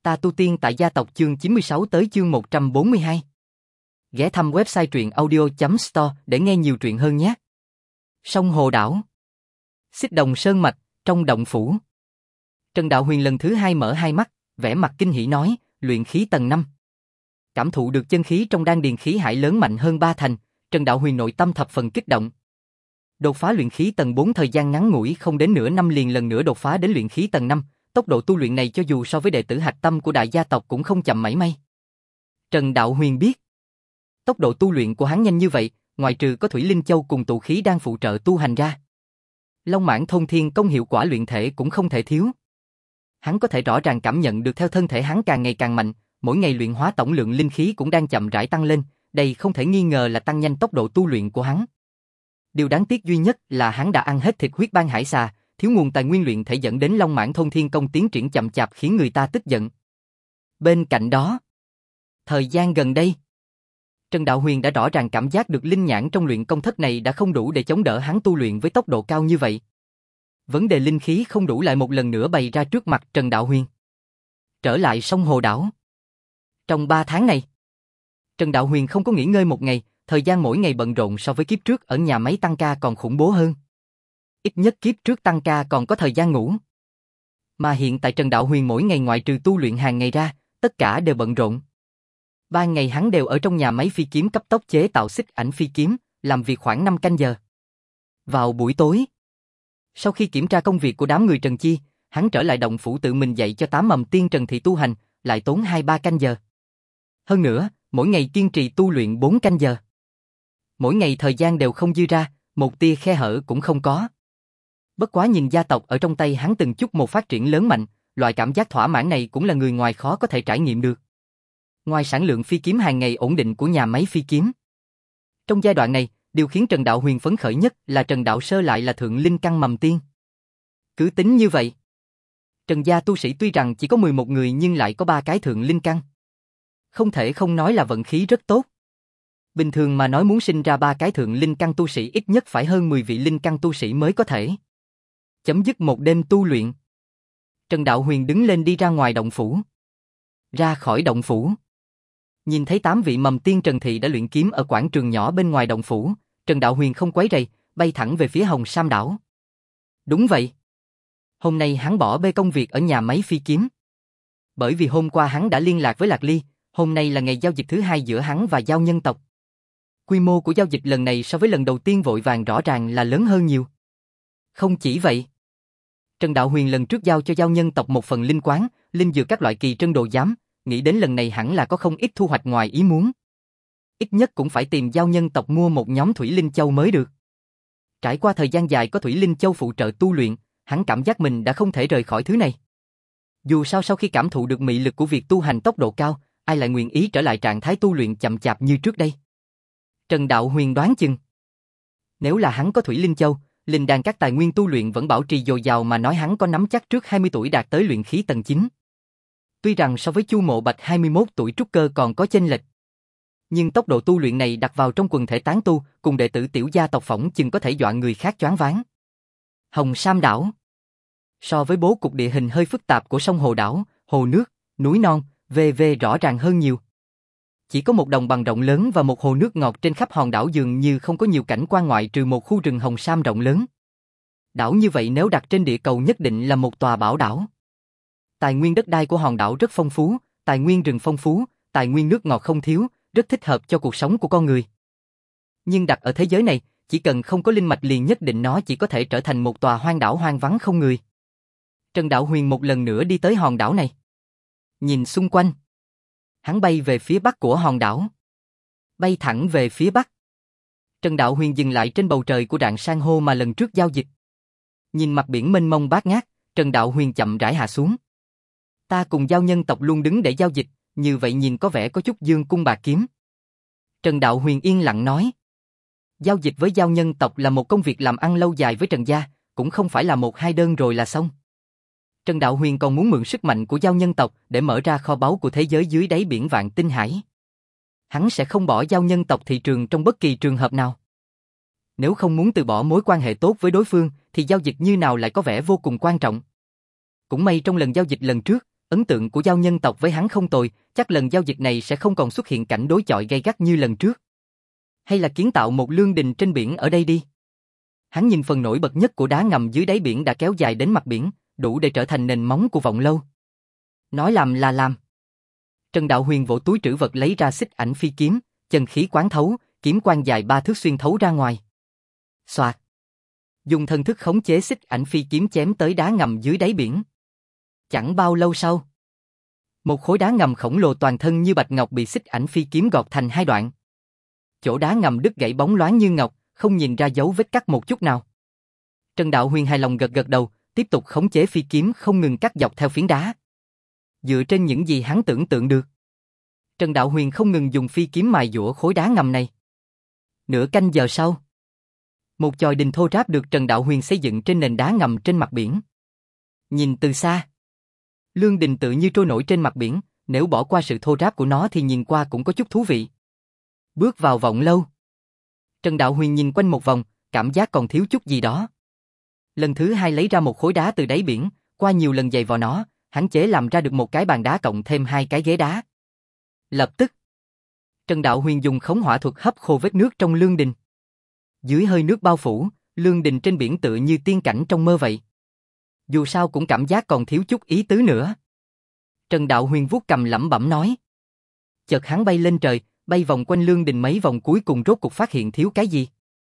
Ta tu tiên tại gia tộc chương 96 tới chương 142. Ghé thăm website truyện audio.store để nghe nhiều truyện hơn nhé. Sông Hồ Đảo, Xích Đồng Sơn Mạch, trong động phủ. Trần Đạo Huyền lần thứ hai mở hai mắt, vẻ mặt kinh hỉ nói, luyện khí tầng 5. Cảm thụ được chân khí trong đan điền khí hải lớn mạnh hơn 3 thành, Trần Đạo Huyền nội tâm thập phần kích động. Đột phá luyện khí tầng 4 thời gian ngắn ngủi không đến nửa năm liền lần nữa đột phá đến luyện khí tầng 5. Tốc độ tu luyện này cho dù so với đệ tử hạch tâm của đại gia tộc cũng không chậm mảy may. Trần Đạo Huyền biết, tốc độ tu luyện của hắn nhanh như vậy, ngoài trừ có Thủy Linh Châu cùng tụ khí đang phụ trợ tu hành ra, Long Mãn Thôn Thiên Công hiệu quả luyện thể cũng không thể thiếu. Hắn có thể rõ ràng cảm nhận được theo thân thể hắn càng ngày càng mạnh, mỗi ngày luyện hóa tổng lượng linh khí cũng đang chậm rãi tăng lên, đây không thể nghi ngờ là tăng nhanh tốc độ tu luyện của hắn. Điều đáng tiếc duy nhất là hắn đã ăn hết thịt huyết ban hải xà, thiếu nguồn tài nguyên luyện thể dẫn đến Long Mãn Thôn Thiên Công tiến triển chậm chạp khiến người ta tức giận. Bên cạnh đó, thời gian gần đây, Trần Đạo Huyền đã rõ ràng cảm giác được linh nhãn trong luyện công thất này đã không đủ để chống đỡ hắn tu luyện với tốc độ cao như vậy. Vấn đề linh khí không đủ lại một lần nữa bày ra trước mặt Trần Đạo Huyền. Trở lại sông Hồ Đảo. Trong 3 tháng này, Trần Đạo Huyền không có nghỉ ngơi một ngày, thời gian mỗi ngày bận rộn so với kiếp trước ở nhà máy tăng ca còn khủng bố hơn. Ít nhất kiếp trước tăng ca còn có thời gian ngủ. Mà hiện tại Trần Đạo Huyền mỗi ngày ngoại trừ tu luyện hàng ngày ra, tất cả đều bận rộn. 3 ngày hắn đều ở trong nhà máy phi kiếm cấp tốc chế tạo xích ảnh phi kiếm, làm việc khoảng 5 canh giờ. Vào buổi tối, sau khi kiểm tra công việc của đám người Trần Chi, hắn trở lại động phủ tự mình dạy cho 8 mầm tiên Trần Thị tu hành, lại tốn 2-3 canh giờ. Hơn nữa, mỗi ngày kiên trì tu luyện 4 canh giờ. Mỗi ngày thời gian đều không dư ra, một tia khe hở cũng không có. Bất quá nhìn gia tộc ở trong tay hắn từng chút một phát triển lớn mạnh, loại cảm giác thỏa mãn này cũng là người ngoài khó có thể trải nghiệm được. Ngoài sản lượng phi kiếm hàng ngày ổn định của nhà máy phi kiếm, trong giai đoạn này, điều khiến Trần Đạo Huyền phấn khởi nhất là Trần Đạo Sơ lại là thượng linh căn mầm tiên. Cứ tính như vậy, Trần gia tu sĩ tuy rằng chỉ có 11 người nhưng lại có 3 cái thượng linh căn. Không thể không nói là vận khí rất tốt. Bình thường mà nói muốn sinh ra 3 cái thượng linh căn tu sĩ ít nhất phải hơn 10 vị linh căn tu sĩ mới có thể. Chấm dứt một đêm tu luyện, Trần Đạo Huyền đứng lên đi ra ngoài động phủ. Ra khỏi động phủ, nhìn thấy 8 vị mầm tiên Trần Thị đã luyện kiếm ở quảng trường nhỏ bên ngoài động phủ, Trần Đạo Huyền không quấy rầy, bay thẳng về phía Hồng Sam đảo. Đúng vậy. Hôm nay hắn bỏ bê công việc ở nhà máy phi kiếm. Bởi vì hôm qua hắn đã liên lạc với Lạc Ly, hôm nay là ngày giao dịch thứ 2 giữa hắn và giao nhân tộc. Quy mô của giao dịch lần này so với lần đầu tiên vội vàng rõ ràng là lớn hơn nhiều. Không chỉ vậy, Trần Đạo Huyền lần trước giao cho giao nhân tộc một phần linh quán, linh dược các loại kỳ trân đồ giám, nghĩ đến lần này hẳn là có không ít thu hoạch ngoài ý muốn. Ít nhất cũng phải tìm giao nhân tộc mua một nhóm Thủy Linh Châu mới được. Trải qua thời gian dài có Thủy Linh Châu phụ trợ tu luyện, hắn cảm giác mình đã không thể rời khỏi thứ này. Dù sao sau khi cảm thụ được mị lực của việc tu hành tốc độ cao, ai lại nguyện ý trở lại trạng thái tu luyện chậm chạp như trước đây. Trần Đạo Huyền đoán chừng, nếu là hắn có Thủy Linh Châu, linh đan các tài nguyên tu luyện vẫn bảo trì dồi dào mà nói hắn có nắm chắc trước 20 tuổi đạt tới luyện khí tầng 9. Tuy rằng so với Chu Mộ Bạch 21 tuổi trúc cơ còn có chênh lệch, nhưng tốc độ tu luyện này đặt vào trong quần thể tán tu cùng đệ tử tiểu gia tộc phỏng chừng có thể dọa người khác choáng váng. Hồng Sam đảo, so với bố cục địa hình hơi phức tạp của sông Hồ Đảo, hồ nước, núi non, v.v. rõ ràng hơn nhiều. Chỉ có một đồng bằng rộng lớn và một hồ nước ngọt trên khắp hòn đảo dường như không có nhiều cảnh quan ngoại trừ một khu rừng hồng sam rộng lớn. Đảo như vậy nếu đặt trên địa cầu nhất định là một tòa bảo đảo. Tài nguyên đất đai của hòn đảo rất phong phú, tài nguyên rừng phong phú, tài nguyên nước ngọt không thiếu, rất thích hợp cho cuộc sống của con người. Nhưng đặt ở thế giới này, chỉ cần không có linh mạch liền nhất định nó chỉ có thể trở thành một tòa hoang đảo hoang vắng không người. Trần Đạo Huyền một lần nữa đi tới hòn đảo này. Nhìn xung quanh, hắn bay về phía bắc của hòn đảo. Bay thẳng về phía bắc, Trần Đạo Huyền dừng lại trên bầu trời của rạn san hô mà lần trước giao dịch. Nhìn mặt biển mênh mông bát ngát, Trần Đạo Huyền chậm rãi hạ xuống. Ta cùng giao nhân tộc luôn đứng để giao dịch, như vậy nhìn có vẻ có chút dương cung bạc kiếm. Trần Đạo Huyền yên lặng nói. Giao dịch với giao nhân tộc là một công việc làm ăn lâu dài với Trần gia, cũng không phải là 1-2 đơn rồi là xong. Trần Đạo Huyền còn muốn mượn sức mạnh của giao nhân tộc để mở ra kho báu của thế giới dưới đáy biển vạn tinh hải. Hắn sẽ không bỏ giao nhân tộc thị trường trong bất kỳ trường hợp nào. Nếu không muốn từ bỏ mối quan hệ tốt với đối phương, thì giao dịch như nào lại có vẻ vô cùng quan trọng. Cũng may trong lần giao dịch lần trước, Ấn tượng của giao nhân tộc với hắn không tồi, chắc lần giao dịch này sẽ không còn xuất hiện cảnh đối chọi gay gắt như lần trước. Hay là kiến tạo một lương đình trên biển ở đây đi. Hắn nhìn phần nổi bật nhất của đá ngầm dưới đáy biển đã kéo dài đến mặt biển, đủ để trở thành nền móng của vọng lâu. Nói làm là làm. Trần Đạo Huyền vỗ túi trữ vật lấy ra xích ảnh phi kiếm, chân khí quán thấu, kiếm quang dài 3 thước xuyên thấu ra ngoài. Soạt. Dùng thần thức khống chế xích ảnh phi kiếm chém tới đá ngầm dưới đáy biển. Chẳng bao lâu sau, một khối đá ngầm khổng lồ toàn thân như bạch ngọc bị xích ảnh phi kiếm gọt thành 2 đoạn. Chỗ đá ngầm đứt gãy bóng loáng như ngọc, không nhìn ra dấu vết cắt một chút nào. Trần Đạo Huyền hài lòng gật gật đầu, tiếp tục khống chế phi kiếm không ngừng cắt dọc theo phiến đá. Dựa trên những gì hắn tưởng tượng được, Trần Đạo Huyền không ngừng dùng phi kiếm mài dũa khối đá ngầm này. Nửa canh giờ sau, một chòi đình thô ráp được Trần Đạo Huyền xây dựng trên nền đá ngầm trên mặt biển. Nhìn từ xa, lương đình tự như trôi nổi trên mặt biển, nếu bỏ qua sự thô ráp của nó thì nhìn qua cũng có chút thú vị. Bước vào vọng lâu, Trần Đạo Huyền nhìn quanh một vòng, cảm giác còn thiếu chút gì đó. Lần thứ 2 lấy ra một khối đá từ đáy biển, qua nhiều lần giày vò nó, hắn chế làm ra được một cái bàn đá cộng thêm 2 cái ghế đá. Lập tức, Trần Đạo Huyền dùng khống hỏa thuật hấp khô vết nước trong lương đình. Dưới hơi nước bao phủ, lương đình trên biển tựa như tiên cảnh trong mơ vậy. Dù sao cũng cảm giác còn thiếu chút ý tứ nữa. Trần Đạo Huyền vuốt cầm lẩm bẩm nói. Chợt hắn bay lên trời, bay vòng quanh lương đình mấy vòng cuối cùng rốt cục phát hiện thiếu cái gì.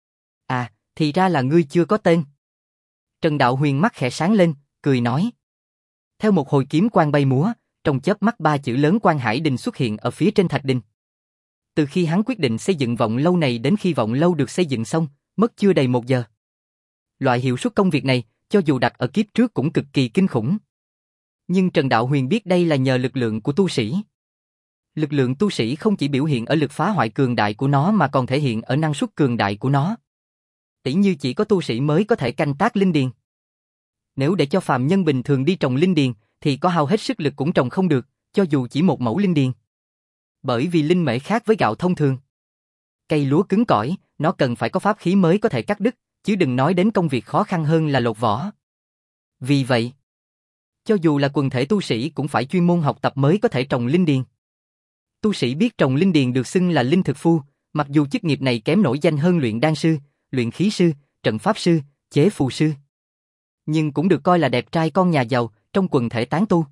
À, thì ra là ngươi chưa có tên. Trần Đạo Huyền mắt khẽ sáng lên, cười nói. Theo một hồi kiếm quang bay múa, trong chớp mắt 3 chữ lớn Quan Hải Đình xuất hiện ở phía trên thạch đình. Từ khi hắn quyết định xây dựng vọng lâu này đến khi vọng lâu được xây dựng xong, mất chưa đầy 1 giờ. Loại hiệu suất công việc này, cho dù đặt ở kiếp trước cũng cực kỳ kinh khủng. Nhưng Trần Đạo Huyền biết đây là nhờ lực lượng của tu sĩ. Lực lượng tu sĩ không chỉ biểu hiện ở lực phá hoại cường đại của nó mà còn thể hiện ở năng suất cường đại của nó. Tỉ như chỉ có tu sĩ mới có thể canh tác linh điền. Nếu để cho phàm nhân bình thường đi trồng linh điền, thì có hao hết sức lực cũng trồng không được, cho dù chỉ 1 mẫu linh điền. Bởi vì linh mễ khác với gạo thông thường. Cây lúa cứng cỏi, nó cần phải có pháp khí mới có thể cắt đứt, chứ đừng nói đến công việc khó khăn hơn là lột vỏ. Vì vậy, cho dù là quần thể tu sĩ cũng phải chuyên môn học tập mới có thể trồng linh điền. Tu sĩ biết trồng linh điền được xưng là linh thực phu, mặc dù chức nghiệp này kém nổi danh hơn luyện đan sư, luyện khí sư, trận pháp sư, chế phù sư. Nhưng cũng được coi là đẹp trai con nhà giàu trong quần thể tán tu.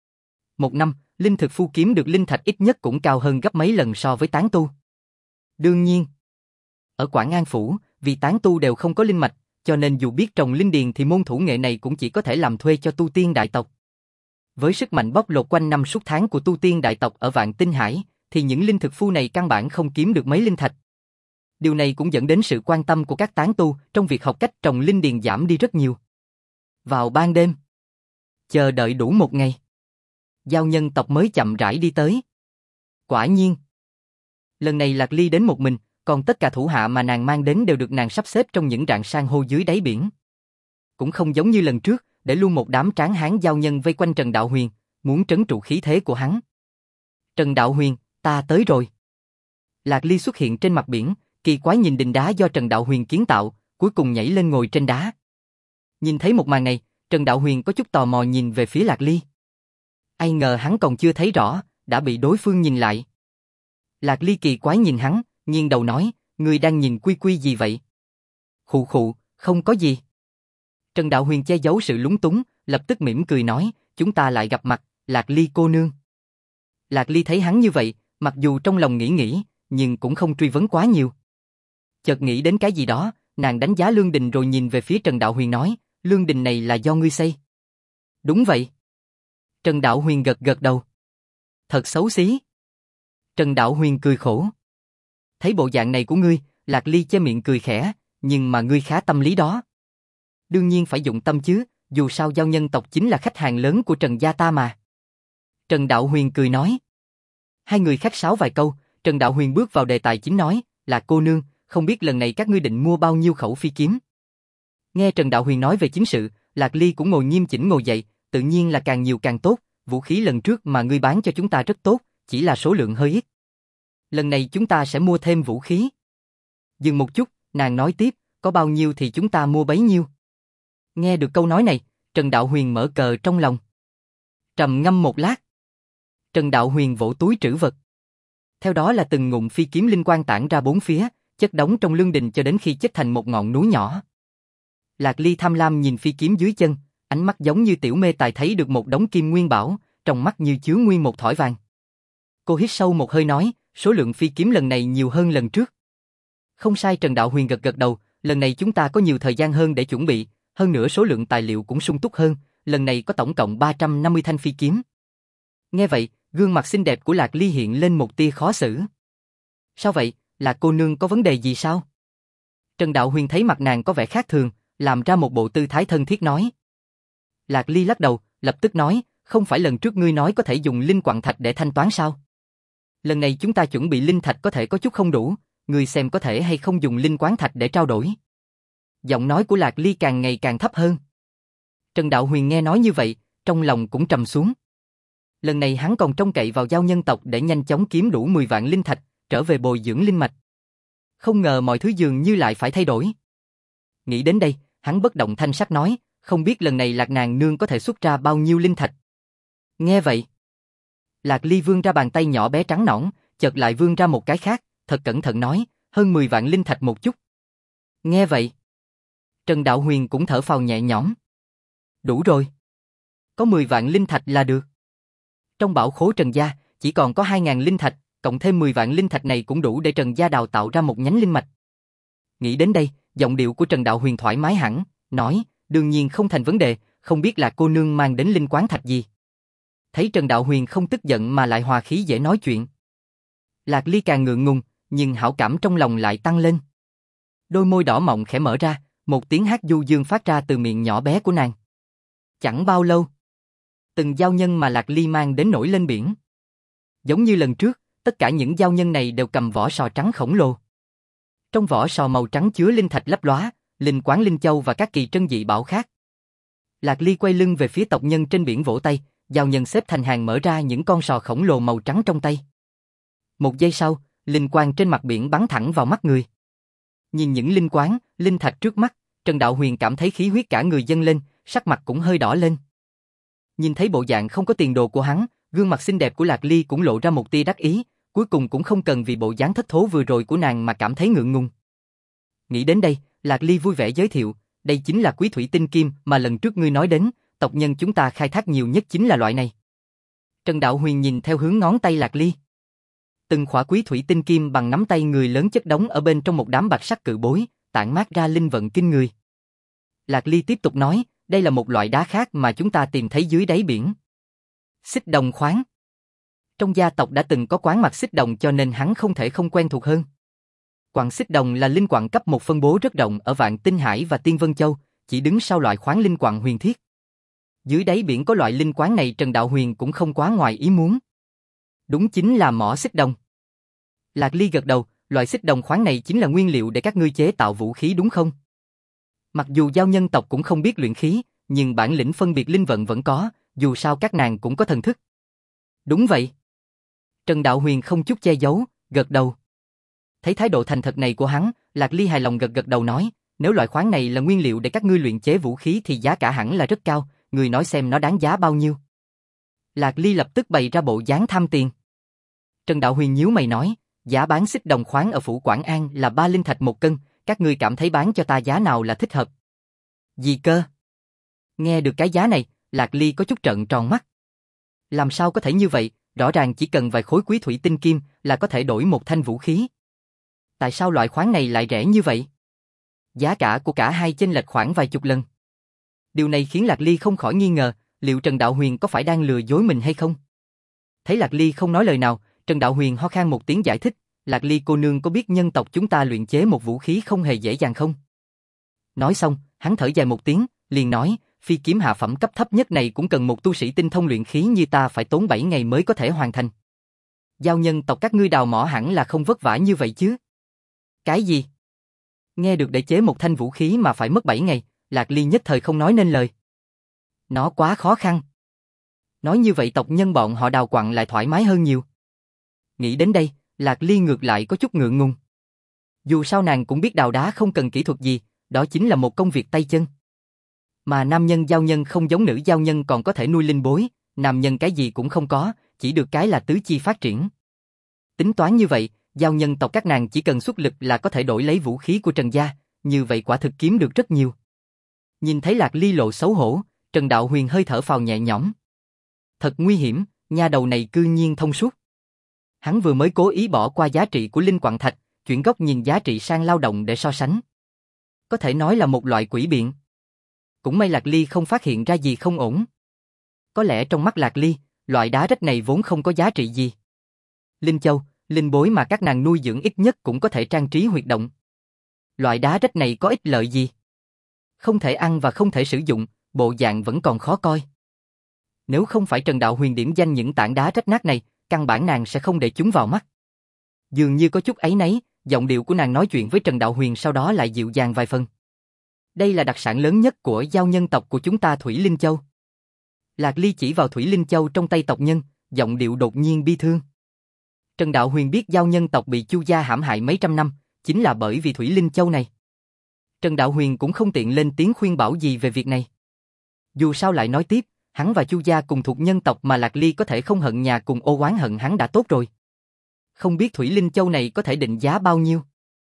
1 năm, linh thực phu kiếm được linh thạch ít nhất cũng cao hơn gấp mấy lần so với tán tu. Đương nhiên, ở Quảng An Phủ, vì tán tu đều không có linh mạch, cho nên dù biết trồng linh điền thì môn thủ nghệ này cũng chỉ có thể làm thuê cho tu tiên đại tộc. Với sức mạnh bóc lột quanh năm suốt tháng của tu tiên đại tộc ở Vạn Tinh Hải, thì những linh thực phu này căn bản không kiếm được mấy linh thạch. Điều này cũng dẫn đến sự quan tâm của các tán tu trong việc học cách trồng linh điền giảm đi rất nhiều. Vào ban đêm, chờ đợi đủ 1 ngày, giao nhân tộc mới chậm rãi đi tới. Quả nhiên, lần này Lạc Ly đến một mình, còn tất cả thủ hạ mà nàng mang đến đều được nàng sắp xếp trong những rạn san hô dưới đáy biển. Cũng không giống như lần trước, để luôn một đám tráng hán giao nhân vây quanh Trần Đạo Huyền, muốn trấn trụ khí thế của hắn. Trần Đạo Huyền, ta tới rồi. Lạc Ly xuất hiện trên mặt biển, kỳ quái nhìn đình đá do Trần Đạo Huyền kiến tạo, cuối cùng nhảy lên ngồi trên đá. Nhìn thấy một màn này, Trần Đạo Huyền có chút tò mò nhìn về phía Lạc Ly. Ai ngờ hắn còn chưa thấy rõ, đã bị đối phương nhìn lại. Lạc Ly kỳ quái nhìn hắn, nghiêng đầu nói, ngươi đang nhìn quy quy gì vậy? Khụ khụ, không có gì. Trần Đạo Huyền che giấu sự lúng túng, lập tức mỉm cười nói, chúng ta lại gặp mặt, Lạc Ly cô nương. Lạc Ly thấy hắn như vậy, mặc dù trong lòng nghĩ, nhưng cũng không truy vấn quá nhiều. Chợt nghĩ đến cái gì đó, nàng đánh giá lương đình rồi nhìn về phía Trần Đạo Huyền nói, lương đình này là do ngươi xây. Đúng vậy. Trần Đạo Huyền gật gật đầu. Thật xấu xí. Trần Đạo Huyền cười khổ. Thấy bộ dạng này của ngươi, Lạc Ly che miệng cười khẽ, nhưng mà ngươi khá tâm lý đó. Đương nhiên phải dụng tâm chứ, dù sao giao nhân tộc chính là khách hàng lớn của Trần gia ta mà. Trần Đạo Huyền cười nói. Hai người khách sáo vài câu, Trần Đạo Huyền bước vào đề tài chính nói, là cô nương, không biết lần này các ngươi định mua bao nhiêu khẩu phi kiếm. Nghe Trần Đạo Huyền nói về chính sự, Lạc Ly cũng ngồi nghiêm chỉnh ngồi dậy, tự nhiên là càng nhiều càng tốt, vũ khí lần trước mà ngươi bán cho chúng ta rất tốt, chỉ là số lượng hơi ít. Lần này chúng ta sẽ mua thêm vũ khí. Dừng một chút, nàng nói tiếp, có bao nhiêu thì chúng ta mua bấy nhiêu. Nghe được câu nói này, Trần Đạo Huyền mở cờ trong lòng. Trầm ngâm một lát. Trần Đạo Huyền vỗ túi trữ vật. Theo đó là từng ngụm phi kiếm linh quang tản ra bốn phía, chất đống trong lương đình cho đến khi chất thành một ngọn núi nhỏ. Lạc Ly tham lam nhìn phi kiếm dưới chân, ánh mắt giống như tiểu mê tài thấy được một đống kim nguyên bảo, trong mắt như chứa nguyên một thỏi vàng. Cô hít sâu một hơi nói, số lượng phi kiếm lần này nhiều hơn lần trước. Không sai, Trần Đạo Huyền gật gật đầu, lần này chúng ta có nhiều thời gian hơn để chuẩn bị, hơn nữa số lượng tài liệu cũng sung túc hơn, lần này có tổng cộng 350 thanh phi kiếm. Nghe vậy, gương mặt xinh đẹp của Lạc Ly hiện lên một tia khó xử. Sao vậy, là cô nương có vấn đề gì sao? Trần Đạo Huyền thấy mặt nàng có vẻ khác thường, làm ra một bộ tư thái thân thiết nói. Lạc Ly lắc đầu, lập tức nói, không phải lần trước ngươi nói có thể dùng linh quặng thạch để thanh toán sao? Lần này chúng ta chuẩn bị linh thạch có thể có chút không đủ, ngươi xem có thể hay không dùng linh quán thạch để trao đổi. Giọng nói của Lạc Ly càng ngày càng thấp hơn. Trần Đạo Huyền nghe nói như vậy, trong lòng cũng trầm xuống. Lần này hắn còn trông cậy vào giao nhân tộc để nhanh chóng kiếm đủ 10 vạn linh thạch, trở về bồi dưỡng linh mạch. Không ngờ mọi thứ dường như lại phải thay đổi. Nghĩ đến đây, hắn bất động thanh sắc nói, không biết lần này Lạc nàng nương có thể xuất ra bao nhiêu linh thạch. Nghe vậy, Lạc Ly vươn ra bàn tay nhỏ bé trắng nõn, chợt lại vươn ra một cái khác, thật cẩn thận nói, hơn 10 vạn linh thạch một chút. Nghe vậy, Trần Đạo Huyền cũng thở phào nhẹ nhõm. Đủ rồi. Có 10 vạn linh thạch là được. Trong bảo khố Trần gia, chỉ còn có 2.000 linh thạch, cộng thêm 10 vạn linh thạch này cũng đủ để Trần gia đào tạo ra một nhánh linh mạch. Nghĩ đến đây, giọng điệu của Trần Đạo Huyền thoải mái hẳn, nói, đương nhiên không thành vấn đề, không biết là cô nương mang đến linh quán thạch gì. Thấy Trần Đạo Huyền không tức giận mà lại hòa khí dễ nói chuyện. Lạc Ly càng ngượng ngùng, nhưng hảo cảm trong lòng lại tăng lên. Đôi môi đỏ mọng khẽ mở ra, một tiếng hát du dương phát ra từ miệng nhỏ bé của nàng. Chẳng bao lâu, từng giao nhân mà Lạc Ly mang đến nổi lên biển. Giống như lần trước, tất cả những giao nhân này đều cầm vỏ sò trắng khổng lồ. Trong vỏ sò màu trắng chứa linh thạch lấp lóa, linh quán linh châu và các kỳ trân dị bảo khác. Lạc Ly quay lưng về phía tộc nhân trên biển vỗ tay, giao nhân xếp thành hàng mở ra những con sò khổng lồ màu trắng trong tay. Một giây sau, linh quang trên mặt biển bắn thẳng vào mắt người. Nhìn những linh quán, linh thạch trước mắt, Trần Đạo Huyền cảm thấy khí huyết cả người dâng lên, sắc mặt cũng hơi đỏ lên. Nhìn thấy bộ dạng không có tiền đồ của hắn, gương mặt xinh đẹp của Lạc Ly cũng lộ ra một tia đắc ý, cuối cùng cũng không cần vì bộ dáng thất thố vừa rồi của nàng mà cảm thấy ngượng ngùng. Nghĩ đến đây, Lạc Ly vui vẻ giới thiệu, đây chính là quý thủy tinh kim mà lần trước ngươi nói đến, tộc nhân chúng ta khai thác nhiều nhất chính là loại này. Trần Đạo Huyền nhìn theo hướng ngón tay Lạc Ly. Từng khỏa quý thủy tinh kim bằng nắm tay người lớn chất đống ở bên trong một đám bạch sắc cự bối, tản mát ra linh vận kinh người. Lạc Ly tiếp tục nói, đây là một loại đá khác mà chúng ta tìm thấy dưới đáy biển. Xích đồng khoáng. Trong gia tộc đã từng có quán mặt xích đồng cho nên hắn không thể không quen thuộc hơn. Quặng xích đồng là linh quặng cấp 1 phân bố rất rộng ở Vạn Tinh Hải và Tiên Vân Châu, chỉ đứng sau loại khoáng linh quặng huyền thiết. Dưới đáy biển có loại linh quán này Trần Đạo Huyền cũng không quá ngoài ý muốn. Đúng chính là mỏ xích đồng. Lạc Ly gật đầu, loại xích đồng khoáng này chính là nguyên liệu để các ngươi chế tạo vũ khí đúng không? Mặc dù giao nhân tộc cũng không biết luyện khí, nhưng bản lĩnh phân biệt linh vận vẫn có, dù sao các nàng cũng có thần thức. Đúng vậy. Trần Đạo Huyền không chút che giấu, gật đầu. Thấy thái độ thành thật này của hắn, Lạc Ly hài lòng gật gật đầu nói, nếu loại khoáng này là nguyên liệu để các ngươi luyện chế vũ khí thì giá cả hẳn là rất cao, người nói xem nó đáng giá bao nhiêu. Lạc Ly lập tức bày ra bộ dáng tham tiền. Trần Đạo Huyền nhíu mày nói, giá bán xích đồng khoáng ở phủ Quảng An là 3 linh thạch một cân, các ngươi cảm thấy bán cho ta giá nào là thích hợp? Gì cơ? Nghe được cái giá này, Lạc Ly có chút trợn tròn mắt. Làm sao có thể như vậy, rõ ràng chỉ cần vài khối quý thủy tinh kim là có thể đổi một thanh vũ khí. Tại sao loại khoáng này lại rẻ như vậy? Giá cả của cả hai chênh lệch khoảng vài chục lần. Điều này khiến Lạc Ly không khỏi nghi ngờ, liệu Trần Đạo Huyền có phải đang lừa dối mình hay không? Thấy Lạc Ly không nói lời nào, Trần Đạo Huyền ho khan một tiếng giải thích, Lạc Ly cô nương có biết nhân tộc chúng ta luyện chế một vũ khí không hề dễ dàng không? Nói xong, hắn thở dài một tiếng, liền nói, phi kiếm hạ phẩm cấp thấp nhất này cũng cần một tu sĩ tinh thông luyện khí như ta phải tốn 7 ngày mới có thể hoàn thành. Giao nhân tộc các ngươi đào mỏ hẳn là không vất vả như vậy chứ? Cái gì? Nghe được để chế một thanh vũ khí mà phải mất 7 ngày, Lạc Ly nhất thời không nói nên lời. Nó quá khó khăn. Nói như vậy tộc nhân bọn họ đào quặng lại thoải mái hơn nhiều. Nghĩ đến đây, Lạc Ly ngược lại có chút ngượng ngùng. Dù sao nàng cũng biết đào đá không cần kỹ thuật gì, đó chính là một công việc tay chân. Mà nam nhân giao nhân không giống nữ giao nhân còn có thể nuôi linh bối, Nam nhân cái gì cũng không có, chỉ được cái là tứ chi phát triển. Tính toán như vậy, giao nhân tộc các nàng chỉ cần xuất lực là có thể đổi lấy vũ khí của Trần gia, như vậy quả thực kiếm được rất nhiều. Nhìn thấy Lạc Ly lộ xấu hổ, Trần Đạo Huyền hơi thở phào nhẹ nhõm. Thật nguy hiểm, nha đầu này cư nhiên thông suốt. Hắn vừa mới cố ý bỏ qua giá trị của linh quặng thạch, chuyển góc nhìn giá trị sang lao động để so sánh. Có thể nói là một loại quỷ biện. Cũng may Lạc Ly không phát hiện ra gì không ổn. Có lẽ trong mắt Lạc Ly, loại đá rách này vốn không có giá trị gì. Linh châu, linh bối mà các nàng nuôi dưỡng ít nhất cũng có thể trang trí huyệt động. Loại đá rách này có ích lợi gì? Không thể ăn và không thể sử dụng, bộ dạng vẫn còn khó coi. Nếu không phải Trần Đạo Huyền điểm danh những tảng đá rách nát này, căn bản nàng sẽ không để chúng vào mắt. Dường như có chút áy náy, giọng điệu của nàng nói chuyện với Trần Đạo Huyền sau đó lại dịu dàng vài phần. Đây là đặc sản lớn nhất của giao nhân tộc của chúng ta Thủy Linh Châu. Lạc Ly chỉ vào Thủy Linh Châu trong tay tộc nhân, giọng điệu đột nhiên bi thương. Trần Đạo Huyền biết giao nhân tộc bị Chu gia hãm hại mấy trăm năm, chính là bởi vì Thủy Linh Châu này. Trần Đạo Huyền cũng không tiện lên tiếng khuyên bảo gì về việc này. Dù sao lại nói tiếp, hắn và Chu gia cùng thuộc nhân tộc mà Lạc Ly có thể không hận nhà cùng ô oán hận hắn đã tốt rồi. Không biết Thủy Linh Châu này có thể định giá bao nhiêu?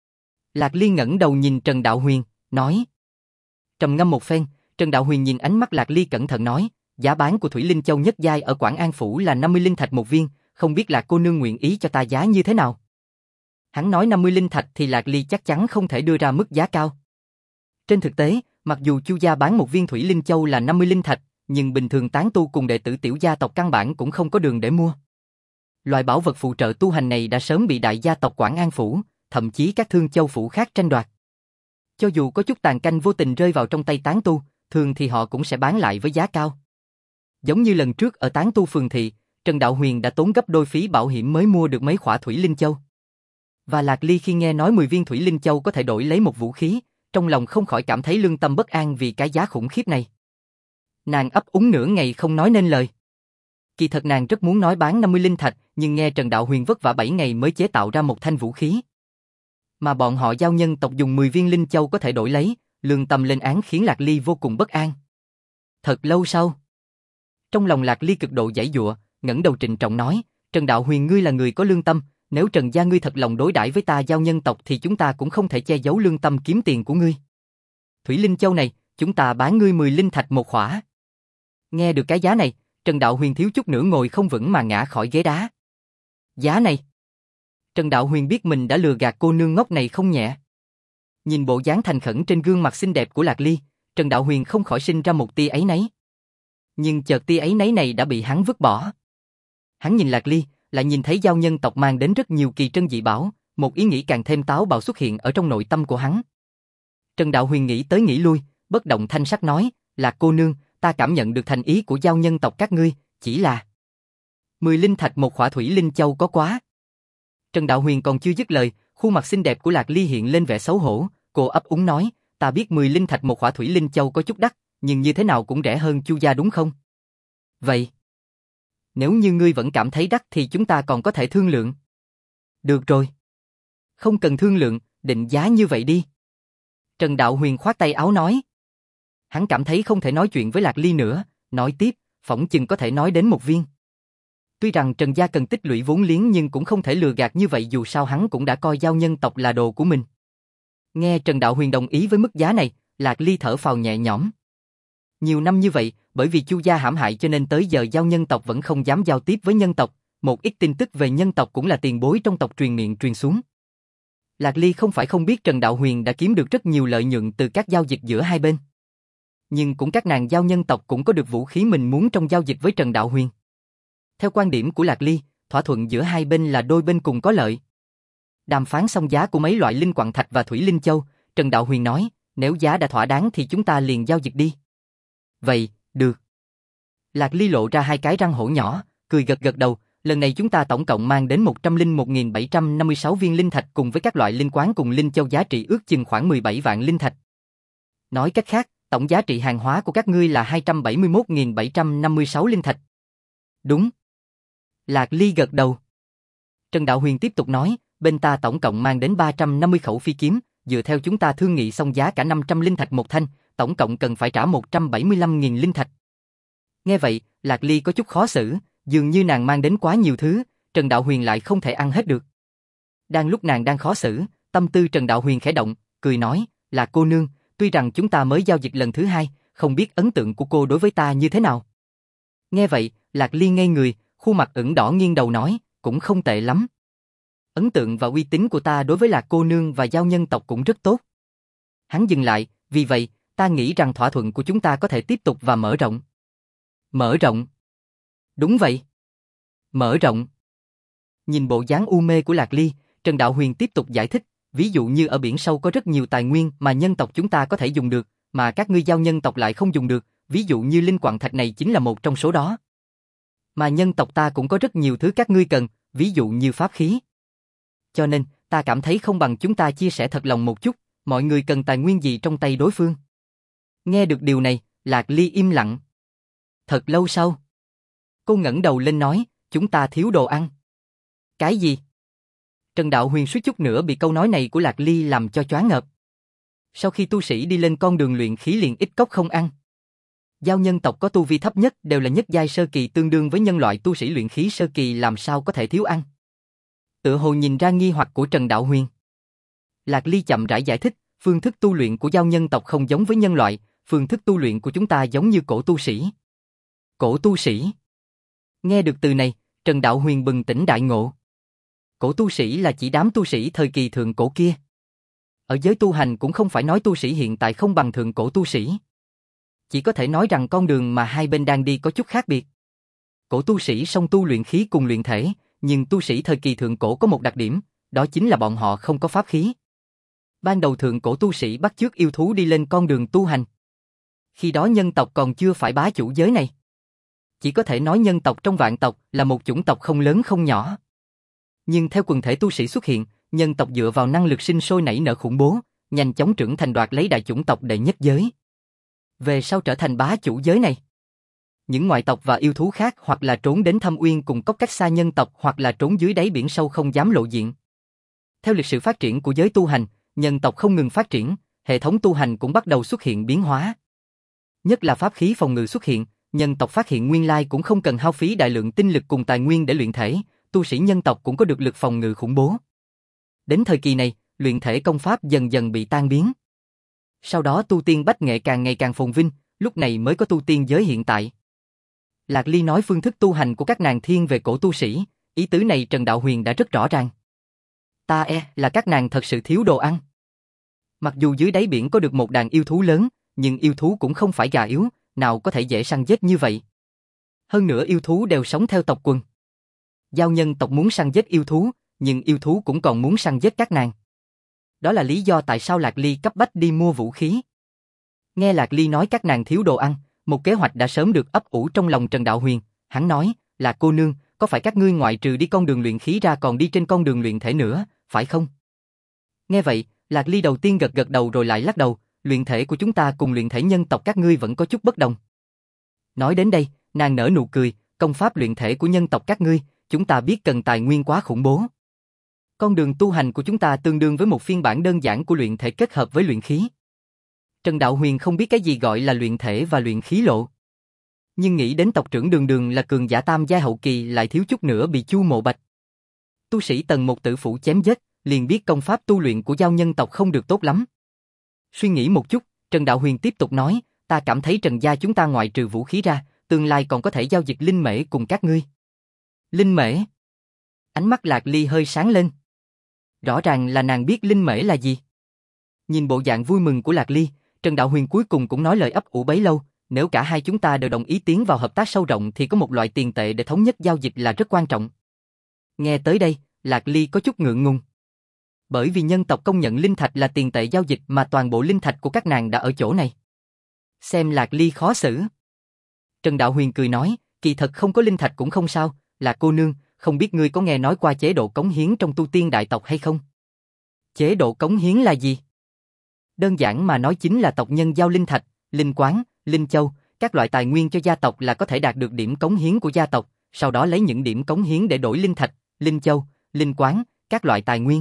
Lạc Ly ngẩng đầu nhìn Trần Đạo Huyền, nói. Trầm ngâm một phen, Trần Đạo Huyền nhìn ánh mắt Lạc Ly cẩn thận nói, giá bán của Thủy Linh Châu nhất giai ở Quảng An Phủ là 50 linh thạch một viên, không biết Lạc cô nương nguyện ý cho ta giá như thế nào? Hắn nói 50 linh thạch thì Lạc Ly chắc chắn không thể đưa ra mức giá cao. Trên thực tế, mặc dù Chu gia bán một viên Thủy Linh Châu là 50 linh thạch, nhưng bình thường tán tu cùng đệ tử tiểu gia tộc căn bản cũng không có đường để mua. Loại bảo vật phụ trợ tu hành này đã sớm bị đại gia tộc Quảng An Phủ, thậm chí các thương châu phủ khác tranh đoạt. Cho dù có chút tàn canh vô tình rơi vào trong tay tán tu, thường thì họ cũng sẽ bán lại với giá cao. Giống như lần trước ở tán tu phường thị, Trần Đạo Huyền đã tốn gấp đôi phí bảo hiểm mới mua được mấy khỏa Thủy Linh Châu. Và Lạc Ly khi nghe nói 10 viên Thủy Linh Châu có thể đổi lấy một vũ khí, trong lòng không khỏi cảm thấy lương tâm bất an vì cái giá khủng khiếp này. Nàng ấp úng nửa ngày không nói nên lời. Kỳ thật nàng rất muốn nói bán 50 linh thạch, nhưng nghe Trần Đạo Huyền vất vả 7 ngày mới chế tạo ra một thanh vũ khí. Mà bọn họ giao nhân tộc dùng 10 viên Linh Châu có thể đổi lấy, lương tâm lên án khiến Lạc Ly vô cùng bất an. Thật lâu sau, trong lòng Lạc Ly cực độ giãy giụa, ngẩng đầu trịnh trọng nói, Trần Đạo Huyền ngươi là người có lương tâm, nếu Trần gia ngươi thật lòng đối đãi với ta giao nhân tộc thì chúng ta cũng không thể che giấu lương tâm kiếm tiền của ngươi. Thủy Linh Châu này, chúng ta bán ngươi 10 linh thạch một khỏa. Nghe được cái giá này, Trần Đạo Huyền thiếu chút nữa ngồi không vững mà ngã khỏi ghế đá. Giá này? Trần Đạo Huyền biết mình đã lừa gạt cô nương ngốc này không nhẹ. Nhìn bộ dáng thành khẩn trên gương mặt xinh đẹp của Lạc Ly, Trần Đạo Huyền không khỏi sinh ra một tia áy náy. Nhưng chợt tia áy náy này đã bị hắn vứt bỏ. Hắn nhìn Lạc Ly, lại nhìn thấy giao nhân tộc mang đến rất nhiều kỳ trân dị bảo, một ý nghĩ càng thêm táo bạo xuất hiện ở trong nội tâm của hắn. Trần Đạo Huyền nghĩ tới nghĩ lui, bất động thanh sắc nói, Lạc cô nương, ta cảm nhận được thành ý của giao nhân tộc các ngươi, chỉ là 10 linh thạch một khỏa Thủy Linh Châu có quá. Trần Đạo Huyền còn chưa dứt lời, khuôn mặt xinh đẹp của Lạc Ly hiện lên vẻ xấu hổ, cô ấp úng nói, ta biết 10 linh thạch một khỏa Thủy Linh Châu có chút đắt, nhưng như thế nào cũng rẻ hơn Chu gia đúng không? Vậy, nếu như ngươi vẫn cảm thấy đắt thì chúng ta còn có thể thương lượng. Được rồi. Không cần thương lượng, định giá như vậy đi. Trần Đạo Huyền khoát tay áo nói. Hắn cảm thấy không thể nói chuyện với Lạc Ly nữa, nói tiếp, phỏng chừng có thể nói đến một viên. Tuy rằng Trần gia cần tích lũy vốn liếng nhưng cũng không thể lừa gạt như vậy, dù sao hắn cũng đã coi giao nhân tộc là đồ của mình. Nghe Trần Đạo Huyền đồng ý với mức giá này, Lạc Ly thở phào nhẹ nhõm. Nhiều năm như vậy, bởi vì Chu gia hãm hại cho nên tới giờ giao nhân tộc vẫn không dám giao tiếp với nhân tộc, một ít tin tức về nhân tộc cũng là tiền bối trong tộc truyền miệng truyền xuống. Lạc Ly không phải không biết Trần Đạo Huyền đã kiếm được rất nhiều lợi nhuận từ các giao dịch giữa hai bên. Nhưng cũng các nàng giao nhân tộc cũng có được vũ khí mình muốn trong giao dịch với Trần Đạo Huyền. Theo quan điểm của Lạc Ly, thỏa thuận giữa hai bên là đôi bên cùng có lợi. Đàm phán xong giá của mấy loại linh quặng thạch và Thủy Linh Châu, Trần Đạo Huyền nói, nếu giá đã thỏa đáng thì chúng ta liền giao dịch đi. Vậy, được. Lạc Ly lộ ra hai cái răng hổ nhỏ, cười gật gật đầu, lần này chúng ta tổng cộng mang đến 101.756 viên linh thạch cùng với các loại linh quáng cùng linh châu giá trị ước chừng khoảng 17 vạn linh thạch. Nói cách khác, tổng giá trị hàng hóa của các ngươi là 271.756 linh thạch. Đúng. Lạc Ly gật đầu. Trần Đạo Huyền tiếp tục nói, bên ta tổng cộng mang đến 350 khẩu phi kiếm, dựa theo chúng ta thương nghị xong giá cả 500 linh thạch một thanh, tổng cộng cần phải trả 175.000 linh thạch. Nghe vậy, Lạc Ly có chút khó xử, dường như nàng mang đến quá nhiều thứ, Trần Đạo Huyền lại không thể ăn hết được. Đang lúc nàng đang khó xử, tâm tư Trần Đạo Huyền khẽ động, cười nói, là cô nương, tuy rằng chúng ta mới giao dịch lần thứ hai, không biết ấn tượng của cô đối với ta như thế nào. Nghe vậy, Lạc Ly ngây người, khuôn mặt ửng đỏ nghiêng đầu nói, cũng không tệ lắm. Ấn tượng và uy tín của ta đối với Lạc cô nương và giao nhân tộc cũng rất tốt. Hắn dừng lại, vì vậy, ta nghĩ rằng thỏa thuận của chúng ta có thể tiếp tục và mở rộng. Mở rộng? Đúng vậy. Mở rộng. Nhìn bộ dáng u mê của Lạc Ly, Trần Đạo Huyền tiếp tục giải thích, ví dụ như ở biển sâu có rất nhiều tài nguyên mà nhân tộc chúng ta có thể dùng được, mà các ngươi giao nhân tộc lại không dùng được, ví dụ như linh quặng thạch này chính là một trong số đó. Mà nhân tộc ta cũng có rất nhiều thứ các ngươi cần, ví dụ như pháp khí. Cho nên, ta cảm thấy không bằng chúng ta chia sẻ thật lòng một chút, mọi người cần tài nguyên gì trong tay đối phương. Nghe được điều này, Lạc Ly im lặng. Thật lâu sau, cô ngẩng đầu lên nói, chúng ta thiếu đồ ăn. Cái gì? Trần Đạo Huyền suýt chút nữa bị câu nói này của Lạc Ly làm cho choáng ngợp. Sau khi tu sĩ đi lên con đường luyện khí liền ít cốc không ăn. Giao nhân tộc có tu vi thấp nhất đều là nhất giai sơ kỳ tương đương với nhân loại tu sĩ luyện khí sơ kỳ làm sao có thể thiếu ăn. Tựa hồ nhìn ra nghi hoặc của Trần Đạo Huyền. Lạc Ly chậm rãi giải thích, phương thức tu luyện của giao nhân tộc không giống với nhân loại, phương thức tu luyện của chúng ta giống như cổ tu sĩ. Cổ tu sĩ? Nghe được từ này, Trần Đạo Huyền bừng tỉnh đại ngộ. Cổ tu sĩ là chỉ đám tu sĩ thời kỳ thượng cổ kia. Ở giới tu hành cũng không phải nói tu sĩ hiện tại không bằng thượng cổ tu sĩ. Chỉ có thể nói rằng con đường mà hai bên đang đi có chút khác biệt. Cổ tu sĩ song tu luyện khí cùng luyện thể, nhưng tu sĩ thời kỳ thượng cổ có một đặc điểm, đó chính là bọn họ không có pháp khí. Ban đầu thượng cổ tu sĩ bắt chước yêu thú đi lên con đường tu hành. Khi đó nhân tộc còn chưa phải bá chủ giới này. Chỉ có thể nói nhân tộc trong vạn tộc là một chủng tộc không lớn không nhỏ. Nhưng theo quần thể tu sĩ xuất hiện, nhân tộc dựa vào năng lực sinh sôi nảy nở khủng bố, nhanh chóng trưởng thành đoạt lấy đại chủng tộc đệ nhất giới. Về sau trở thành bá chủ giới này. Những ngoại tộc và yêu thú khác hoặc là trốn đến thâm uyên cùng cốc cách xa nhân tộc hoặc là trốn dưới đáy biển sâu không dám lộ diện. Theo lịch sử phát triển của giới tu hành, nhân tộc không ngừng phát triển, hệ thống tu hành cũng bắt đầu xuất hiện biến hóa. Nhất là pháp khí phòng ngự xuất hiện, nhân tộc phát hiện nguyên lai cũng không cần hao phí đại lượng tinh lực cùng tài nguyên để luyện thể, tu sĩ nhân tộc cũng có được lực phòng ngự khủng bố. Đến thời kỳ này, luyện thể công pháp dần dần bị tan biến. Sau đó tu tiên bách nghệ càng ngày càng phồn vinh, lúc này mới có tu tiên giới hiện tại. Lạc Ly nói phương thức tu hành của các nàng thiên về cổ tu sĩ, ý tứ này Trần Đạo Huyền đã rất rõ ràng. Ta là các nàng thật sự thiếu đồ ăn. Mặc dù dưới đáy biển có được một đàn yêu thú lớn, nhưng yêu thú cũng không phải gà yếu, nào có thể dễ săn giết như vậy. Hơn nữa yêu thú đều sống theo tộc quần. Giao nhân tộc muốn săn giết yêu thú, nhưng yêu thú cũng còn muốn săn giết các nàng. Đó là lý do tại sao Lạc Ly cấp bách đi mua vũ khí. Nghe Lạc Ly nói các nàng thiếu đồ ăn, một kế hoạch đã sớm được ấp ủ trong lòng Trần Đạo Huyền, hắn nói, là cô nương, có phải các ngươi ngoại trừ đi con đường luyện khí ra còn đi trên con đường luyện thể nữa, phải không? Nghe vậy, Lạc Ly đầu tiên gật gật đầu rồi lại lắc đầu, luyện thể của chúng ta cùng luyện thể nhân tộc các ngươi vẫn có chút bất đồng. Nói đến đây, nàng nở nụ cười, công pháp luyện thể của nhân tộc các ngươi, chúng ta biết cần tài nguyên quá khủng bố. Con đường tu hành của chúng ta tương đương với một phiên bản đơn giản của luyện thể kết hợp với luyện khí. Trần Đạo Huyền không biết cái gì gọi là luyện thể và luyện khí lộ. Nhưng nghĩ đến tộc trưởng Đường Đường là cường giả tam giai hậu kỳ lại thiếu chút nữa bị Chu Mộ Bạch. Tu sĩ tầng một tử phủ chém giết, liền biết công pháp tu luyện của giao nhân tộc không được tốt lắm. Suy nghĩ một chút, Trần Đạo Huyền tiếp tục nói, ta cảm thấy Trần gia chúng ta ngoại trừ vũ khí ra, tương lai còn có thể giao dịch linh mễ cùng các ngươi. Linh mễ? Ánh mắt Lạc Ly hơi sáng lên. Rõ ràng là nàng biết linh mễ là gì. Nhìn bộ dạng vui mừng của Lạc Ly, Trần Đạo Huyền cuối cùng cũng nói lời ấp ủ bấy lâu, nếu cả hai chúng ta đều đồng ý tiến vào hợp tác sâu rộng thì có một loại tiền tệ để thống nhất giao dịch là rất quan trọng. Nghe tới đây, Lạc Ly có chút ngượng ngùng. Bởi vì nhân tộc công nhận linh thạch là tiền tệ giao dịch mà toàn bộ linh thạch của các nàng đã ở chỗ này. Xem Lạc Ly khó xử. Trần Đạo Huyền cười nói, kỳ thật không có linh thạch cũng không sao, là cô nương, không biết ngươi có nghe nói qua chế độ cống hiến trong tu tiên đại tộc hay không? Chế độ cống hiến là gì? Đơn giản mà nói chính là tộc nhân giao linh thạch, linh quán, linh châu, các loại tài nguyên cho gia tộc là có thể đạt được điểm cống hiến của gia tộc, sau đó lấy những điểm cống hiến để đổi linh thạch, linh châu, linh quán, các loại tài nguyên.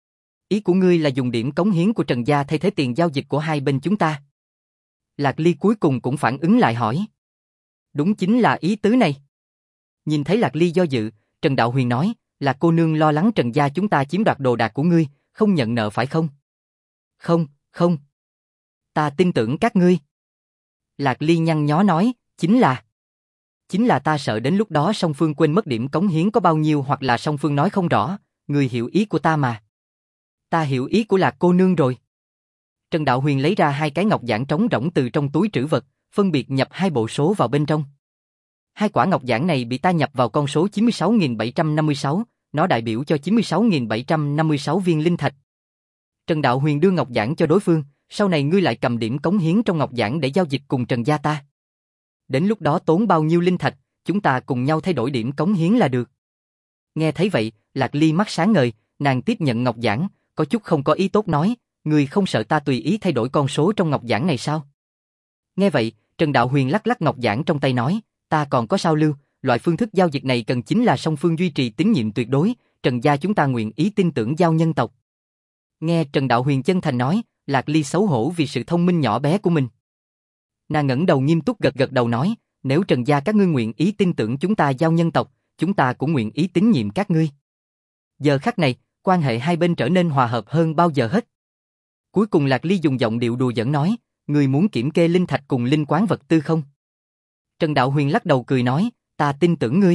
Ý của ngươi là dùng điểm cống hiến của Trần gia thay thế tiền giao dịch của hai bên chúng ta. Lạc Ly cuối cùng cũng phản ứng lại hỏi. Đúng chính là ý tứ này. Nhìn thấy Lạc Ly do dự, Trần Đạo Huyền nói, là cô nương lo lắng Trần gia chúng ta chiếm đoạt đồ đạc của ngươi, không nhận nợ phải không? Không, không. Ta tin tưởng các ngươi. Lạc Ly nhăn nhó nói, chính là ta sợ đến lúc đó song phương quên mất điểm cống hiến có bao nhiêu hoặc là song phương nói không rõ, ngươi hiểu ý của ta mà. Ta hiểu ý của Lạc cô nương rồi. Trần Đạo Huyền lấy ra 2 cái ngọc giản trống rỗng từ trong túi trữ vật, phân biệt nhập 2 bộ số vào bên trong. 2 quả ngọc giản này bị ta nhập vào con số 96.756, nó đại biểu cho 96.756 viên linh thạch. Trần Đạo Huyền đưa ngọc giản cho đối phương, sau này ngươi lại cầm điểm cống hiến trong ngọc giản để giao dịch cùng Trần gia ta. Đến lúc đó tốn bao nhiêu linh thạch, chúng ta cùng nhau thay đổi điểm cống hiến là được. Nghe thấy vậy, Lạc Ly mắt sáng ngời, nàng tiếp nhận ngọc giản, có chút không có ý tốt nói, ngươi không sợ ta tùy ý thay đổi con số trong ngọc giản này sao? Nghe vậy, Trần Đạo Huyền lắc lắc ngọc giản trong tay nói, ta còn có sao lưu, loại phương thức giao dịch này cần chính là song phương duy trì tín nhiệm tuyệt đối, Trần gia chúng ta nguyện ý tin tưởng giao nhân tộc. Nghe Trần Đạo Huyền chân thành nói, Lạc Ly xấu hổ vì sự thông minh nhỏ bé của mình. Nàng ngẩng đầu nghiêm túc gật gật đầu nói, nếu Trần gia các ngươi nguyện ý tin tưởng chúng ta giao nhân tộc, chúng ta cũng nguyện ý tín nhiệm các ngươi. Giờ khắc này, quan hệ hai bên trở nên hòa hợp hơn bao giờ hết. Cuối cùng Lạc Ly dùng giọng điệu đùa giỡn nói, ngươi muốn kiểm kê linh thạch cùng linh quán vật tư không? Trần Đạo Huyền lắc đầu cười nói, ta tin tưởng ngươi.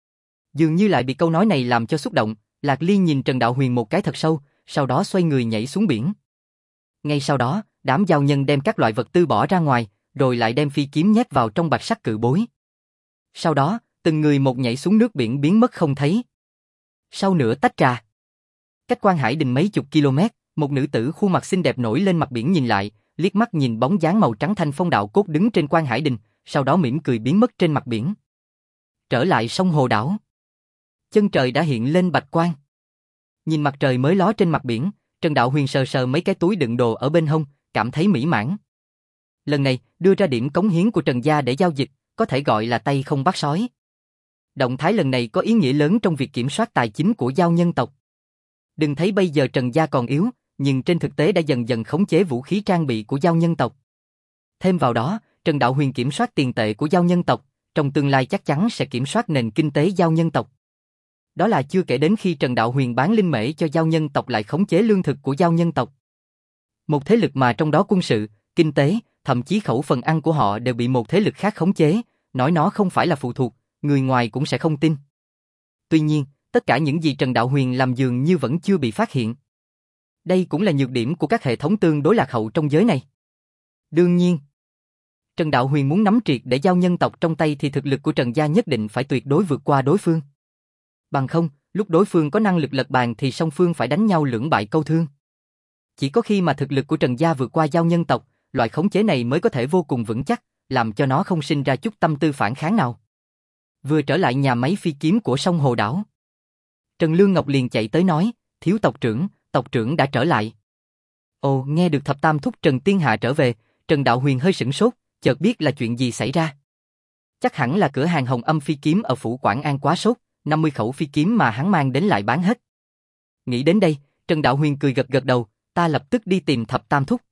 Dường như lại bị câu nói này làm cho xúc động, Lạc Ly nhìn Trần Đạo Huyền một cái thật sâu, sau đó xoay người nhảy xuống biển. Ngay sau đó, đám giao nhân đem các loại vật tư bỏ ra ngoài, rồi lại đem phi kiếm nhét vào trong bạch sắc cự bối. Sau đó, từng người một nhảy xuống nước biển biến mất không thấy. Sau nửa tách trà, cách Quan Hải Đình mấy chục km, một nữ tử khuôn mặt xinh đẹp nổi lên mặt biển nhìn lại, liếc mắt nhìn bóng dáng màu trắng thanh phong đạo cốt đứng trên Quan Hải Đình, sau đó mỉm cười biến mất trên mặt biển. Trở lại sông Hồ Đảo, chân trời đã hiện lên bạch quang. Nhìn mặt trời mới ló trên mặt biển, Trần Đạo Huyền sờ sờ mấy cái túi đựng đồ ở bên hông, cảm thấy mỹ mãn. Lần này, đưa ra điểm cống hiến của Trần gia để giao dịch, có thể gọi là tay không bắt sói. Động thái lần này có ý nghĩa lớn trong việc kiểm soát tài chính của giao nhân tộc. Đừng thấy bây giờ Trần gia còn yếu, nhưng trên thực tế đã dần dần khống chế vũ khí trang bị của giao nhân tộc. Thêm vào đó, Trần Đạo Huyền kiểm soát tiền tệ của giao nhân tộc, trong tương lai chắc chắn sẽ kiểm soát nền kinh tế giao nhân tộc. Đó là chưa kể đến khi Trần Đạo Huyền bán linh mễ cho giao nhân tộc lại khống chế lương thực của giao nhân tộc. Một thế lực mà trong đó quân sự, kinh tế, thậm chí khẩu phần ăn của họ đều bị một thế lực khác khống chế, nói nó không phải là phụ thuộc, người ngoài cũng sẽ không tin. Tuy nhiên, tất cả những gì Trần Đạo Huyền làm dường như vẫn chưa bị phát hiện. Đây cũng là nhược điểm của các hệ thống tương đối lạc hậu trong giới này. Đương nhiên, Trần Đạo Huyền muốn nắm triệt để giao nhân tộc trong tay thì thực lực của Trần gia nhất định phải tuyệt đối vượt qua đối phương. Bằng không, lúc đối phương có năng lực lật bàn thì song phương phải đánh nhau lưỡng bại câu thương. Chỉ có khi mà thực lực của Trần gia vượt qua giao nhân tộc, loại khống chế này mới có thể vô cùng vững chắc, làm cho nó không sinh ra chút tâm tư phản kháng nào. Vừa trở lại nhà máy phi kiếm của sông Hồ Đảo, Trần Lương Ngọc liền chạy tới nói, thiếu tộc trưởng đã trở lại. Ồ, nghe được thập tam thúc Trần Tiên Hạ trở về, Trần Đạo Huyền hơi sửng sốt, chợt biết là chuyện gì xảy ra. Chắc hẳn là cửa hàng Hồng Âm phi kiếm ở phủ Quảng An quá sốt, 50 khẩu phi kiếm mà hắn mang đến lại bán hết. Nghĩ đến đây, Trần Đạo Huyền cười gật gật đầu, ta lập tức đi tìm thập tam thúc.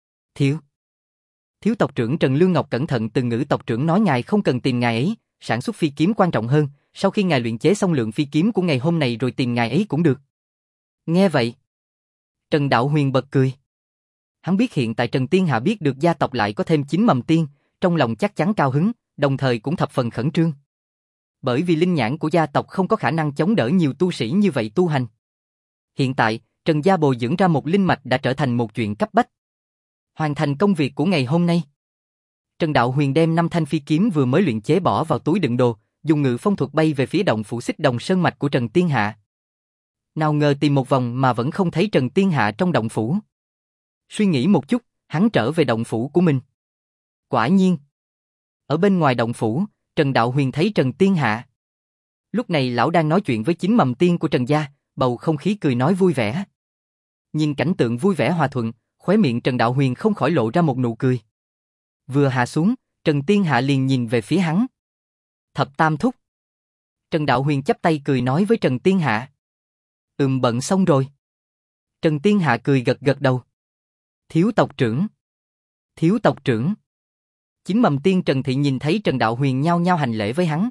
Thiếu tộc trưởng Trần Lương Ngọc cẩn thận từ ngữ tộc trưởng nói ngài không cần tìm ngài ấy, sản xuất phi kiếm quan trọng hơn, sau khi ngài luyện chế xong lượng phi kiếm của ngày hôm nay rồi tìm ngài ấy cũng được. Nghe vậy, Trần Đạo Huyền bật cười. Hắn biết hiện tại Trần Tiên Hạ biết được gia tộc lại có thêm 9 mầm tiên, trong lòng chắc chắn cao hứng, đồng thời cũng thập phần khẩn trương. Bởi vì linh nhãn của gia tộc không có khả năng chống đỡ nhiều tu sĩ như vậy tu hành. Hiện tại, Trần gia bồi dưỡng ra một linh mạch đã trở thành một chuyện cấp bách. Hoàn thành công việc của ngày hôm nay, Trần Đạo Huyền đem 5 thanh phi kiếm vừa mới luyện chế bỏ vào túi đựng đồ, dùng ngự phong thuật bay về phía động phủ Xích Đồng Sơn Mạch của Trần Tiên Hạ. Nào ngờ tìm một vòng mà vẫn không thấy Trần Tiên Hạ trong động phủ. Suy nghĩ một chút, hắn trở về động phủ của mình. Quả nhiên, ở bên ngoài động phủ, Trần Đạo Huyền thấy Trần Tiên Hạ. Lúc này lão đang nói chuyện với 9 mầm tiên của Trần gia, bầu không khí cười nói vui vẻ. Nhìn cảnh tượng vui vẻ hòa thuận, khóe miệng Trần Đạo Huyền không khỏi lộ ra một nụ cười. Vừa hạ xuống, Trần Tiên Hạ liền nhìn về phía hắn. Thập tam thúc. Trần Đạo Huyền chắp tay cười nói với Trần Tiên Hạ. Bận xong rồi. Trần Tiên Hạ cười gật gật đầu. Thiếu tộc trưởng. Chính Mầm Tiên Trần Thị nhìn thấy Trần Đạo Huyền nhao nhao hành lễ với hắn.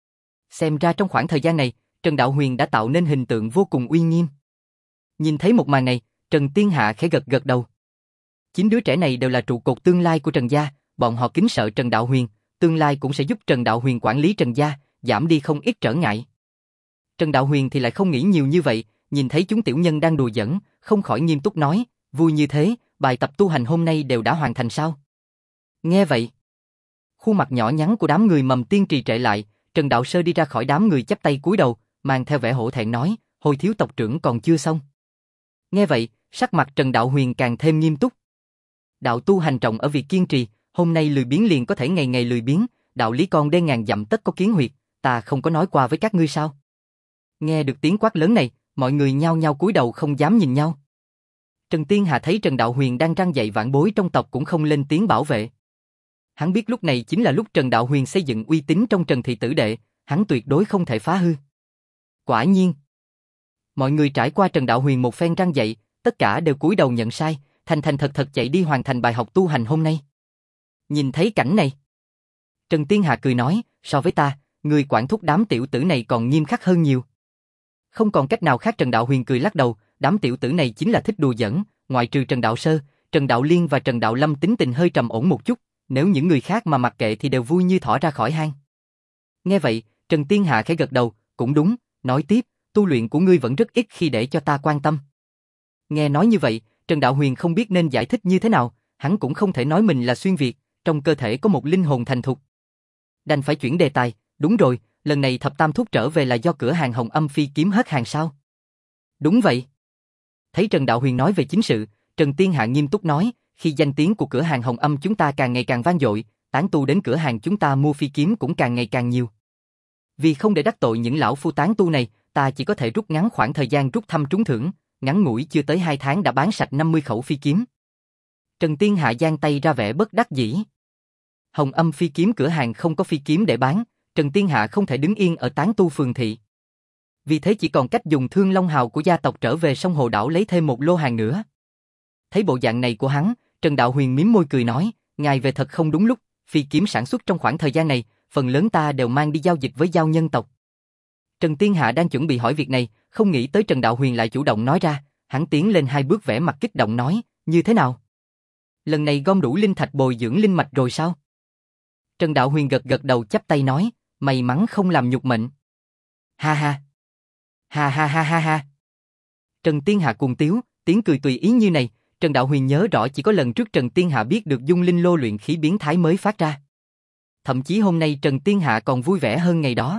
Xem ra trong khoảng thời gian này, Trần Đạo Huyền đã tạo nên hình tượng vô cùng uy nghiêm. Nhìn thấy một màn này, Trần Tiên Hạ khẽ gật gật đầu. Chính đứa trẻ này đều là trụ cột tương lai của Trần gia, bọn họ kính sợ Trần Đạo Huyền, tương lai cũng sẽ giúp Trần Đạo Huyền quản lý Trần gia, giảm đi không ít trở ngại. Trần Đạo Huyền thì lại không nghĩ nhiều như vậy, nhìn thấy chúng tiểu nhân đang đùa giỡn, không khỏi nghiêm túc nói, vui như thế, bài tập tu hành hôm nay đều đã hoàn thành sao? Nghe vậy, khuôn mặt nhỏ nhắn của đám người Mầm Tiên trì trệ lại, Trần Đạo Sơ đi ra khỏi đám người chắp tay cúi đầu, mang theo vẻ hổ thẹn nói, hồi thiếu tộc trưởng còn chưa xong. Nghe vậy, sắc mặt Trần Đạo Huyền càng thêm nghiêm túc. Đạo tu hành trọng ở việc kiên trì, hôm nay lười biếng liền có thể ngày ngày lười biếng, đạo lý con đen ngàn dặm tất có kiến huyệt, ta không có nói qua với các ngươi sao? Nghe được tiếng quát lớn này, mọi người nhao nhao cúi đầu không dám nhìn nhau. Trần Tiên Hà thấy Trần Đạo Huyền đang răn dạy vãn bối trong tộc cũng không lên tiếng bảo vệ. Hắn biết lúc này chính là lúc Trần Đạo Huyền xây dựng uy tín trong Trần thị tử đệ, hắn tuyệt đối không thể phá hư. Quả nhiên, mọi người trải qua Trần Đạo Huyền một phen răn dạy, tất cả đều cúi đầu nhận sai, thành thành thật thật chạy đi hoàn thành bài học tu hành hôm nay. Nhìn thấy cảnh này, Trần Tiên Hà cười nói, so với ta, người quản thúc đám tiểu tử này còn nghiêm khắc hơn nhiều. Không còn cách nào khác. Trần Đạo Huyền cười lắc đầu, đám tiểu tử này chính là thích đùa giỡn, ngoại trừ Trần Đạo Sơ, Trần Đạo Liên và Trần Đạo Lâm tính tình hơi trầm ổn một chút, nếu những người khác mà mặc kệ thì đều vui như thỏ ra khỏi hang. Nghe vậy, Trần Tiên Hạ khẽ gật đầu, cũng đúng, nói tiếp, tu luyện của ngươi vẫn rất ít khi để cho ta quan tâm. Nghe nói như vậy, Trần Đạo Huyền không biết nên giải thích như thế nào, hắn cũng không thể nói mình là xuyên việt, trong cơ thể có một linh hồn thành thục. Đành phải chuyển đề tài, đúng rồi, lần này thập tam thúc trở về là do cửa hàng Hồng Âm Phi kiếm hết hàng sao? Đúng vậy. Thấy Trần Đạo Huyền nói về chính sự, Trần Tiên Hạ nghiêm túc nói, khi danh tiếng của cửa hàng Hồng Âm chúng ta càng ngày càng vang dội, tán tu đến cửa hàng chúng ta mua phi kiếm cũng càng ngày càng nhiều. Vì không để đắc tội những lão phu tán tu này, ta chỉ có thể rút ngắn khoảng thời gian rút thăm trúng thưởng, ngắn ngủi chưa tới 2 tháng đã bán sạch 50 khẩu phi kiếm. Trần Tiên Hạ giang tay ra vẻ bất đắc dĩ. Hồng Âm Phi kiếm cửa hàng không có phi kiếm để bán, Trần Tiên Hạ không thể đứng yên ở tán tu phường thị. Vì thế chỉ còn cách dùng Thương Long Hào của gia tộc trở về sông Hồ Đảo lấy thêm một lô hàng nữa. Thấy bộ dạng này của hắn, Trần Đạo Huyền mím môi cười nói, ngài về thật không đúng lúc, phi kiếm sản xuất trong khoảng thời gian này, phần lớn ta đều mang đi giao dịch với giao nhân tộc. Trần Tiên Hạ đang chuẩn bị hỏi việc này, không nghĩ tới Trần Đạo Huyền lại chủ động nói ra, hắn tiến lên 2 bước vẻ mặt kích động nói, như thế nào? Lần này gom đủ linh thạch bồi dưỡng linh mạch rồi sao? Trần Đạo Huyền gật gật đầu chắp tay nói, may mắn không làm nhục mệnh. Ha ha. Ha ha ha ha ha. Trần Tiên Hạ cuồng tiếu, tiếng cười tùy ý như này, Trần Đạo Huyền nhớ rõ chỉ có lần trước Trần Tiên Hạ biết được dung linh lô luyện khí biến thái mới phát ra. Thậm chí hôm nay Trần Tiên Hạ còn vui vẻ hơn ngày đó.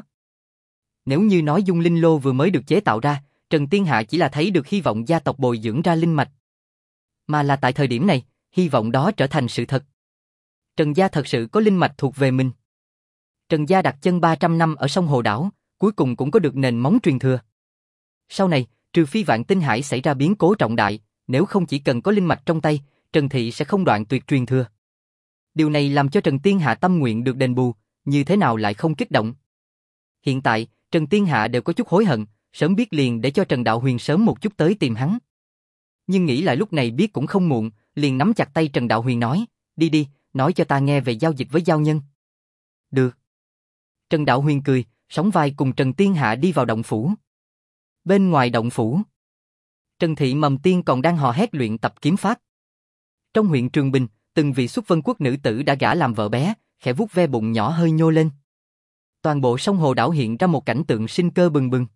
Nếu như nói dung linh lô vừa mới được chế tạo ra, Trần Tiên Hạ chỉ là thấy được hy vọng gia tộc bồi dưỡng ra linh mạch. Mà là tại thời điểm này, hy vọng đó trở thành sự thật. Trần gia thật sự có linh mạch thuộc về mình. Trần gia đặt chân 300 năm ở sông Hồ Đảo, cuối cùng cũng có được nền móng truyền thừa. Sau này, trừ phi Vạn Tinh Hải xảy ra biến cố trọng đại, nếu không chỉ cần có linh mạch trong tay, Trần thị sẽ không đoạn tuyệt truyền thừa. Điều này làm cho Trần Tiên Hạ tâm nguyện được đền bù, như thế nào lại không kích động. Hiện tại, Trần Tiên Hạ đều có chút hối hận, sớm biết liền để cho Trần Đạo Huyền sớm một chút tới tìm hắn. Nhưng nghĩ lại lúc này biết cũng không muộn, liền nắm chặt tay Trần Đạo Huyền nói, đi đi, nói cho ta nghe về giao dịch với giao nhân. Được. Trần Đạo Huyền cười, sóng vai cùng Trần Tiên Hạ đi vào động phủ. Bên ngoài động phủ, Trần Thị Mầm Tiên còn đang hò hét luyện tập kiếm pháp. Trong huyện Trường Bình, từng vị xuất vân quốc nữ tử đã gả làm vợ bé, khẽ vuốt ve bụng nhỏ hơi nhô lên. Toàn bộ sông Hồ Đảo hiện ra một cảnh tượng sinh cơ bừng bừng.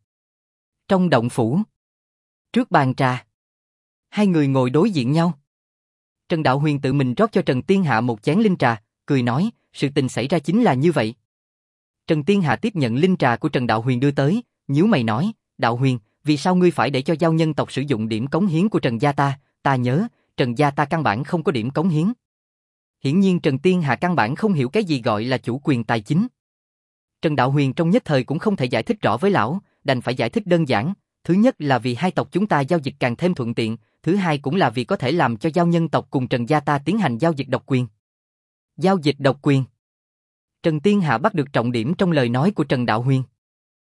Trong động phủ, trước bàn trà, hai người ngồi đối diện nhau. Trần Đạo Huyền tự mình rót cho Trần Tiên Hạ một chén linh trà, cười nói, sự tình xảy ra chính là như vậy. Trần Tiên Hạ tiếp nhận linh trà của Trần Đạo Huyền đưa tới, nhíu mày nói, Đạo Huyền, vì sao ngươi phải để cho giao nhân tộc sử dụng điểm cống hiến của Trần gia ta? Ta nhớ, Trần gia ta căn bản không có điểm cống hiến. Hiển nhiên Trần Tiên Hạ căn bản không hiểu cái gì gọi là chủ quyền tài chính. Trần Đạo Huyền trong nhất thời cũng không thể giải thích rõ với lão, đành phải giải thích đơn giản. Thứ nhất là vì hai tộc chúng ta giao dịch càng thêm thuận tiện, thứ hai cũng là vì có thể làm cho giao nhân tộc cùng Trần gia ta tiến hành giao dịch độc quyền. Giao dịch độc quyền. Trần Tiên Hạ bắt được trọng điểm trong lời nói của Trần Đạo Huyền.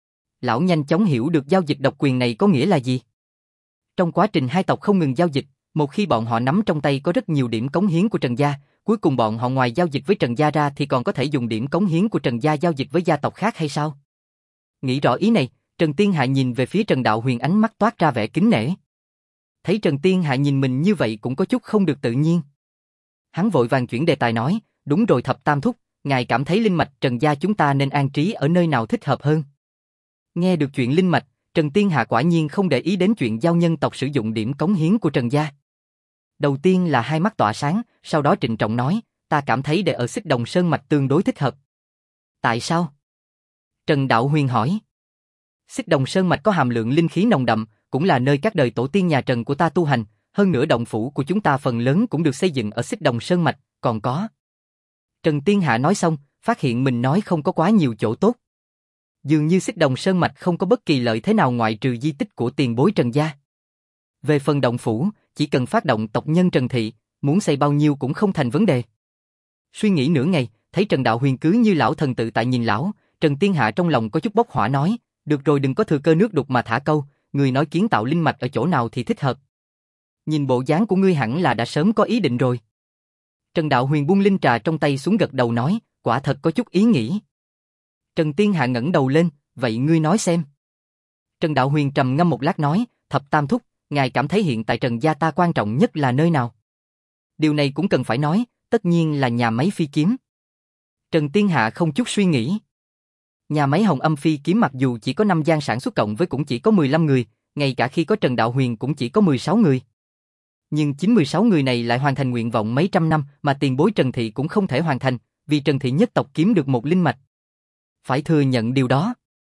Lão nhanh chóng hiểu được giao dịch độc quyền này có nghĩa là gì. Trong quá trình hai tộc không ngừng giao dịch, một khi bọn họ nắm trong tay có rất nhiều điểm cống hiến của Trần gia, Cuối cùng bọn họ ngoài giao dịch với Trần Gia ra thì còn có thể dùng điểm cống hiến của Trần Gia giao dịch với gia tộc khác hay sao? Nghĩ rõ ý này, Trần Tiên Hạ nhìn về phía Trần Đạo Huyền, ánh mắt toát ra vẻ kính nể. Thấy Trần Tiên Hạ nhìn mình như vậy cũng có chút không được tự nhiên. Hắn vội vàng chuyển đề tài nói, đúng rồi Thập Tam Thúc, ngài cảm thấy linh mạch Trần Gia chúng ta nên an trí ở nơi nào thích hợp hơn? Nghe được chuyện linh mạch, Trần Tiên Hạ quả nhiên không để ý đến chuyện giao nhân tộc sử dụng điểm cống hiến của Trần Gia. Đầu tiên là hai mắt tỏa sáng, sau đó trịnh trọng nói, ta cảm thấy để ở Xích Đồng Sơn Mạch tương đối thích hợp. Tại sao? Trần Đạo Huyền hỏi. Xích Đồng Sơn Mạch có hàm lượng linh khí nồng đậm, cũng là nơi các đời tổ tiên nhà Trần của ta tu hành, hơn nữa động phủ của chúng ta phần lớn cũng được xây dựng ở Xích Đồng Sơn Mạch, còn có. Trần Tiên Hạ nói xong, phát hiện mình nói không có quá nhiều chỗ tốt. Dường như Xích Đồng Sơn Mạch không có bất kỳ lợi thế nào ngoại trừ di tích của tiền bối Trần Gia. Về phần động phủ, chỉ cần phát động tộc nhân Trần Thị, muốn xây bao nhiêu cũng không thành vấn đề. Suy nghĩ nửa ngày, thấy Trần Đạo Huyền cứ như lão thần tự tại nhìn lão, Trần Tiên Hạ trong lòng có chút bốc hỏa nói, được rồi đừng có thừa cơ nước đục mà thả câu, người nói kiến tạo linh mạch ở chỗ nào thì thích hợp. Nhìn bộ dáng của ngươi hẳn là đã sớm có ý định rồi. Trần Đạo Huyền buông linh trà trong tay xuống gật đầu nói, quả thật có chút ý nghĩ. Trần Tiên Hạ ngẩng đầu lên, vậy ngươi nói xem. Trần Đạo Huyền trầm ngâm một lát nói, Thập Tam Thúc, ngài cảm thấy hiện tại Trần Gia ta quan trọng nhất là nơi nào? Điều này cũng cần phải nói, tất nhiên là nhà máy phi kiếm. Trần Tiên Hạ không chút suy nghĩ. Nhà máy Hồng Âm phi kiếm mặc dù chỉ có 5 gian sản xuất cộng với cũng chỉ có 15 người, ngay cả khi có Trần Đạo Huyền cũng chỉ có 16 người. Nhưng chính 16 người này lại hoàn thành nguyện vọng mấy trăm năm mà tiền bối Trần Thị cũng không thể hoàn thành, vì Trần Thị nhất tộc kiếm được một linh mạch. Phải thừa nhận điều đó.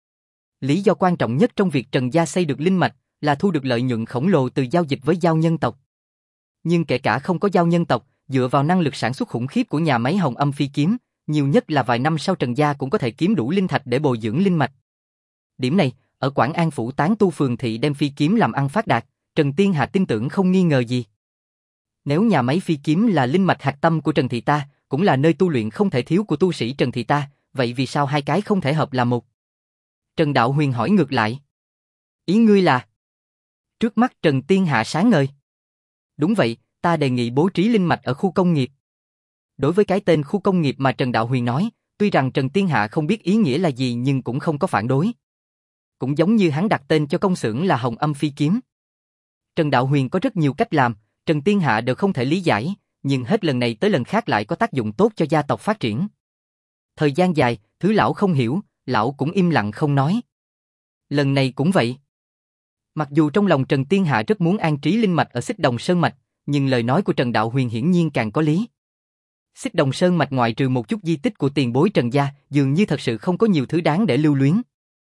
Lý do quan trọng nhất trong việc Trần Gia xây được linh mạch là thu được lợi nhuận khổng lồ từ giao dịch với giao nhân tộc. Nhưng kể cả không có giao nhân tộc, dựa vào năng lực sản xuất khủng khiếp của nhà máy Hồng Âm phi kiếm, nhiều nhất là vài năm sau Trần Gia cũng có thể kiếm đủ linh thạch để bồi dưỡng linh mạch. Điểm này, ở Quảng An phủ tán tu phường thị đem phi kiếm làm ăn phát đạt, Trần Tiên Hạ tin tưởng không nghi ngờ gì. Nếu nhà máy phi kiếm là linh mạch hạch tâm của Trần Thị ta, cũng là nơi tu luyện không thể thiếu của tu sĩ Trần Thị ta, vậy vì sao hai cái không thể hợp là một? Trần Đạo Huyền hỏi ngược lại. Ý ngươi là? Trước mắt Trần Tiên Hạ sáng ngời. Đúng vậy, ta đề nghị bố trí linh mạch ở khu công nghiệp. Đối với cái tên khu công nghiệp mà Trần Đạo Huyền nói, tuy rằng Trần Tiên Hạ không biết ý nghĩa là gì nhưng cũng không có phản đối. Cũng giống như hắn đặt tên cho công xưởng là Hồng Âm phi kiếm. Trần Đạo Huyền có rất nhiều cách làm, Trần Tiên Hạ đều không thể lý giải, nhưng hết lần này tới lần khác lại có tác dụng tốt cho gia tộc phát triển. Thời gian dài, thứ lão không hiểu, lão cũng im lặng không nói. Lần này cũng vậy. Mặc dù trong lòng Trần Tiên Hạ rất muốn an trí linh mạch ở Xích Đồng Sơn Mạch, nhưng lời nói của Trần Đạo Huyền hiển nhiên càng có lý. Xích Đồng Sơn Mạch ngoại trừ một chút di tích của tiền bối Trần Gia, dường như thật sự không có nhiều thứ đáng để lưu luyến.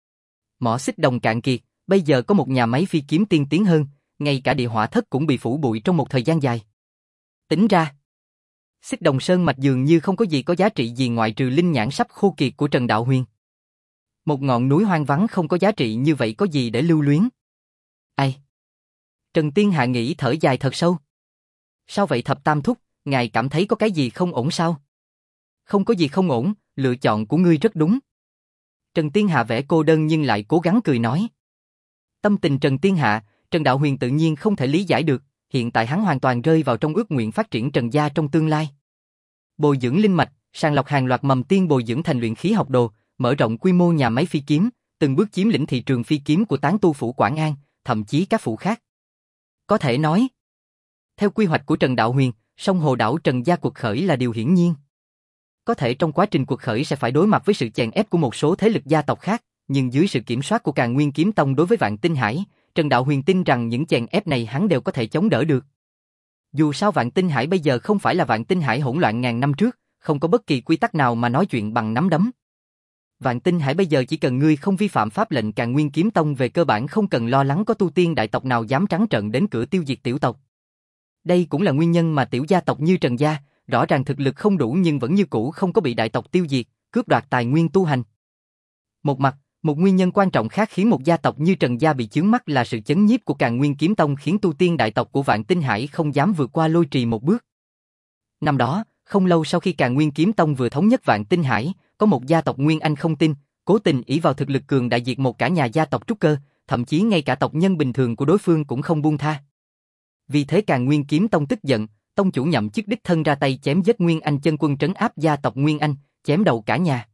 Mỏ Xích Đồng cạn kiệt, bây giờ có một nhà máy phi kiếm tiên tiến hơn, ngay cả địa hỏa thất cũng bị phủ bụi trong một thời gian dài. Tính ra, Xích Đồng Sơn Mạch dường như không có gì có giá trị gì ngoại trừ linh nhãn sắp khô kiệt của Trần Đạo Huyền. Một ngọn núi hoang vắng không có giá trị như vậy có gì để lưu luyến? Ai? Trần Tiên Hạ nghĩ thở dài thật sâu. Sao vậy Thập Tam Thúc, ngài cảm thấy có cái gì không ổn sao? Không có gì không ổn, lựa chọn của ngươi rất đúng. Trần Tiên Hạ vẻ cô đơn nhưng lại cố gắng cười nói. Tâm tình Trần Tiên Hạ, Trần Đạo Huyền tự nhiên không thể lý giải được, hiện tại hắn hoàn toàn rơi vào trong ước nguyện phát triển Trần Gia trong tương lai. Bồi dưỡng linh mạch, sàng lọc hàng loạt mầm tiên bồi dưỡng thành luyện khí học đồ, mở rộng quy mô nhà máy phi kiếm, từng bước chiếm lĩnh thị trường phi kiếm của tán tu phủ Quảng An, thậm chí các phủ khác. Có thể nói, theo quy hoạch của Trần Đạo Huyền, sông Hồ đảo Trần Gia cuộc khởi là điều hiển nhiên. Có thể trong quá trình cuộc khởi sẽ phải đối mặt với sự chèn ép của một số thế lực gia tộc khác, nhưng dưới sự kiểm soát của Càn Nguyên Kiếm Tông đối với Vạn Tinh Hải, Trần Đạo Huyền tin rằng những chèn ép này hắn đều có thể chống đỡ được. Dù sao Vạn Tinh Hải bây giờ không phải là Vạn Tinh Hải hỗn loạn ngàn năm trước, không có bất kỳ quy tắc nào mà nói chuyện bằng nắm đấm. Vạn Tinh Hải bây giờ chỉ cần ngươi không vi phạm pháp lệnh Càn Nguyên Kiếm Tông về cơ bản không cần lo lắng có tu tiên đại tộc nào dám trắng trợn đến cửa tiêu diệt tiểu tộc. Đây cũng là nguyên nhân mà tiểu gia tộc như Trần Gia, rõ ràng thực lực không đủ nhưng vẫn như cũ không có bị đại tộc tiêu diệt, cướp đoạt tài nguyên tu hành. Một mặt, một nguyên nhân quan trọng khác khiến một gia tộc như Trần Gia bị chướng mắt là sự chấn nhiếp của Càn Nguyên Kiếm Tông khiến tu tiên đại tộc của Vạn Tinh Hải không dám vượt qua Lôi Trì một bước. Năm đó, không lâu sau khi Càn Nguyên Kiếm Tông vừa thống nhất Vạn Tinh Hải, có một gia tộc Nguyên Anh không tin, cố tình ỷ vào thực lực cường đại diệt một cả nhà gia tộc trúc cơ, thậm chí ngay cả tộc nhân bình thường của đối phương cũng không buông tha. Vì thế Càn Nguyên Kiếm Tông tức giận, tông chủ nhậm chức đích thân ra tay chém giết Nguyên Anh chân quân trấn áp gia tộc Nguyên Anh, chém đầu cả nhà.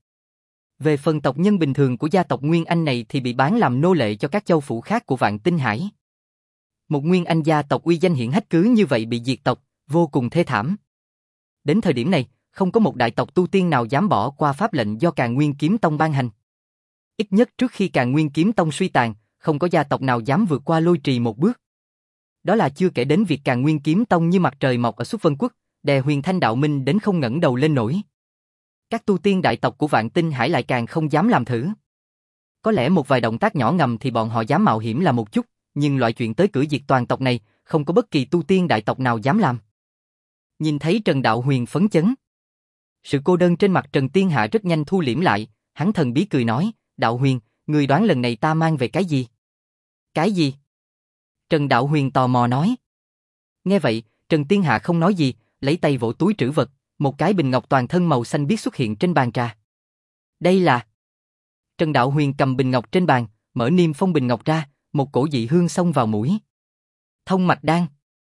Về phần tộc nhân bình thường của gia tộc Nguyên Anh này thì bị bán làm nô lệ cho các châu phủ khác của Vạn Tinh Hải. Một Nguyên Anh gia tộc uy danh hiển hách cứ như vậy bị diệt tộc, vô cùng thê thảm. Đến thời điểm này, không có một đại tộc tu tiên nào dám bỏ qua pháp lệnh do Càn Nguyên Kiếm Tông ban hành. Ít nhất trước khi Càn Nguyên Kiếm Tông suy tàn, không có gia tộc nào dám vượt qua lôi trì một bước. Đó là chưa kể đến việc Càn Nguyên Kiếm Tông như mặt trời mọc ở Xuất Vân Quốc, đè Huyền Thanh Đạo Minh đến không ngẩng đầu lên nổi. Các tu tiên đại tộc của Vạn Tinh Hải lại càng không dám làm thử. Có lẽ một vài động tác nhỏ ngầm thì bọn họ dám mạo hiểm là một chút, nhưng loại chuyện tới cửa diệt toàn tộc này, không có bất kỳ tu tiên đại tộc nào dám làm. Nhìn thấy Trần Đạo Huyền phấn chấn. Sự cô đơn trên mặt Trần Tiên Hạ rất nhanh thu liễm lại, hắn thần bí cười nói, Đạo Huyền, người đoán lần này ta mang về cái gì? Cái gì? Trần Đạo Huyền tò mò nói. Nghe vậy, Trần Tiên Hạ không nói gì, lấy tay vỗ túi trữ vật, một cái bình ngọc toàn thân màu xanh biếc xuất hiện trên bàn trà. Đây là... Trần Đạo Huyền cầm bình ngọc trên bàn, mở niêm phong bình ngọc ra, một cổ dị hương xông vào mũi. Thông mạch đan.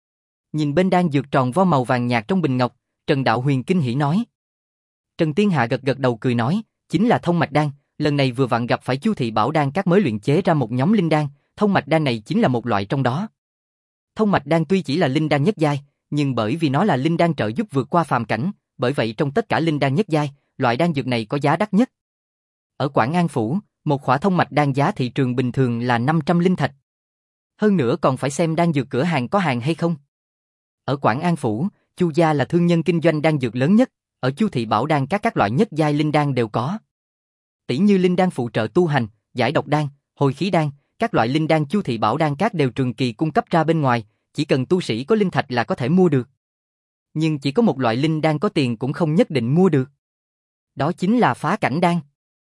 Nhìn bên đan dược tròn vo màu vàng nhạt trong bình ngọc, Trần Đạo Huyền kinh hỉ nói. Trần Tiên Hạ gật gật đầu cười nói, chính là thông mạch đan, lần này vừa vặn gặp phải Chu Thị Bảo Đan các mới luyện chế ra một nhóm linh đan, thông mạch đan này chính là một loại trong đó. Thông mạch đan tuy chỉ là linh đan nhất giai, nhưng bởi vì nó là linh đan trợ giúp vượt qua phàm cảnh, bởi vậy trong tất cả linh đan nhất giai, loại đan dược này có giá đắt nhất. Ở Quảng An phủ, một khỏa thông mạch đan giá thị trường bình thường là 500 linh thạch. Hơn nữa còn phải xem đan dược cửa hàng có hàng hay không. Ở Quảng An phủ, Chu gia là thương nhân kinh doanh đan dược lớn nhất, ở Chu Thị Bảo Đan các loại nhất giai linh đan đều có. Tỷ như linh đan phụ trợ tu hành, giải độc đan, hồi khí đan, các loại linh đan Chu Thị Bảo Đan các đều trường kỳ cung cấp ra bên ngoài, chỉ cần tu sĩ có linh thạch là có thể mua được. Nhưng chỉ có một loại linh đan có tiền cũng không nhất định mua được. Đó chính là phá cảnh đan.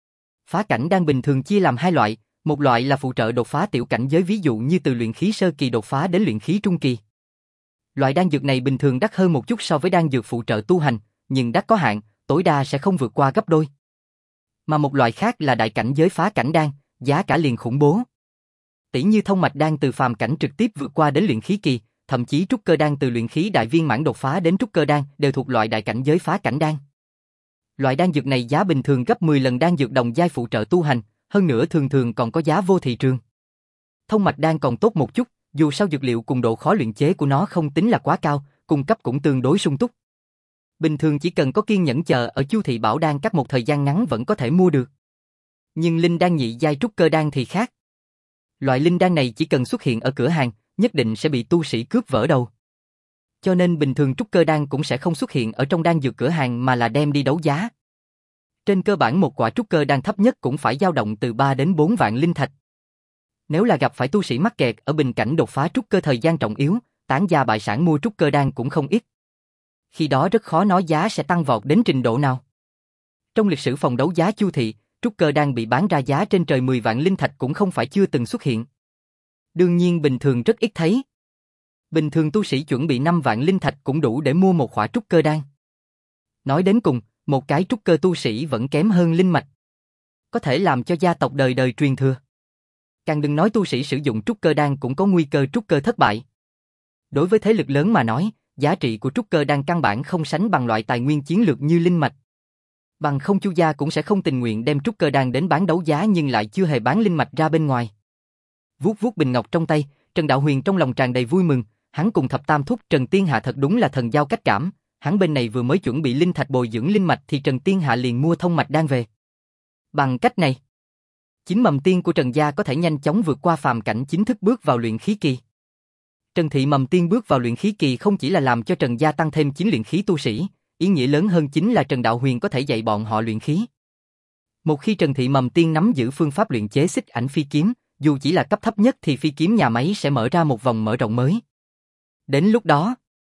Phá cảnh đan bình thường chia làm hai loại, một loại là phụ trợ đột phá tiểu cảnh giới, ví dụ như từ luyện khí sơ kỳ đột phá đến luyện khí trung kỳ. Loại đan dược này bình thường đắt hơn một chút so với đan dược phụ trợ tu hành, nhưng đắt có hạn, tối đa sẽ không vượt qua gấp đôi. Mà một loại khác là đại cảnh giới phá cảnh đan, giá cả liền khủng bố. Tỷ như thông mạch đan từ phàm cảnh trực tiếp vượt qua đến luyện khí kỳ, thậm chí trúc cơ đan từ luyện khí đại viên mãn đột phá đến trúc cơ đan đều thuộc loại đại cảnh giới phá cảnh đan. Loại đan dược này giá bình thường gấp 10 lần đan dược đồng giai phụ trợ tu hành, hơn nữa thường thường còn có giá vô thị trường. Thông mạch đan còn tốt một chút, dù sao dược liệu cùng độ khó luyện chế của nó không tính là quá cao, cung cấp cũng tương đối sung túc. Bình thường chỉ cần có kiên nhẫn chờ ở Chu Thị Bảo Đan các một thời gian ngắn vẫn có thể mua được. Nhưng linh đan nhị giai trúc cơ đan thì khác. Loại linh đan này chỉ cần xuất hiện ở cửa hàng, nhất định sẽ bị tu sĩ cướp vỡ đầu. Cho nên bình thường trúc cơ đan cũng sẽ không xuất hiện ở trong đan dược cửa hàng mà là đem đi đấu giá. Trên cơ bản một quả trúc cơ đan thấp nhất cũng phải dao động từ 3 đến 4 vạn linh thạch. Nếu là gặp phải tu sĩ mắc kẹt ở bình cảnh đột phá trúc cơ thời gian trọng yếu, tán gia bại sản mua trúc cơ đan cũng không ít. Khi đó rất khó nói giá sẽ tăng vọt đến trình độ nào. Trong lịch sử phòng đấu giá Chu Thị, trúc cơ đan bị bán ra giá trên trời 10 vạn linh thạch cũng không phải chưa từng xuất hiện. Đương nhiên bình thường rất ít thấy. Bình thường tu sĩ chuẩn bị 5 vạn linh thạch cũng đủ để mua một khỏa trúc cơ đan. Nói đến cùng, một cái trúc cơ tu sĩ vẫn kém hơn linh mạch. Có thể làm cho gia tộc đời đời truyền thừa. Càng đừng nói tu sĩ sử dụng trúc cơ đan cũng có nguy cơ trúc cơ thất bại. Đối với thế lực lớn mà nói, giá trị của trúc cơ đan căn bản không sánh bằng loại tài nguyên chiến lược như linh mạch. Bằng không Chu gia cũng sẽ không tình nguyện đem trúc cơ đan đến bán đấu giá nhưng lại chưa hề bán linh mạch ra bên ngoài. Vuốt vuốt bình ngọc trong tay, Trần Đạo Huyền trong lòng tràn đầy vui mừng, hắn cùng thập tam thúc Trần Tiên Hạ thật đúng là thần giao cách cảm, hắn bên này vừa mới chuẩn bị linh thạch bồi dưỡng linh mạch thì Trần Tiên Hạ liền mua thông mạch đan về. Bằng cách này, chính mầm tiên của Trần gia có thể nhanh chóng vượt qua phàm cảnh chính thức bước vào luyện khí kỳ. Trần thị mầm tiên bước vào luyện khí kỳ không chỉ là làm cho Trần gia tăng thêm 9 luyện khí tu sĩ, ý nghĩa lớn hơn chính là Trần Đạo Huyền có thể dạy bọn họ luyện khí. Một khi Trần thị mầm tiên nắm giữ phương pháp luyện chế xích ảnh phi kiếm, dù chỉ là cấp thấp nhất thì phi kiếm nhà máy sẽ mở ra một vòng mở rộng mới. Đến lúc đó,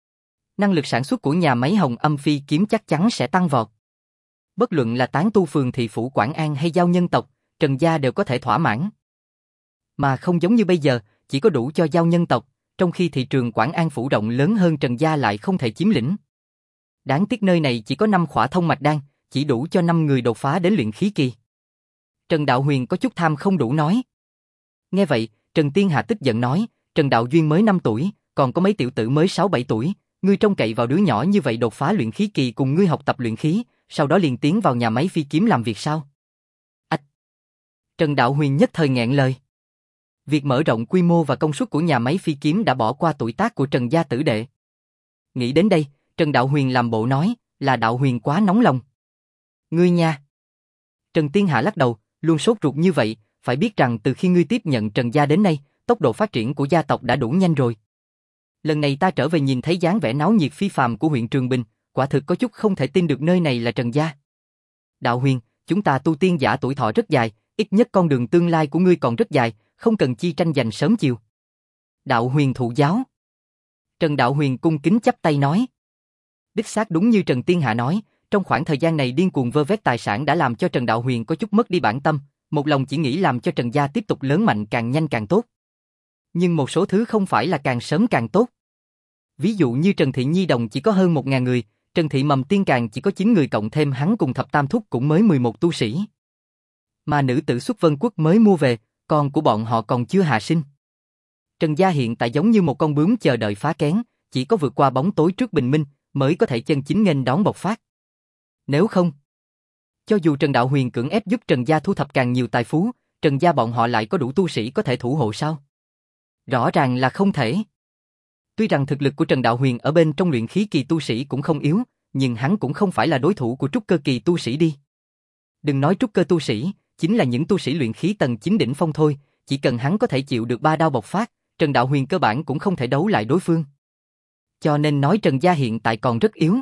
năng lực sản xuất của nhà máy Hồng Âm phi kiếm chắc chắn sẽ tăng vọt. Bất luận là tán tu phường thị phủ Quảng An hay giao nhân tộc, Trần gia đều có thể thỏa mãn. Mà không giống như bây giờ, chỉ có đủ cho giao nhân tộc, trong khi thị trường Quảng An phủ rộng lớn hơn Trần gia lại không thể chiếm lĩnh. Đáng tiếc nơi này chỉ có 5 khỏa thông mạch đan, chỉ đủ cho 5 người đột phá đến luyện khí kỳ. Trần Đạo Huyền có chút tham không đủ nói. Nghe vậy, Trần Tiên Hạ tức giận nói, Trần Đạo Duyên mới 5 tuổi, còn có mấy tiểu tử mới 6-7 tuổi, Ngươi trông cậy vào đứa nhỏ như vậy đột phá luyện khí kỳ cùng ngươi học tập luyện khí, sau đó liền tiến vào nhà máy phi kiếm làm việc sao? Ách! Trần Đạo Huyền nhất thời nghẹn lời. Việc mở rộng quy mô và công suất của nhà máy phi kiếm đã bỏ qua tuổi tác của Trần gia tử đệ. Nghĩ đến đây, Trần Đạo Huyền làm bộ nói, là Đạo Huyền quá nóng lòng. Ngươi nha! Trần Tiên Hạ lắc đầu, luôn sốt ruột như vậy, phải biết rằng từ khi ngươi tiếp nhận Trần gia đến nay, tốc độ phát triển của gia tộc đã đủ nhanh rồi. Lần này ta trở về nhìn thấy dáng vẻ náo nhiệt phi phàm của huyện Trường Bình, quả thực có chút không thể tin được nơi này là Trần gia. Đạo Huyền, chúng ta tu tiên giả tuổi thọ rất dài, ít nhất con đường tương lai của ngươi còn rất dài, không cần chi tranh giành sớm chiều. Đạo Huyền thụ giáo. Trần Đạo Huyền cung kính chắp tay nói. Đích xác đúng như Trần Tiên Hạ nói, trong khoảng thời gian này điên cuồng vơ vét tài sản đã làm cho Trần Đạo Huyền có chút mất đi bản tâm, một lòng chỉ nghĩ làm cho Trần gia tiếp tục lớn mạnh càng nhanh càng tốt. Nhưng một số thứ không phải là càng sớm càng tốt. Ví dụ như Trần Thị Nhi Đồng chỉ có hơn 1.000 người, Trần Thị Mầm Tiên Càng chỉ có 9 người cộng thêm hắn cùng Thập Tam Thúc cũng mới 11 tu sĩ. Mà nữ tử xuất Vân Quốc mới mua về, con của bọn họ còn chưa hạ sinh. Trần gia hiện tại giống như một con bướm chờ đợi phá kén, chỉ có vượt qua bóng tối trước bình minh mới có thể chân chính nghênh đón bộc phát. Nếu không, cho dù Trần Đạo Huyền cưỡng ép giúp Trần gia thu thập càng nhiều tài phú, Trần gia bọn họ lại có đủ tu sĩ có thể thủ hộ sao? Rõ ràng là không thể. Tuy rằng thực lực của Trần Đạo Huyền ở bên trong luyện khí kỳ tu sĩ cũng không yếu, nhưng hắn cũng không phải là đối thủ của trúc cơ kỳ tu sĩ đi. Đừng nói trúc cơ tu sĩ, chính là những tu sĩ luyện khí tầng 9 đỉnh phong thôi, chỉ cần hắn có thể chịu được 3 đao bộc phát, Trần Đạo Huyền cơ bản cũng không thể đấu lại đối phương. Cho nên nói Trần gia hiện tại còn rất yếu.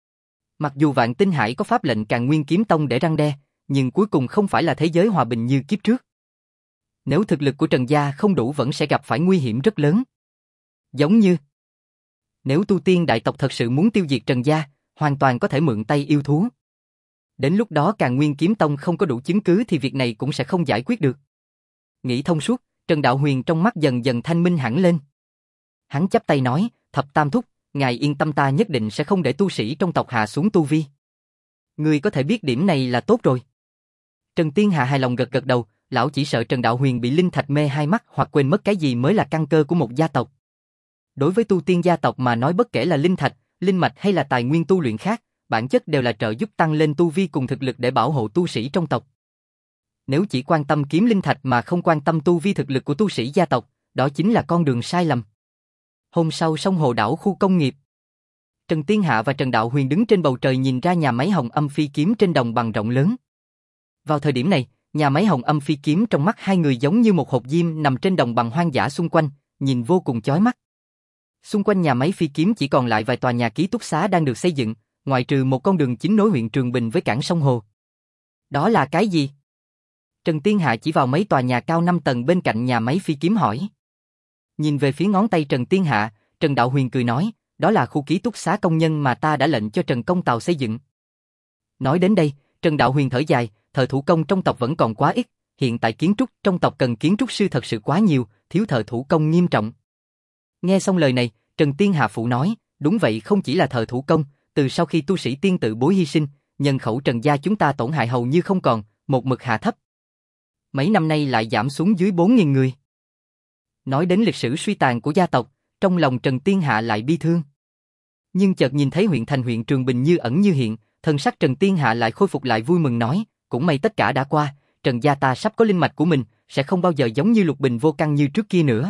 Mặc dù Vạn Tinh Hải có pháp lệnh Càn Nguyên Kiếm Tông để răn đe, nhưng cuối cùng không phải là thế giới hòa bình như kiếp trước. Nếu thực lực của Trần gia không đủ vẫn sẽ gặp phải nguy hiểm rất lớn. Giống như nếu tu tiên đại tộc thật sự muốn tiêu diệt Trần gia, hoàn toàn có thể mượn tay yêu thú. Đến lúc đó Càn Nguyên Kiếm Tông không có đủ chứng cứ thì việc này cũng sẽ không giải quyết được. Nghĩ thông suốt, Trần Đạo Huyền trong mắt dần dần thanh minh hẳn lên. Hắn chắp tay nói, Thập Tam Thúc, ngài yên tâm, ta nhất định sẽ không để tu sĩ trong tộc hạ xuống tu vi. Ngươi có thể biết điểm này là tốt rồi. Trần Tiên Hạ hài lòng gật gật đầu, lão chỉ sợ Trần Đạo Huyền bị linh thạch mê hai mắt hoặc quên mất cái gì mới là căn cơ của một gia tộc. Đối với tu tiên gia tộc mà nói, bất kể là linh thạch, linh mạch hay là tài nguyên tu luyện khác, bản chất đều là trợ giúp tăng lên tu vi cùng thực lực để bảo hộ tu sĩ trong tộc. Nếu chỉ quan tâm kiếm linh thạch mà không quan tâm tu vi thực lực của tu sĩ gia tộc, đó chính là con đường sai lầm. Hôm sau sông Hồ Đảo khu công nghiệp, Trần Tiên Hạ và Trần Đạo Huyền đứng trên bầu trời nhìn ra nhà máy Hồng Âm Phi Kiếm trên đồng bằng rộng lớn. Vào thời điểm này, nhà máy Hồng Âm Phi Kiếm trong mắt hai người giống như một hộp diêm nằm trên đồng bằng hoang dã xung quanh, nhìn vô cùng chói mắt. Xung quanh nhà máy phi kiếm chỉ còn lại vài tòa nhà ký túc xá đang được xây dựng, ngoại trừ một con đường chính nối huyện Trường Bình với cảng sông Hồ. Đó là cái gì? Trần Tiên Hạ chỉ vào mấy tòa nhà cao 5 tầng bên cạnh nhà máy phi kiếm hỏi. Nhìn về phía ngón tay Trần Tiên Hạ, Trần Đạo Huyền cười nói, đó là khu ký túc xá công nhân mà ta đã lệnh cho Trần Công Tào xây dựng. Nói đến đây, Trần Đạo Huyền thở dài, thợ thủ công trong tộc vẫn còn quá ít, hiện tại kiến trúc trong tộc cần kiến trúc sư thật sự quá nhiều, thiếu thợ thủ công nghiêm trọng. Nghe xong lời này, Trần Tiên Hạ phụ nói, đúng vậy, không chỉ là thợ thủ công, từ sau khi tu sĩ tiên tự bối hy sinh, nhân khẩu Trần gia chúng ta tổn hại hầu như không còn, một mực hạ thấp. Mấy năm nay lại giảm xuống dưới 4.000 người. Nói đến lịch sử suy tàn của gia tộc, trong lòng Trần Tiên Hạ lại bi thương. Nhưng chợt nhìn thấy huyện thành huyện Trường Bình như ẩn như hiện, thần sắc Trần Tiên Hạ lại khôi phục lại vui mừng nói, cũng may tất cả đã qua, Trần gia ta sắp có linh mạch của mình, sẽ không bao giờ giống như Lục Bình vô căn như trước kia nữa.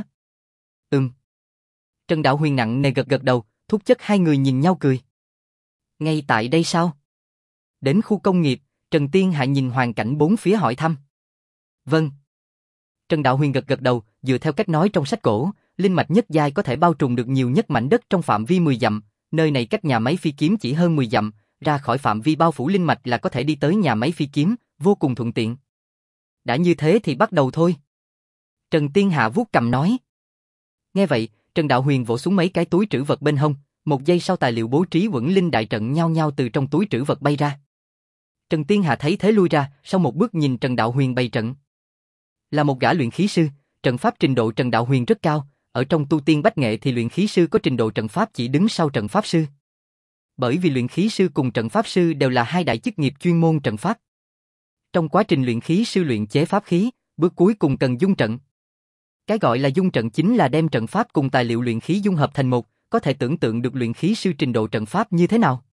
Trần Đạo Huyền nặng nề gật gật đầu, thúc chất hai người nhìn nhau cười. Ngay tại đây sao? Đến khu công nghiệp, Trần Tiên Hạ nhìn hoàn cảnh bốn phía hỏi thăm. Vâng. Trần Đạo Huyền gật gật đầu, dựa theo cách nói trong sách cổ, linh mạch nhất giai có thể bao trùm được nhiều nhất mảnh đất trong phạm vi 10 dặm, nơi này cách nhà máy phi kiếm chỉ hơn 10 dặm, ra khỏi phạm vi bao phủ linh mạch là có thể đi tới nhà máy phi kiếm, vô cùng thuận tiện. Đã như thế thì bắt đầu thôi. Trần Tiên Hạ vuốt cằm nói. Nghe vậy, Trần Đạo Huyền vỗ xuống mấy cái túi trữ vật bên hông, một giây sau tài liệu bố trí Quẩn Linh đại trận nhao nhao từ trong túi trữ vật bay ra. Trần Tiên Hạ thấy thế lui ra, sau một bước nhìn Trần Đạo Huyền bày trận. Là một gã luyện khí sư, trận pháp trình độ Trần Đạo Huyền rất cao, ở trong tu tiên bách nghệ thì luyện khí sư có trình độ trận pháp chỉ đứng sau trận pháp sư. Bởi vì luyện khí sư cùng trận pháp sư đều là hai đại chức nghiệp chuyên môn trận pháp. Trong quá trình luyện khí sư luyện chế pháp khí, bước cuối cùng cần dung trận. Cái gọi là dung trận chính là đem trận pháp cùng tài liệu luyện khí dung hợp thành một, có thể tưởng tượng được luyện khí sư trình độ trận pháp như thế nào.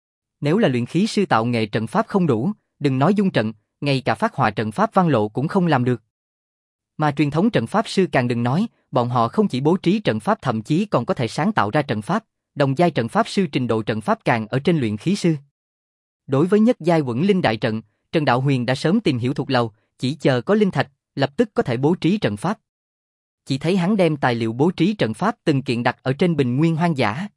Nếu là luyện khí sư tạo nghệ trận pháp không đủ, đừng nói dung trận, ngay cả phát họa trận pháp văn lộ cũng không làm được. Mà truyền thống trận pháp sư càng đừng nói, bọn họ không chỉ bố trí trận pháp thậm chí còn có thể sáng tạo ra trận pháp, đồng giai trận pháp sư trình độ trận pháp càng ở trên luyện khí sư. Đối với nhất giai Quẩn Linh đại trận, Trần Đạo Huyền đã sớm tìm hiểu thuộc lầu, chỉ chờ có linh thạch, lập tức có thể bố trí trận pháp. Chỉ thấy hắn đem tài liệu bố trí trận pháp từng kiện đặt ở trên bình nguyên hoang dã.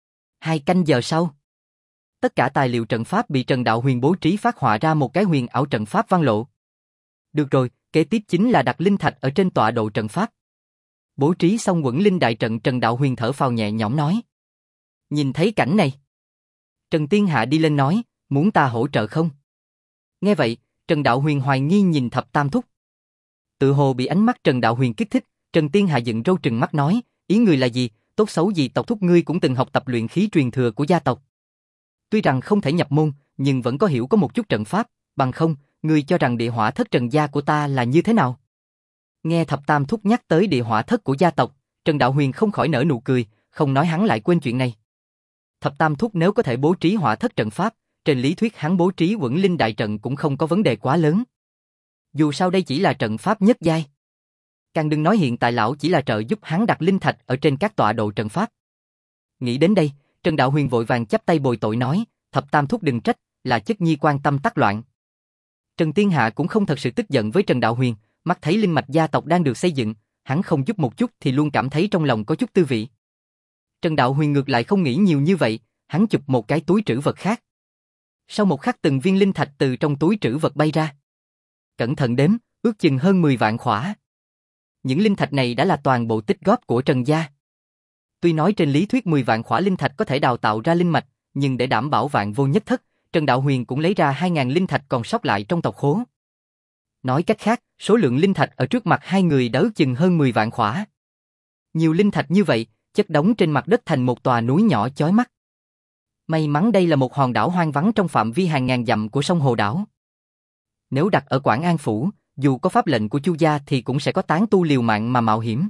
2 canh giờ sau, tất cả tài liệu trận pháp bị Trần Đạo Huyền bố trí phát họa ra một cái huyền ảo trận pháp văn lộ. Được rồi, kế tiếp chính là đặt linh thạch ở trên tọa độ trận pháp. Bố trí xong Quẩn Linh đại trận, Trần Đạo Huyền thở phào nhẹ nhõm nói. Nhìn thấy cảnh này, Trần Tiên Hạ đi lên nói, muốn ta hỗ trợ không? Nghe vậy, Trần Đạo Huyền hoài nghi nhìn Thập Tam Thúc. Tự hồ bị ánh mắt Trần Đạo Huyền kích thích, Trần Tiên Hạ dựng râu trừng mắt nói, ý người là gì, tốt xấu gì tộc thúc ngươi cũng từng học tập luyện khí truyền thừa của gia tộc. Tuy rằng không thể nhập môn, nhưng vẫn có hiểu có một chút trận pháp, bằng không, ngươi cho rằng địa hỏa thất Trần gia của ta là như thế nào? Nghe Thập Tam Thúc nhắc tới địa hỏa thất của gia tộc, Trần Đạo Huyền không khỏi nở nụ cười, không nói hắn lại quên chuyện này. Thập Tam Thúc nếu có thể bố trí hỏa thất trận pháp, trên lý thuyết hắn bố trí Quẩn Linh đại trận cũng không có vấn đề quá lớn. Dù sao đây chỉ là trận pháp nhất giai. Càng đừng nói hiện tại lão chỉ là trợ giúp hắn đặt linh thạch ở trên các tọa độ trận pháp. Nghĩ đến đây, Trần Đạo Huyền vội vàng chắp tay bồi tội nói, Thập Tam Thúc đừng trách, là chất nhi quan tâm tắc loạn. Trần Tiên Hạ cũng không thật sự tức giận với Trần Đạo Huyền, mắt thấy linh mạch gia tộc đang được xây dựng, hắn không giúp một chút thì luôn cảm thấy trong lòng có chút tư vị. Trần Đạo Huyền ngược lại không nghĩ nhiều như vậy, hắn chụp một cái túi trữ vật khác. Sau một khắc từng viên linh thạch từ trong túi trữ vật bay ra. Cẩn thận đếm, ước chừng hơn 10 vạn khỏa. Những linh thạch này đã là toàn bộ tích góp của Trần gia. Tuy nói trên lý thuyết 10 vạn khỏa linh thạch có thể đào tạo ra linh mạch, nhưng để đảm bảo vạn vô nhất thất, Trần Đạo Huyền cũng lấy ra 2.000 linh thạch còn sót lại trong tộc khố. Nói cách khác, số lượng linh thạch ở trước mặt hai người đã ước chừng hơn 10 vạn khỏa. Nhiều linh thạch như vậy, chất đống trên mặt đất thành một tòa núi nhỏ chói mắt. May mắn đây là một hòn đảo hoang vắng trong phạm vi hàng ngàn dặm của sông Hồ Đảo. Nếu đặt ở Quảng An Phủ, dù có pháp lệnh của Chu gia thì cũng sẽ có tán tu liều mạng mà mạo hiểm.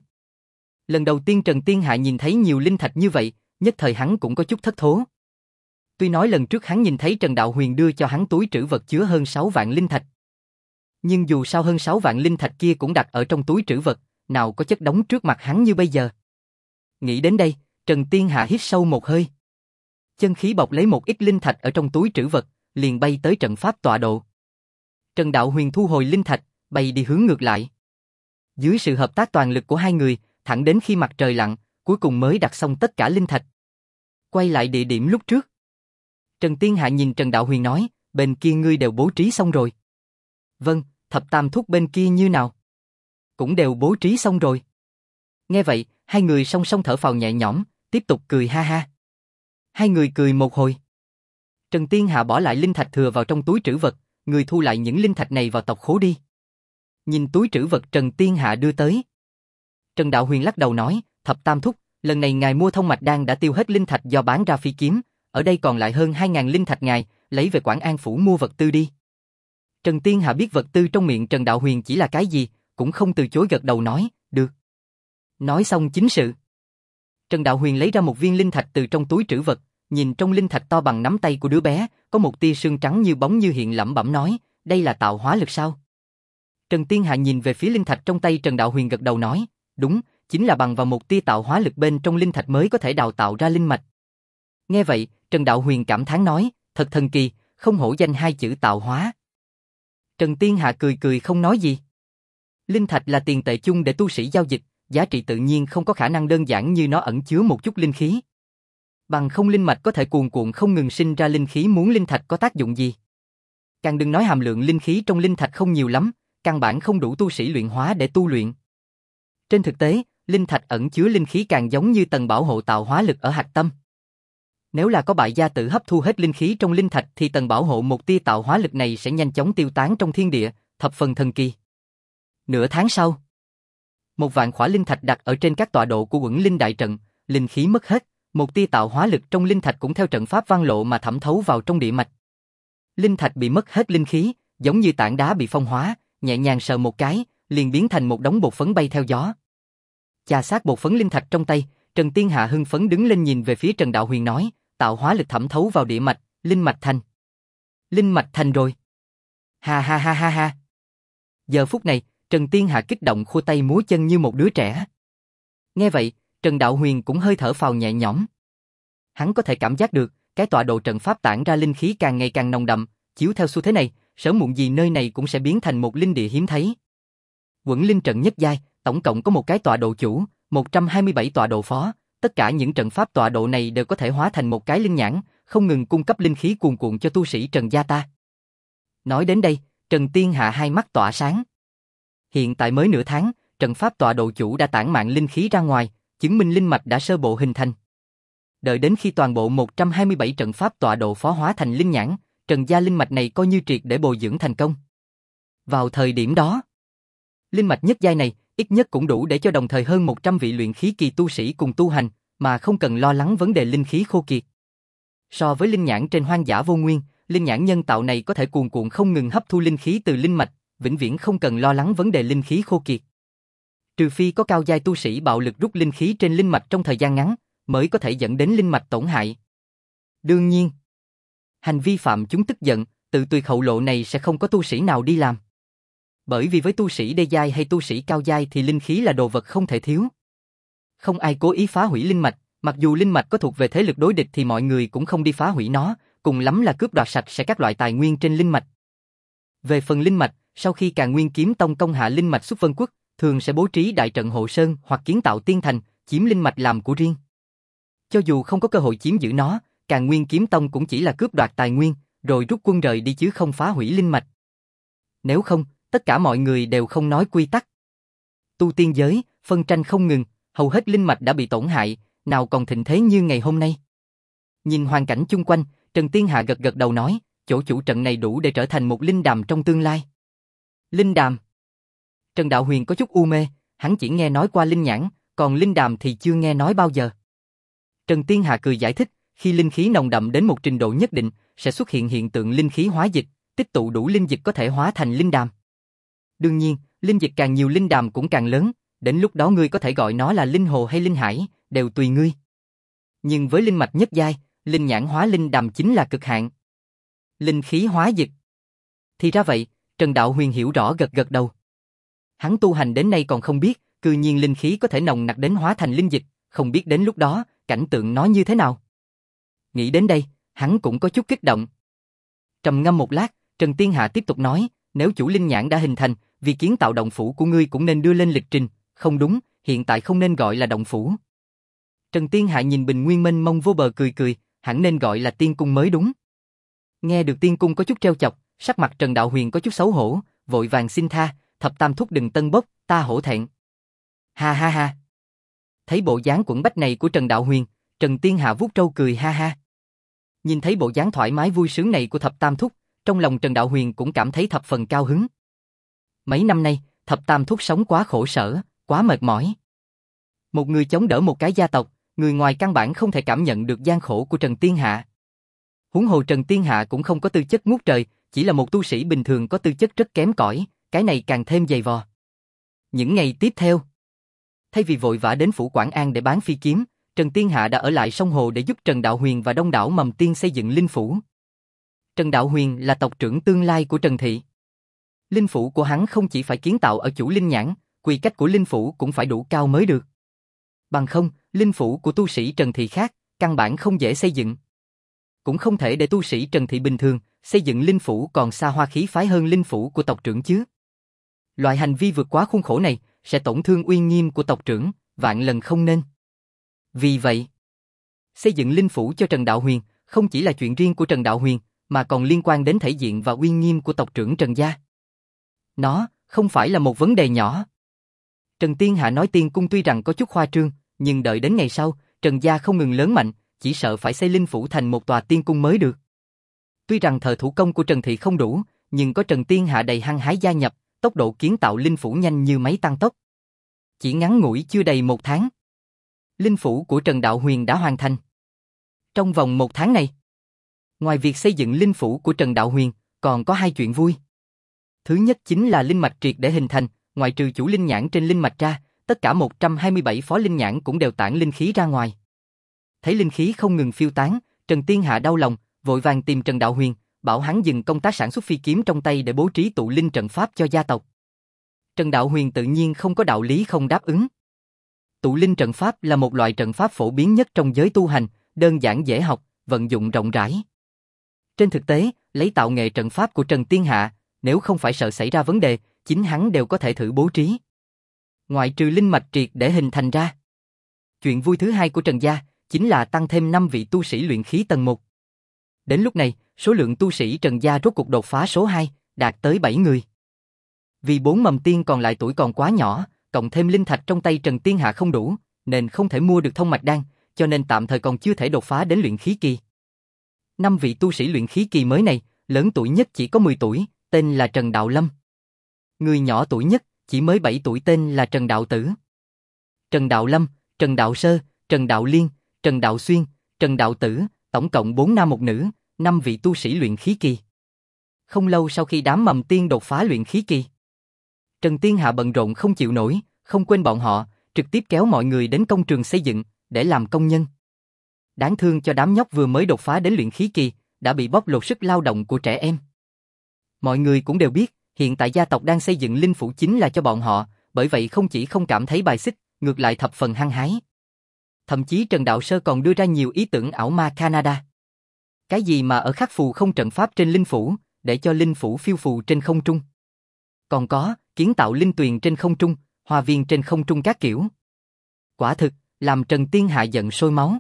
Lần đầu tiên Trần Tiên Hạ nhìn thấy nhiều linh thạch như vậy, nhất thời hắn cũng có chút thất thố. Tuy nói lần trước hắn nhìn thấy Trần Đạo Huyền đưa cho hắn túi trữ vật chứa hơn 6 vạn linh thạch. Nhưng dù sao hơn 6 vạn linh thạch kia cũng đặt ở trong túi trữ vật, nào có chất đống trước mặt hắn như bây giờ. Nghĩ đến đây, Trần Tiên Hạ hít sâu một hơi. Chân khí bọc lấy một ít linh thạch ở trong túi trữ vật, liền bay tới trận pháp tọa độ. Trần Đạo Huyền thu hồi linh thạch, bay đi hướng ngược lại. Dưới sự hợp tác toàn lực của hai người, thẳng đến khi mặt trời lặn, cuối cùng mới đặt xong tất cả linh thạch. Quay lại địa điểm lúc trước. Trần Tiên Hạ nhìn Trần Đạo Huyền nói, bên kia ngươi đều bố trí xong rồi. Vâng, Thập Tam Thúc bên kia như nào? Cũng đều bố trí xong rồi. Nghe vậy, hai người song song thở phào nhẹ nhõm, tiếp tục cười ha ha. Hai người cười một hồi. Trần Tiên Hạ bỏ lại linh thạch thừa vào trong túi trữ vật, người thu lại những linh thạch này vào tộc khố đi. Nhìn túi trữ vật Trần Tiên Hạ đưa tới. Trần Đạo Huyền lắc đầu nói, Thập Tam Thúc, lần này ngài mua thông mạch đan đã tiêu hết linh thạch do bán ra phi kiếm, ở đây còn lại hơn 2.000 linh thạch ngài, lấy về Quảng An Phủ mua vật tư đi. Trần Tiên Hạ biết vật tư trong miệng Trần Đạo Huyền chỉ là cái gì, cũng không từ chối gật đầu nói, được. Nói xong chính sự. Trần Đạo Huyền lấy ra một viên linh thạch từ trong túi trữ vật, nhìn trong linh thạch to bằng nắm tay của đứa bé, có một tia sương trắng như bóng như hiện, lẩm bẩm nói, đây là tạo hóa lực sao? Trần Tiên Hạ nhìn về phía linh thạch trong tay Trần Đạo Huyền gật đầu nói, đúng, chính là bằng vào một tia tạo hóa lực bên trong linh thạch mới có thể đào tạo ra linh mạch. Nghe vậy, Trần Đạo Huyền cảm thán nói, thật thần kỳ, không hổ danh hai chữ tạo hóa. Trần Tiên Hạ cười cười không nói gì. Linh thạch là tiền tệ chung để tu sĩ giao dịch, giá trị tự nhiên không có khả năng đơn giản như nó ẩn chứa một chút linh khí. Bằng không linh mạch có thể cuồn cuộn không ngừng sinh ra linh khí, muốn linh thạch có tác dụng gì. Càng đừng nói hàm lượng linh khí trong linh thạch không nhiều lắm, căn bản không đủ tu sĩ luyện hóa để tu luyện. Trên thực tế, linh thạch ẩn chứa linh khí càng giống như tầng bảo hộ tạo hóa lực ở hạch tâm. Nếu là có bại gia tử hấp thu hết linh khí trong linh thạch thì tầng bảo hộ một tia tạo hóa lực này sẽ nhanh chóng tiêu tán trong thiên địa, thập phần thần kỳ. Nửa tháng sau, 1 vạn khỏa linh thạch đặt ở trên các tọa độ của Quẩn Linh đại trận, linh khí mất hết, một tia tạo hóa lực trong linh thạch cũng theo trận pháp văn lộ mà thẩm thấu vào trong địa mạch. Linh thạch bị mất hết linh khí, giống như tảng đá bị phong hóa, nhẹ nhàng sờ một cái, liền biến thành một đống bột phấn bay theo gió. Chà sát bột phấn linh thạch trong tay, Trần Tiên Hạ hưng phấn đứng lên nhìn về phía Trần Đạo Huyền nói, tạo hóa lực thẩm thấu vào địa mạch, linh mạch thành. Linh mạch thành rồi. Ha ha ha ha ha. Giờ phút này, Trần Tiên Hạ kích động khua tay múa chân như một đứa trẻ. Nghe vậy, Trần Đạo Huyền cũng hơi thở phào nhẹ nhõm. Hắn có thể cảm giác được, cái tọa độ trận pháp tản ra linh khí càng ngày càng nồng đậm, chiếu theo xu thế này, sớm muộn gì nơi này cũng sẽ biến thành một linh địa hiếm thấy. Quẩn linh trận nhất giai, tổng cộng có một cái tọa độ chủ, 127 tọa độ phó, tất cả những trận pháp tọa độ này đều có thể hóa thành một cái linh nhãn, không ngừng cung cấp linh khí cuồn cuộn cho tu sĩ Trần gia ta. Nói đến đây, Trần Tiên Hạ hai mắt tỏa sáng. Hiện tại mới nửa tháng, trận pháp tọa độ chủ đã tản mạn linh khí ra ngoài, chứng minh linh mạch đã sơ bộ hình thành. Đợi đến khi toàn bộ 127 trận pháp tọa độ phó hóa thành linh nhãn, Trần gia linh mạch này coi như triệt để bồi dưỡng thành công. Vào thời điểm đó, linh mạch nhất giai này ít nhất cũng đủ để cho đồng thời hơn 100 vị luyện khí kỳ tu sĩ cùng tu hành, mà không cần lo lắng vấn đề linh khí khô kiệt. So với linh nhãn trên hoang dã vô nguyên, linh nhãn nhân tạo này có thể cuồn cuộn không ngừng hấp thu linh khí từ linh mạch, vĩnh viễn không cần lo lắng vấn đề linh khí khô kiệt. Trừ phi có cao giai tu sĩ bạo lực rút linh khí trên linh mạch trong thời gian ngắn, mới có thể dẫn đến linh mạch tổn hại. Đương nhiên, hành vi phạm chúng tức giận, tự tuyệt hậu lộ này sẽ không có tu sĩ nào đi làm. Bởi vì với tu sĩ đê giai hay tu sĩ cao giai thì linh khí là đồ vật không thể thiếu. Không ai cố ý phá hủy linh mạch, mặc dù linh mạch có thuộc về thế lực đối địch thì mọi người cũng không đi phá hủy nó, cùng lắm là cướp đoạt sạch sẽ các loại tài nguyên trên linh mạch. Về phần linh mạch, sau khi Càn Nguyên Kiếm Tông công hạ linh mạch xuất Vân Quốc, thường sẽ bố trí đại trận hộ sơn hoặc kiến tạo tiên thành, chiếm linh mạch làm của riêng. Cho dù không có cơ hội chiếm giữ nó, Càn Nguyên Kiếm Tông cũng chỉ là cướp đoạt tài nguyên, rồi rút quân rời đi chứ không phá hủy linh mạch. Nếu không, tất cả mọi người đều không nói quy tắc. Tu tiên giới, phân tranh không ngừng, hầu hết linh mạch đã bị tổn hại, nào còn thịnh thế như ngày hôm nay. Nhìn hoàn cảnh chung quanh, Trần Tiên Hạ gật gật đầu nói, chỗ chủ trận này đủ để trở thành một linh đàm trong tương lai. Linh đàm? Trần Đạo Huyền có chút u mê, hắn chỉ nghe nói qua linh nhãn, còn linh đàm thì chưa nghe nói bao giờ. Trần Tiên Hạ cười giải thích, khi linh khí nồng đậm đến một trình độ nhất định, sẽ xuất hiện hiện tượng linh khí hóa dịch, tích tụ đủ linh dịch có thể hóa thành linh đàm. Đương nhiên, linh dịch càng nhiều linh đàm cũng càng lớn, đến lúc đó ngươi có thể gọi nó là linh hồ hay linh hải, đều tùy ngươi. Nhưng với linh mạch nhất giai, linh nhãn hóa linh đàm chính là cực hạn. Linh khí hóa dịch. Thì ra vậy, Trần Đạo Huyền hiểu rõ gật gật đầu. Hắn tu hành đến nay còn không biết, cư nhiên linh khí có thể nồng nặc đến hóa thành linh dịch, không biết đến lúc đó, cảnh tượng nó như thế nào. Nghĩ đến đây, hắn cũng có chút kích động. Trầm ngâm một lát, Trần Tiên Hạ tiếp tục nói, nếu chủ linh nhãn đã hình thành, vì kiến tạo động phủ của ngươi cũng nên đưa lên lịch trình, không đúng, hiện tại không nên gọi là động phủ. Trần Tiên Hạ nhìn bình nguyên mênh mông vô bờ cười cười, hẳn nên gọi là tiên cung mới đúng. Nghe được tiên cung có chút trêu chọc, sắc mặt Trần Đạo Huyền có chút xấu hổ, vội vàng xin tha, thập tam thúc đừng tân bốc, ta hổ thẹn. Ha ha ha. Thấy bộ dáng quẫn bách này của Trần Đạo Huyền, Trần Tiên Hạ vuốt râu cười ha ha. Nhìn thấy bộ dáng thoải mái vui sướng này của thập tam thúc, trong lòng Trần Đạo Huyền cũng cảm thấy thập phần cao hứng. Mấy năm nay, thập tam thúc sống quá khổ sở, quá mệt mỏi. Một người chống đỡ một cái gia tộc, người ngoài căn bản không thể cảm nhận được gian khổ của Trần Tiên Hạ. Huống hồ Trần Tiên Hạ cũng không có tư chất ngút trời, chỉ là một tu sĩ bình thường có tư chất rất kém cỏi, cái này càng thêm dày vò. Những ngày tiếp theo, thay vì vội vã đến phủ Quảng An để bán phi kiếm, Trần Tiên Hạ đã ở lại sông hồ để giúp Trần Đạo Huyền và đông đảo mầm tiên xây dựng linh phủ. Trần Đạo Huyền là tộc trưởng tương lai của Trần Thị. Linh phủ của hắn không chỉ phải kiến tạo ở chủ linh nhãn, quy cách của linh phủ cũng phải đủ cao mới được. Bằng không, linh phủ của tu sĩ Trần Thị khác, căn bản không dễ xây dựng. Cũng không thể để tu sĩ Trần Thị bình thường, xây dựng linh phủ còn xa hoa khí phái hơn linh phủ của tộc trưởng chứ. Loại hành vi vượt quá khuôn khổ này, sẽ tổn thương uy nghiêm của tộc trưởng, vạn lần không nên. Vì vậy, xây dựng linh phủ cho Trần Đạo Huyền, không chỉ là chuyện riêng của Trần Đạo Huyền, mà còn liên quan đến thể diện và uy nghiêm của tộc trưởng Trần gia. Nó không phải là một vấn đề nhỏ. Trần Tiên Hạ nói tiên cung tuy rằng có chút khoa trương, nhưng đợi đến ngày sau, Trần gia không ngừng lớn mạnh, chỉ sợ phải xây linh phủ thành một tòa tiên cung mới được. Tuy rằng thợ thủ công của Trần Thị không đủ, nhưng có Trần Tiên Hạ đầy hăng hái gia nhập, tốc độ kiến tạo linh phủ nhanh như máy tăng tốc. Chỉ ngắn ngủi chưa đầy 1 tháng, linh phủ của Trần Đạo Huyền đã hoàn thành. Trong vòng 1 tháng này, ngoài việc xây dựng linh phủ của Trần Đạo Huyền, còn có 2 chuyện vui. Thứ nhất chính là linh mạch triệt để hình thành, ngoại trừ chủ linh nhãn trên linh mạch ra, tất cả 127 phó linh nhãn cũng đều tản linh khí ra ngoài. Thấy linh khí không ngừng phiêu tán, Trần Tiên Hạ đau lòng, vội vàng tìm Trần Đạo Huyền, bảo hắn dừng công tác sản xuất phi kiếm trong tay để bố trí tụ linh trận pháp cho gia tộc. Trần Đạo Huyền tự nhiên không có đạo lý không đáp ứng. Tụ linh trận pháp là một loại trận pháp phổ biến nhất trong giới tu hành, đơn giản dễ học, vận dụng rộng rãi. Trên thực tế, lấy tạo nghệ trận pháp của Trần Tiên Hạ, nếu không phải sợ xảy ra vấn đề, chính hắn đều có thể thử bố trí. Ngoại trừ linh mạch triệt để hình thành ra. Chuyện vui thứ hai của Trần gia chính là tăng thêm 5 vị tu sĩ luyện khí tầng 1. Đến lúc này, số lượng tu sĩ Trần gia rốt cuộc đột phá số 2, đạt tới 7 người. Vì 4 mầm tiên còn lại tuổi còn quá nhỏ, cộng thêm linh thạch trong tay Trần Tiên Hạ không đủ, nên không thể mua được thông mạch đan, cho nên tạm thời còn chưa thể đột phá đến luyện khí kỳ. 5 vị tu sĩ luyện khí kỳ mới này, lớn tuổi nhất chỉ có 10 tuổi, tên là Trần Đạo Lâm. Người nhỏ tuổi nhất, chỉ mới 7 tuổi tên là Trần Đạo Tử. Trần Đạo Lâm, Trần Đạo Sơ, Trần Đạo Liên, Trần Đạo Xuyên, Trần Đạo Tử, tổng cộng 4 nam 1 nữ, 5 vị tu sĩ luyện khí kỳ. Không lâu sau khi đám mầm tiên đột phá luyện khí kỳ, Trần Tiên Hạ bận rộn không chịu nổi, không quên bọn họ, trực tiếp kéo mọi người đến công trường xây dựng, để làm công nhân. Đáng thương cho đám nhóc vừa mới đột phá đến luyện khí kỳ, đã bị bóc lột sức lao động của trẻ em. Mọi người cũng đều biết, hiện tại gia tộc đang xây dựng linh phủ chính là cho bọn họ, bởi vậy không chỉ không cảm thấy bài xích, ngược lại thập phần hăng hái. Thậm chí Trần Đạo Sơ còn đưa ra nhiều ý tưởng ảo ma Canada. Cái gì mà ở khắc phù không trận pháp trên linh phủ, để cho linh phủ phiêu phù trên không trung. Còn có, kiến tạo linh tuyền trên không trung, hoa viên trên không trung các kiểu. Quả thực, làm Trần Tiên Hạ giận sôi máu.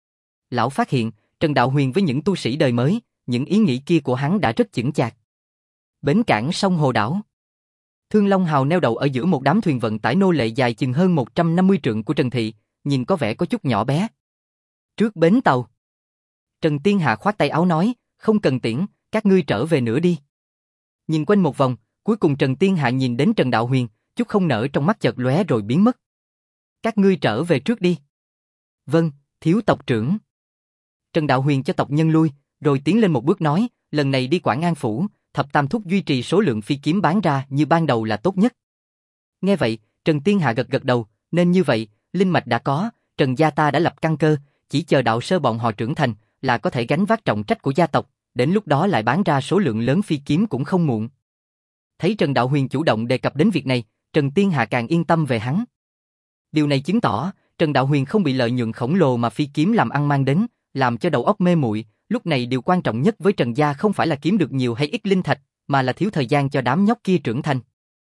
Lão phát hiện, Trần Đạo Huyền với những tu sĩ đời mới, những ý nghĩ kia của hắn đã rất chững chạc. Bến cảng sông Hồ Đảo. Thương Long Hào neo đậu ở giữa một đám thuyền vận tải nô lệ dài chừng hơn 150 trượng của Trần Thị, nhìn có vẻ có chút nhỏ bé. Trước bến tàu, Trần Tiên Hạ khoát tay áo nói, không cần tiễn, các ngươi trở về nữa đi. Nhìn quanh một vòng, cuối cùng Trần Tiên Hạ nhìn đến Trần Đạo Huyền, chút không nở trong mắt chợt lóe rồi biến mất. Các ngươi trở về trước đi. Vâng, thiếu tộc trưởng. Trần Đạo Huyền cho tộc nhân lui, rồi tiến lên một bước nói, lần này đi Quảng An Phủ, Thập Tam Thúc duy trì số lượng phi kiếm bán ra như ban đầu là tốt nhất. Nghe vậy, Trần Tiên Hạ gật gật đầu, nên như vậy, linh mạch đã có, Trần gia ta đã lập căn cơ, chỉ chờ Đạo Sơ bọn họ trưởng thành, là có thể gánh vác trọng trách của gia tộc, đến lúc đó lại bán ra số lượng lớn phi kiếm cũng không muộn. Thấy Trần Đạo Huyền chủ động đề cập đến việc này, Trần Tiên Hạ càng yên tâm về hắn. Điều này chứng tỏ, Trần Đạo Huyền không bị lợi nhuận khổng lồ mà phi kiếm làm ăn mang đến, làm cho đầu óc mê muội. Lúc này điều quan trọng nhất với Trần gia không phải là kiếm được nhiều hay ít linh thạch, mà là thiếu thời gian cho đám nhóc kia trưởng thành.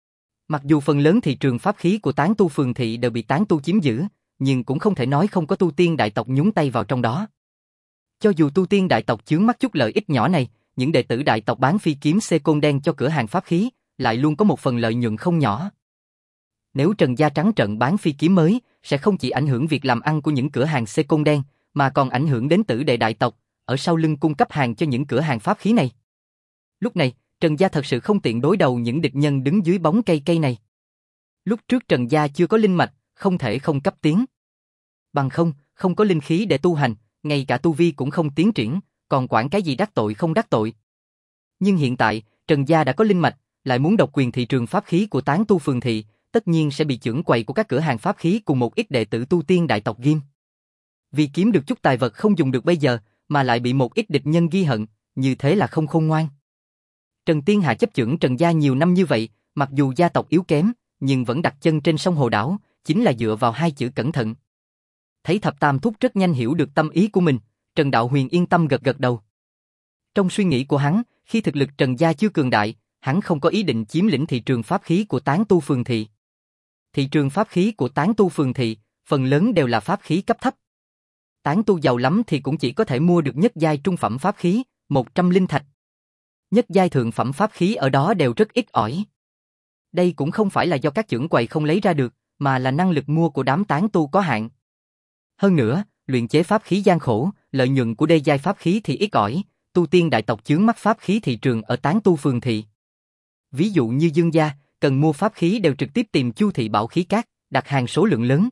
Mặc dù phần lớn thị trường pháp khí của tán tu phường thị đều bị tán tu chiếm giữ, nhưng cũng không thể nói không có tu tiên đại tộc nhúng tay vào trong đó. Cho dù tu tiên đại tộc chướng mắt chút lợi ích nhỏ này, những đệ tử đại tộc bán phi kiếm C-Côn đen cho cửa hàng pháp khí, lại luôn có một phần lợi nhuận không nhỏ. Nếu Trần gia trắng trợn bán phi kiếm mới, sẽ không chỉ ảnh hưởng việc làm ăn của những cửa hàng C-Côn đen, mà còn ảnh hưởng đến tử đệ đại tộc, ở sau lưng cung cấp hàng cho những cửa hàng pháp khí này. Lúc này, Trần gia thật sự không tiện đối đầu những địch nhân đứng dưới bóng cây này. Lúc trước Trần gia chưa có linh mạch, không thể không cấp tiến. Bằng không có linh khí để tu hành, ngay cả tu vi cũng không tiến triển, còn quản cái gì đắc tội không đắc tội. Nhưng hiện tại, Trần gia đã có linh mạch, lại muốn độc quyền thị trường pháp khí của tán tu phường thị, tất nhiên sẽ bị chưởng quầy của các cửa hàng pháp khí cùng một ít đệ tử tu tiên đại tộc ghim. Vì kiếm được chút tài vật không dùng được bây giờ, mà lại bị một ít địch nhân ghi hận, như thế là không khôn ngoan. Trần Tiên Hạ chấp chưởng Trần gia nhiều năm như vậy, mặc dù gia tộc yếu kém, nhưng vẫn đặt chân trên sông Hồ Đảo, chính là dựa vào hai chữ cẩn thận. Thấy Thập Tam Thúc rất nhanh hiểu được tâm ý của mình, Trần Đạo Huyền yên tâm gật gật đầu. Trong suy nghĩ của hắn, khi thực lực Trần gia chưa cường đại, hắn không có ý định chiếm lĩnh thị trường pháp khí của tán tu phường thị. Thị trường pháp khí của tán tu phường thị, phần lớn đều là pháp khí cấp thấp. Tán tu giàu lắm thì cũng chỉ có thể mua được nhất giai trung phẩm pháp khí, 100 linh thạch. Nhất giai thượng phẩm pháp khí ở đó đều rất ít ỏi. Đây cũng không phải là do các chưởng quầy không lấy ra được, mà là năng lực mua của đám tán tu có hạn. Hơn nữa, luyện chế pháp khí gian khổ, lợi nhuận của đê giai pháp khí thì ít ỏi, tu tiên đại tộc chướng mắt pháp khí thị trường ở tán tu phường thị. Ví dụ như Dương gia, cần mua pháp khí đều trực tiếp tìm Chu thị Bảo Khí Các, đặt hàng số lượng lớn.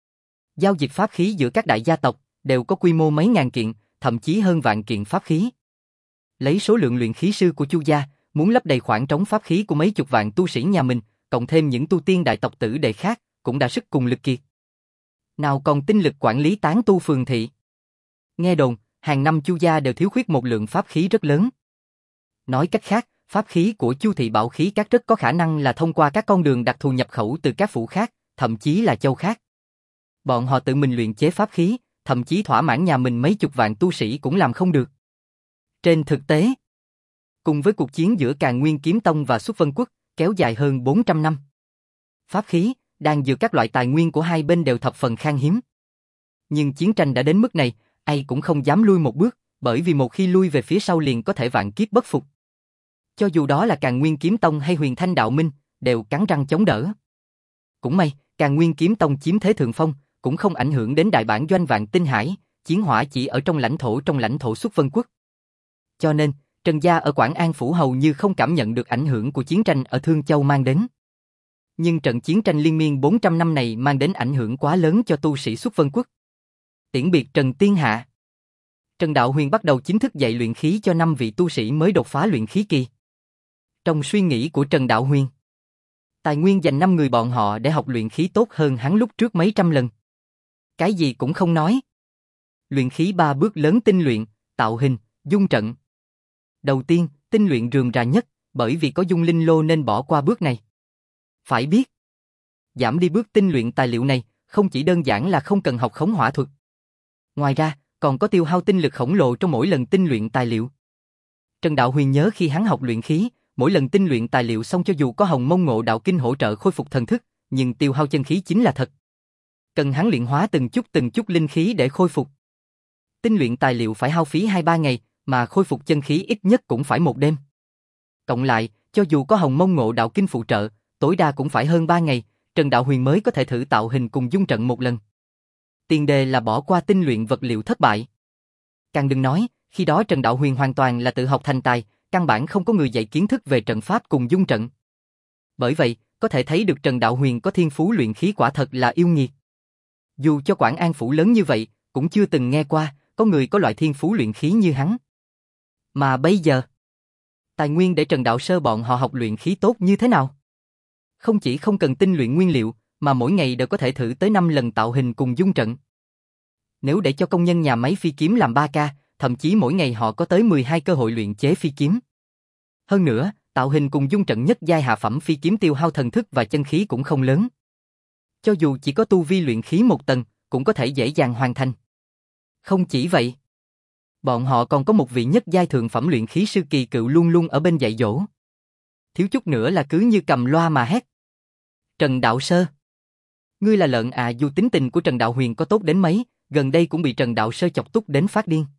Giao dịch pháp khí giữa các đại gia tộc đều có quy mô mấy ngàn kiện, thậm chí hơn vạn kiện pháp khí. Lấy số lượng luyện khí sư của Chu gia, muốn lấp đầy khoảng trống pháp khí của mấy chục vạn tu sĩ nhà mình, cộng thêm những tu tiên đại tộc tử đệ khác, cũng đã sức cùng lực kiệt. Nào còn tinh lực quản lý tán tu phường thị. Nghe đồn, hàng năm Chu gia đều thiếu khuyết một lượng pháp khí rất lớn. Nói cách khác, pháp khí của Chu thị Bảo Khí Các rất có khả năng là thông qua các con đường đặc thù nhập khẩu từ các phủ khác, thậm chí là châu khác. Bọn họ tự mình luyện chế pháp khí, thậm chí thỏa mãn nhà mình mấy chục vạn tu sĩ cũng làm không được. Trên thực tế, cùng với cuộc chiến giữa Càn Nguyên Kiếm Tông và Xuất Vân Quốc, kéo dài hơn 400 năm. Pháp khí, đan dược các loại tài nguyên của hai bên đều thập phần khan hiếm. Nhưng chiến tranh đã đến mức này, ai cũng không dám lui một bước, bởi vì một khi lui về phía sau liền có thể vạn kiếp bất phục. Cho dù đó là Càn Nguyên Kiếm Tông hay Huyền Thanh Đạo Minh, đều cắn răng chống đỡ. Cũng may, Càn Nguyên Kiếm Tông chiếm thế thượng phong, cũng không ảnh hưởng đến đại bản doanh Vạn Tinh Hải, chiến hỏa chỉ ở trong lãnh thổ Xuất Vân Quốc. Cho nên, Trần gia ở Quảng An phủ hầu như không cảm nhận được ảnh hưởng của chiến tranh ở Thương Châu mang đến. Nhưng trận chiến tranh liên miên 400 năm này mang đến ảnh hưởng quá lớn cho tu sĩ Xuất Vân Quốc. Tiễn biệt Trần Tiên Hạ, Trần Đạo Huyền bắt đầu chính thức dạy luyện khí cho 5 vị tu sĩ mới đột phá luyện khí kỳ. Trong suy nghĩ của Trần Đạo Huyền, tài nguyên dành 5 người bọn họ để học luyện khí tốt hơn hắn lúc trước mấy trăm lần. Cái gì cũng không nói. Luyện khí 3 bước lớn tinh luyện, tạo hình, dung trận. Đầu tiên, tinh luyện rườm rà nhất, bởi vì có dung linh lô nên bỏ qua bước này. Phải biết, giảm đi bước tinh luyện tài liệu này, không chỉ đơn giản là không cần học khống hỏa thuật. Ngoài ra, còn có tiêu hao tinh lực khổng lồ trong mỗi lần tinh luyện tài liệu. Trần Đạo Huyền nhớ khi hắn học luyện khí, mỗi lần tinh luyện tài liệu xong cho dù có Hồng Mông Ngộ Đạo Kinh hỗ trợ khôi phục thần thức, nhưng tiêu hao chân khí chính là thật. Cần hắn luyện hóa từng chút linh khí để khôi phục. Tinh luyện tài liệu phải hao phí 2-3 ngày, mà khôi phục chân khí ít nhất cũng phải một đêm. Cộng lại, cho dù có Hồng Mông Ngộ Đạo Kinh phụ trợ, tối đa cũng phải hơn 3 ngày, Trần Đạo Huyền mới có thể thử tạo hình cùng dung trận một lần. Tiền đề là bỏ qua tinh luyện vật liệu thất bại. Càng đừng nói, khi đó Trần Đạo Huyền hoàn toàn là tự học thành tài, căn bản không có người dạy kiến thức về trận pháp cùng dung trận. Bởi vậy, có thể thấy được Trần Đạo Huyền có thiên phú luyện khí quả thật là yêu nghiệt. Dù cho Quảng An phủ lớn như vậy, cũng chưa từng nghe qua, có người có loại thiên phú luyện khí như hắn. Mà bây giờ, tài nguyên để Trần Đạo Sơ bọn họ học luyện khí tốt như thế nào? Không chỉ không cần tinh luyện nguyên liệu, mà mỗi ngày đều có thể thử tới 5 lần tạo hình cùng dung trận. Nếu để cho công nhân nhà máy phi kiếm làm 3 ca, thậm chí mỗi ngày họ có tới 12 cơ hội luyện chế phi kiếm. Hơn nữa, tạo hình cùng dung trận nhất giai hạ phẩm phi kiếm tiêu hao thần thức và chân khí cũng không lớn. Cho dù chỉ có tu vi luyện khí 1 tầng, cũng có thể dễ dàng hoàn thành. Không chỉ vậy, bọn họ còn có một vị nhất giai thượng phẩm luyện khí sư kỳ cựu luôn luôn ở bên dạy dỗ. Thiếu chút nữa là cứ như cầm loa mà hét. Trần Đạo Sơ, ngươi là lợn à? Dù tính tình của Trần Đạo Huyền có tốt đến mấy, gần đây cũng bị Trần Đạo Sơ chọc tức đến phát điên.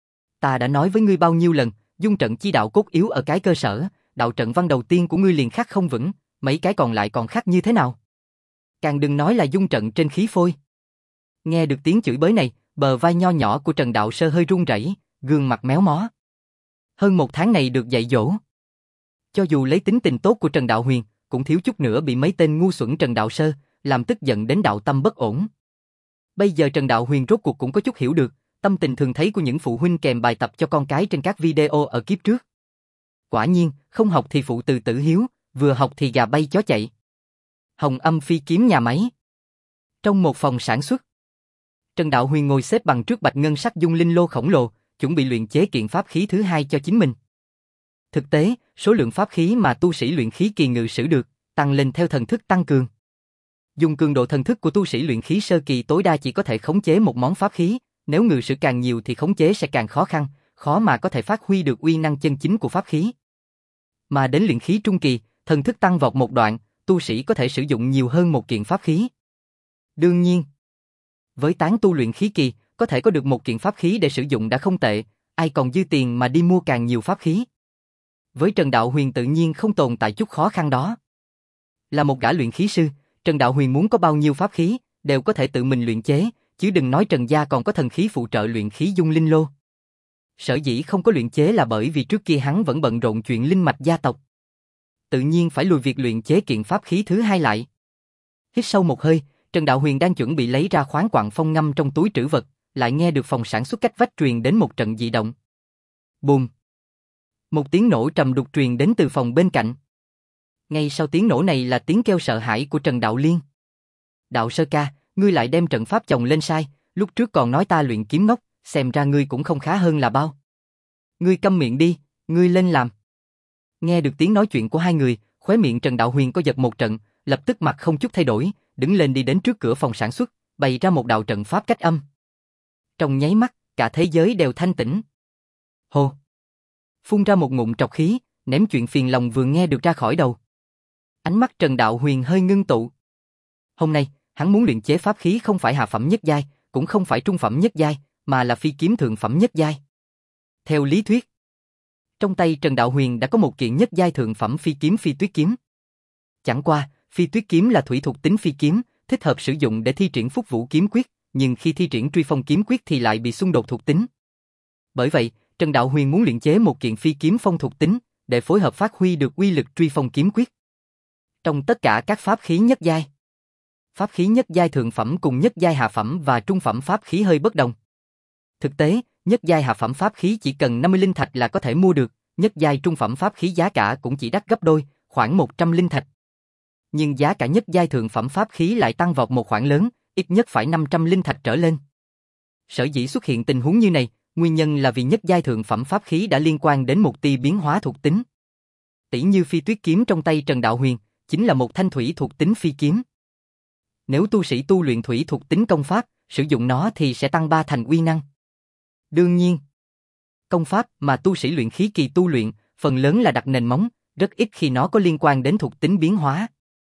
Ta đã nói với ngươi bao nhiêu lần, dung trận chi đạo cốt yếu ở cái cơ sở, đạo trận văn đầu tiên của ngươi liền khắc không vững, mấy cái còn lại còn khắc như thế nào? Càng đừng nói là dung trận trên khí phôi. Nghe được tiếng chửi bới này, bờ vai nho nhỏ của Trần Đạo Sơ hơi run rẩy, gương mặt méo mó. Hơn 1 tháng này được dạy dỗ. Cho dù lấy tính tình tốt của Trần Đạo Huyền, cũng thiếu chút nữa bị mấy tên ngu xuẩn Trần Đạo Sơ làm tức giận đến đạo tâm bất ổn. Bây giờ Trần Đạo Huyền rốt cuộc cũng có chút hiểu được tâm tình thường thấy của những phụ huynh kèm bài tập cho con cái trên các video ở kiếp trước. Quả nhiên, không học thì phụ từ tử hiếu, vừa học thì gà bay chó chạy. Hồng Âm phi kiếm nhà máy. Trong một phòng sản xuất, Trần Đạo Huyền ngồi xếp bằng trước bạch ngân sắc dung linh lô khổng lồ, chuẩn bị luyện chế kiện pháp khí thứ 2 cho chính mình. Thực tế, số lượng pháp khí mà tu sĩ luyện khí kỳ ngự sử được, tăng lên theo thần thức tăng cường. Dùng cường độ thần thức của tu sĩ luyện khí sơ kỳ tối đa chỉ có thể khống chế một món pháp khí, nếu ngự sử càng nhiều thì khống chế sẽ càng khó khăn, khó mà có thể phát huy được uy năng chân chính của pháp khí. Mà đến luyện khí trung kỳ, thần thức tăng vọt một đoạn, tu sĩ có thể sử dụng nhiều hơn một kiện pháp khí. Đương nhiên, với tán tu luyện khí kỳ, có thể có được một kiện pháp khí để sử dụng đã không tệ, ai còn dư tiền mà đi mua càng nhiều pháp khí. Với Trần Đạo Huyền tự nhiên không tồn tại chút khó khăn đó. Là một gã luyện khí sư, Trần Đạo Huyền muốn có bao nhiêu pháp khí, đều có thể tự mình luyện chế, chứ đừng nói Trần gia còn có thần khí phụ trợ luyện khí dung linh lô. Sở dĩ không có luyện chế là bởi vì trước kia hắn vẫn bận rộn chuyện linh mạch gia tộc. Tự nhiên phải lùi việc luyện chế kiện pháp khí thứ 2 lại. Hít sâu một hơi, Trần Đạo Huyền đang chuẩn bị lấy ra khoáng quặng phong ngâm trong túi trữ vật, lại nghe được phòng sản xuất cách vách truyền đến một trận dị động. Bùm! Một tiếng nổ trầm đục truyền đến từ phòng bên cạnh. Ngay sau tiếng nổ này là tiếng kêu sợ hãi của Trần Đạo Liên. Đạo sơ ca, ngươi lại đem trận pháp chồng lên sai, lúc trước còn nói ta luyện kiếm ngốc, xem ra ngươi cũng không khá hơn là bao. Ngươi câm miệng đi, ngươi lên làm. Nghe được tiếng nói chuyện của hai người, khóe miệng Trần Đạo Huyền co giật một trận, lập tức mặt không chút thay đổi, đứng lên đi đến trước cửa phòng sản xuất, bày ra một đạo trận pháp cách âm. Trong nháy mắt, cả thế giới đều thanh tĩnh. Hồ! Phun ra một ngụm trọc khí, ném chuyện phiền lòng vừa nghe được ra khỏi đầu. Ánh mắt Trần Đạo Huyền hơi ngưng tụ. Hôm nay, hắn muốn luyện chế pháp khí không phải hạ phẩm nhất giai, cũng không phải trung phẩm nhất giai, mà là phi kiếm thượng phẩm nhất giai. Theo lý thuyết, trong tay Trần Đạo Huyền đã có một kiện nhất giai thượng phẩm phi kiếm Phi Tuyết kiếm. Chẳng qua, Phi Tuyết kiếm là thủy thuộc tính phi kiếm, thích hợp sử dụng để thi triển Phúc Vũ kiếm quyết, nhưng khi thi triển Truy Phong kiếm quyết thì lại bị xung đột thuộc tính. Bởi vậy, Trần Đạo Huyền muốn luyện chế một kiện phi kiếm phong thuộc tính, để phối hợp phát huy được uy lực Truy Phong kiếm quyết. Trong tất cả các pháp khí nhất giai, pháp khí nhất giai thượng phẩm cùng nhất giai hạ phẩm và trung phẩm pháp khí hơi bất đồng. Thực tế, nhất giai hạ phẩm pháp khí chỉ cần 50 linh thạch là có thể mua được, nhất giai trung phẩm pháp khí giá cả cũng chỉ đắt gấp đôi, khoảng 100 linh thạch. Nhưng giá cả nhất giai thượng phẩm pháp khí lại tăng vọt một khoản lớn, ít nhất phải 500 linh thạch trở lên. Sở dĩ xuất hiện tình huống như này, nguyên nhân là vì nhất giai thượng phẩm pháp khí đã liên quan đến một tia biến hóa thuộc tính. Tỷ như Phi Tuyết kiếm trong tay Trần Đạo Huyền, chính là một thanh thủy thuộc tính phi kiếm. Nếu tu sĩ tu luyện thủy thuộc tính công pháp, sử dụng nó thì sẽ tăng 3 thành uy năng. Đương nhiên, công pháp mà tu sĩ luyện khí kỳ tu luyện, phần lớn là đặt nền móng, rất ít khi nó có liên quan đến thuộc tính biến hóa.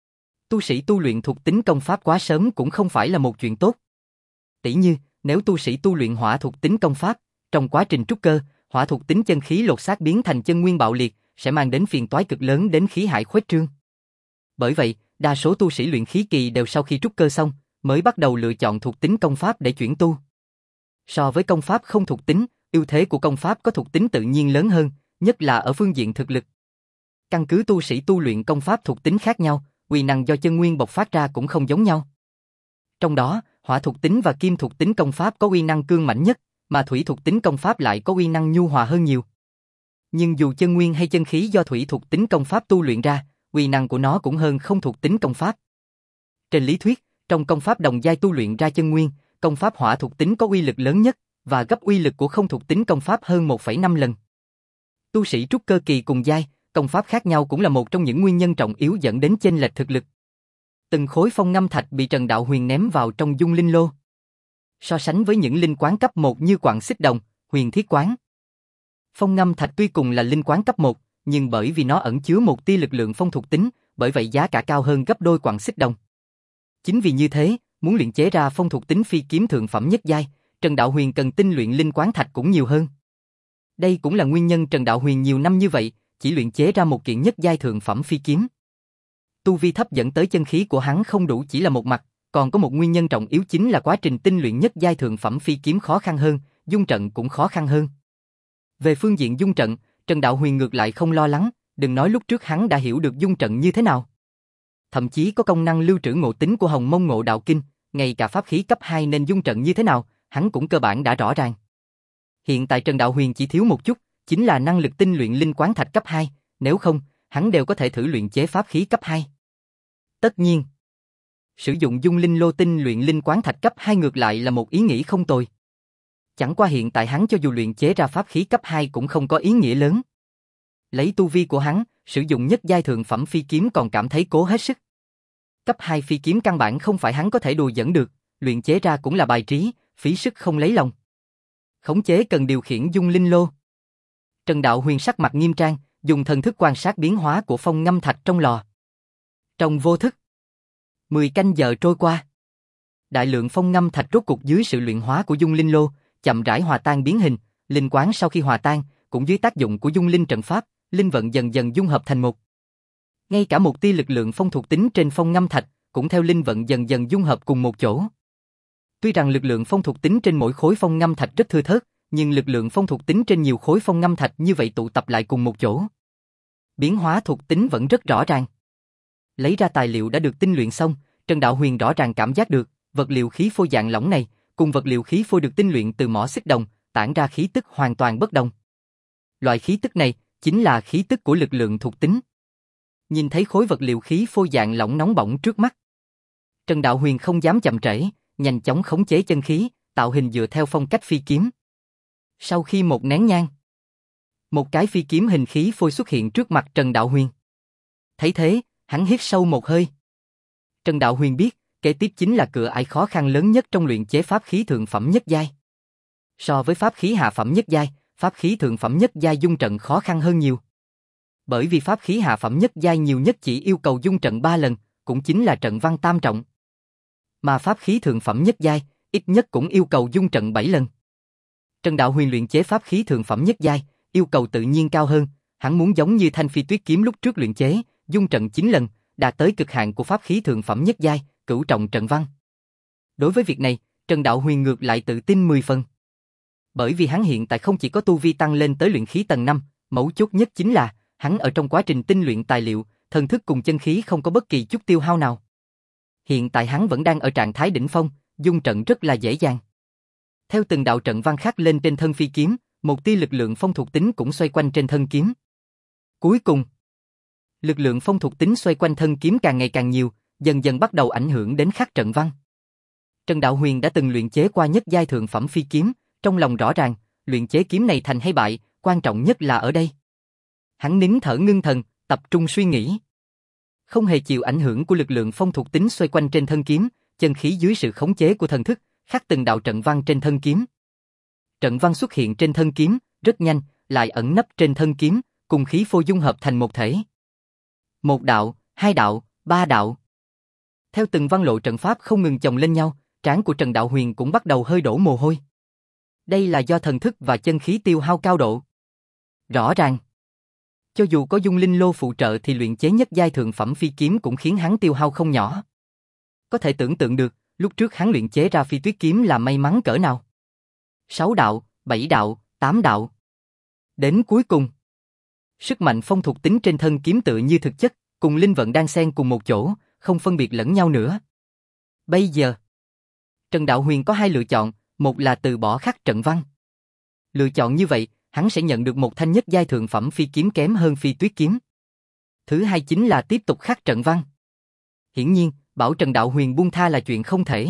Tu sĩ tu luyện thuộc tính công pháp quá sớm cũng không phải là một chuyện tốt. Tỷ như, nếu tu sĩ tu luyện hỏa thuộc tính công pháp, trong quá trình trúc cơ, hỏa thuộc tính chân khí lột xác biến thành chân nguyên bạo liệt, sẽ mang đến phiền toái cực lớn đến khí hải khuếch trương. Bởi vậy, đa số tu sĩ luyện khí kỳ đều sau khi trúc cơ xong, mới bắt đầu lựa chọn thuộc tính công pháp để chuyển tu. So với công pháp không thuộc tính, ưu thế của công pháp có thuộc tính tự nhiên lớn hơn, nhất là ở phương diện thực lực. Căn cứ tu sĩ tu luyện công pháp thuộc tính khác nhau, uy năng do chân nguyên bộc phát ra cũng không giống nhau. Trong đó, hỏa thuộc tính và kim thuộc tính công pháp có uy năng cương mãnh nhất, mà thủy thuộc tính công pháp lại có uy năng nhu hòa hơn nhiều. Nhưng dù chân nguyên hay chân khí do thủy thuộc tính công pháp tu luyện ra, uy năng của nó cũng hơn không thuộc tính công pháp. Trên lý thuyết, trong công pháp đồng giai tu luyện ra chân nguyên, công pháp hỏa thuộc tính có uy lực lớn nhất, và gấp uy lực của không thuộc tính công pháp hơn 1,5 lần. Tu sĩ trúc cơ kỳ cùng giai, công pháp khác nhau cũng là một trong những nguyên nhân trọng yếu dẫn đến chênh lệch thực lực. Từng khối phong ngâm thạch bị Trần Đạo Huyền ném vào trong dung linh lô. So sánh với những linh quán cấp 1 như Quặng Xích Đồng, Huyền Thiết Quán, phong ngâm thạch tuy cùng là linh quán cấp 1, nhưng bởi vì nó ẩn chứa một tia lực lượng phong thuộc tính, bởi vậy giá cả cao hơn gấp đôi Quặng Xích Đồng. Chính vì như thế, muốn luyện chế ra phong thuộc tính phi kiếm thượng phẩm nhất giai, Trần Đạo Huyền cần tinh luyện linh quán thạch cũng nhiều hơn. Đây cũng là nguyên nhân Trần Đạo Huyền nhiều năm như vậy, chỉ luyện chế ra một kiện nhất giai thượng phẩm phi kiếm. Tu vi thấp dẫn tới chân khí của hắn không đủ chỉ là một mặt, còn có một nguyên nhân trọng yếu chính là quá trình tinh luyện nhất giai thượng phẩm phi kiếm khó khăn hơn, dung trận cũng khó khăn hơn. Về phương diện dung trận, Trần Đạo Huyền ngược lại không lo lắng, đừng nói lúc trước hắn đã hiểu được dung trận như thế nào. Thậm chí có công năng lưu trữ ngộ tính của Hồng Mông Ngộ Đạo Kinh, ngay cả pháp khí cấp 2 nên dung trận như thế nào, hắn cũng cơ bản đã rõ ràng. Hiện tại Trần Đạo Huyền chỉ thiếu một chút, chính là năng lực tinh luyện linh quán thạch cấp 2, nếu không, hắn đều có thể thử luyện chế pháp khí cấp 2. Tất nhiên, sử dụng dung linh lô tinh luyện linh quán thạch cấp 2 ngược lại là một ý nghĩ không tồi. Chẳng qua hiện tại hắn cho dù luyện chế ra pháp khí cấp 2 cũng không có ý nghĩa lớn. Lấy tu vi của hắn, sử dụng nhất giai thượng phẩm phi kiếm còn cảm thấy cố hết sức. Cấp 2 phi kiếm căn bản không phải hắn có thể đùa dẫn được, luyện chế ra cũng là bài trí, phí sức không lấy lòng. Khống chế cần điều khiển dung linh lô. Trần Đạo Huyền sắc mặt nghiêm trang, dùng thần thức quan sát biến hóa của phong ngâm thạch trong lò. Trong vô thức, 10 canh giờ trôi qua. Đại lượng phong ngâm thạch rốt cục dưới sự luyện hóa của dung linh lô, chậm rãi hòa tan biến hình, linh quán sau khi hòa tan, cũng dưới tác dụng của dung linh trận pháp, linh vận dần dần dung hợp thành một. Ngay cả một tia lực lượng phong thuộc tính trên phong ngâm thạch, cũng theo linh vận dần dần dung hợp cùng một chỗ. Tuy rằng lực lượng phong thuộc tính trên mỗi khối phong ngâm thạch rất thưa thớt, nhưng lực lượng phong thuộc tính trên nhiều khối phong ngâm thạch như vậy tụ tập lại cùng một chỗ. Biến hóa thuộc tính vẫn rất rõ ràng. Lấy ra tài liệu đã được tinh luyện xong, Trần Đạo Huyền rõ ràng cảm giác được, vật liệu khí phôi dạng lỏng này, cùng vật liệu khí phôi được tinh luyện từ mỏ xích đồng, tản ra khí tức hoàn toàn bất đồng. Loại khí tức này, chính là khí tức của lực lượng thuộc tính. Nhìn thấy khối vật liệu khí phôi dạng lỏng nóng bỏng trước mắt, Trần Đạo Huyền không dám chậm trễ, nhanh chóng khống chế chân khí, tạo hình dựa theo phong cách phi kiếm. Sau khi một nén nhang, một cái phi kiếm hình khí phôi xuất hiện trước mặt Trần Đạo Huyền. Thấy thế, hắn hít sâu một hơi. Trần Đạo Huyền biết, kế tiếp chính là cửa ải khó khăn lớn nhất trong luyện chế pháp khí thượng phẩm nhất giai. So với pháp khí hạ phẩm nhất giai, pháp khí thượng phẩm nhất giai dung trận khó khăn hơn nhiều. Bởi vì pháp khí hạ phẩm nhất giai nhiều nhất chỉ yêu cầu dung trận 3 lần, cũng chính là trận văn tam trọng. Mà pháp khí thượng phẩm nhất giai, ít nhất cũng yêu cầu dung trận 7 lần. Trần Đạo Huyền luyện chế pháp khí thượng phẩm nhất giai, yêu cầu tự nhiên cao hơn, hắn muốn giống như thanh phi tuyết kiếm lúc trước luyện chế, dung trận 9 lần, đạt tới cực hạn của pháp khí thượng phẩm nhất giai, cửu trọng trận văn. Đối với việc này, Trần Đạo Huyền ngược lại tự tin 10 phần. Bởi vì hắn hiện tại không chỉ có tu vi tăng lên tới luyện khí tầng 5, mấu chốt nhất chính là, hắn ở trong quá trình tinh luyện tài liệu, thần thức cùng chân khí không có bất kỳ chút tiêu hao nào. Hiện tại hắn vẫn đang ở trạng thái đỉnh phong, dung trận rất là dễ dàng. Theo từng đạo trận văn khắc lên trên thân phi kiếm, một tia lực lượng phong thuộc tính cũng xoay quanh trên thân kiếm. Cuối cùng, lực lượng phong thuộc tính xoay quanh thân kiếm càng ngày càng nhiều, dần dần bắt đầu ảnh hưởng đến khắc trận văn. Trần Đạo Huyền đã từng luyện chế qua nhất giai thượng phẩm phi kiếm, trong lòng rõ ràng, luyện chế kiếm này thành hay bại, quan trọng nhất là ở đây. Hắn nín thở ngưng thần, tập trung suy nghĩ. Không hề chịu ảnh hưởng của lực lượng phong thuộc tính xoay quanh trên thân kiếm, chân khí dưới sự khống chế của thần thức, khắc từng đạo trận văn trên thân kiếm. Trận văn xuất hiện trên thân kiếm, rất nhanh, lại ẩn nấp trên thân kiếm, cùng khí phôi dung hợp thành một thể. Một đạo, hai đạo, ba đạo. Theo từng văn lộ trận pháp không ngừng chồng lên nhau, trán của Trần Đạo Huyền cũng bắt đầu hơi đổ mồ hôi. Đây là do thần thức và chân khí tiêu hao cao độ. Rõ ràng, cho dù có dung linh lô phụ trợ thì luyện chế nhất giai thượng phẩm phi kiếm cũng khiến hắn tiêu hao không nhỏ. Có thể tưởng tượng được, lúc trước hắn luyện chế ra phi tuyết kiếm là may mắn cỡ nào. 6 đạo, 7 đạo, 8 đạo. Đến cuối cùng, sức mạnh phong thuộc tính trên thân kiếm tự như thực chất, cùng linh vận đang xen cùng một chỗ, không phân biệt lẫn nhau nữa. Bây giờ, Trần Đạo Huyền có hai lựa chọn, một là từ bỏ khắc trận văn. Lựa chọn như vậy, hắn sẽ nhận được một thanh nhất giai thượng phẩm phi kiếm kém hơn phi tuyết kiếm. Thứ hai chính là tiếp tục khắc trận văn. Hiển nhiên, bảo Trần Đạo Huyền buông tha là chuyện không thể.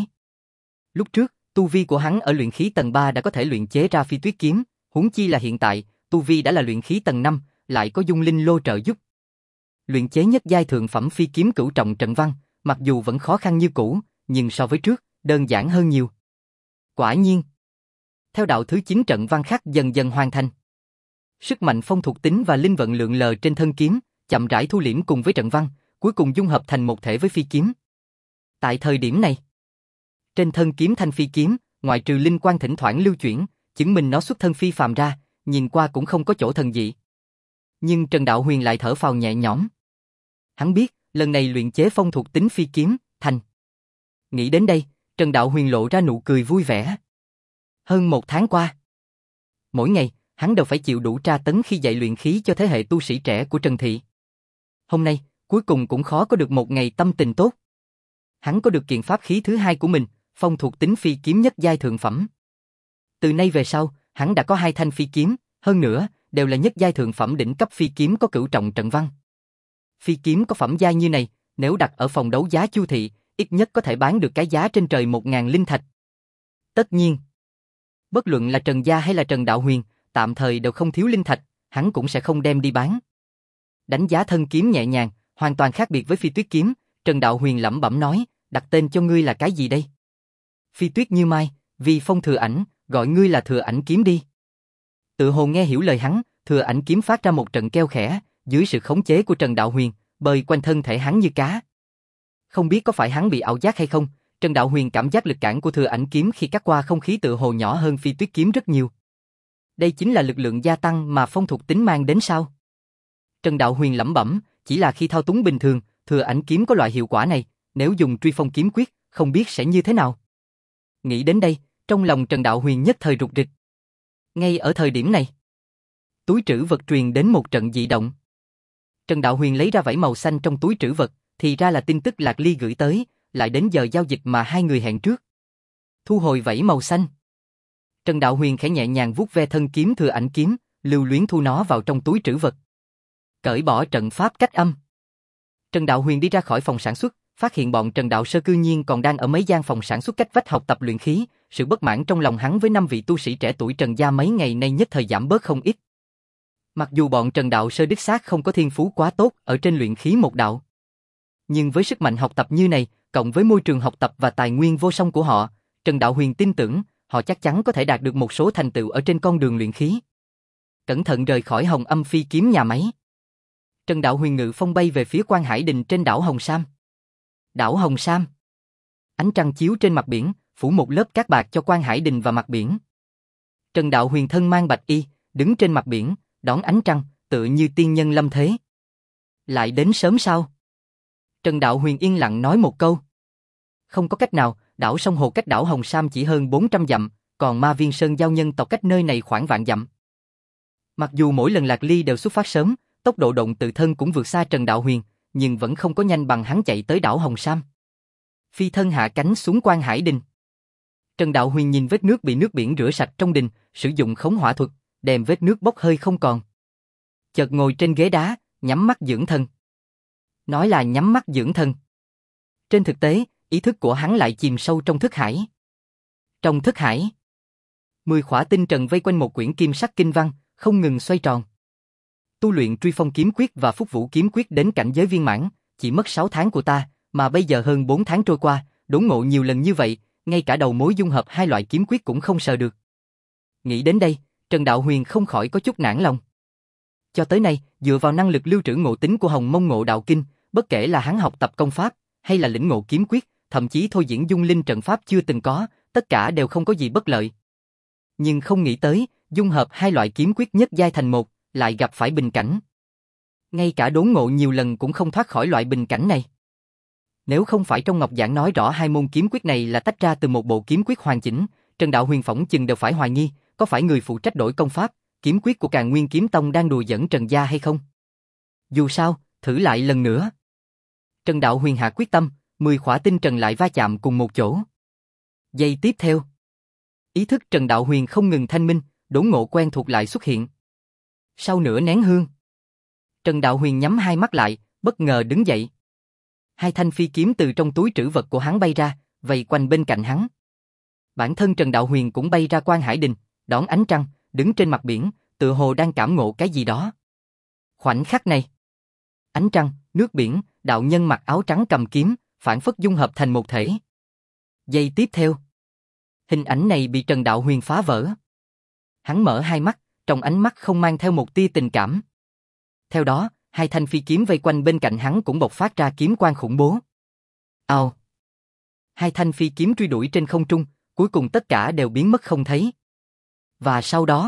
Lúc trước, tu vi của hắn ở luyện khí tầng 3 đã có thể luyện chế ra phi tuyết kiếm, huống chi là hiện tại, tu vi đã là luyện khí tầng 5, lại có dung linh lô trợ giúp. Luyện chế nhất giai thượng phẩm phi kiếm cửu trọng trận văn, mặc dù vẫn khó khăn như cũ, nhưng so với trước, đơn giản hơn nhiều. Quả nhiên, theo đạo thứ 9 trận văn khắc dần dần hoàn thành. Sức mạnh phong thuộc tính và linh vận lượn lờ trên thân kiếm, chậm rãi thu liễm cùng với trận văn, cuối cùng dung hợp thành một thể với phi kiếm. Tại thời điểm này, trên thân kiếm thanh phi kiếm, ngoại trừ linh quang thỉnh thoảng lưu chuyển, chứng minh nó xuất thân phi phàm ra, nhìn qua cũng không có chỗ thần dị. Nhưng Trần Đạo Huyền lại thở phào nhẹ nhõm. Hắn biết, lần này luyện chế phong thuộc tính phi kiếm, thành. Nghĩ đến đây, Trần Đạo Huyền lộ ra nụ cười vui vẻ. Hơn 1 tháng qua, mỗi ngày, hắn đều phải chịu đủ tra tấn khi dạy luyện khí cho thế hệ tu sĩ trẻ của Trần Thị. Hôm nay, cuối cùng cũng khó có được một ngày tâm tình tốt. Hắn có được kiện pháp khí thứ hai của mình, phong thuộc tính phi kiếm nhất giai thượng phẩm. Từ nay về sau, hắn đã có 2 thanh phi kiếm, hơn nữa, đều là nhất giai thượng phẩm đỉnh cấp phi kiếm có cửu trọng trận văn. Phi kiếm có phẩm giai như này, nếu đặt ở phòng đấu giá Chu Thị, ít nhất có thể bán được cái giá trên trời 1000 linh thạch. Tất nhiên, bất luận là Trần Gia hay là Trần Đạo Huyền, tạm thời đều không thiếu linh thạch, hắn cũng sẽ không đem đi bán. Đánh giá thân kiếm nhẹ nhàng, hoàn toàn khác biệt với phi tuyết kiếm, Trần Đạo Huyền lẩm bẩm nói, đặt tên cho ngươi là cái gì đây? Phi tuyết như mai, vì phong thừa ảnh, gọi ngươi là thừa ảnh kiếm đi. Tự hồ nghe hiểu lời hắn, thừa ảnh kiếm phát ra một trận kêu khẽ, dưới sự khống chế của Trần Đạo Huyền, bơi quanh thân thể hắn như cá. Không biết có phải hắn bị ảo giác hay không, Trần Đạo Huyền cảm giác lực cản của thừa ảnh kiếm khi cắt qua không khí tự hồ nhỏ hơn phi tuyết kiếm rất nhiều. Đây chính là lực lượng gia tăng mà phong thuộc tính mang đến sao? Trần Đạo Huyền lẩm bẩm, chỉ là khi thao túng bình thường, thừa ảnh kiếm có loại hiệu quả này, nếu dùng truy phong kiếm quyết, không biết sẽ như thế nào. Nghĩ đến đây, trong lòng Trần Đạo Huyền nhất thời rục rịch. Ngay ở thời điểm này, túi trữ vật truyền đến một trận dị động. Trần Đạo Huyền lấy ra vảy màu xanh trong túi trữ vật, thì ra là tin tức Lạc Ly gửi tới, lại đến giờ giao dịch mà hai người hẹn trước. Thu hồi vảy màu xanh. Trần Đạo Huyền khẽ nhẹ nhàng vuốt ve thân kiếm thừa ảnh kiếm, lưu luyến thu nó vào trong túi trữ vật. Cởi bỏ trận pháp cách âm. Trần Đạo Huyền đi ra khỏi phòng sản xuất, phát hiện bọn Trần Đạo Sơ cư nhiên còn đang ở mấy gian phòng sản xuất cách vách học tập luyện khí, sự bất mãn trong lòng hắn với 5 vị tu sĩ trẻ tuổi Trần gia mấy ngày nay nhất thời giảm bớt không ít. Mặc dù bọn Trần Đạo Sơ đích xác không có thiên phú quá tốt ở trên luyện khí một đạo, nhưng với sức mạnh học tập như này, cộng với môi trường học tập và tài nguyên vô song của họ, Trần Đạo Huyền tin tưởng họ chắc chắn có thể đạt được một số thành tựu ở trên con đường luyện khí. Cẩn thận rời khỏi Hồng Âm Phi kiếm nhà máy, Trần Đạo Huyền ngự phong bay về phía Quan Hải Đình trên đảo Hồng Sam. Đảo Hồng Sam. Ánh trăng chiếu trên mặt biển, phủ một lớp cát bạc cho Quan Hải Đình và mặt biển. Trần Đạo Huyền thân mang bạch y, đứng trên mặt biển, đón ánh trăng, tựa như tiên nhân lâm thế. Lại đến sớm sao? Trần Đạo Huyền yên lặng nói một câu. Không có cách nào, đảo Sông Hồ cách đảo Hồng Sam chỉ hơn 400 dặm, còn Ma Viên Sơn giao nhân tộc cách nơi này khoảng vạn dặm. Mặc dù mỗi lần Lạc Ly đều xuất phát sớm, tốc độ động tự thân cũng vượt xa Trần Đạo Huyền, nhưng vẫn không có nhanh bằng hắn chạy tới đảo Hồng Sam. Phi thân hạ cánh xuống Quan Hải Đình. Trần Đạo Huyền nhìn vết nước bị nước biển rửa sạch trong đình, sử dụng khống hỏa thuật, đem vết nước bốc hơi không còn. Chợt ngồi trên ghế đá, nhắm mắt dưỡng thần. Nói là nhắm mắt dưỡng thần. Trên thực tế, ý thức của hắn lại chìm sâu trong thức hải. Trong thức hải, 10 khỏa tinh trần vây quanh một quyển kim sắc kinh văn, không ngừng xoay tròn. Tu luyện Truy Phong kiếm quyết và Phúc Vũ kiếm quyết đến cảnh giới viên mãn, chỉ mất 6 tháng của ta, mà bây giờ hơn 4 tháng trôi qua, đốn ngộ nhiều lần như vậy, ngay cả đầu mối dung hợp hai loại kiếm quyết cũng không sờ được. Nghĩ đến đây, Trần Đạo Huyền không khỏi có chút nản lòng. Cho tới nay, dựa vào năng lực lưu trữ ngộ tính của Hồng Mông Ngộ Đạo Kinh, bất kể là hắn học tập công pháp, hay là lĩnh ngộ kiếm quyết, thậm chí thôi diễn dung linh trận pháp chưa từng có, tất cả đều không có gì bất lợi. Nhưng không nghĩ tới, dung hợp hai loại kiếm quyết nhất giai thành một, lại gặp phải bình cảnh. Ngay cả đốn ngộ nhiều lần cũng không thoát khỏi loại bình cảnh này. Nếu không phải trong ngọc giảng nói rõ hai môn kiếm quyết này là tách ra từ một bộ kiếm quyết hoàn chỉnh, Trần Đạo Huyền phỏng chừng đều phải hoài nghi, có phải người phụ trách đổi công pháp, kiếm quyết của Càn Nguyên Kiếm Tông đang đùa giỡn Trần gia hay không? Dù sao, thử lại lần nữa. Trần Đạo Huyền hạ quyết tâm, 10 khỏa tinh trần lại va chạm cùng một chỗ. Giây tiếp theo, ý thức Trần Đạo Huyền không ngừng thanh minh, đốn ngộ quen thuộc lại xuất hiện. Sau nửa nén hương, Trần Đạo Huyền nhắm hai mắt lại, bất ngờ đứng dậy. Hai thanh phi kiếm từ trong túi trữ vật của hắn bay ra, vây quanh bên cạnh hắn. Bản thân Trần Đạo Huyền cũng bay ra Quan Hải Đình, đón ánh trăng, đứng trên mặt biển, tựa hồ đang cảm ngộ cái gì đó. Khoảnh khắc này, ánh trăng, nước biển, đạo nhân mặc áo trắng cầm kiếm, phản phất dung hợp thành một thể. Giây tiếp theo, hình ảnh này bị Trần Đạo Huyền phá vỡ. Hắn mở hai mắt, trong ánh mắt không mang theo một tia tình cảm. Theo đó, hai thanh phi kiếm vây quanh bên cạnh hắn cũng bộc phát ra kiếm quang khủng bố. Ào! Hai thanh phi kiếm truy đuổi trên không trung, cuối cùng tất cả đều biến mất không thấy. Và sau đó,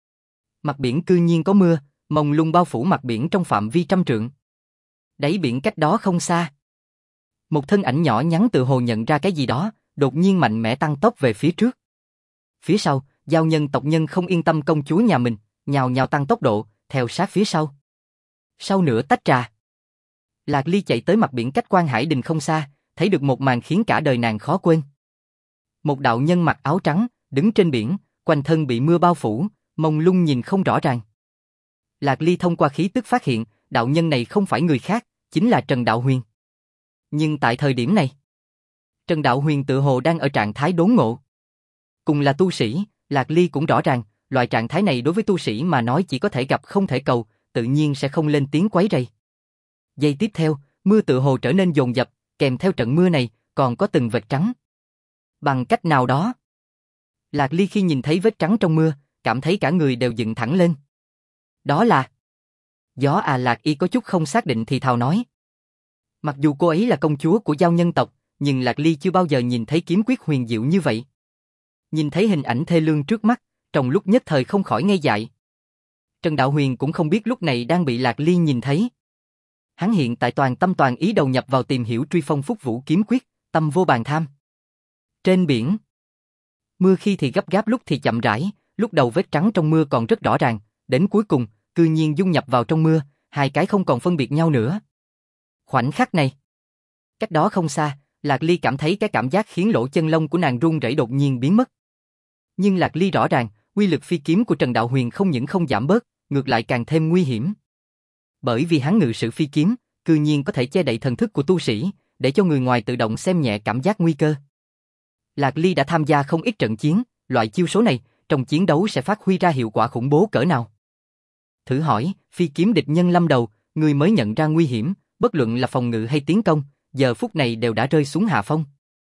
mặt biển cư nhiên có mưa, mông lung bao phủ mặt biển trong phạm vi trăm trượng. Đáy biển cách đó không xa, một thân ảnh nhỏ nhắn tự hồ nhận ra cái gì đó, đột nhiên mạnh mẽ tăng tốc về phía trước. Phía sau, giao nhân tộc nhân không yên tâm công chúa nhà mình, nhào nhào tăng tốc độ, theo sát phía sau. Sau nửa tách trà, Lạc Ly chạy tới mặt biển cách Quan Hải Đình không xa, thấy được một màn khiến cả đời nàng khó quên. Một đạo nhân mặc áo trắng, đứng trên biển, quanh thân bị mưa bao phủ, mông lung nhìn không rõ ràng. Lạc Ly thông qua khí tức phát hiện, đạo nhân này không phải người khác, chính là Trần Đạo Huyền. Nhưng tại thời điểm này, Trần Đạo Huyền tự hồ đang ở trạng thái đốn ngộ. Cùng là tu sĩ, Lạc Ly cũng rõ ràng, loại trạng thái này đối với tu sĩ mà nói chỉ có thể gặp không thể cầu, tự nhiên sẽ không lên tiếng quấy rầy. Giây tiếp theo, mưa tự hồ trở nên dồn dập, kèm theo trận mưa này, còn có từng vệt trắng. Bằng cách nào đó, Lạc Ly khi nhìn thấy vết trắng trong mưa, cảm thấy cả người đều dựng thẳng lên. Đó là gió à. Lạc Y có chút không xác định thì thào nói. Mặc dù cô ấy là công chúa của giao nhân tộc, nhưng Lạc Ly chưa bao giờ nhìn thấy kiếm quyết huyền diệu như vậy. Nhìn thấy hình ảnh thê lương trước mắt, trong lúc nhất thời không khỏi ngây dại. Trần Đạo Huyền cũng không biết lúc này đang bị Lạc Ly nhìn thấy. Hắn hiện tại toàn tâm toàn ý đầu nhập vào tìm hiểu Truy Phong Phúc Vũ kiếm quyết, tâm vô bàn tham. Trên biển, mưa khi thì gấp gáp lúc thì chậm rãi, lúc đầu vết trắng trong mưa còn rất rõ ràng, đến cuối cùng, cư nhiên dung nhập vào trong mưa, hai cái không còn phân biệt nhau nữa. Khoảnh khắc này, cách đó không xa, Lạc Ly cảm thấy cái cảm giác khiến lỗ chân lông của nàng run rẩy đột nhiên biến mất. Nhưng Lạc Ly rõ ràng, uy lực phi kiếm của Trần Đạo Huyền không những không giảm bớt, ngược lại càng thêm nguy hiểm. Bởi vì hắn ngự sử phi kiếm, cư nhiên có thể che đậy thần thức của tu sĩ, để cho người ngoài tự động xem nhẹ cảm giác nguy cơ. Lạc Ly đã tham gia không ít trận chiến, loại chiêu số này, trong chiến đấu sẽ phát huy ra hiệu quả khủng bố cỡ nào. Thử hỏi, phi kiếm địch nhân lâm đầu, người mới nhận ra nguy hiểm, bất luận là phòng ngự hay tiến công, giờ phút này đều đã rơi xuống hạ phong.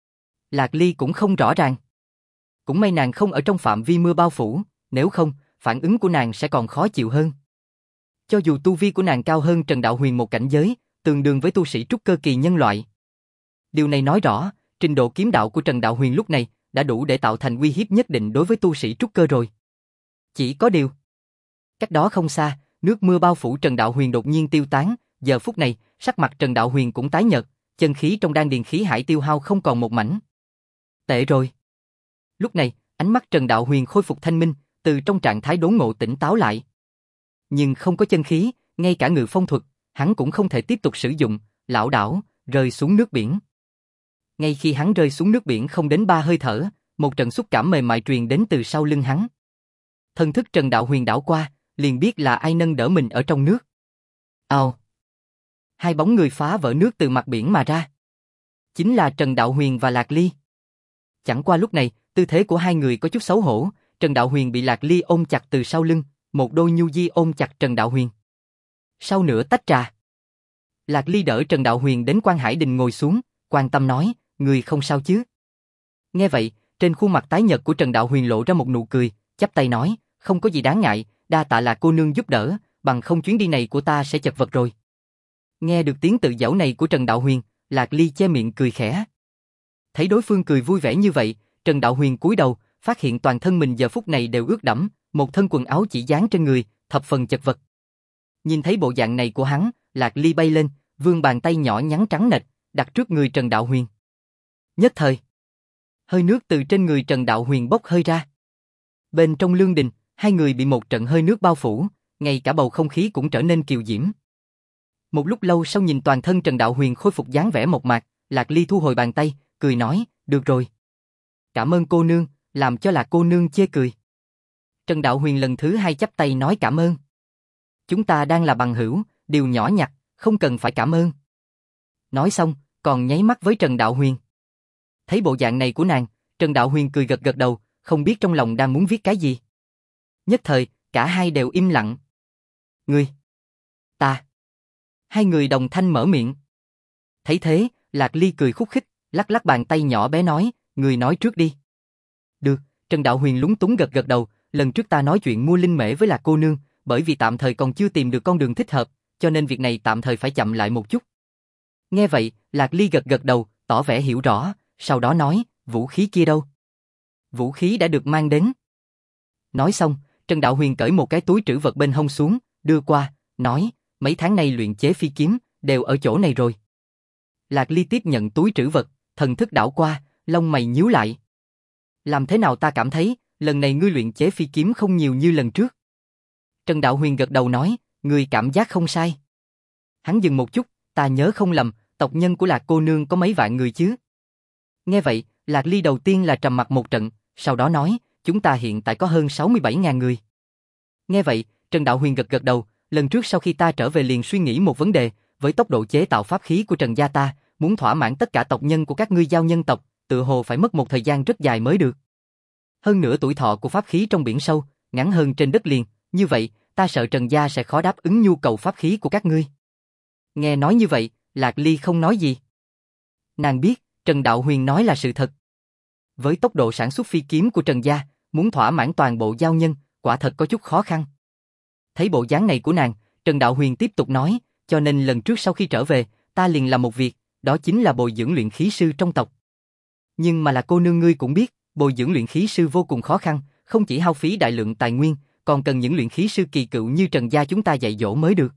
Lạc Ly cũng không rõ ràng. Cũng may nàng không ở trong phạm vi mưa bao phủ, nếu không, phản ứng của nàng sẽ còn khó chịu hơn. Cho dù tu vi của nàng cao hơn Trần Đạo Huyền một cảnh giới, tương đương với tu sĩ trúc cơ kỳ nhân loại. Điều này nói rõ, trình độ kiếm đạo của Trần Đạo Huyền lúc này đã đủ để tạo thành uy hiếp nhất định đối với tu sĩ trúc cơ rồi. Chỉ có điều, cách đó không xa, nước mưa bao phủ Trần Đạo Huyền đột nhiên tiêu tán, giờ phút này, sắc mặt Trần Đạo Huyền cũng tái nhợt, chân khí trong đan điền khí hải tiêu hao không còn một mảnh. Tệ rồi. Lúc này, ánh mắt Trần Đạo Huyền khôi phục thanh minh, từ trong trạng thái đốn ngộ tỉnh táo lại. Nhưng không có chân khí, ngay cả ngự phong thuật, hắn cũng không thể tiếp tục sử dụng, lảo đảo, rơi xuống nước biển. Ngay khi hắn rơi xuống nước biển không đến 3 hơi thở, một trận xúc cảm mềm mại truyền đến từ sau lưng hắn. Thân thức Trần Đạo Huyền đảo qua, liền biết là ai nâng đỡ mình ở trong nước. Ào! Hai bóng người phá vỡ nước từ mặt biển mà ra. Chính là Trần Đạo Huyền và Lạc Ly. Chẳng qua lúc này, tư thế của hai người có chút xấu hổ, Trần Đạo Huyền bị Lạc Ly ôm chặt từ sau lưng, một đôi nhu di ôm chặt Trần Đạo Huyền. Sau nửa tách trà, Lạc Ly đỡ Trần Đạo Huyền đến Quan Hải Đình ngồi xuống, quan tâm nói, người không sao chứ? Nghe vậy, trên khuôn mặt tái nhợt của Trần Đạo Huyền lộ ra một nụ cười, chắp tay nói, không có gì đáng ngại, đa tạ Lạc cô nương giúp đỡ, bằng không chuyến đi này của ta sẽ chật vật rồi. Nghe được tiếng tự giễu này của Trần Đạo Huyền, Lạc Ly che miệng cười khẽ. Thấy đối phương cười vui vẻ như vậy, Trần Đạo Huyền cúi đầu, phát hiện toàn thân mình giờ phút này đều ướt đẫm, một thân quần áo chỉ dán trên người, thập phần chật vật. Nhìn thấy bộ dạng này của hắn, Lạc Ly bay lên, vươn bàn tay nhỏ nhắn trắng nệch, đặt trước người Trần Đạo Huyền. Nhất thời, hơi nước từ trên người Trần Đạo Huyền bốc hơi ra. Bên trong lương đình, hai người bị một trận hơi nước bao phủ, ngay cả bầu không khí cũng trở nên kiều diễm. Một lúc lâu sau nhìn toàn thân Trần Đạo Huyền khôi phục dáng vẻ mộc mạc, Lạc Ly thu hồi bàn tay, cười nói, được rồi. Cảm ơn cô nương, làm cho Lạc cô nương chê cười. Trần Đạo Huyền lần thứ hai chắp tay nói cảm ơn. Chúng ta đang là bằng hữu, điều nhỏ nhặt, không cần phải cảm ơn. Nói xong, còn nháy mắt với Trần Đạo Huyền. Thấy bộ dạng này của nàng, Trần Đạo Huyền cười gật gật đầu, không biết trong lòng đang muốn viết cái gì. Nhất thời, cả hai đều im lặng. Ngươi, ta. Hai người đồng thanh mở miệng. Thấy thế, Lạc Ly cười khúc khích, lắc lắc bàn tay nhỏ bé nói, ngươi nói trước đi. Được, Trần Đạo Huyền lúng túng gật gật đầu, lần trước ta nói chuyện mua linh mễ với Lạc cô nương, bởi vì tạm thời còn chưa tìm được con đường thích hợp, cho nên việc này tạm thời phải chậm lại một chút. Nghe vậy, Lạc Ly gật gật đầu, tỏ vẻ hiểu rõ, sau đó nói, vũ khí kia đâu? Vũ khí đã được mang đến. Nói xong, Trần Đạo Huyền cởi một cái túi trữ vật bên hông xuống, đưa qua, nói, mấy tháng nay luyện chế phi kiếm, đều ở chỗ này rồi. Lạc Ly tiếp nhận túi trữ vật, thần thức đảo qua, lông mày nhíu lại. Làm thế nào ta cảm thấy, lần này ngươi luyện chế phi kiếm không nhiều như lần trước. Trần Đạo Huyền gật đầu nói, ngươi cảm giác không sai. Hắn dừng một chút, ta nhớ không lầm, tộc nhân của Lạc cô nương có mấy vạn người chứ. Nghe vậy, Lạc Ly đầu tiên là trầm mặt một trận, sau đó nói, chúng ta hiện tại có hơn 67.000 người. Nghe vậy, Trần Đạo Huyền gật gật đầu, lần trước sau khi ta trở về liền suy nghĩ một vấn đề, với tốc độ chế tạo pháp khí của Trần gia ta, muốn thỏa mãn tất cả tộc nhân của các ngươi giao nhân tộc, tự hồ phải mất một thời gian rất dài mới được. Hơn nữa tuổi thọ của pháp khí trong biển sâu, ngắn hơn trên đất liền, như vậy, ta sợ Trần gia sẽ khó đáp ứng nhu cầu pháp khí của các ngươi. Nghe nói như vậy, Lạc Ly không nói gì. Nàng biết, Trần Đạo Huyền nói là sự thật. Với tốc độ sản xuất phi kiếm của Trần gia, muốn thỏa mãn toàn bộ giao nhân, quả thật có chút khó khăn. Thấy bộ dáng này của nàng, Trần Đạo Huyền tiếp tục nói, cho nên lần trước sau khi trở về, ta liền làm một việc, đó chính là bồi dưỡng luyện khí sư trong tộc. Nhưng mà là cô nương ngươi cũng biết, bồi dưỡng luyện khí sư vô cùng khó khăn, không chỉ hao phí đại lượng tài nguyên, còn cần những luyện khí sư kỳ cựu như Trần gia chúng ta dạy dỗ mới được.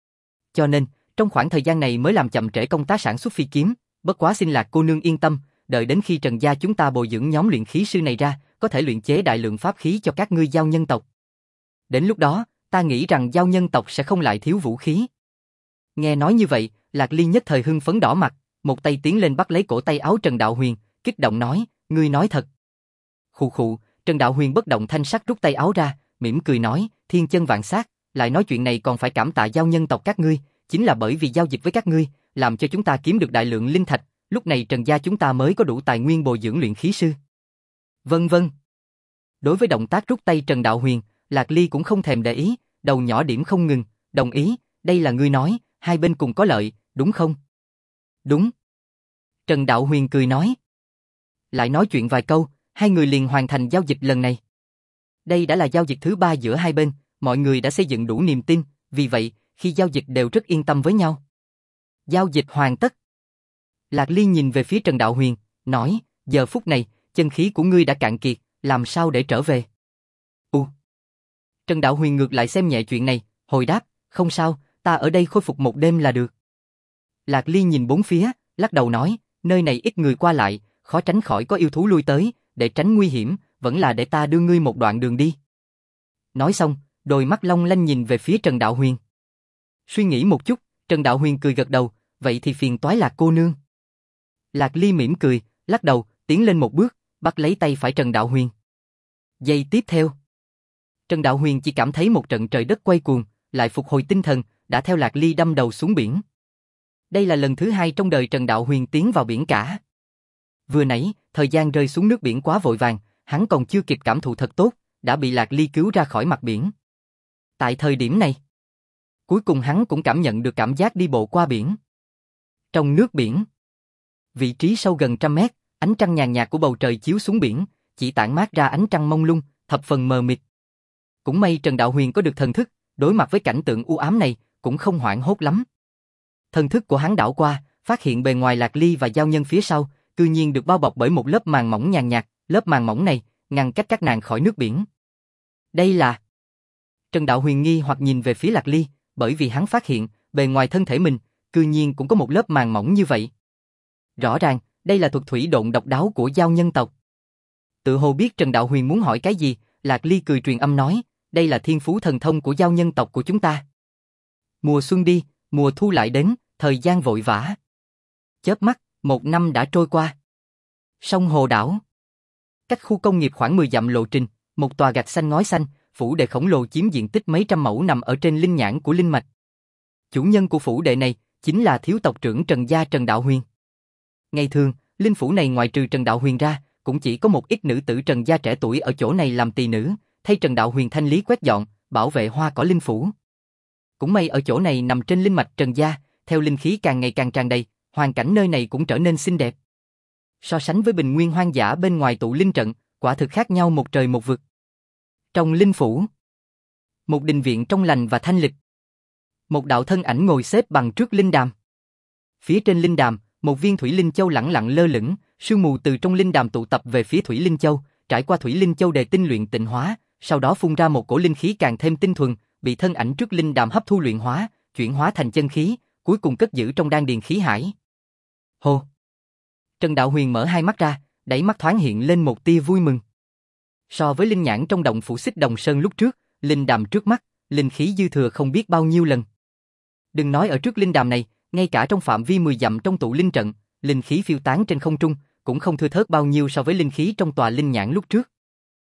Cho nên, trong khoảng thời gian này mới làm chậm trễ công tác sản xuất phi kiếm, bất quá xin Lạc cô nương yên tâm, đợi đến khi Trần gia chúng ta bồi dưỡng nhóm luyện khí sư này ra, có thể luyện chế đại lượng pháp khí cho các ngươi giao nhân tộc. Đến lúc đó, ta nghĩ rằng giao nhân tộc sẽ không lại thiếu vũ khí. Nghe nói như vậy, Lạc Ly nhất thời hưng phấn đỏ mặt, một tay tiến lên bắt lấy cổ tay áo Trần Đạo Huyền, kích động nói, ngươi nói thật. Khụ khụ, Trần Đạo Huyền bất động thanh sắc rút tay áo ra, mỉm cười nói, thiên chân vạn sát, lại nói chuyện này còn phải cảm tạ giao nhân tộc các ngươi, chính là bởi vì giao dịch với các ngươi, làm cho chúng ta kiếm được đại lượng linh thạch, lúc này Trần gia chúng ta mới có đủ tài nguyên bồi dưỡng luyện khí sư. Vân vân. Đối với động tác rút tay Trần Đạo Huyền, Lạc Ly cũng không thèm để ý, đầu nhỏ điểm không ngừng, đồng ý, đây là ngươi nói, hai bên cùng có lợi, đúng không? Đúng. Trần Đạo Huyền cười nói. Lại nói chuyện vài câu, hai người liền hoàn thành giao dịch lần này. Đây đã là giao dịch thứ 3 giữa hai bên, mọi người đã xây dựng đủ niềm tin, vì vậy, khi giao dịch đều rất yên tâm với nhau. Giao dịch hoàn tất. Lạc Ly nhìn về phía Trần Đạo Huyền, nói, giờ phút này, chân khí của ngươi đã cạn kiệt, làm sao để trở về? Trần Đạo Huyền ngược lại xem nhẹ chuyện này, hồi đáp, không sao, ta ở đây khôi phục một đêm là được. Lạc Ly nhìn bốn phía, lắc đầu nói, nơi này ít người qua lại, khó tránh khỏi có yêu thú lui tới, để tránh nguy hiểm, vẫn là để ta đưa ngươi một đoạn đường đi. Nói xong, đôi mắt long lanh nhìn về phía Trần Đạo Huyền. Suy nghĩ một chút, Trần Đạo Huyền cười gật đầu, vậy thì phiền toái Lạc cô nương. Lạc Ly mỉm cười, lắc đầu, tiến lên một bước, bắt lấy tay phải Trần Đạo Huyền. Giây tiếp theo, Trần Đạo Huyền chỉ cảm thấy một trận trời đất quay cuồng, lại phục hồi tinh thần, đã theo Lạc Ly đâm đầu xuống biển. Đây là lần thứ 2 trong đời Trần Đạo Huyền tiến vào biển cả. Vừa nãy, thời gian rơi xuống nước biển quá vội vàng, hắn còn chưa kịp cảm thụ thật tốt, đã bị Lạc Ly cứu ra khỏi mặt biển. Tại thời điểm này, cuối cùng hắn cũng cảm nhận được cảm giác đi bộ qua biển. Trong nước biển, vị trí sâu gần 100 mét, ánh trăng nhàn nhạt của bầu trời chiếu xuống biển, chỉ tản mát ra ánh trăng mông lung, thập phần mờ mịt. Cũng may Trần Đạo Huyền có được thần thức, đối mặt với cảnh tượng u ám này, cũng không hoảng hốt lắm. Thần thức của hắn đảo qua, phát hiện bề ngoài Lạc Ly và giao nhân phía sau, cư nhiên được bao bọc bởi một lớp màng mỏng nhàn nhạt, lớp màng mỏng này ngăn cách các nàng khỏi nước biển. Đây là... Trần Đạo Huyền nghi hoặc nhìn về phía Lạc Ly, bởi vì hắn phát hiện, bề ngoài thân thể mình, cư nhiên cũng có một lớp màng mỏng như vậy. Rõ ràng, đây là thuật thủy độn độc đáo của giao nhân tộc. Tự hồ biết Trần Đạo Huyền muốn hỏi cái gì, Lạc Ly cười truyền âm nói, đây là thiên phú thần thông của giao nhân tộc của chúng ta. Mùa xuân đi, mùa thu lại đến, thời gian vội vã. Chớp mắt, 1 năm đã trôi qua. Sông Hồ Đảo. Cách khu công nghiệp khoảng 10 dặm lộ trình, một tòa gạch xanh ngói xanh, phủ đệ khổng lồ chiếm diện tích mấy trăm mẫu nằm ở trên linh nhãn của linh mạch. Chủ nhân của phủ đệ này chính là thiếu tộc trưởng Trần gia Trần Đạo Huyền. Ngày thường, linh phủ này ngoại trừ Trần Đạo Huyền ra, cũng chỉ có một ít nữ tử Trần gia trẻ tuổi ở chỗ này làm tỳ nữ, thay Trần Đạo Huyền thanh lý quét dọn, bảo vệ hoa cỏ linh phủ. Cũng may ở chỗ này nằm trên linh mạch Trần gia, theo linh khí càng ngày càng tràn đầy, hoàn cảnh nơi này cũng trở nên xinh đẹp. So sánh với bình nguyên hoang dã bên ngoài tụ linh trận, quả thực khác nhau một trời một vực. Trong linh phủ, một đình viện trong lành và thanh lịch. Một đạo thân ảnh ngồi xếp bằng trước linh đàm. Phía trên linh đàm, một viên thủy linh châu lẳng lặng lơ lửng, sương mù từ trong linh đàm tụ tập về phía thủy linh châu, trải qua thủy linh châu đề tinh luyện tịnh hóa, sau đó phun ra một cổ linh khí càng thêm tinh thuần, bị thân ảnh trước linh đàm hấp thu luyện hóa, chuyển hóa thành chân khí, cuối cùng cất giữ trong đan điền khí hải. Hô! Trần Đạo Huyền mở hai mắt ra, đáy mắt thoáng hiện lên một tia vui mừng. So với linh nhãn trong động phủ Xích Đồng Sơn lúc trước, linh đàm trước mắt, linh khí dư thừa không biết bao nhiêu lần. Đừng nói ở trước linh đàm này, ngay cả trong phạm vi 10 dặm trong tụ linh trận, linh khí phiêu tán trên không trung, cũng không thưa thớt bao nhiêu so với linh khí trong tòa linh nhãn lúc trước.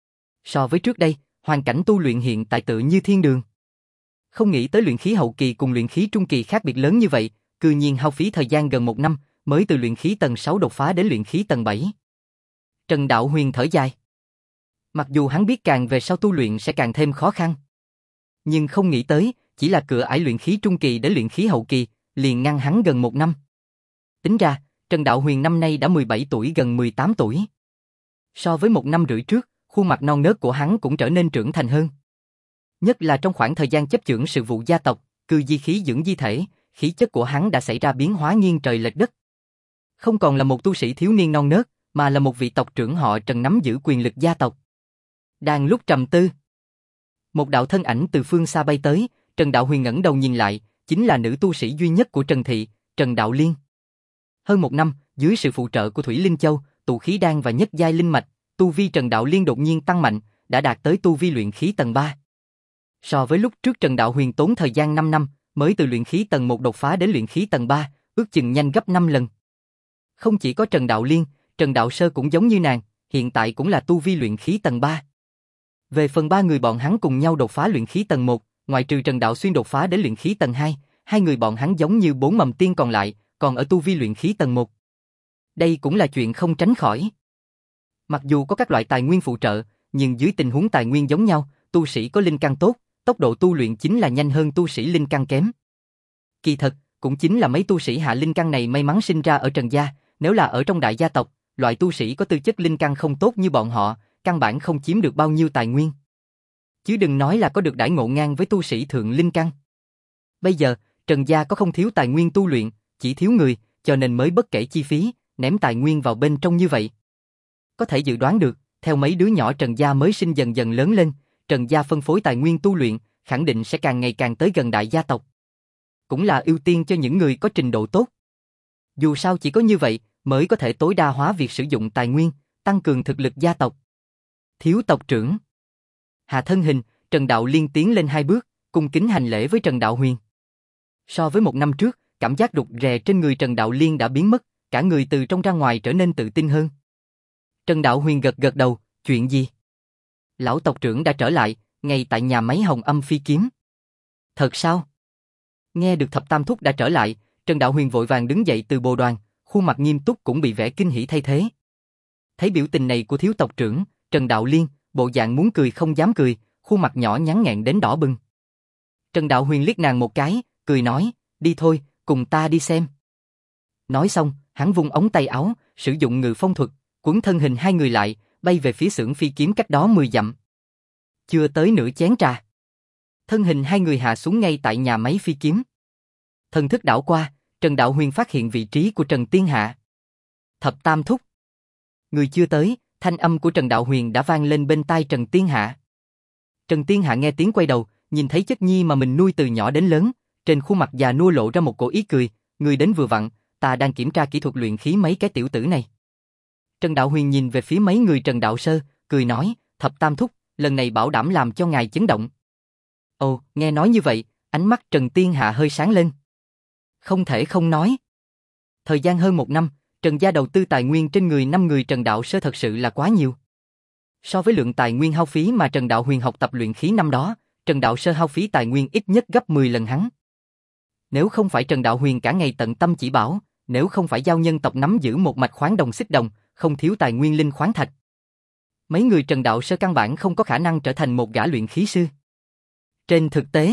So với trước đây, hoàn cảnh tu luyện hiện tại tự như thiên đường. Không nghĩ tới luyện khí hậu kỳ cùng luyện khí trung kỳ khác biệt lớn như vậy, cư nhiên hao phí thời gian gần 1 năm, mới từ luyện khí tầng 6 đột phá đến luyện khí tầng 7. Trần Đạo Huyền thở dài. Mặc dù hắn biết càng về sau tu luyện sẽ càng thêm khó khăn, nhưng không nghĩ tới, chỉ là cửa ải luyện khí trung kỳ đến luyện khí hậu kỳ, liền ngăn hắn gần 1 năm. Tính ra, Trần Đạo Huyền năm nay đã 17 tuổi gần 18 tuổi. So với 1 năm rưỡi trước, khuôn mặt non nớt của hắn cũng trở nên trưởng thành hơn. Nhất là trong khoảng thời gian chấp chưởng sự vụ gia tộc, cư di khí dưỡng di thể, khí chất của hắn đã xảy ra biến hóa nghiêng trời lệch đất. Không còn là một tu sĩ thiếu niên non nớt, mà là một vị tộc trưởng họ Trần nắm giữ quyền lực gia tộc. Đang lúc trầm tư, một đạo thân ảnh từ phương xa bay tới, Trần Đạo Huyền ngẩng đầu nhìn lại, chính là nữ tu sĩ duy nhất của Trần thị, Trần Đạo Liên. Hơn 1 năm, dưới sự phụ trợ của Thủy Linh Châu, tụ khí đan và nhất giai linh mạch, tu vi Trần Đạo Liên đột nhiên tăng mạnh, đã đạt tới tu vi luyện khí tầng 3. So với lúc trước Trần Đạo Huyền tốn thời gian 5 năm, mới từ luyện khí tầng 1 đột phá đến luyện khí tầng 3, ước chừng nhanh gấp 5 lần. Không chỉ có Trần Đạo Liên, Trần Đạo Sơ cũng giống như nàng, hiện tại cũng là tu vi luyện khí tầng 3. Về phần 3 người bọn hắn cùng nhau đột phá luyện khí tầng 1, ngoại trừ Trần Đạo Xuyên đột phá đến luyện khí tầng 2, 2 người bọn hắn giống như 4 mầm tiên còn lại, còn ở tu vi luyện khí tầng 1. Đây cũng là chuyện không tránh khỏi. Mặc dù có các loại tài nguyên phụ trợ, nhưng dưới tình huống tài nguyên giống nhau, tu sĩ có linh căn tốt, tốc độ tu luyện chính là nhanh hơn tu sĩ linh căn kém. Kỳ thật, cũng chính là mấy tu sĩ hạ linh căn này may mắn sinh ra ở Trần gia, nếu là ở trong đại gia tộc, loại tu sĩ có tư chất linh căn không tốt như bọn họ, căn bản không chiếm được bao nhiêu tài nguyên. Chứ đừng nói là có được đãi ngộ ngang với tu sĩ thượng linh căn. Bây giờ, Trần gia có không thiếu tài nguyên tu luyện, chỉ thiếu người, cho nên mới bất kể chi phí, ném tài nguyên vào bên trong như vậy. Có thể dự đoán được, theo mấy đứa nhỏ Trần gia mới sinh dần dần lớn lên, Trần gia phân phối tài nguyên tu luyện, khẳng định sẽ càng ngày càng tới gần đại gia tộc. Cũng là ưu tiên cho những người có trình độ tốt. Dù sao chỉ có như vậy, mới có thể tối đa hóa việc sử dụng tài nguyên, tăng cường thực lực gia tộc. Thiếu tộc trưởng. Hạ thân hình, Trần Đạo Liên tiến lên 2 bước, cung kính hành lễ với Trần Đạo Huyền. So với 1 năm trước, cảm giác rụt rè trên người Trần Đạo Liên đã biến mất, cả người từ trong ra ngoài trở nên tự tin hơn. Trần Đạo Huyền gật gật đầu, chuyện gì? Lão tộc trưởng đã trở lại, ngay tại nhà máy Hồng Âm Phi Kiếm. Thật sao? Nghe được Thập Tam Thúc đã trở lại, Trần Đạo Huyền vội vàng đứng dậy từ bồ đoàn, khuôn mặt nghiêm túc cũng bị vẻ kinh hỉ thay thế. Thấy biểu tình này của thiếu tộc trưởng, Trần Đạo Liên, bộ dạng muốn cười không dám cười, khuôn mặt nhỏ nhắn nghẹn đến đỏ bừng. Trần Đạo Huyền liếc nàng một cái, cười nói, đi thôi, cùng ta đi xem. Nói xong, hắn vung ống tay áo, sử dụng ngự phong thuật, quấn thân hình hai người lại, bay về phía xưởng phi kiếm cách đó 10 dặm. Chưa tới nửa chén trà, thân hình hai người hạ xuống ngay tại nhà máy phi kiếm. Thần thức đảo qua, Trần Đạo Huyền phát hiện vị trí của Trần Tiên Hạ. Thập Tam Thúc. Người chưa tới, thanh âm của Trần Đạo Huyền đã vang lên bên tai Trần Tiên Hạ. Trần Tiên Hạ nghe tiếng quay đầu, nhìn thấy chất nhi mà mình nuôi từ nhỏ đến lớn, trên khuôn mặt già nua lộ ra một cổ ý cười, người đến vừa vặn, ta đang kiểm tra kỹ thuật luyện khí mấy cái tiểu tử này. Trần Đạo Huyền nhìn về phía mấy người Trần Đạo Sơ, cười nói, Thập Tam Thúc, lần này bảo đảm làm cho ngài chấn động. Ồ, nghe nói như vậy, ánh mắt Trần Tiên Hạ hơi sáng lên. Không thể không nói. Thời gian hơn 1 năm, Trần gia đầu tư tài nguyên trên người 5 người Trần Đạo Sơ thật sự là quá nhiều. So với lượng tài nguyên hao phí mà Trần Đạo Huyền học tập luyện khí năm đó, Trần Đạo Sơ hao phí tài nguyên ít nhất gấp 10 lần hắn. Nếu không phải Trần Đạo Huyền cả ngày tận tâm chỉ bảo, nếu không phải giao nhân tộc nắm giữ một mạch khoáng đồng xích đồng, không thiếu tài nguyên linh khoáng thạch, mấy người Trần Đạo Sơ căn bản không có khả năng trở thành một gã luyện khí sư. Trên thực tế,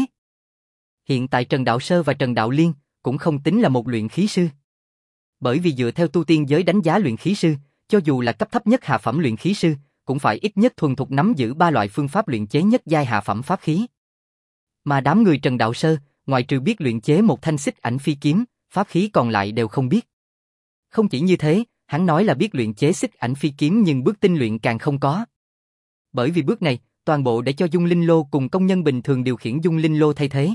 hiện tại Trần Đạo Sơ và Trần Đạo Liên cũng không tính là một luyện khí sư. Bởi vì dựa theo tu tiên giới đánh giá luyện khí sư, cho dù là cấp thấp nhất hạ phẩm luyện khí sư, cũng phải ít nhất thuần thục nắm giữ 3 loại phương pháp luyện chế nhất giai hạ phẩm pháp khí. Mà đám người Trần Đạo Sơ, ngoại trừ biết luyện chế một thanh xích ảnh phi kiếm, pháp khí còn lại đều không biết. Không chỉ như thế, hắn nói là biết luyện chế xích ảnh phi kiếm nhưng bước tinh luyện càng không có. Bởi vì bước này, toàn bộ để cho dung linh lô cùng công nhân bình thường điều khiển dung linh lô thay thế.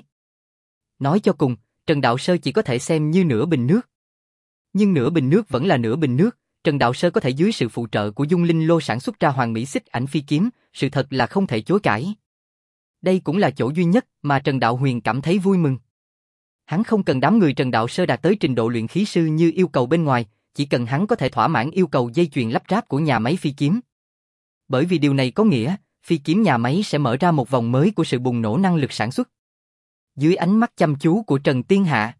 Nói cho cùng, Trần Đạo Sơ chỉ có thể xem như nửa bình nước. Nhưng nửa bình nước vẫn là nửa bình nước, Trần Đạo Sơ có thể dưới sự phụ trợ của dung linh lô sản xuất ra hoàn mỹ xích ảnh phi kiếm, sự thật là không thể chối cãi. Đây cũng là chỗ duy nhất mà Trần Đạo Huyền cảm thấy vui mừng. Hắn không cần đám người Trần Đạo Sơ đạt tới trình độ luyện khí sư như yêu cầu bên ngoài, chỉ cần hắn có thể thỏa mãn yêu cầu dây chuyền lắp ráp của nhà máy phi kiếm. Bởi vì điều này có nghĩa, phi kiếm nhà máy sẽ mở ra một vòng mới của sự bùng nổ năng lực sản xuất. Dưới ánh mắt chăm chú của Trần Tiên Hạ,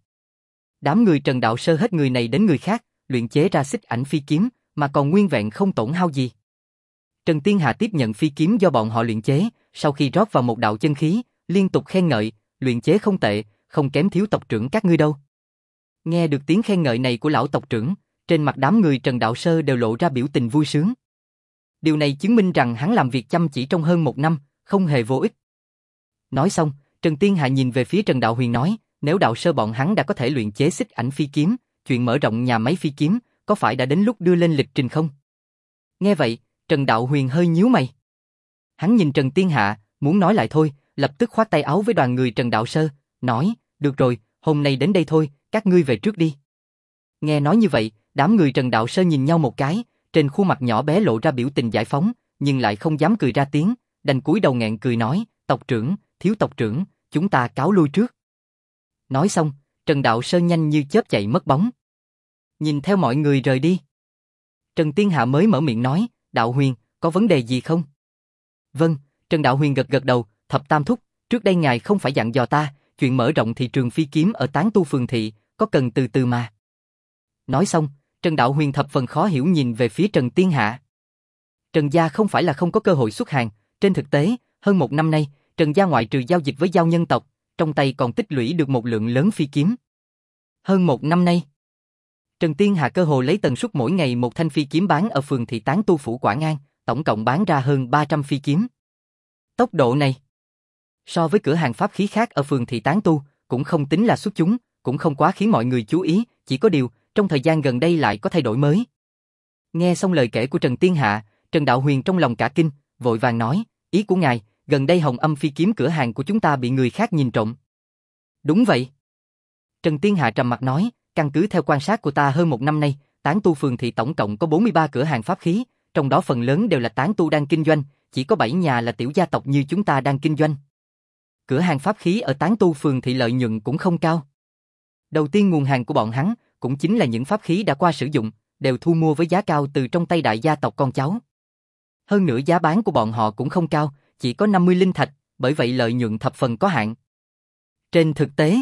đám người Trần Đạo Sơ hết người này đến người khác, luyện chế ra xích ảnh phi kiếm, mà còn nguyên vẹn không tổn hao gì. Trần Tiên Hạ tiếp nhận phi kiếm do bọn họ luyện chế, sau khi rót vào một đạo chân khí, liên tục khen ngợi, luyện chế không tệ, không kém thiếu tộc trưởng các ngươi đâu. Nghe được tiếng khen ngợi này của lão tộc trưởng, trên mặt đám người Trần Đạo Sơ đều lộ ra biểu tình vui sướng. Điều này chứng minh rằng hắn làm việc chăm chỉ trong hơn 1 năm, không hề vô ích. Nói xong, Trần Tiên Hạ nhìn về phía Trần Đạo Huyền nói, nếu Đạo Sơ bọn hắn đã có thể luyện chế xích ảnh phi kiếm, chuyện mở rộng nhà máy phi kiếm, có phải đã đến lúc đưa lên lịch trình không? Nghe vậy, Trần Đạo Huyền hơi nhíu mày. Hắn nhìn Trần Tiên Hạ, muốn nói lại thôi, lập tức khoát tay áo với đoàn người Trần Đạo Sơ, nói, được rồi, hôm nay đến đây thôi, các ngươi về trước đi. Nghe nói như vậy, đám người Trần Đạo Sơ nhìn nhau một cái, trên khuôn mặt nhỏ bé lộ ra biểu tình giải phóng, nhưng lại không dám cười ra tiếng, đành cúi đầu nghẹn cười nói, tộc trưởng, thiếu tộc trưởng, chúng ta cáo lui trước. Nói xong, Trần Đạo Sơ nhanh như chớp chạy mất bóng. Nhìn theo mọi người rời đi. Trần Tiên Hạ mới mở miệng nói, Đạo Huyền, có vấn đề gì không? Vâng, Trần Đạo Huyền gật gật đầu, Thập Tam Thúc, trước đây ngài không phải dặn dò ta, chuyện mở rộng thị trường phi kiếm ở Tán Tu Phường Thị, có cần từ từ mà. Nói xong, Trần Đạo Huyền thập phần khó hiểu nhìn về phía Trần Tiên Hạ. Trần gia không phải là không có cơ hội xuất hàng, trên thực tế, hơn một năm nay, Trần gia ngoại trừ giao dịch với giao nhân tộc, trong tay còn tích lũy được một lượng lớn phi kiếm. Hơn một năm nay, Trần Tiên Hạ cơ hồ lấy tần suất mỗi ngày một thanh phi kiếm bán ở phường thị tán tu phủ Quảng An, tổng cộng bán ra hơn 300 phi kiếm. Tốc độ này, so với cửa hàng pháp khí khác ở phường thị tán tu, cũng không tính là xuất chúng, cũng không quá khiến mọi người chú ý, chỉ có điều, trong thời gian gần đây lại có thay đổi mới. Nghe xong lời kể của Trần Tiên Hạ, Trần Đạo Huyền trong lòng cả kinh, vội vàng nói, ý của ngài, gần đây Hồng Âm phi kiếm cửa hàng của chúng ta bị người khác nhìn trộm. Đúng vậy. Trần Tiên Hạ trầm mặt nói, căn cứ theo quan sát của ta hơn một năm nay, tán tu phường thị tổng cộng có 43 cửa hàng pháp khí, trong đó phần lớn đều là tán tu đang kinh doanh, chỉ có 7 nhà là tiểu gia tộc như chúng ta đang kinh doanh. Cửa hàng pháp khí ở tán tu phường thị lợi nhuận cũng không cao. Đầu tiên nguồn hàng của bọn hắn, cũng chính là những pháp khí đã qua sử dụng, đều thu mua với giá cao từ trong tay đại gia tộc con cháu. Hơn nữa giá bán của bọn họ cũng không cao, chỉ có 50 linh thạch, bởi vậy lợi nhuận thập phần có hạn. Trên thực tế,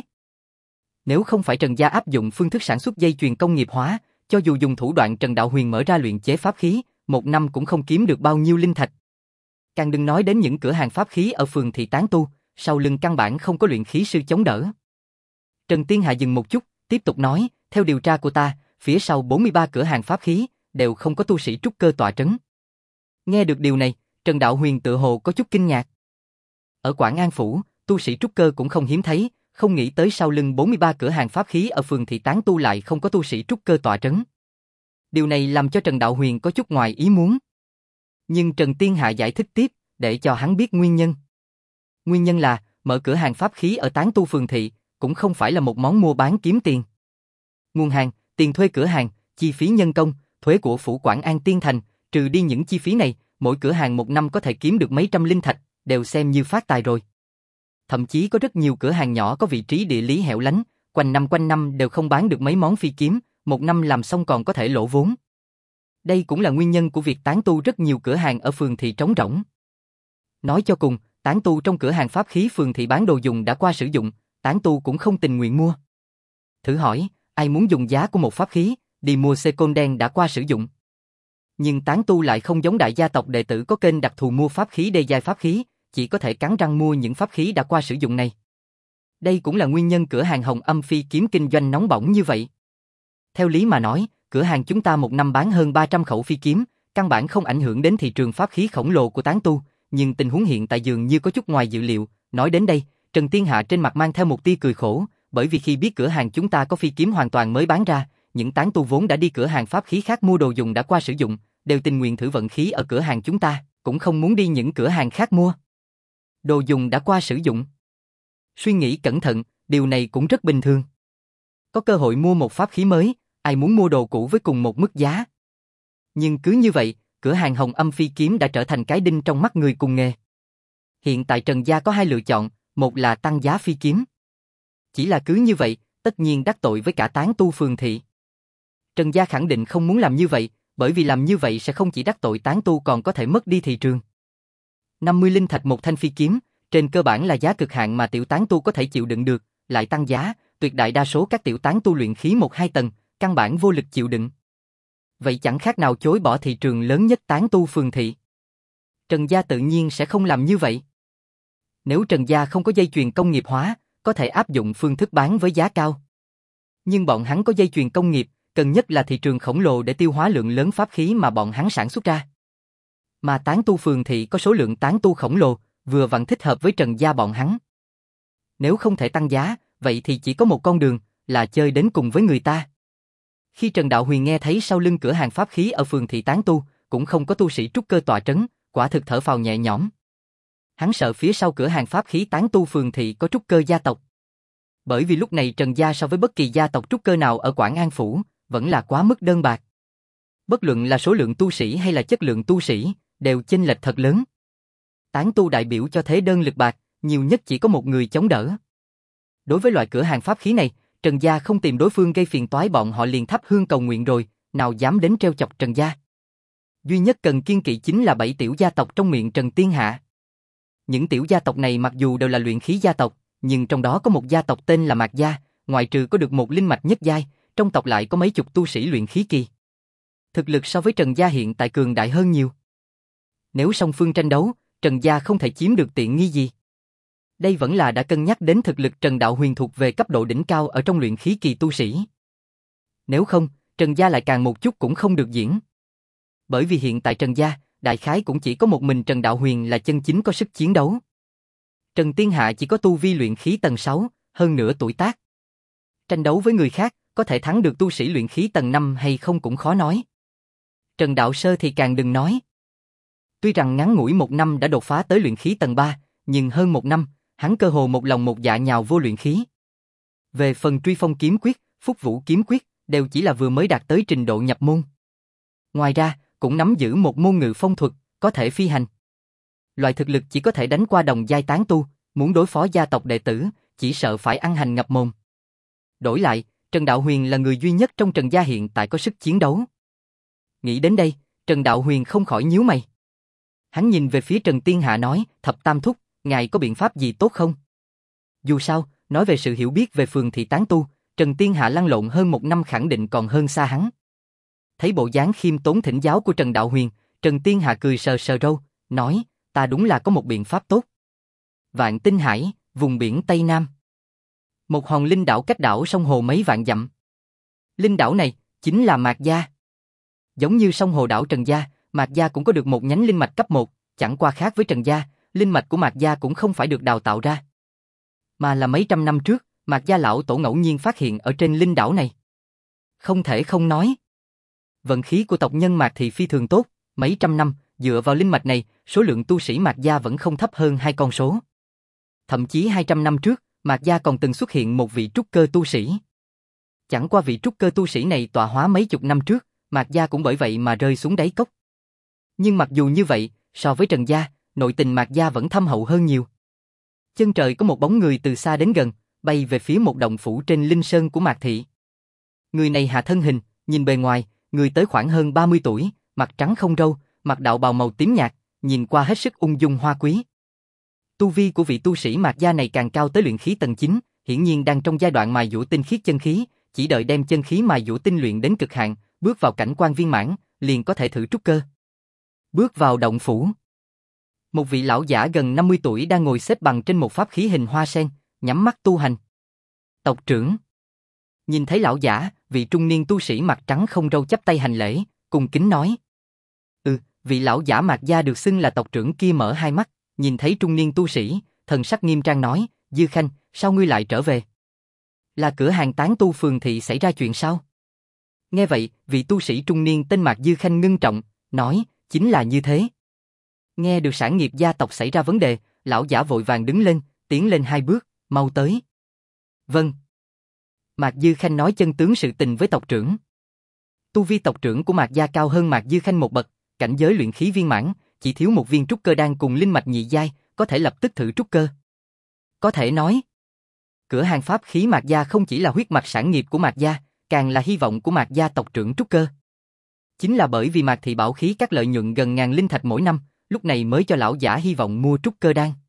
nếu không phải Trần gia áp dụng phương thức sản xuất dây chuyền công nghiệp hóa, cho dù dùng thủ đoạn Trần Đạo Huyền mở ra luyện chế pháp khí, một năm cũng không kiếm được bao nhiêu linh thạch. Càng đừng nói đến những cửa hàng pháp khí ở phường thị tán tu, sau lưng căn bản không có luyện khí sư chống đỡ. Trần Tiên Hạ dừng một chút, tiếp tục nói, theo điều tra của ta, phía sau 43 cửa hàng pháp khí, đều không có tu sĩ trúc cơ tọa trấn. Nghe được điều này, Trần Đạo Huyền tự hồ có chút kinh ngạc. Ở Quảng An Phủ, tu sĩ trúc cơ cũng không hiếm thấy, không nghĩ tới sau lưng 43 cửa hàng pháp khí ở phường thị tán tu lại không có tu sĩ trúc cơ tọa trấn. Điều này làm cho Trần Đạo Huyền có chút ngoài ý muốn. Nhưng Trần Tiên Hạ giải thích tiếp, để cho hắn biết nguyên nhân. Nguyên nhân là, mở cửa hàng pháp khí ở tán tu phường thị, cũng không phải là một món mua bán kiếm tiền. Nguồn hàng, tiền thuê cửa hàng, chi phí nhân công, thuế của phủ Quảng An Tiên Thành, trừ đi những chi phí này, mỗi cửa hàng một năm có thể kiếm được mấy trăm linh thạch, đều xem như phát tài rồi. Thậm chí có rất nhiều cửa hàng nhỏ có vị trí địa lý hẻo lánh, quanh năm đều không bán được mấy món phi kiếm, một năm làm xong còn có thể lỗ vốn. Đây cũng là nguyên nhân của việc tán tu rất nhiều cửa hàng ở phường thị trống rỗng. Nói cho cùng, tán tu trong cửa hàng pháp khí phường thị bán đồ dùng đã qua sử dụng, tán tu cũng không tình nguyện mua. Thử hỏi, ai muốn dùng giá của một pháp khí, đi mua second đen đã qua sử dụng. Nhưng tán tu lại không giống đại gia tộc đệ tử có kênh đặc thù mua pháp khí đê giai pháp khí, chỉ có thể cắn răng mua những pháp khí đã qua sử dụng này. Đây cũng là nguyên nhân cửa hàng Hồng Âm phi kiếm kinh doanh nóng bỏng như vậy. Theo lý mà nói, cửa hàng chúng ta một năm bán hơn 300 khẩu phi kiếm, căn bản không ảnh hưởng đến thị trường pháp khí khổng lồ của tán tu, nhưng tình huống hiện tại dường như có chút ngoài dự liệu. Nói đến đây, Trần Tiên Hạ trên mặt mang theo một tia cười khổ, bởi vì khi biết cửa hàng chúng ta có phi kiếm hoàn toàn mới bán ra, những tán tu vốn đã đi cửa hàng pháp khí khác mua đồ dùng đã qua sử dụng, đều tình nguyện thử vận khí ở cửa hàng chúng ta, cũng không muốn đi những cửa hàng khác mua đồ dùng đã qua sử dụng. Suy nghĩ cẩn thận, điều này cũng rất bình thường. Có cơ hội mua một pháp khí mới, ai muốn mua đồ cũ với cùng một mức giá. Nhưng cứ như vậy, cửa hàng Hồng Âm phi kiếm đã trở thành cái đinh trong mắt người cùng nghề. Hiện tại Trần gia có hai lựa chọn, một là tăng giá phi kiếm. Chỉ là cứ như vậy, tất nhiên đắc tội với cả tán tu phường thị. Trần gia khẳng định không muốn làm như vậy, bởi vì làm như vậy sẽ không chỉ đắc tội tán tu còn có thể mất đi thị trường. 50 linh thạch một thanh phi kiếm, trên cơ bản là giá cực hạn mà tiểu tán tu có thể chịu đựng được, lại tăng giá, tuyệt đại đa số các tiểu tán tu luyện khí 1-2 tầng, căn bản vô lực chịu đựng. Vậy chẳng khác nào chối bỏ thị trường lớn nhất tán tu phường thị. Trần gia tự nhiên sẽ không làm như vậy. Nếu Trần gia không có dây chuyền công nghiệp hóa, có thể áp dụng phương thức bán với giá cao. Nhưng bọn hắn có dây chuyền công nghiệp, cần nhất là thị trường khổng lồ để tiêu hóa lượng lớn pháp khí mà bọn hắn sản xuất ra. Mà tán tu phường thị có số lượng tán tu khổng lồ, vừa vặn thích hợp với Trần gia bọn hắn. Nếu không thể tăng giá, vậy thì chỉ có một con đường, là chơi đến cùng với người ta. Khi Trần Đạo Huyền nghe thấy sau lưng cửa hàng pháp khí ở phường thị tán tu, cũng không có tu sĩ trúc cơ tọa trấn, quả thực thở phào nhẹ nhõm. Hắn sợ phía sau cửa hàng pháp khí tán tu phường thị có trúc cơ gia tộc. Bởi vì lúc này Trần gia so với bất kỳ gia tộc trúc cơ nào ở Quảng An Phủ, vẫn là quá mức đơn bạc. Bất luận là số lượng tu sĩ hay là chất lượng tu sĩ, đều chênh lệch thật lớn. Tán tu đại biểu cho thế đơn lực bạc, nhiều nhất chỉ có một người chống đỡ. Đối với loại cửa hàng pháp khí này, Trần gia không tìm đối phương gây phiền toái bọn họ liền thắp hương cầu nguyện rồi, nào dám đến treo chọc Trần gia. Duy nhất cần kiêng kỵ chính là 7 tiểu gia tộc trong miệng Trần Tiên Hạ. Những tiểu gia tộc này mặc dù đều là luyện khí gia tộc, nhưng trong đó có một gia tộc tên là Mạc Gia, ngoại trừ có được một linh mạch nhất giai, trong tộc lại có mấy chục tu sĩ luyện khí kỳ. Thực lực so với Trần gia hiện tại cường đại hơn nhiều. Nếu song phương tranh đấu, Trần gia không thể chiếm được tiện nghi gì. Đây vẫn là đã cân nhắc đến thực lực Trần Đạo Huyền thuộc về cấp độ đỉnh cao ở trong luyện khí kỳ tu sĩ. Nếu không, Trần gia lại càng một chút cũng không được diễn. Bởi vì hiện tại Trần gia, đại khái cũng chỉ có một mình Trần Đạo Huyền là chân chính có sức chiến đấu. Trần Tiên Hạ chỉ có tu vi luyện khí tầng 6, hơn nửa tuổi tác. Tranh đấu với người khác, có thể thắng được tu sĩ luyện khí tầng 5 hay không cũng khó nói. Trần Đạo Sơ thì càng đừng nói. Tuy rằng ngắn ngủi một năm đã đột phá tới luyện khí tầng 3, nhưng hơn một năm, hắn cơ hồ một lòng một dạ nhào vô luyện khí. Về phần Truy Phong kiếm quyết, Phúc Vũ kiếm quyết, đều chỉ là vừa mới đạt tới trình độ nhập môn. Ngoài ra, cũng nắm giữ một môn ngự phong thuật, có thể phi hành. Loại thực lực chỉ có thể đánh qua đồng giai tán tu, muốn đối phó gia tộc đệ tử, chỉ sợ phải ăn hành ngập mồm. Đổi lại, Trần Đạo Huyền là người duy nhất trong Trần gia hiện tại có sức chiến đấu. Nghĩ đến đây, Trần Đạo Huyền không khỏi nhíu mày. Hắn nhìn về phía Trần Tiên Hạ nói, Thập Tam Thúc, ngài có biện pháp gì tốt không? Dù sao, nói về sự hiểu biết về phường thị tán tu, Trần Tiên Hạ lăn lộn hơn một năm khẳng định còn hơn xa hắn. Thấy bộ dáng khiêm tốn thỉnh giáo của Trần Đạo Huyền, Trần Tiên Hạ cười sờ sờ râu, nói, ta đúng là có một biện pháp tốt. Vạn Tinh Hải, vùng biển Tây Nam. Một hòn linh đảo cách đảo sông hồ mấy vạn dặm. Linh đảo này, chính là Mạc Gia. Giống như sông hồ đảo Trần Gia, Mạc Gia cũng có được một nhánh linh mạch cấp 1, chẳng qua khác với Trần Gia, linh mạch của Mạc Gia cũng không phải được đào tạo ra. Mà là mấy trăm năm trước, Mạc Gia lão tổ ngẫu nhiên phát hiện ở trên linh đảo này. Không thể không nói. Vận khí của tộc nhân Mạc Thị phi thường tốt, mấy trăm năm, dựa vào linh mạch này, số lượng tu sĩ Mạc Gia vẫn không thấp hơn 2 con số. Thậm chí 200 năm trước, Mạc Gia còn từng xuất hiện một vị trúc cơ tu sĩ. Chẳng qua vị trúc cơ tu sĩ này tọa hóa mấy chục năm trước, Mạc Gia cũng bởi vậy mà rơi xuống đáy cốc. Nhưng mặc dù như vậy, so với Trần Gia, nội tình Mạc Gia vẫn thâm hậu hơn nhiều. Chân trời có một bóng người từ xa đến gần, bay về phía một động phủ trên linh sơn của Mạc Thị. Người này hạ thân hình, nhìn bề ngoài, người tới khoảng hơn 30 tuổi, mặt trắng không râu, mặc đạo bào màu tím nhạt, nhìn qua hết sức ung dung hoa quý. Tu vi của vị tu sĩ Mạc Gia này càng cao tới luyện khí tầng 9, hiển nhiên đang trong giai đoạn mài giũa tinh khiết chân khí, chỉ đợi đem chân khí mài giũa tinh luyện đến cực hạn, bước vào cảnh quan viên mãn, liền có thể thử trúc cơ. Bước vào động phủ. Một vị lão giả gần 50 tuổi đang ngồi xếp bằng trên một pháp khí hình hoa sen, nhắm mắt tu hành. Tộc trưởng. Nhìn thấy lão giả, vị trung niên tu sĩ mặt trắng không râu chắp tay hành lễ, cung kính nói. Vị lão giả Mạc Gia được xưng là tộc trưởng kia mở hai mắt, nhìn thấy trung niên tu sĩ, thần sắc nghiêm trang nói, Dư Khanh, sao ngươi lại trở về? Là cửa hàng tán tu phường thị xảy ra chuyện sao? Nghe vậy, vị tu sĩ trung niên tên Mạc Dư Khanh ngưng trọng, nói, chính là như thế. Nghe được sản nghiệp gia tộc xảy ra vấn đề, lão giả vội vàng đứng lên, tiến lên 2 bước, mau tới. Vâng. Mạc Dư Khanh nói chân tướng sự tình với tộc trưởng. Tu vi tộc trưởng của Mạc Gia cao hơn Mạc Dư Khanh một bậc, cảnh giới luyện khí viên mãn, chỉ thiếu một viên trúc cơ đan cùng linh mạch nhị giai, có thể lập tức thử trúc cơ. Có thể nói, cửa hàng pháp khí Mạc Gia không chỉ là huyết mạch sản nghiệp của Mạc Gia, càng là hy vọng của Mạc Gia tộc trưởng trúc cơ. Chính là bởi vì Mạc Thị bảo khí các lợi nhuận gần ngàn linh thạch mỗi năm, lúc này mới cho lão giả hy vọng mua trúc cơ đan.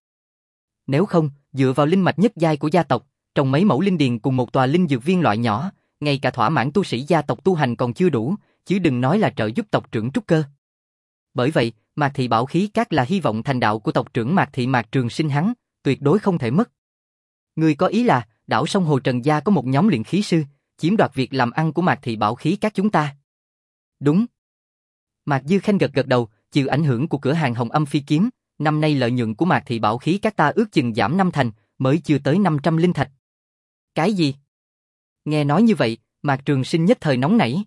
Nếu không, dựa vào linh mạch nhất giai của gia tộc, trồng mấy mẫu linh điền cùng một tòa linh dược viên loại nhỏ, ngay cả thỏa mãn tu sĩ gia tộc tu hành còn chưa đủ, chứ đừng nói là trợ giúp tộc trưởng trúc cơ. Bởi vậy, Mạc Thị bảo khí các là hy vọng thành đạo của tộc trưởng Mạc Thị Mạc Trường Sinh hắn, tuyệt đối không thể mất. Người có ý là, đảo sông Hồ Trần Gia có một nhóm luyện khí sư, chiếm đoạt việc làm ăn của Mạc Thị bảo khí các chúng ta. Đúng. Mạc Dư Khanh gật gật đầu, chịu ảnh hưởng của cửa hàng Hồng Âm Phi Kiếm, năm nay lợi nhuận của Mạc Thị bảo khí các ta ước chừng giảm 5 thành, mới chưa tới 500 linh thạch. Cái gì? Nghe nói như vậy, Mạc Trường Sinh nhất thời nóng nảy.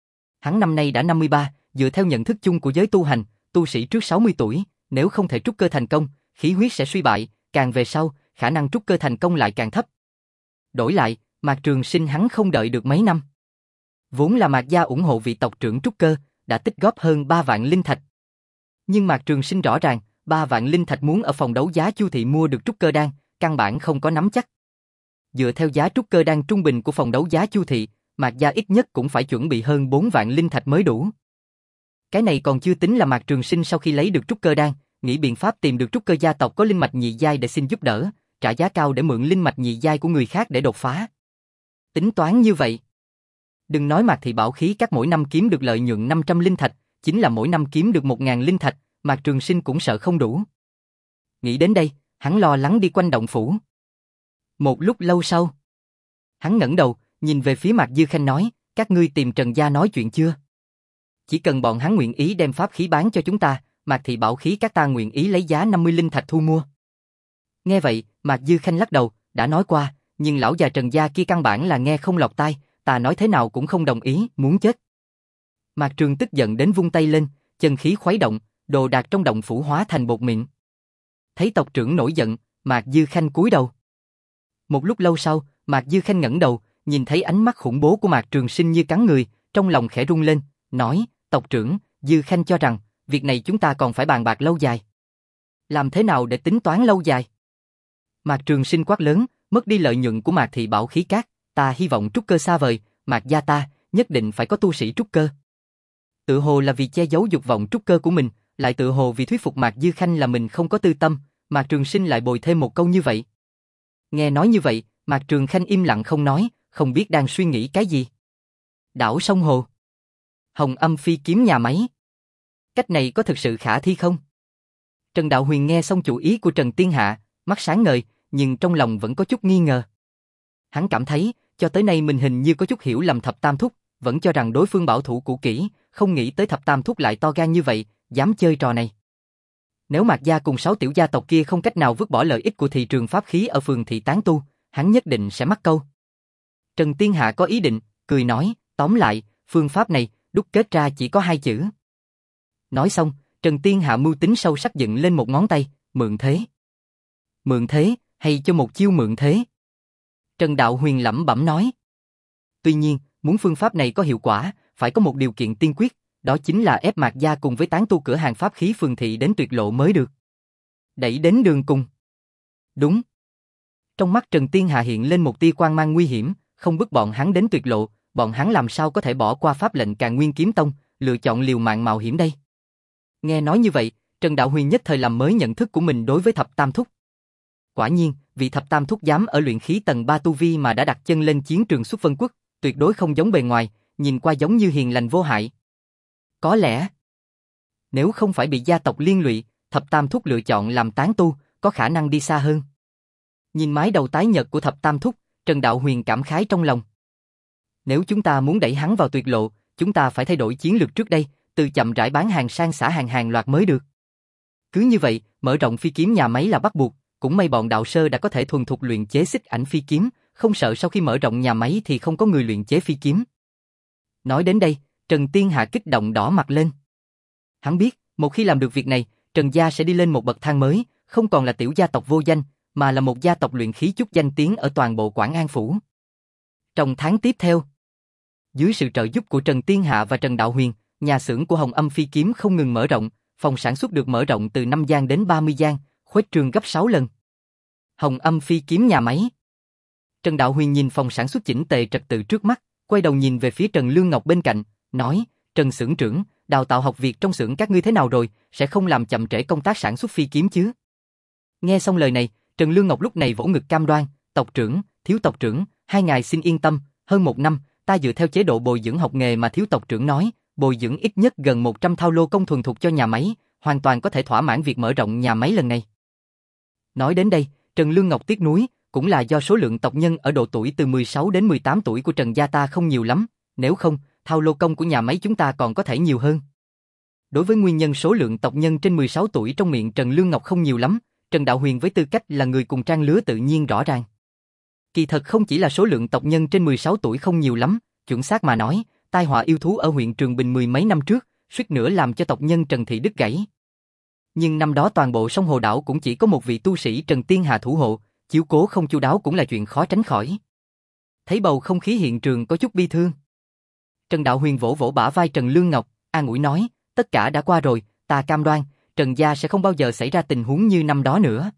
Hắn năm nay đã 53, dựa theo nhận thức chung của giới tu hành, tu sĩ trước 60 tuổi, nếu không thể trúc cơ thành công, khí huyết sẽ suy bại, càng về sau, khả năng trúc cơ thành công lại càng thấp. Đổi lại, Mạc Trường Sinh hắn không đợi được mấy năm. Vốn là Mạc Gia ủng hộ vị tộc trưởng trúc cơ, đã tích góp hơn 3 vạn linh thạch. Nhưng Mạc Trường Sinh rõ ràng, 3 vạn linh thạch muốn ở phòng đấu giá Chu thị mua được trúc cơ đan, căn bản không có nắm chắc. Dựa theo giá trúc cơ đan trung bình của phòng đấu giá Chu thị, Mạc Gia ít nhất cũng phải chuẩn bị hơn 4 vạn linh thạch mới đủ. Cái này còn chưa tính là Mạc Trường Sinh sau khi lấy được trúc cơ đan, nghĩ biện pháp tìm được trúc cơ gia tộc có linh mạch nhị giai để xin giúp đỡ, trả giá cao để mượn linh mạch nhị giai của người khác để đột phá. Tính toán như vậy, Đừng nói Mạc Thị Bảo Khí các mỗi năm kiếm được lợi nhuận 500 linh thạch, chính là mỗi năm kiếm được 1000 linh thạch, Mạc Trường Sinh cũng sợ không đủ. Nghĩ đến đây, hắn lo lắng đi quanh động phủ. Một lúc lâu sau, hắn ngẩng đầu, nhìn về phía Mạc Dư Khanh nói, các ngươi tìm Trần gia nói chuyện chưa? Chỉ cần bọn hắn nguyện ý đem pháp khí bán cho chúng ta, Mạc Thị Bảo Khí các ta nguyện ý lấy giá 50 linh thạch thu mua. Nghe vậy, Mạc Dư Khanh lắc đầu, đã nói qua, nhưng lão già Trần gia kia căn bản là nghe không lọt tai, ta nói thế nào cũng không đồng ý, muốn chết. Mạc Trường tức giận đến vung tay lên, chân khí khuấy động, đồ đạc trong động phủ hóa thành bột mịn. Thấy tộc trưởng nổi giận, Mạc Dư Khanh cúi đầu. Một lúc lâu sau, Mạc Dư Khanh ngẩng đầu, nhìn thấy ánh mắt khủng bố của Mạc Trường Sinh như cắn người, trong lòng khẽ rung lên, nói, tộc trưởng, Dư Khanh cho rằng, việc này chúng ta còn phải bàn bạc lâu dài. Làm thế nào để tính toán lâu dài? Mạc Trường Sinh quát lớn, mất đi lợi nhuận của Mạc Thị Bảo Khí Các, ta hy vọng trúc cơ xa vời, Mạc gia ta, nhất định phải có tu sĩ trúc cơ. Tự hồ là vì che giấu dục vọng trúc cơ của mình, lại tự hồ vì thuyết phục Mạc Dư Khanh là mình không có tư tâm, Mạc Trường Sinh lại bồi thêm một câu như vậy. Nghe nói như vậy, Mạc Trường Khanh im lặng không nói, không biết đang suy nghĩ cái gì. Đảo sông hồ. Hồng Âm Phi kiếm nhà máy. Cách này có thực sự khả thi không? Trần Đạo Huyền nghe xong chủ ý của Trần Tiên Hạ, mắt sáng ngời, nhưng trong lòng vẫn có chút nghi ngờ. Hắn cảm thấy, cho tới nay mình hình như có chút hiểu lầm Thập Tam Thúc, vẫn cho rằng đối phương bảo thủ cũ kỹ, không nghĩ tới Thập Tam Thúc lại to gan như vậy, dám chơi trò này. Nếu Mạc gia cùng 6 tiểu gia tộc kia không cách nào vứt bỏ lợi ích của thị trường pháp khí ở phường thị tán tu, hắn nhất định sẽ mắc câu. Trần Tiên Hạ có ý định, cười nói, tóm lại, phương pháp này, đúc kết ra chỉ có 2 chữ. Nói xong, Trần Tiên Hạ mưu tính sâu sắc dựng lên một ngón tay, mượn thế. Mượn thế, hay cho một chiêu mượn thế? Trần Đạo Huyền lẩm bẩm nói. Tuy nhiên, muốn phương pháp này có hiệu quả, phải có một điều kiện tiên quyết, đó chính là ép Mạc gia cùng với tán tu cửa hàng pháp khí phường thị đến tuyệt lộ mới được. Đẩy đến đường cùng. Đúng. Trong mắt Trần Tiên Hạ hiện lên một tia quang mang nguy hiểm, không bức bọn hắn đến tuyệt lộ, bọn hắn làm sao có thể bỏ qua pháp lệnh Càn Nguyên Kiếm Tông, lựa chọn liều mạng mạo hiểm đây. Nghe nói như vậy, Trần Đạo Huyền nhất thời làm mới nhận thức của mình đối với Thập Tam Thúc. Quả nhiên, vị Thập Tam Thúc dám ở luyện khí tầng 3 tu vi mà đã đặt chân lên chiến trường xuất vân quốc, tuyệt đối không giống bề ngoài, nhìn qua giống như hiền lành vô hại. Có lẽ, nếu không phải bị gia tộc liên lụy, Thập Tam Thúc lựa chọn làm tán tu, có khả năng đi xa hơn. Nhìn mái đầu tái nhợt của Thập Tam Thúc, Trần Đạo Huyền cảm khái trong lòng. Nếu chúng ta muốn đẩy hắn vào tuyệt lộ, chúng ta phải thay đổi chiến lược trước đây, từ chậm rãi bán hàng sang xả hàng loạt mới được. Cứ như vậy, mở rộng phi kiếm nhà máy là bắt buộc, cũng may bọn đạo sơ đã có thể thuần thục luyện chế xích ảnh phi kiếm, không sợ sau khi mở rộng nhà máy thì không có người luyện chế phi kiếm. Nói đến đây, Trần Tiên Hạ kích động đỏ mặt lên. Hắn biết, một khi làm được việc này, Trần gia sẽ đi lên một bậc thang mới, không còn là tiểu gia tộc vô danh, mà là một gia tộc luyện khí chút danh tiếng ở toàn bộ Quảng An phủ. Trong tháng tiếp theo, dưới sự trợ giúp của Trần Tiên Hạ và Trần Đạo Huyền, nhà xưởng của Hồng Âm Phi Kiếm không ngừng mở rộng, phòng sản xuất được mở rộng từ 5 gian đến 30 gian, khuếch trương gấp 6 lần. Hồng Âm Phi Kiếm nhà máy. Trần Đạo Huyền nhìn phòng sản xuất chỉnh tề trật tự trước mắt, quay đầu nhìn về phía Trần Lương Ngọc bên cạnh, nói, Trần xưởng trưởng, đào tạo học việc trong xưởng các ngươi thế nào rồi, sẽ không làm chậm trễ công tác sản xuất phi kiếm chứ? Nghe xong lời này, Trần Lương Ngọc lúc này vỗ ngực cam đoan, tộc trưởng, thiếu tộc trưởng, hai ngài xin yên tâm, hơn 1 năm, ta dựa theo chế độ bồi dưỡng học nghề mà thiếu tộc trưởng nói, bồi dưỡng ít nhất gần 100 thao lô công thuần thục cho nhà máy, hoàn toàn có thể thỏa mãn việc mở rộng nhà máy lần này. Nói đến đây, Trần Lương Ngọc tiếc nuối, cũng là do số lượng tộc nhân ở độ tuổi từ 16 đến 18 tuổi của Trần gia ta không nhiều lắm, nếu không, thao lô công của nhà máy chúng ta còn có thể nhiều hơn. Đối với nguyên nhân số lượng tộc nhân trên 16 tuổi trong miệng Trần Lương Ngọc không nhiều lắm, Trần Đạo Huyền với tư cách là người cùng trang lứa tự nhiên rõ ràng. Kỳ thật không chỉ là số lượng tộc nhân trên 16 tuổi không nhiều lắm, chuẩn xác mà nói, tai họa yêu thú ở huyện Trường Bình 10 mấy năm trước, suýt nữa làm cho tộc nhân Trần thị đứt gãy. Nhưng năm đó toàn bộ sông Hồ đảo cũng chỉ có một vị tu sĩ Trần Tiên Hà thủ hộ, chiếu cố không chu đáo cũng là chuyện khó tránh khỏi. Thấy bầu không khí hiện trường có chút bi thương, Trần Đạo Huyền vỗ vỗ bả vai Trần Lương Ngọc, an ủi nói, tất cả đã qua rồi, ta cam đoan, Trần gia sẽ không bao giờ xảy ra tình huống như năm đó nữa.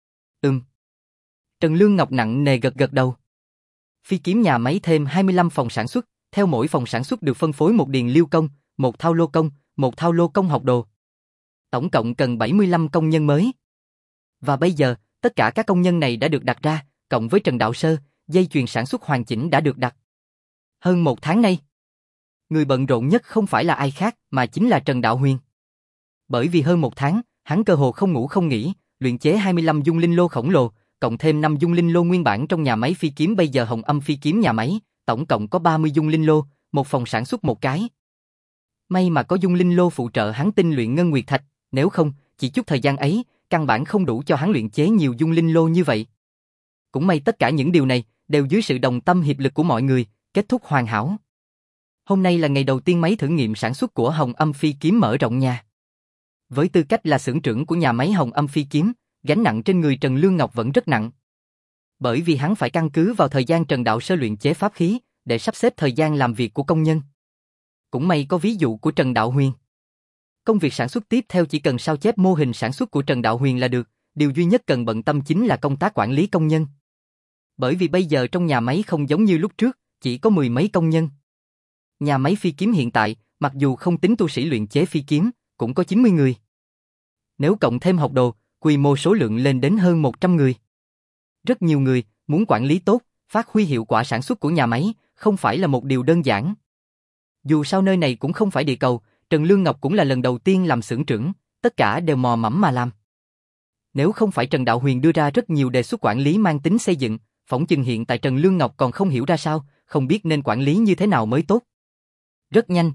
Trần Lương Ngọc nặng nề gật gật đầu. Phi kiếm nhà máy thêm 25 phòng sản xuất, theo mỗi phòng sản xuất được phân phối một điền liêu công, một thao lô công, một thao lô công học đồ. Tổng cộng cần 75 công nhân mới. Và bây giờ, tất cả các công nhân này đã được đặt ra, cộng với Trần Đạo Sơ, dây chuyền sản xuất hoàn chỉnh đã được đặt. Hơn một tháng nay, người bận rộn nhất không phải là ai khác mà chính là Trần Đạo Huyền. Bởi vì hơn một tháng, hắn cơ hồ không ngủ không nghỉ, luyện chế 25 dung linh lô khổng lồ, cộng thêm 5 dung linh lô nguyên bản trong nhà máy phi kiếm bây giờ Hồng Âm phi kiếm nhà máy, tổng cộng có 30 dung linh lô, một phòng sản xuất một cái. May mà có dung linh lô phụ trợ hắn tinh luyện ngân nguyệt thạch, nếu không, chỉ chút thời gian ấy, căn bản không đủ cho hắn luyện chế nhiều dung linh lô như vậy. Cũng may tất cả những điều này đều dưới sự đồng tâm hiệp lực của mọi người, kết thúc hoàn hảo. Hôm nay là ngày đầu tiên máy thử nghiệm sản xuất của Hồng Âm phi kiếm mở rộng nhà. Với tư cách là xưởng trưởng của nhà máy Hồng Âm phi kiếm, gánh nặng trên người Trần Lương Ngọc vẫn rất nặng. Bởi vì hắn phải căn cứ vào thời gian Trần Đạo Sơ luyện chế pháp khí, để sắp xếp thời gian làm việc của công nhân. Cũng may có ví dụ của Trần Đạo Huyền. Công việc sản xuất tiếp theo chỉ cần sao chép mô hình sản xuất của Trần Đạo Huyền là được, điều duy nhất cần bận tâm chính là công tác quản lý công nhân. Bởi vì bây giờ trong nhà máy không giống như lúc trước, chỉ có 10 mấy công nhân. Nhà máy phi kiếm hiện tại, mặc dù không tính tu sĩ luyện chế phi kiếm, cũng có 90 người. Nếu cộng thêm học đồ, quy mô số lượng lên đến hơn 100 người. Rất nhiều người, muốn quản lý tốt, phát huy hiệu quả sản xuất của nhà máy, không phải là một điều đơn giản. Dù sao nơi này cũng không phải địa cầu, Trần Lương Ngọc cũng là lần đầu tiên làm xưởng trưởng, tất cả đều mò mẫm mà làm. Nếu không phải Trần Đạo Huyền đưa ra rất nhiều đề xuất quản lý mang tính xây dựng, phỏng chừng hiện tại Trần Lương Ngọc còn không hiểu ra sao, không biết nên quản lý như thế nào mới tốt. Rất nhanh.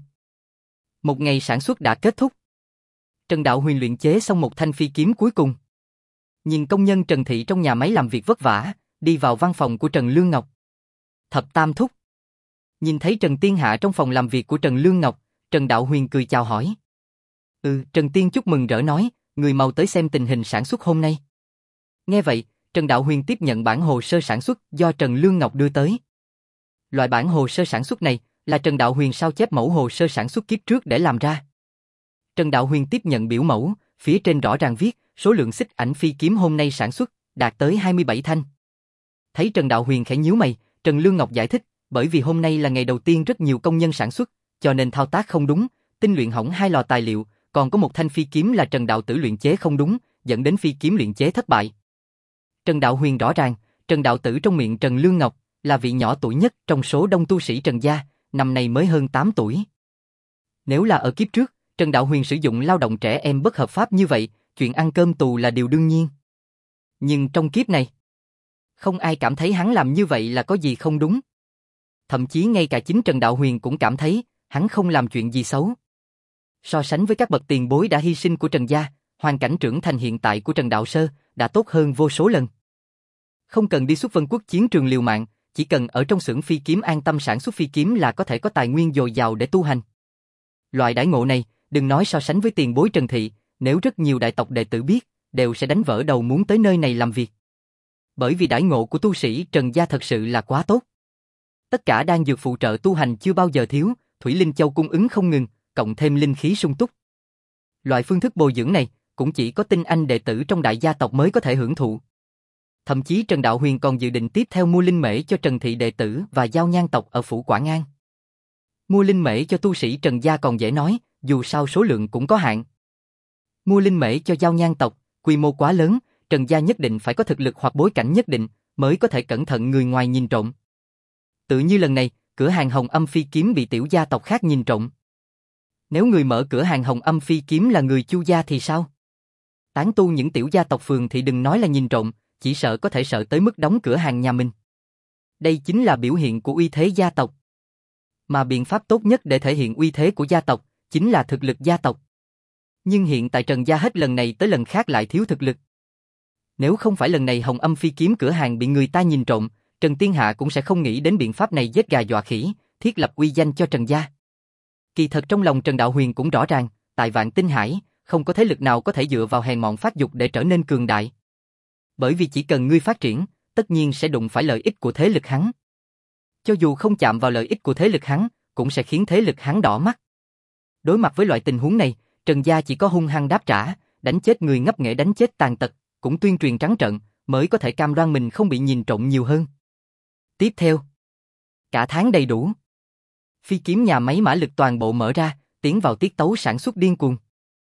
Một ngày sản xuất đã kết thúc. Trần Đạo Huyền luyện chế xong một thanh phi kiếm cuối cùng. Nhìn công nhân Trần Thị trong nhà máy làm việc vất vả, đi vào văn phòng của Trần Lương Ngọc. Thập Tam thúc. Nhìn thấy Trần Tiên Hạ trong phòng làm việc của Trần Lương Ngọc, Trần Đạo Huyền cười chào hỏi. Trần Tiên chúc mừng rỡ nói, người mau tới xem tình hình sản xuất hôm nay. Nghe vậy, Trần Đạo Huyền tiếp nhận bản hồ sơ sản xuất do Trần Lương Ngọc đưa tới. Loại bản hồ sơ sản xuất này là Trần Đạo Huyền sao chép mẫu hồ sơ sản xuất kiếp trước để làm ra. Trần Đạo Huyền tiếp nhận biểu mẫu, phía trên rõ ràng viết, số lượng xích ảnh phi kiếm hôm nay sản xuất, đạt tới 27 thanh. Thấy Trần Đạo Huyền khẽ nhíu mày, Trần Lương Ngọc giải thích, bởi vì hôm nay là ngày đầu tiên rất nhiều công nhân sản xuất, cho nên thao tác không đúng, tinh luyện hỏng 2 lò tài liệu, còn có một thanh phi kiếm là Trần Đạo Tử luyện chế không đúng, dẫn đến phi kiếm luyện chế thất bại. Trần Đạo Huyền rõ ràng, Trần Đạo Tử trong miệng Trần Lương Ngọc, là vị nhỏ tuổi nhất trong số đông tu sĩ Trần gia, năm nay mới hơn 8 tuổi. Nếu là ở kiếp trước, Trần Đạo Huyền sử dụng lao động trẻ em bất hợp pháp như vậy, chuyện ăn cơm tù là điều đương nhiên. Nhưng trong kiếp này, không ai cảm thấy hắn làm như vậy là có gì không đúng. Thậm chí ngay cả chính Trần Đạo Huyền cũng cảm thấy, hắn không làm chuyện gì xấu. So sánh với các bậc tiền bối đã hy sinh của Trần gia, hoàn cảnh trưởng thành hiện tại của Trần Đạo Sơ đã tốt hơn vô số lần. Không cần đi xuất vân quốc chiến trường liều mạng, chỉ cần ở trong xưởng phi kiếm an tâm sản xuất phi kiếm là có thể có tài nguyên dồi dào để tu hành. Loại đãi ngộ này, đừng nói so sánh với tiền bối Trần Thị, nếu rất nhiều đại tộc đệ tử biết, đều sẽ đánh vỡ đầu muốn tới nơi này làm việc. Bởi vì đãi ngộ của tu sĩ Trần gia thật sự là quá tốt. Tất cả đan dược phụ trợ tu hành chưa bao giờ thiếu, Thủy Linh Châu cung ứng không ngừng, cộng thêm linh khí sung túc. Loại phương thức bồi dưỡng này, cũng chỉ có tinh anh đệ tử trong đại gia tộc mới có thể hưởng thụ. Thậm chí Trần Đạo Huyền còn dự định tiếp theo mua linh mễ cho Trần Thị đệ tử và giao nhan tộc ở phủ Quảng An. Mua linh mễ cho tu sĩ Trần gia còn dễ nói, dù sao số lượng cũng có hạn. Mua linh mễ cho giao nhan tộc, quy mô quá lớn, Trần gia nhất định phải có thực lực hoặc bối cảnh nhất định, mới có thể cẩn thận người ngoài nhìn trộm. Tự như lần này, cửa hàng Hồng Âm phi kiếm bị tiểu gia tộc khác nhìn trộm. Nếu người mở cửa hàng Hồng Âm phi kiếm là người Chu gia thì sao? Tán tu những tiểu gia tộc phường thì đừng nói là nhìn trộm, chỉ sợ có thể sợ tới mức đóng cửa hàng nhà mình. Đây chính là biểu hiện của uy thế gia tộc. Mà biện pháp tốt nhất để thể hiện uy thế của gia tộc, chính là thực lực gia tộc. Nhưng hiện tại Trần gia hết lần này tới lần khác lại thiếu thực lực. Nếu không phải lần này Hồng Âm phi kiếm cửa hàng bị người ta nhìn trộm, Trần Tiên Hạ cũng sẽ không nghĩ đến biện pháp này giết gà dọa khỉ, thiết lập uy danh cho Trần gia. Kỳ thật trong lòng Trần Đạo Huyền cũng rõ ràng, tại Vạn Tinh Hải, không có thế lực nào có thể dựa vào hèn mọn phát dục để trở nên cường đại. Bởi vì chỉ cần ngươi phát triển, tất nhiên sẽ đụng phải lợi ích của thế lực hắn. Cho dù không chạm vào lợi ích của thế lực hắn, cũng sẽ khiến thế lực hắn đỏ mắt. Đối mặt với loại tình huống này, Trần gia chỉ có hung hăng đáp trả, đánh chết người ngấp nghé đánh chết tàn tật, cũng tuyên truyền trắng trợn, mới có thể cam đoan mình không bị nhìn trộm nhiều hơn. Tiếp theo, cả tháng đầy đủ. Phi kiếm nhà máy mã lực toàn bộ mở ra, tiến vào tiết tấu sản xuất điên cuồng.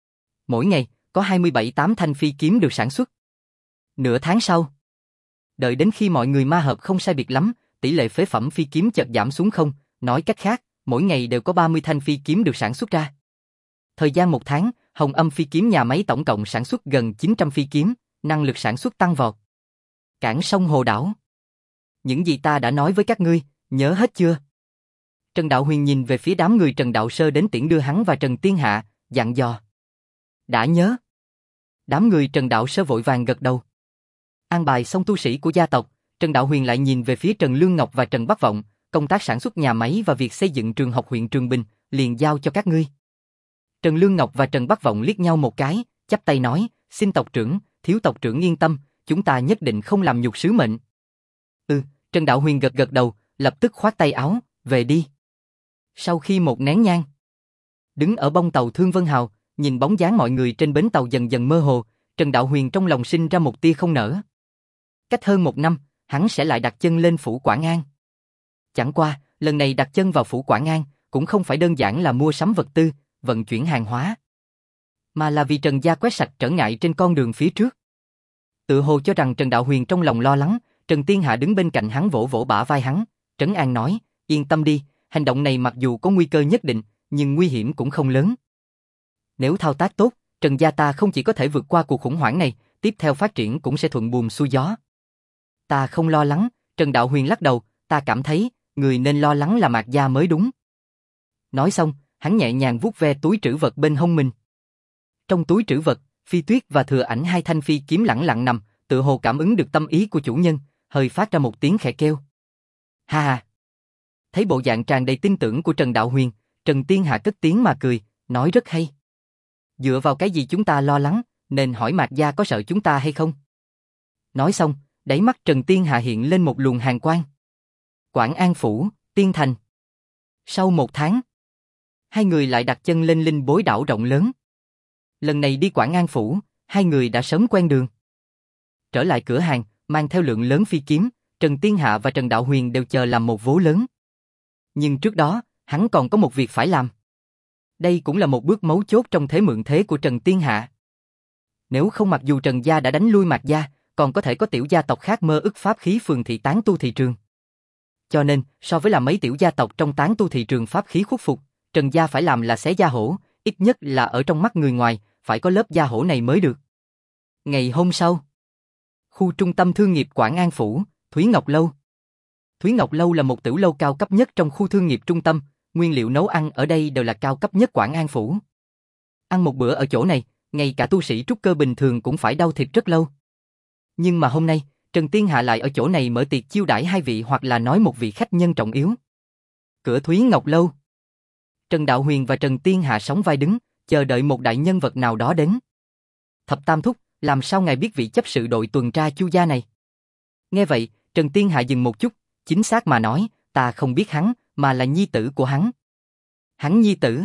Mỗi ngày, có 27-8 thanh phi kiếm được sản xuất. Nửa tháng sau, đợi đến khi mọi người ma hợp không sai biệt lắm, tỷ lệ phế phẩm phi kiếm chợt giảm xuống không, nói cách khác, mỗi ngày đều có 30 thanh phi kiếm được sản xuất ra. Thời gian 1 tháng, Hồng Âm phi kiếm nhà máy tổng cộng sản xuất gần 900 phi kiếm, năng lực sản xuất tăng vọt. Cảng sông Hồ Đảo. Những gì ta đã nói với các ngươi, nhớ hết chưa? Trần Đạo Huyền nhìn về phía đám người Trần Đạo Sơ đến tiễn đưa hắn và Trần Tiên Hạ, dặn dò. Đã nhớ. Đám người Trần Đạo Sơ vội vàng gật đầu. An bài xong tu sĩ của gia tộc, Trần Đạo Huyền lại nhìn về phía Trần Lương Ngọc và Trần Bắc Vọng, công tác sản xuất nhà máy và việc xây dựng trường học huyện Trường Bình, liền giao cho các ngươi. Trần Lương Ngọc và Trần Bắc Vọng liếc nhau một cái, chắp tay nói, xin tộc trưởng, thiếu tộc trưởng yên tâm, chúng ta nhất định không làm nhục sứ mệnh. Trần Đạo Huyền gật gật đầu, lập tức khoát tay áo, về đi. Sau khi một nén nhang, đứng ở bông tàu Thương Vân Hào, nhìn bóng dáng mọi người trên bến tàu dần dần mơ hồ, Trần Đạo Huyền trong lòng sinh ra một tia không nở. Cách hơn 1 năm, hắn sẽ lại đặt chân lên phủ Quảng An. Chẳng qua, lần này đặt chân vào phủ Quảng An, cũng không phải đơn giản là mua sắm vật tư, vận chuyển hàng hóa, mà là vì Trần gia quét sạch trở ngại trên con đường phía trước. Tự hồ cho rằng Trần Đạo Huyền trong lòng lo lắng, Trần Tiên Hạ đứng bên cạnh hắn vỗ vỗ bả vai hắn, trấn an nói, yên tâm đi, hành động này mặc dù có nguy cơ nhất định, nhưng nguy hiểm cũng không lớn. Nếu thao tác tốt, Trần gia ta không chỉ có thể vượt qua cuộc khủng hoảng này, tiếp theo phát triển cũng sẽ thuận buồm xuôi gió. Ta không lo lắng, Trần Đạo Huyền lắc đầu, ta cảm thấy, người nên lo lắng là Mạc gia mới đúng. Nói xong, hắn nhẹ nhàng vuốt ve túi trữ vật bên hông mình. Trong túi trữ vật, Phi Tuyết và Thừa Ảnh 2 thanh phi kiếm lẳng lặng nằm, tự hồ cảm ứng được tâm ý của chủ nhân, hơi phát ra một tiếng khẽ kêu. Ha ha. Thấy bộ dạng tràn đầy tin tưởng của Trần Đạo Huyền, Trần Tiên Hạ cất tiếng mà cười, nói rất hay. Dựa vào cái gì chúng ta lo lắng, nên hỏi Mạc gia có sợ chúng ta hay không? Nói xong, đáy mắt Trần Tiên Hạ hiện lên một luồng hàn quang. Quảng An Phủ, Tiên Thành. Sau 1 tháng, hai người lại đặt chân lên Linh Bối đảo rộng lớn. Lần này đi Quảng An Phủ, hai người đã sớm quen đường. Trở lại cửa hàng, mang theo lượng lớn phi kiếm, Trần Tiên Hạ và Trần Đạo Huyền đều chờ làm một vố lớn. Nhưng trước đó, hắn còn có một việc phải làm. Đây cũng là một bước mấu chốt trong thế mượn thế của Trần Tiên Hạ. Nếu không, mặc dù Trần gia đã đánh lui Mạc gia, còn có thể có tiểu gia tộc khác mơ ức pháp khí phường thị tán tu thị trường. Cho nên, so với làm mấy tiểu gia tộc trong tán tu thị trường pháp khí khuất phục, Trần gia phải làm là xé da hổ, ít nhất là ở trong mắt người ngoài, phải có lớp da hổ này mới được. Ngày hôm sau, khu trung tâm thương nghiệp Quảng An Phủ, Thúy Ngọc Lâu. Thúy Ngọc Lâu là một tiểu lâu cao cấp nhất trong khu thương nghiệp trung tâm, nguyên liệu nấu ăn ở đây đều là cao cấp nhất Quảng An Phủ. Ăn một bữa ở chỗ này, ngay cả tu sĩ trúc cơ bình thường cũng phải đau thịt rất lâu. Nhưng mà hôm nay, Trần Tiên Hạ lại ở chỗ này mở tiệc chiêu đãi 2 vị hoặc là nói một vị khách nhân trọng yếu. Cửa Thúy Ngọc Lâu. Trần Đạo Huyền và Trần Tiên Hạ sóng vai đứng, chờ đợi một đại nhân vật nào đó đến. Thập Tam Thúc, làm sao ngài biết vị chấp sự đội tuần tra Chu gia này? Nghe vậy, Trần Tiên Hạ dừng một chút, chính xác mà nói, ta không biết hắn, mà là nhi tử của hắn. Hắn nhi tử?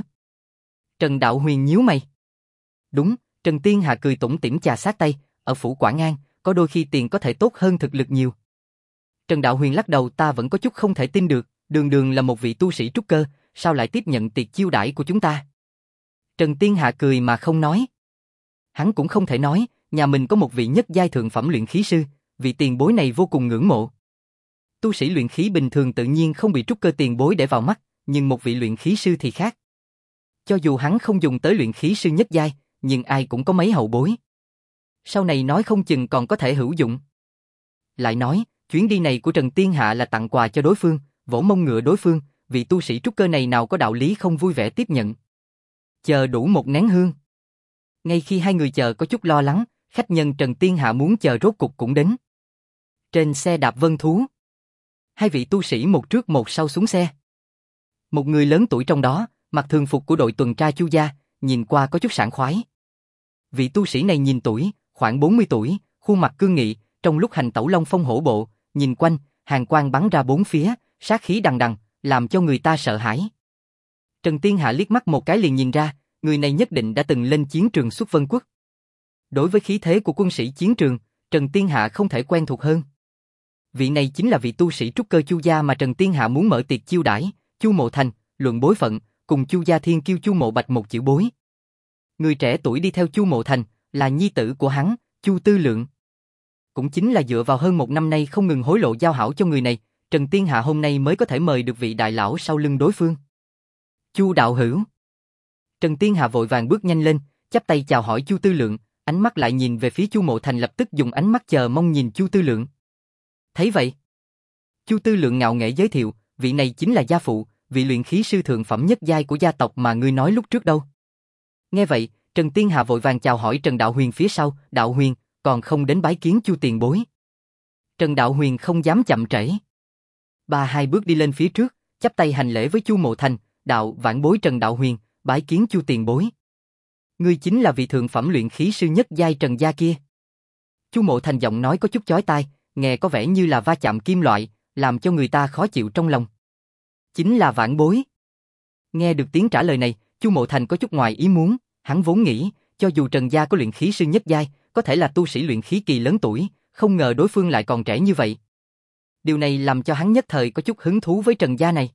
Trần Đạo Huyền nhíu mày. Đúng, Trần Tiên Hạ cười tủm tỉm chà sát tay, ở phủ Quảng An, có đôi khi tiền có thể tốt hơn thực lực nhiều. Trần Đạo Huyền lắc đầu, ta vẫn có chút không thể tin được, đường đường là một vị tu sĩ trúc cơ, sao lại tiếp nhận tiệc chiêu đãi của chúng ta? Trần Tiên Hạ cười mà không nói. Hắn cũng không thể nói, nhà mình có một vị nhất giai thượng phẩm luyện khí sư, vị tiền bối này vô cùng ngưỡng mộ. Tu sĩ luyện khí bình thường tự nhiên không bị trúc cơ tiền bối để vào mắt, nhưng một vị luyện khí sư thì khác. Cho dù hắn không dùng tới luyện khí sư nhất giai, nhưng ai cũng có mấy hậu bối. Sau này nói không chừng còn có thể hữu dụng. Lại nói, chuyến đi này của Trần Tiên Hạ là tặng quà cho đối phương, vỗ mông ngựa đối phương, vị tu sĩ trúc cơ này nào có đạo lý không vui vẻ tiếp nhận. Chờ đủ một nén hương. Ngay khi hai người chờ có chút lo lắng, khách nhân Trần Tiên Hạ muốn chờ rốt cục cũng đến. Trên xe đạp vân thú, hai vị tu sĩ một trước một sau xuống xe. Một người lớn tuổi trong đó, mặc thường phục của đội tuần tra Chu gia, nhìn qua có chút sảng khoái. Vị tu sĩ này nhìn tuổi, khoảng 40 tuổi, khuôn mặt cương nghị, trong lúc hành tẩu long phong hổ bộ, nhìn quanh, hàn quang bắn ra bốn phía, sát khí đằng đằng, làm cho người ta sợ hãi. Trần Tiên Hạ liếc mắt một cái liền nhìn ra, người này nhất định đã từng lên chiến trường xuất Vân Quốc. Đối với khí thế của quân sĩ chiến trường, Trần Tiên Hạ không thể quen thuộc hơn. Vị này chính là vị tu sĩ trúc cơ Chu gia mà Trần Tiên Hạ muốn mở tiệc chiêu đãi, Chu Mộ Thành, luận bối phận, cùng Chu gia thiên kiêu Chu Mộ Bạch một chữ bối. Người trẻ tuổi đi theo Chu Mộ Thành là nhi tử của hắn, Chu Tư Lượng. Cũng chính là dựa vào hơn 1 năm nay không ngừng hối lộ giao hảo cho người này, Trần Tiên Hạ hôm nay mới có thể mời được vị đại lão sau lưng đối phương. Chu đạo hữu. Trần Tiên Hạ vội vàng bước nhanh lên, chắp tay chào hỏi Chu Tư Lượng, ánh mắt lại nhìn về phía Chu Mộ Thành, lập tức dùng ánh mắt chờ mong nhìn Chu Tư Lượng. Thấy vậy, Chu Tư Lượng ngạo nghễ giới thiệu, vị này chính là gia phụ, vị luyện khí sư thượng phẩm nhất giai của gia tộc mà ngươi nói lúc trước đâu. Nghe vậy, Trần Tiên Hạ vội vàng chào hỏi Trần Đạo Huyền phía sau, Đạo Huyền, còn không đến bái kiến Chu tiền bối. Trần Đạo Huyền không dám chậm trễ. Hai bước đi lên phía trước, chắp tay hành lễ với Chu Mộ Thành, đạo vãn bối Trần Đạo Huyền, bái kiến Chu tiền bối. Ngươi chính là vị thượng phẩm luyện khí sư nhất giai Trần gia kia. Chu Mộ Thành giọng nói có chút chói tai, nghe có vẻ như là va chạm kim loại, làm cho người ta khó chịu trong lòng. Chính là vãn bối. Nghe được tiếng trả lời này, Chu Mộ Thành có chút ngoài ý muốn, hắn vốn nghĩ, cho dù Trần gia có luyện khí sư nhất giai, có thể là tu sĩ luyện khí kỳ lớn tuổi, không ngờ đối phương lại còn trẻ như vậy. Điều này làm cho hắn nhất thời có chút hứng thú với Trần gia này.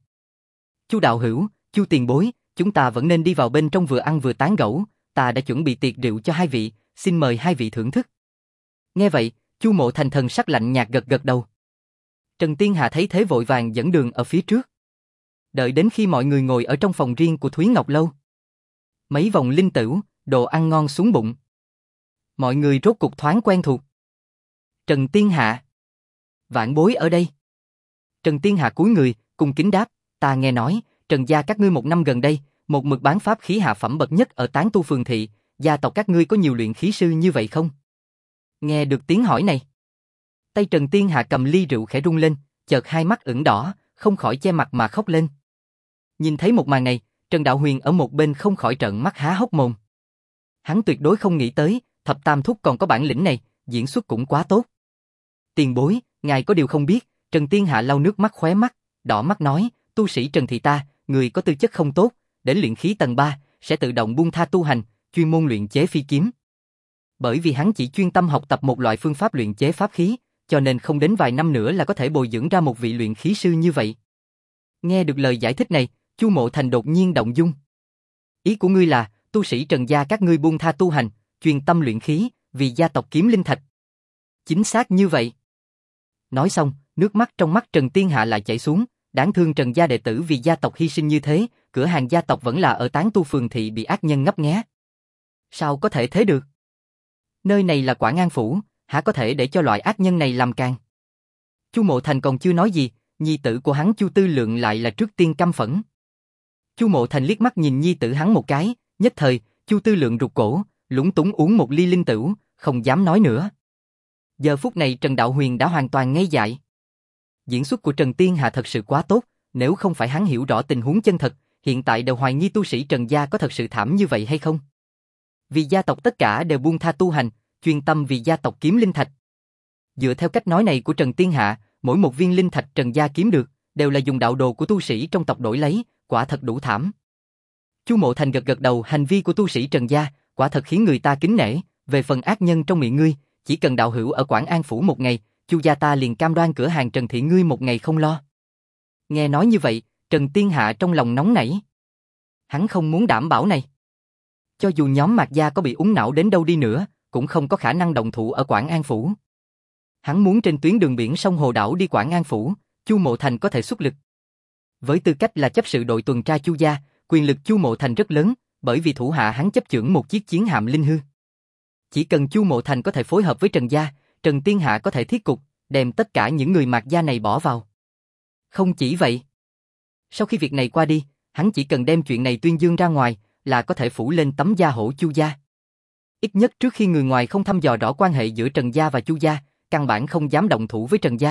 Chu đạo hữu, Chu tiền bối, chúng ta vẫn nên đi vào bên trong vừa ăn vừa tán gẫu, ta đã chuẩn bị tiệc rượu cho hai vị, xin mời hai vị thưởng thức. Nghe vậy, Chu Mộ Thành thần sắc lạnh nhạt gật gật đầu. Trần Tiên Hạ thấy thế vội vàng dẫn đường ở phía trước. Đợi đến khi mọi người ngồi ở trong phòng riêng của Thúy Ngọc Lâu. Mấy vòng linh tửu, đồ ăn ngon xuống bụng. Mọi người rốt cục thoáng quen thuộc. Trần Tiên Hạ. Vãn bối ở đây. Trần Tiên Hạ cúi người, cung kính đáp, ta nghe nói, Trần gia các ngươi một năm gần đây, một mực bán pháp khí hạ phẩm bậc nhất ở Tán Tu phường thị, gia tộc các ngươi có nhiều luyện khí sư như vậy không? Nghe được tiếng hỏi này, tay Trần Tiên Hạ cầm ly rượu khẽ rung lên, chợt hai mắt ửng đỏ, không khỏi che mặt mà khóc lên. Nhìn thấy một màn này, Trần Đạo Huyền ở một bên không khỏi trợn mắt há hốc mồm. Hắn tuyệt đối không nghĩ tới, Thập Tam Thúc còn có bản lĩnh này, diễn xuất cũng quá tốt. Tiền bối, ngài có điều không biết, Trần Tiên Hạ lau nước mắt khóe mắt, đỏ mắt nói, tu sĩ Trần thị ta, người có tư chất không tốt, đến luyện khí tầng 3, sẽ tự động buông tha tu hành, chuyên môn luyện chế phi kiếm. Bởi vì hắn chỉ chuyên tâm học tập một loại phương pháp luyện chế pháp khí, cho nên không đến vài năm nữa là có thể bồi dưỡng ra một vị luyện khí sư như vậy. Nghe được lời giải thích này, Chu Mộ Thành đột nhiên động dung. Ý của ngươi là, tu sĩ Trần gia các ngươi buông tha tu hành, chuyên tâm luyện khí, vì gia tộc kiếm linh thạch. Chính xác như vậy. Nói xong, nước mắt trong mắt Trần Tiên Hạ lại chảy xuống, đáng thương Trần gia đệ tử vì gia tộc hy sinh như thế, cửa hàng gia tộc vẫn là ở Tán Tu phường thị bị ác nhân ngấp nghé. Sao có thể thế được? Nơi này là Quảng An phủ, hả có thể để cho loại ác nhân này làm càng? Chu Mộ Thành còn chưa nói gì, nhi tử của hắn Chu Tư Lượng lại là trước tiên căm phẫn. Chu Mộ Thành liếc mắt nhìn nhi tử hắn một cái, nhất thời, Chu Tư Lượng rụt cổ, lúng túng uống một ly linh tửu, không dám nói nữa. Giờ phút này Trần Đạo Huyền đã hoàn toàn ngây dại. Diễn xuất của Trần Tiên Hạ thật sự quá tốt, nếu không phải hắn hiểu rõ tình huống chân thật, hiện tại đều hoài nghi tu sĩ Trần gia có thật sự thảm như vậy hay không. Vì gia tộc tất cả đều buông tha tu hành, chuyên tâm vì gia tộc kiếm linh thạch. Dựa theo cách nói này của Trần Tiên Hạ, mỗi một viên linh thạch Trần gia kiếm được, đều là dùng đạo đồ của tu sĩ trong tộc đổi lấy, quả thật đủ thảm. Chu Mộ Thành gật gật đầu, hành vi của tu sĩ Trần gia, quả thật khiến người ta kính nể, về phần ác nhân trong miệng ngươi, chỉ cần đạo hữu ở Quảng An phủ một ngày, Chu gia ta liền cam đoan cửa hàng Trần thị ngươi một ngày không lo. Nghe nói như vậy, Trần Tiên Hạ trong lòng nóng nảy. Hắn không muốn đảm bảo này. Cho dù nhóm Mạc gia có bị úng não đến đâu đi nữa, cũng không có khả năng động thủ ở Quảng An phủ. Hắn muốn trên tuyến đường biển sông Hồ Đảo đi Quảng An phủ, Chu Mộ Thành có thể xuất lực. Với tư cách là chấp sự đội tuần tra Chu gia, quyền lực Chu Mộ Thành rất lớn, bởi vì thủ hạ hắn chấp chưởng một chiếc chiến hạm linh hư. Chỉ cần Chu Mộ Thành có thể phối hợp với Trần gia, Trần Tiên Hạ có thể thiết cục, đem tất cả những người Mạc gia này bỏ vào. Không chỉ vậy. Sau khi việc này qua đi, hắn chỉ cần đem chuyện này tuyên dương ra ngoài, là có thể phủ lên tấm da hổ Chu gia. Ít nhất trước khi người ngoài không thăm dò rõ quan hệ giữa Trần gia và Chu gia, căn bản không dám động thủ với Trần gia.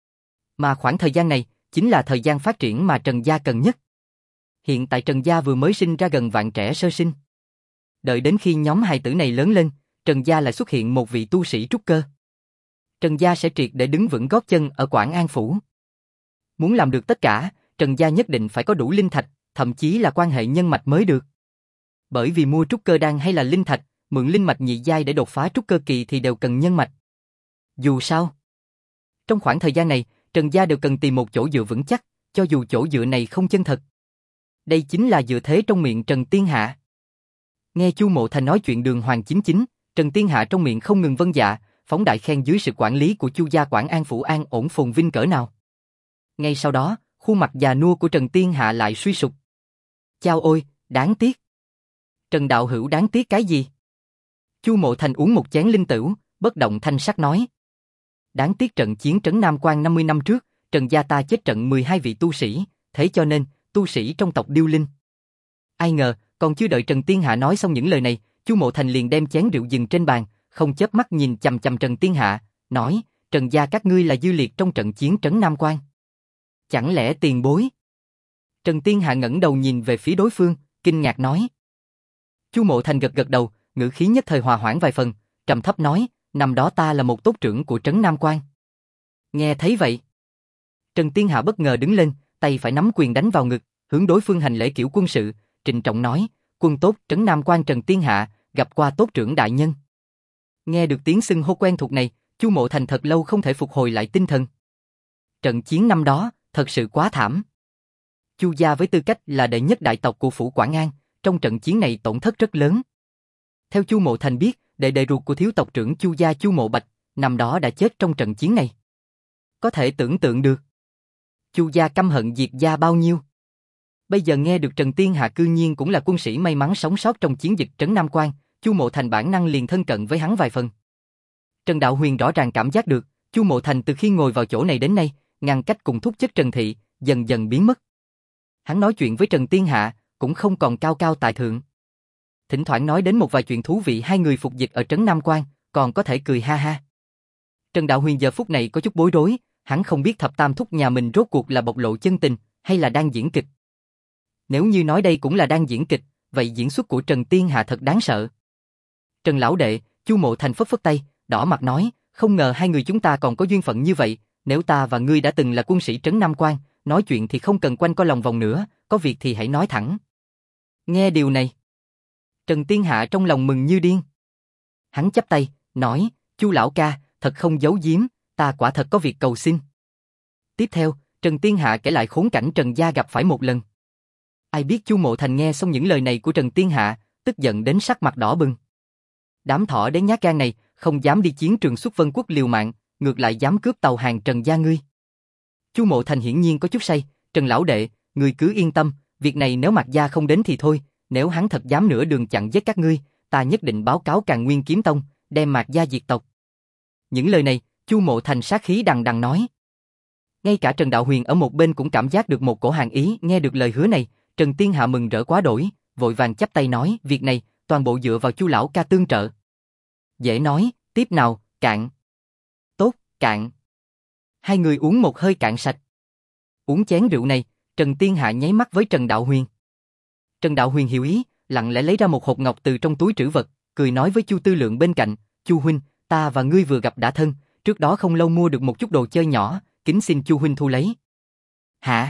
Mà khoảng thời gian này, chính là thời gian phát triển mà Trần gia cần nhất. Hiện tại Trần gia vừa mới sinh ra gần vạn trẻ sơ sinh. Đợi đến khi nhóm hài tử này lớn lên, Trần gia lại xuất hiện một vị tu sĩ trúc cơ. Trần gia sẽ triệt để đứng vững gót chân ở Quảng An phủ. Muốn làm được tất cả, Trần gia nhất định phải có đủ linh thạch, thậm chí là quan hệ nhân mạch mới được. Bởi vì mua trúc cơ đan hay là linh thạch, mượn linh mạch nhị giai để đột phá trúc cơ kỳ thì đều cần nhân mạch. Dù sao, trong khoảng thời gian này, Trần gia đều cần tìm một chỗ dựa vững chắc, cho dù chỗ dựa này không chân thật. Đây chính là dựa thế trong miệng Trần Tiên Hạ. Nghe Chu Mộ Thành nói chuyện đường hoàng chính chính, Trần Tiên Hạ trong miệng không ngừng vâng dạ, phóng đại khen dưới sự quản lý của Chu gia Quảng An phủ an ổn phồn vinh cỡ nào. Ngay sau đó, khuôn mặt già nua của Trần Tiên Hạ lại suy sụp. Chao ôi, đáng tiếc. Trần đạo hữu đáng tiếc cái gì? Chu Mộ Thành uống một chén linh tửu, bất động thanh sắc nói. Đáng tiếc trận chiến trấn Nam Quan 50 năm trước, Trần gia ta chết trận 12 vị tu sĩ, thế cho nên, tu sĩ trong tộc điêu linh. Ai ngờ, còn chưa đợi Trần Tiên Hạ nói xong những lời này, Chu Mộ Thành liền đem chén rượu dừng trên bàn, không chớp mắt nhìn chằm chằm Trần Tiên Hạ, nói, Trần gia các ngươi là dư liệt trong trận chiến trấn Nam Quan. Chẳng lẽ tiền bối? Trần Tiên Hạ ngẩng đầu nhìn về phía đối phương, kinh ngạc nói. Chu Mộ Thành gật gật đầu, ngữ khí nhất thời hòa hoãn vài phần, trầm thấp nói, năm đó ta là một tốt trưởng của trấn Nam Quan. Nghe thấy vậy, Trần Tiên Hạ bất ngờ đứng lên, tay phải nắm quyền đánh vào ngực, hướng đối phương hành lễ kiểu quân sự, trịnh trọng nói, quân tốt trấn Nam Quan Trần Tiên Hạ, gặp qua tốt trưởng đại nhân. Nghe được tiếng xưng hô quen thuộc này, Chu Mộ Thành thật lâu không thể phục hồi lại tinh thần. Trận chiến năm đó, thật sự quá thảm. Chu gia với tư cách là đệ nhất đại tộc của phủ Quảng An, trong trận chiến này tổn thất rất lớn. Theo Chu Mộ Thành biết, đệ ruột của thiếu tộc trưởng Chu gia Chu Mộ Bạch, năm đó đã chết trong trận chiến này. Có thể tưởng tượng được. Chu gia căm hận diệt gia bao nhiêu. Bây giờ nghe được Trần Tiên Hạ cư nhiên cũng là quân sĩ may mắn sống sót trong chiến dịch trấn Nam Quan, Chu Mộ Thành bản năng liền thân cận với hắn vài phần. Trần Đạo Huyền rõ ràng cảm giác được, Chu Mộ Thành từ khi ngồi vào chỗ này đến nay, ngăn cách cùng thúc chất Trần Thị, dần dần biến mất. Hắn nói chuyện với Trần Tiên Hạ, cũng không còn cao cao tại thượng. Thỉnh thoảng nói đến một vài chuyện thú vị hai người phục dịch ở trấn Nam Quan, còn có thể cười ha ha. Trần Đạo Huyền giờ phút này có chút bối rối, hắn không biết thập tam thúc nhà mình rốt cuộc là bộc lộ chân tình, hay là đang diễn kịch. Nếu như nói đây cũng là đang diễn kịch, vậy diễn xuất của Trần Tiên Hạ thật đáng sợ. Trần lão đệ, Chu Mộ Thành phất phất tay, đỏ mặt nói, không ngờ hai người chúng ta còn có duyên phận như vậy, nếu ta và ngươi đã từng là quân sĩ trấn Nam Quan, nói chuyện thì không cần quanh co lòng vòng nữa, có việc thì hãy nói thẳng. Nghe điều này, Trần Tiên Hạ trong lòng mừng như điên. Hắn chắp tay, nói, Chu lão ca, thật không giấu giếm, ta quả thật có việc cầu xin. Tiếp theo, Trần Tiên Hạ kể lại khốn cảnh Trần gia gặp phải một lần. Ai biết Chu Mộ Thành nghe xong những lời này của Trần Tiên Hạ, tức giận đến sắc mặt đỏ bừng. Đám thỏ đế nhát gan này, không dám đi chiến trường xuất Vân Quốc liều mạng, ngược lại dám cướp tàu hàng Trần gia ngươi. Chu Mộ Thành hiển nhiên có chút say, Trần lão đệ, ngươi cứ yên tâm, việc này nếu Mạc gia không đến thì thôi, nếu hắn thật dám nửa đường chặn giết các ngươi, ta nhất định báo cáo Càn Nguyên Kiếm Tông, đem Mạc gia diệt tộc. Những lời này, Chu Mộ Thành sát khí đằng đằng nói. Ngay cả Trần Đạo Huyền ở một bên cũng cảm giác được một cổ hàn ý, nghe được lời hứa này, Trần Tiên Hạ mừng rỡ quá đỗi, vội vàng chắp tay nói, việc này, toàn bộ dựa vào Chu lão ca tương trợ. Dễ nói, tiếp nào, cạn. Tốt, cạn. Hai người uống một hơi cạn sạch. Uống chén rượu này, Trần Tiên Hạ nháy mắt với Trần Đạo Huyền. Trần Đạo Huyền hiểu ý, lặng lẽ lấy ra một hộp ngọc từ trong túi trữ vật, cười nói với Chu Tư Lượng bên cạnh, Chu huynh, ta và ngươi vừa gặp đã thân, trước đó không lâu mua được một chút đồ chơi nhỏ, kính xin Chu huynh thu lấy. Hả?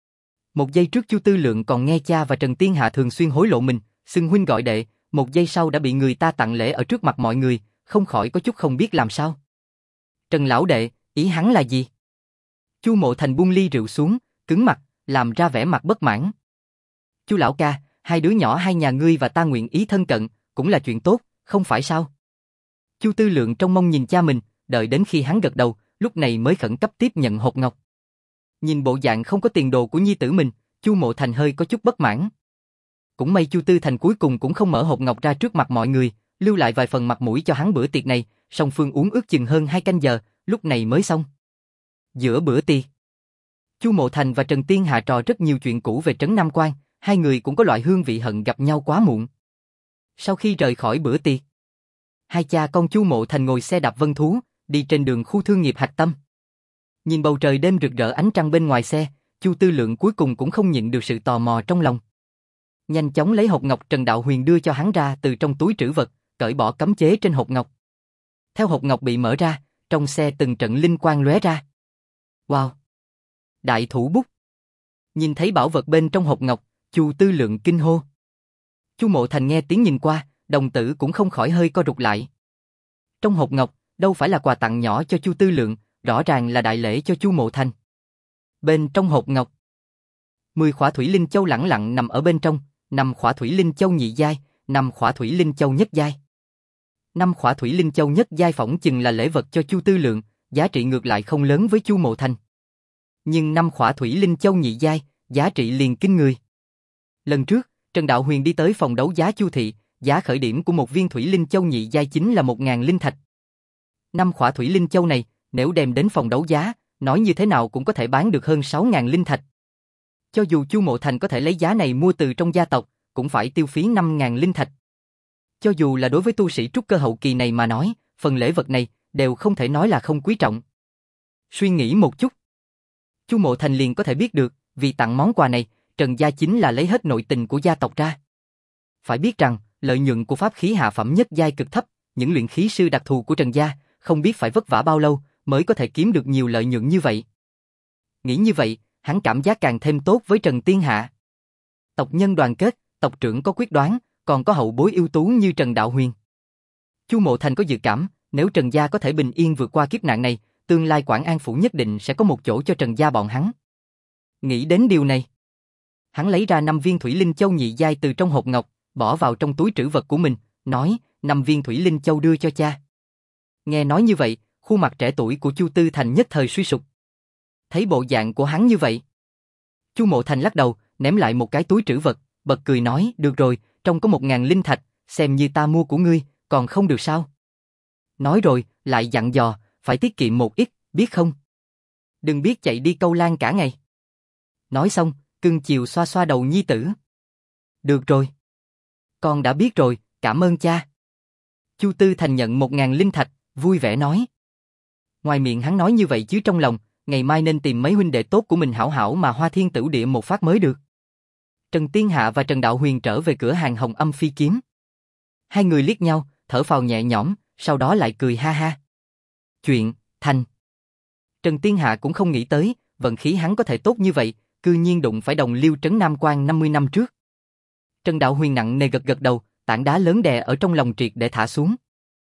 Một giây trước Chu Tư Lượng còn nghe cha và Trần Tiên Hạ thường xuyên hối lộ mình, xưng huynh gọi đệ, một giây sau đã bị người ta tặng lễ ở trước mặt mọi người, không khỏi có chút không biết làm sao. Trần lão đệ, ý hắn là gì? Chu Mộ Thành buông ly rượu xuống, cứng mặt, làm ra vẻ mặt bất mãn. Chu lão ca, hai đứa nhỏ hai nhà ngươi và ta nguyện ý thân cận, cũng là chuyện tốt, không phải sao? Chu Tư Lượng trông mong nhìn cha mình, đợi đến khi hắn gật đầu, lúc này mới khẩn cấp tiếp nhận hộp ngọc. Nhìn bộ dạng không có tiền đồ của nhi tử mình, Chu Mộ Thành hơi có chút bất mãn. Cũng may Chu Tư Thành cuối cùng cũng không mở hộp ngọc ra trước mặt mọi người, lưu lại vài phần mặt mũi cho hắn bữa tiệc này, song phương uống ước chừng hơn 2 canh giờ, lúc này mới xong. Giữa bữa tiệc, Chu Mộ Thành và Trần Tiên Hạ trò rất nhiều chuyện cũ về trấn Nam Quan, hai người cũng có loại hương vị hận gặp nhau quá muộn. Sau khi rời khỏi bữa tiệc, hai cha con Chu Mộ Thành ngồi xe đạp vân thú, đi trên đường khu thương nghiệp Hạch Tâm. Nhìn bầu trời đêm rực rỡ ánh trăng bên ngoài xe, Chu Tư Lượng cuối cùng cũng không nhịn được sự tò mò trong lòng. Nhanh chóng lấy hộp ngọc Trần Đạo Huyền đưa cho hắn ra từ trong túi trữ vật, cởi bỏ cấm chế trên hộp ngọc. Theo hộp ngọc bị mở ra, trong xe từng trận linh quang lóe ra. Wow! Đại thủ bút! Nhìn thấy bảo vật bên trong hộp ngọc, Chu Tư Lượng kinh hô. Chu Mộ Thành nghe tiếng nhìn qua, đồng tử cũng không khỏi hơi co rụt lại. Trong hộp ngọc, đâu phải là quà tặng nhỏ cho Chu Tư Lượng, rõ ràng là đại lễ cho Chu Mộ Thành. Bên trong hộp ngọc, 10 khỏa thủy linh châu lẳng lặng nằm ở bên trong, 5 khỏa thủy linh châu nhị giai, 5 khỏa thủy linh châu nhất giai. 5 khỏa thủy linh châu nhất giai phỏng chừng là lễ vật cho Chu Tư Lượng, giá trị ngược lại không lớn với Chu Mộ Thành. Nhưng 5 khỏa thủy linh châu nhị giai, giá trị liền kinh người. Lần trước, Trần Đạo Huyền đi tới phòng đấu giá Chu thị, giá khởi điểm của một viên thủy linh châu nhị giai chính là 1.000 linh thạch. 5 khỏa thủy linh châu này, nếu đem đến phòng đấu giá, nói như thế nào cũng có thể bán được hơn 6.000 linh thạch. Cho dù Chu Mộ Thành có thể lấy giá này mua từ trong gia tộc, cũng phải tiêu phí 5.000 linh thạch. Cho dù là đối với tu sĩ trúc cơ hậu kỳ này mà nói, phần lễ vật này đều không thể nói là không quý trọng. Suy nghĩ một chút, Chu Mộ Thành liền có thể biết được, vì tặng món quà này, Trần gia chính là lấy hết nội tình của gia tộc ra. Phải biết rằng, lợi nhuận của pháp khí hạ phẩm nhất giai cực thấp, những luyện khí sư đặc thù của Trần gia, không biết phải vất vả bao lâu mới có thể kiếm được nhiều lợi nhuận như vậy. Nghĩ như vậy, hắn cảm giác càng thêm tốt với Trần Tiên Hạ. Tộc nhân đoàn kết, tộc trưởng có quyết đoán, còn có hậu bối ưu tú như Trần Đạo Huyền. Chu Mộ Thành có dự cảm, nếu Trần gia có thể bình yên vượt qua kiếp nạn này, tương lai Quảng An phủ nhất định sẽ có một chỗ cho Trần gia bọn hắn. Nghĩ đến điều này, hắn lấy ra 5 viên thủy linh châu nhị giai từ trong hộp ngọc, bỏ vào trong túi trữ vật của mình, nói, 5 viên thủy linh châu đưa cho cha. Nghe nói như vậy, khuôn mặt trẻ tuổi của Chu Tư Thành nhất thời suy sụp. Thấy bộ dạng của hắn như vậy, Chu Mộ Thành lắc đầu, ném lại một cái túi trữ vật, bật cười nói, được rồi, trong có 1.000 linh thạch, xem như ta mua của ngươi, còn không được sao? Nói rồi, lại dặn dò, phải tiết kiệm một ít, biết không? Đừng biết chạy đi câu lan cả ngày. Nói xong, cưng chiều xoa xoa đầu nhi tử. Được rồi. Con đã biết rồi, cảm ơn cha. Chu Tư Thành nhận 1.000 linh thạch, vui vẻ nói. Ngoài miệng hắn nói như vậy chứ trong lòng, ngày mai nên tìm mấy huynh đệ tốt của mình hảo hảo mà hoa thiên tửu địa một phát mới được. Trần Tiên Hạ và Trần Đạo Huyền trở về cửa hàng Hồng Âm Phi Kiếm. Hai người liếc nhau, thở phào nhẹ nhõm, sau đó lại cười ha ha. Chuyện, thành. Trần Tiên Hạ cũng không nghĩ tới, vận khí hắn có thể tốt như vậy, cư nhiên đụng phải đồng liêu trấn Nam Quan 50 năm trước. Trần Đạo Huyền nặng nề gật gật đầu, tảng đá lớn đè ở trong lòng triệt để thả xuống.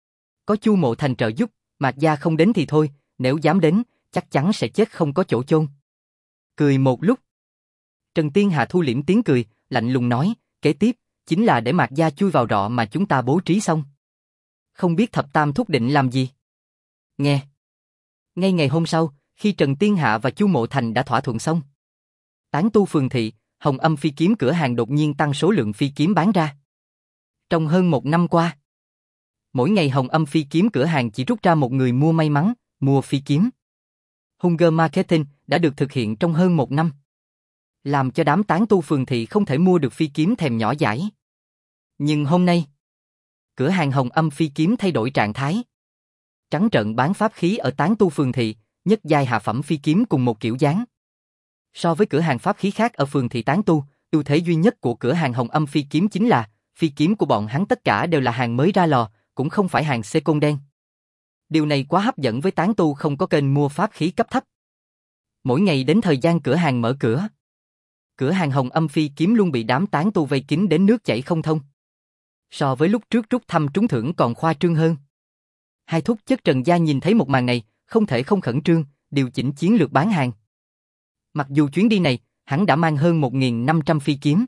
Có Chu Mộ Thành trợ giúp, Mạc gia không đến thì thôi, nếu dám đến, chắc chắn sẽ chết không có chỗ chôn. Cười một lúc, Trần Tiên Hạ thu liễm tiếng cười, lạnh lùng nói, kế tiếp, chính là để Mạc gia chui vào rọ mà chúng ta bố trí xong. Không biết thập tam thúc định làm gì? Nghe. Ngay ngày hôm sau, khi Trần Tiên Hạ và Chu Mộ Thành đã thỏa thuận xong, Tán tu phường thị, Hồng Âm Phi Kiếm cửa hàng đột nhiên tăng số lượng phi kiếm bán ra. Trong hơn 1 năm qua, mỗi ngày Hồng Âm Phi Kiếm cửa hàng chỉ rút ra một người mua may mắn, mua phi kiếm. Hunger Marketing đã được thực hiện trong hơn 1 năm, làm cho đám tán tu phường thị không thể mua được phi kiếm thèm nhỏ dãi. Nhưng hôm nay, cửa hàng Hồng Âm Phi Kiếm thay đổi trạng thái. Trắng trợn bán pháp khí ở tán tu phường thị, nhất giai hạ phẩm phi kiếm cùng một kiểu dáng. So với cửa hàng pháp khí khác ở phường thị tán tu, ưu thế duy nhất của cửa hàng Hồng Âm Phi Kiếm chính là phi kiếm của bọn hắn tất cả đều là hàng mới ra lò, cũng không phải hàng second đen. Điều này quá hấp dẫn với tán tu không có kênh mua pháp khí cấp thấp. Mỗi ngày đến thời gian cửa hàng mở cửa, cửa hàng Hồng Âm Phi Kiếm luôn bị đám tán tu vây kín đến nước chảy không thông. So với lúc trước rút thăm trúng thưởng còn khoa trương hơn. Hai thúc chất Trần gia nhìn thấy một màn này, không thể không khẩn trương, điều chỉnh chiến lược bán hàng. Mặc dù chuyến đi này, hắn đã mang hơn 1.500 phi kiếm.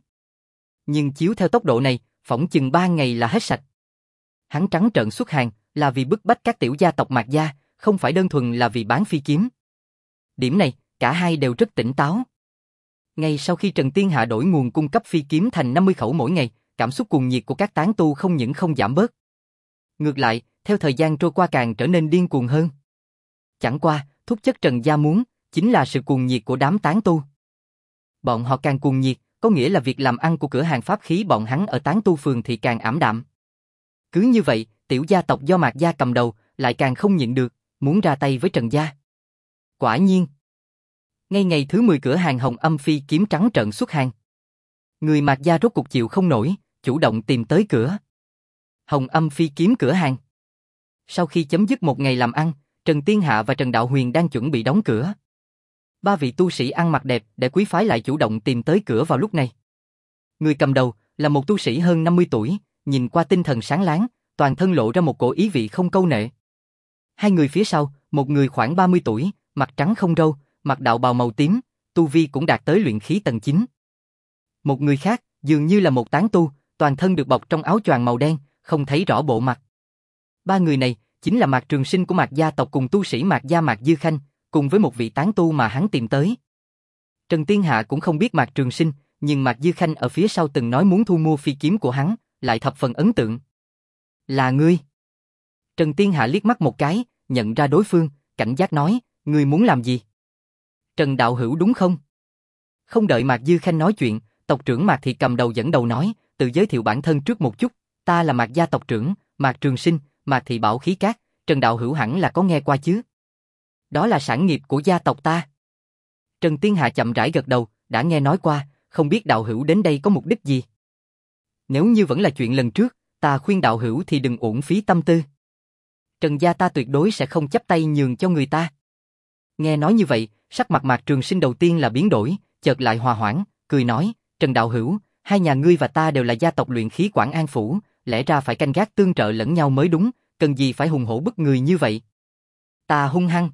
Nhưng chiếu theo tốc độ này, phỏng chừng 3 ngày là hết sạch. Hắn trắng trợn xuất hàng, là vì bức bách các tiểu gia tộc Mạc gia, không phải đơn thuần là vì bán phi kiếm. Điểm này, cả hai đều rất tỉnh táo. Ngay sau khi Trần Tiên Hạ đổi nguồn cung cấp phi kiếm thành 50 khẩu mỗi ngày, cảm xúc cuồng nhiệt của các tán tu không những không giảm bớt. Ngược lại, theo thời gian trôi qua càng trở nên điên cuồng hơn. Chẳng qua, thúc chất Trần gia muốn, chính là sự cuồng nhiệt của đám tán tu. Bọn họ càng cuồng nhiệt, có nghĩa là việc làm ăn của cửa hàng pháp khí bọn hắn ở tán tu phường thì càng ảm đạm. Cứ như vậy, tiểu gia tộc do Mạc gia cầm đầu, lại càng không nhịn được, muốn ra tay với Trần gia. Quả nhiên, ngay ngày thứ 10 cửa hàng Hồng Âm Phi Kiếm trắng trợn xuất hàng. Người Mạc gia rốt cuộc chịu không nổi, chủ động tìm tới cửa Hồng Âm Phi Kiếm cửa hàng. Sau khi chấm dứt một ngày làm ăn, Trần Tiên Hạ và Trần Đạo Huyền đang chuẩn bị đóng cửa. 3 vị tu sĩ ăn mặc đẹp để quý phái lại chủ động tìm tới cửa vào lúc này. Người cầm đầu là một tu sĩ hơn 50 tuổi, nhìn qua tinh thần sáng láng, toàn thân lộ ra một cổ ý vị không câu nệ. Hai người phía sau, một người khoảng 30 tuổi, mặt trắng không râu, mặc đạo bào màu tím, tu vi cũng đạt tới luyện khí tầng 9. Một người khác, dường như là một tán tu, toàn thân được bọc trong áo choàng màu đen, không thấy rõ bộ mặt. 3 người này chính là Mạc Trường Sinh của Mạc gia tộc cùng tu sĩ Mạc gia Mạc Dư Khanh, cùng với một vị tán tu mà hắn tìm tới. Trần Tiên Hạ cũng không biết Mạc Trường Sinh, nhưng Mạc Dư Khanh ở phía sau từng nói muốn thu mua phi kiếm của hắn, lại thập phần ấn tượng. Là ngươi. Trần Tiên Hạ liếc mắt một cái, nhận ra đối phương, cảnh giác nói, ngươi muốn làm gì? Trần đạo hữu đúng không? Không đợi Mạc Dư Khanh nói chuyện, tộc trưởng Mạc Thị cầm đầu dẫn đầu nói, tự giới thiệu bản thân trước một chút, ta là Mạc gia tộc trưởng, Mạc Trường Sinh, Mạc Thị Bảo Khí Cát, Trần đạo hữu hẳn là có nghe qua chứ? Đó là sản nghiệp của gia tộc ta. Trần Tiên Hạ chậm rãi gật đầu, đã nghe nói qua, không biết đạo hữu đến đây có mục đích gì? Nếu như vẫn là chuyện lần trước, ta khuyên đạo hữu thì đừng uổng phí tâm tư. Trần gia ta tuyệt đối sẽ không chấp tay nhường cho người ta. Nghe nói như vậy, sắc mặt Mạc Trường Sinh đầu tiên là biến đổi, chợt lại hòa hoãn, cười nói, Trần đạo hữu, hai nhà ngươi và ta đều là gia tộc luyện khí Quảng An Phủ, lẽ ra phải canh gác tương trợ lẫn nhau mới đúng, cần gì phải hùng hổ bức người như vậy? Ta hung hăng.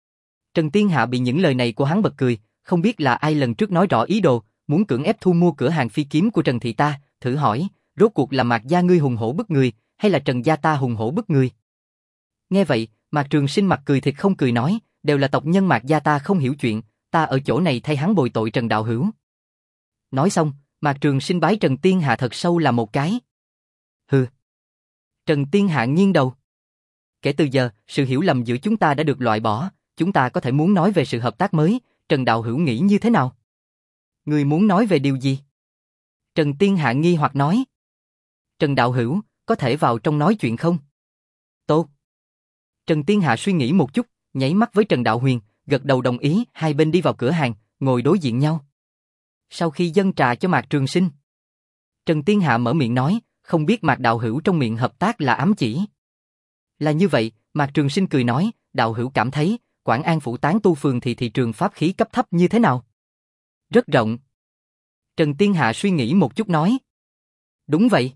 Trần Tiên Hạ bị những lời này của hắn bật cười, không biết là ai lần trước nói rõ ý đồ, muốn cưỡng ép thu mua cửa hàng phi kiếm của Trần thị ta, thử hỏi, rốt cuộc là Mạc gia ngươi hùng hổ bức người, hay là Trần gia ta hùng hổ bức người? Nghe vậy, Mạc Trường Sinh mặt cười thịt không cười nói, đều là tộc nhân Mạc gia ta không hiểu chuyện, ta ở chỗ này thay hắn bồi tội Trần đạo hữu. Nói xong, Mạc Trường Sinh bái Trần Tiên Hạ thật sâu là một cái. Hừ. Trần Tiên Hạ nghiêng đầu. Kể từ giờ, sự hiểu lầm giữa chúng ta đã được loại bỏ, chúng ta có thể muốn nói về sự hợp tác mới, Trần đạo hữu nghĩ như thế nào? Ngươi muốn nói về điều gì? Trần Tiên Hạ nghi hoặc nói. Trần đạo hữu, có thể vào trong nói chuyện không? Tốt. Trần Tiên Hạ suy nghĩ một chút, nháy mắt với Trần Đạo Huyền, gật đầu đồng ý, hai bên đi vào cửa hàng, ngồi đối diện nhau. Sau khi dâng trà cho Mạc Trường Sinh, Trần Tiên Hạ mở miệng nói, không biết Mạc đạo hữu trong miệng hợp tác là ám chỉ. Là như vậy, Mạc Trường Sinh cười nói, đạo hữu cảm thấy, Quảng An Phủ tán tu phường thì thị trường pháp khí cấp thấp như thế nào? Rất rộng. Trần Tiên Hạ suy nghĩ một chút nói. Đúng vậy.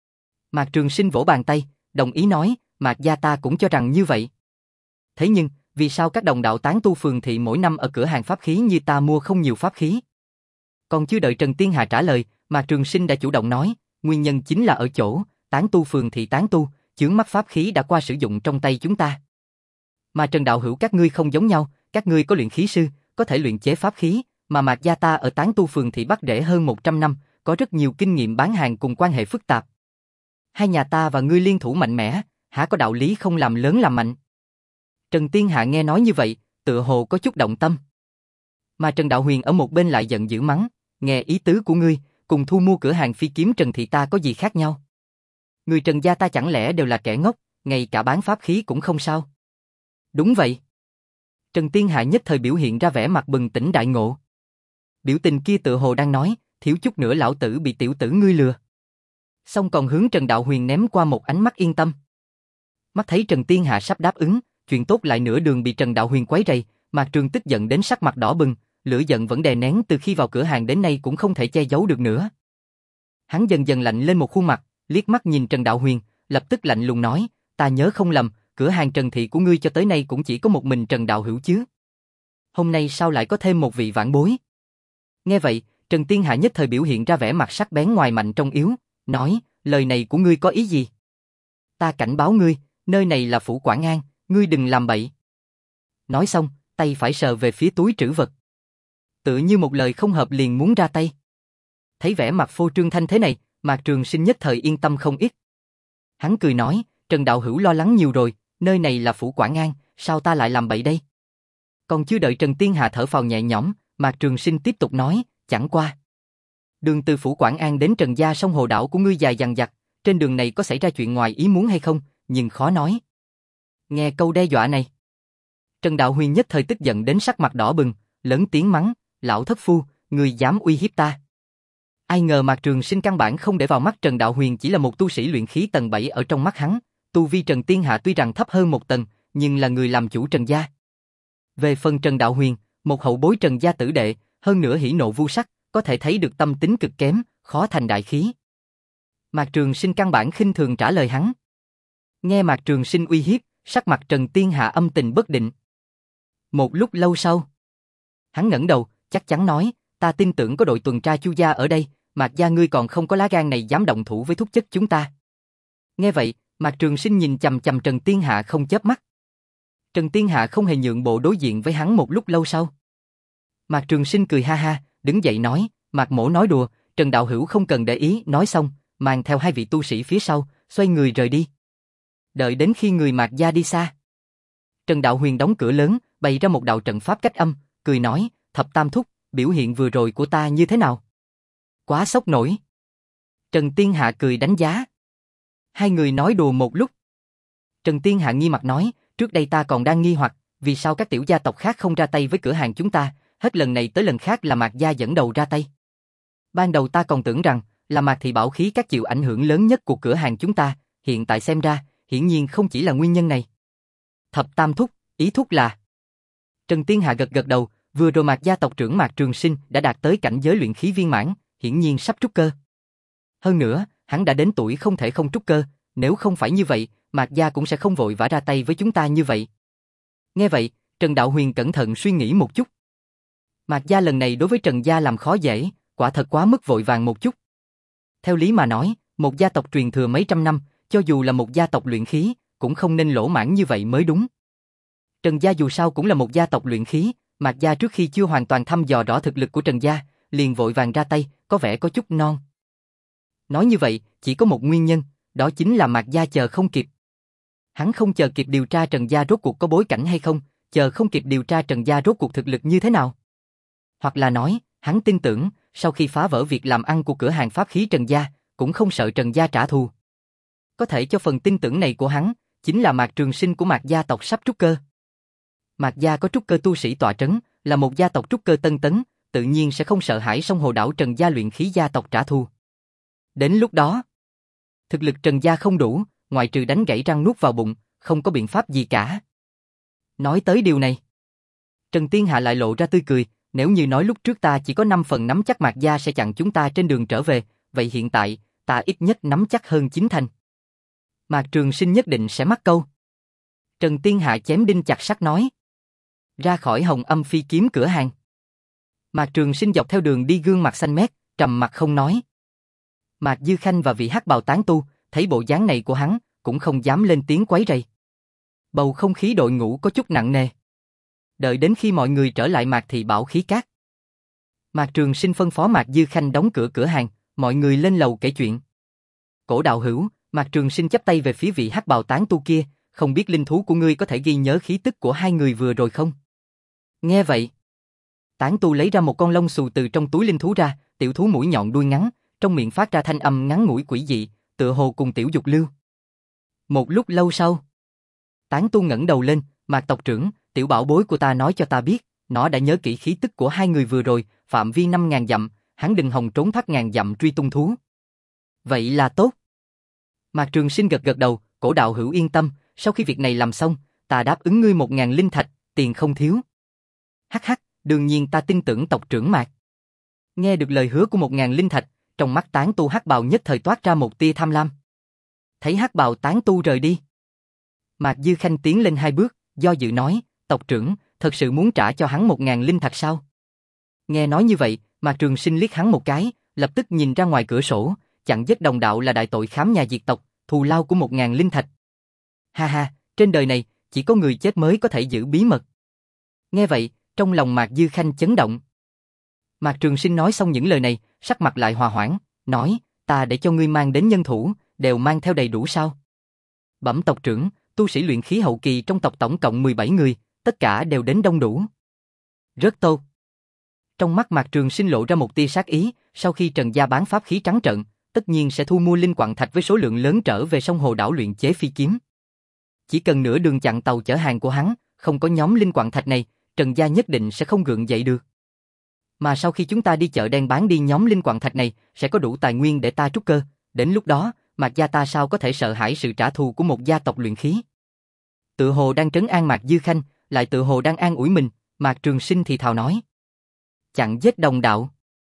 Mạc Trường Sinh vỗ bàn tay, đồng ý nói, Mạc gia ta cũng cho rằng như vậy. Thế nhưng, vì sao các đồng đạo tán tu phường thị mỗi năm ở cửa hàng pháp khí như ta mua không nhiều pháp khí? Còn chưa đợi Trần Tiên Hạ trả lời, Mạc Trường Sinh đã chủ động nói, nguyên nhân chính là ở chỗ, tán tu phường thị tán tu, chướng mắt pháp khí đã qua sử dụng trong tay chúng ta. Mà Trần đạo hữu các ngươi không giống nhau, các ngươi có luyện khí sư, có thể luyện chế pháp khí, mà Mạc gia ta ở tán tu phường thị bắt rễ hơn 100 năm, có rất nhiều kinh nghiệm bán hàng cùng quan hệ phức tạp. Hai nhà ta và ngươi liên thủ mạnh mẽ, há có đạo lý không làm lớn làm mạnh? Trần Tiên Hạ nghe nói như vậy, tựa hồ có chút động tâm. Mà Trần Đạo Huyền ở một bên lại giận dữ mắng, nghe ý tứ của ngươi, cùng thu mua cửa hàng phi kiếm Trần thị ta có gì khác nhau? Người Trần gia ta chẳng lẽ đều là kẻ ngốc, ngay cả bán pháp khí cũng không sao? Đúng vậy. Trần Tiên Hạ nhất thời biểu hiện ra vẻ mặt bừng tỉnh đại ngộ. Biểu tình kia tựa hồ đang nói, thiếu chút nữa lão tử bị tiểu tử ngươi lừa. Xong còn hướng Trần Đạo Huyền ném qua một ánh mắt yên tâm. Mắt thấy Trần Tiên Hạ sắp đáp ứng, chuyện tốt lại nửa đường bị Trần Đạo Huyền quấy rầy, Mạc Trường tức giận đến sắc mặt đỏ bừng, lửa giận vẫn đè nén từ khi vào cửa hàng đến nay cũng không thể che giấu được nữa. Hắn dần dần lạnh lên một khuôn mặt, liếc mắt nhìn Trần Đạo Huyền, lập tức lạnh lùng nói, ta nhớ không lầm, cửa hàng Trần thị của ngươi cho tới nay cũng chỉ có một mình Trần đạo hữu chứ? Hôm nay sao lại có thêm một vị vãn bối? Nghe vậy, Trần Tiên Hạ nhất thời biểu hiện ra vẻ mặt sắc bén ngoài mạnh trong yếu, nói, lời này của ngươi có ý gì? Ta cảnh báo ngươi, nơi này là phủ Quảng An, ngươi đừng làm bậy. Nói xong, tay phải sờ về phía túi trữ vật. Tự như một lời không hợp liền muốn ra tay. Thấy vẻ mặt phô trương thanh thế này, Mạc Trường Sinh nhất thời yên tâm không ít. Hắn cười nói, Trần đạo hữu lo lắng nhiều rồi, nơi này là phủ Quảng An, sao ta lại làm bậy đây? Còn chưa đợi Trần Tiên Hạ thở phào nhẹ nhõm, Mạc Trường Sinh tiếp tục nói, chẳng qua. Đường từ phủ Quảng An đến Trần gia sông hồ đảo của ngươi dài dằng dặc, trên đường này có xảy ra chuyện ngoài ý muốn hay không, nhưng khó nói. Nghe câu đe dọa này, Trần Đạo Huyền nhất thời tức giận đến sắc mặt đỏ bừng, lớn tiếng mắng, lão thất phu, ngươi dám uy hiếp ta. Ai ngờ Mạc Trường Sinh căn bản không để vào mắt Trần Đạo Huyền chỉ là một tu sĩ luyện khí tầng 7 ở trong mắt hắn, tu vi Trần Tiên Hạ tuy rằng thấp hơn một tầng, nhưng là người làm chủ Trần gia. Về phần Trần Đạo Huyền, một hậu bối Trần gia tử đệ, hơn nữa hỉ nộ vô sắc, có thể thấy được tâm tính cực kém, khó thành đại khí. Mạc Trường Sinh căn bản khinh thường trả lời hắn. Nghe Mạc Trường Sinh uy hiếp, sắc mặt Trần Tiên Hạ âm tình bất định. Một lúc lâu sau, hắn ngẩng đầu, chắc chắn nói, ta tin tưởng có đội tuần tra Chu gia ở đây, Mạc gia ngươi còn không có lá gan này dám động thủ với thúc chất chúng ta. Nghe vậy, Mạc Trường Sinh nhìn chằm chằm Trần Tiên Hạ không chớp mắt. Trần Tiên Hạ không hề nhượng bộ đối diện với hắn một lúc lâu sau. Mạc Trường Sinh cười ha ha, đứng dậy nói, Mạc Mỗ nói đùa, Trần đạo hữu không cần để ý, nói xong, mang theo hai vị tu sĩ phía sau, xoay người rời đi. Đợi đến khi người Mạc gia đi xa, Trần Đạo Huyền đóng cửa lớn, bày ra một đạo trận pháp cách âm, cười nói, Thập Tam Thúc, biểu hiện vừa rồi của ta như thế nào? Quá sốc nổi. Trần Tiên Hạ cười đánh giá. Hai người nói đùa một lúc. Trần Tiên Hạ nghi mặt nói, trước đây ta còn đang nghi hoặc, vì sao các tiểu gia tộc khác không ra tay với cửa hàng chúng ta, hết lần này tới lần khác là Mạc gia dẫn đầu ra tay. Ban đầu ta còn tưởng rằng là Mạc thị bảo khí các chịu ảnh hưởng lớn nhất của cửa hàng chúng ta, hiện tại xem ra, hiển nhiên không chỉ là nguyên nhân này. Thập Tam Thúc, ý thúc là... Trần Tiên Hạ gật gật đầu, vừa rồi Mạc gia tộc trưởng Mạc Trường Sinh đã đạt tới cảnh giới luyện khí viên mãn, hiển nhiên sắp trúc cơ. Hơn nữa, hắn đã đến tuổi không thể không trúc cơ, nếu không phải như vậy, Mạc gia cũng sẽ không vội vã ra tay với chúng ta như vậy. Nghe vậy, Trần Đạo Huyền cẩn thận suy nghĩ một chút. Mạc gia lần này đối với Trần gia làm khó dễ, quả thật quá mức vội vàng một chút. Theo lý mà nói, một gia tộc truyền thừa mấy trăm năm, cho dù là một gia tộc luyện khí, cũng không nên lỗ mãng như vậy mới đúng. Trần gia dù sao cũng là một gia tộc luyện khí, Mạc gia trước khi chưa hoàn toàn thăm dò rõ thực lực của Trần gia, liền vội vàng ra tay, có vẻ có chút non. Nói như vậy, chỉ có một nguyên nhân, đó chính là Mạc gia chờ không kịp. Hắn không chờ kịp điều tra Trần gia rốt cuộc có bối cảnh hay không, chờ không kịp điều tra Trần gia rốt cuộc thực lực như thế nào. Hoặc là nói, hắn tin tưởng, sau khi phá vỡ việc làm ăn của cửa hàng pháp khí Trần gia, cũng không sợ Trần gia trả thù. Có thể cho phần tin tưởng này của hắn, chính là Mạc Trường Sinh của Mạc gia tộc sắp trúc cơ. Mạc gia có trúc cơ tu sĩ tọa trấn, là một gia tộc trúc cơ tân tấn, tự nhiên sẽ không sợ hãi sông hồ đảo Trần gia luyện khí gia tộc trả thù. Đến lúc đó, thực lực Trần gia không đủ, ngoại trừ đánh gãy răng nuốt vào bụng, không có biện pháp gì cả. Nói tới điều này, Trần Tiên Hạ lại lộ ra tươi cười, nếu như nói lúc trước ta chỉ có 5 phần nắm chắc Mạc gia sẽ chặn chúng ta trên đường trở về, vậy hiện tại, ta ít nhất nắm chắc hơn 9 thành. Mạc Trường Sinh nhất định sẽ mắc câu. Trần Tiên Hạ chém đinh chặt sắt nói. Ra khỏi Hồng Âm Phi kiếm cửa hàng. Mạc Trường Sinh dọc theo đường đi gương mặt xanh mét, trầm mặt không nói. Mạc Dư Khanh và vị hắc bào tán tu, thấy bộ dáng này của hắn, cũng không dám lên tiếng quấy rầy. Bầu không khí đội ngũ có chút nặng nề. Đợi đến khi mọi người trở lại Mạc thị bảo khí cát, Mạc Trường Sinh phân phó Mạc Dư Khanh đóng cửa cửa hàng, mọi người lên lầu kể chuyện. Cổ đạo hữu, Mạc Trường Sinh chắp tay về phía vị hắc bào tán tu kia, không biết linh thú của ngươi có thể ghi nhớ khí tức của hai người vừa rồi không? Nghe vậy, tán tu lấy ra một con lông xù từ trong túi linh thú ra, tiểu thú mũi nhọn đuôi ngắn, trong miệng phát ra thanh âm ngắn ngủi quỷ dị, tựa hồ cùng tiểu dục lưu. Một lúc lâu sau, tán tu ngẩng đầu lên, Mạc tộc trưởng, tiểu bảo bối của ta nói cho ta biết, nó đã nhớ kỹ khí tức của hai người vừa rồi, phạm vi 5.000 dặm, hắn đừng hòng trốn thoát ngàn dặm truy tung thú. Vậy là tốt. Mạc Trường Sinh gật gật đầu, cổ đạo hữu yên tâm, sau khi việc này làm xong, ta đáp ứng ngươi 1.000 linh thạch, tiền không thiếu. Hắc hắc, đương nhiên ta tin tưởng tộc trưởng Mạc. Nghe được lời hứa của 1.000 linh thạch, trong mắt tán tu hắc bào nhất thời toát ra một tia tham lam. Thấy hắc bào tán tu rời đi, Mạc Dư Khanh tiến lên 2 bước, do dự nói, tộc trưởng, thật sự muốn trả cho hắn 1.000 linh thạch sao? Nghe nói như vậy, Mạc Trường Sinh liếc hắn một cái, lập tức nhìn ra ngoài cửa sổ, chặn giết đồng đạo là đại tội khám nhà diệt tộc, thù lao của 1.000 linh thạch. Ha ha, trên đời này, chỉ có người chết mới có thể giữ bí mật. Nghe vậy, trong lòng Mạc Dư Khanh chấn động. Mạc Trường Sinh nói xong những lời này, sắc mặt lại hòa hoãn, nói, ta để cho ngươi mang đến nhân thủ, đều mang theo đầy đủ sao? Bẩm tộc trưởng, tu sĩ luyện khí hậu kỳ trong tộc tổng cộng 17 người, tất cả đều đến đông đủ. Rất tốt. Trong mắt Mạc Trường Sinh lộ ra một tia sát ý, sau khi Trần gia bán pháp khí trắng trợn, tất nhiên sẽ thu mua linh quặng thạch với số lượng lớn trở về sông hồ đảo luyện chế phi kiếm. Chỉ cần nửa đường chặn tàu chở hàng của hắn, không có nhóm linh quặng thạch này, Trần gia nhất định sẽ không gượng dậy được. Mà sau khi chúng ta đi chợ đen bán đi nhóm linh quặng thạch này, sẽ có đủ tài nguyên để ta trúc cơ, đến lúc đó, Mạc gia ta sao có thể sợ hãi sự trả thù của một gia tộc luyện khí. Tự hồ đang trấn an Mạc Dư Khanh, lại tự hồ đang an ủi mình, Mạc Trường Sinh thì thào nói. Chặn giết đồng đạo.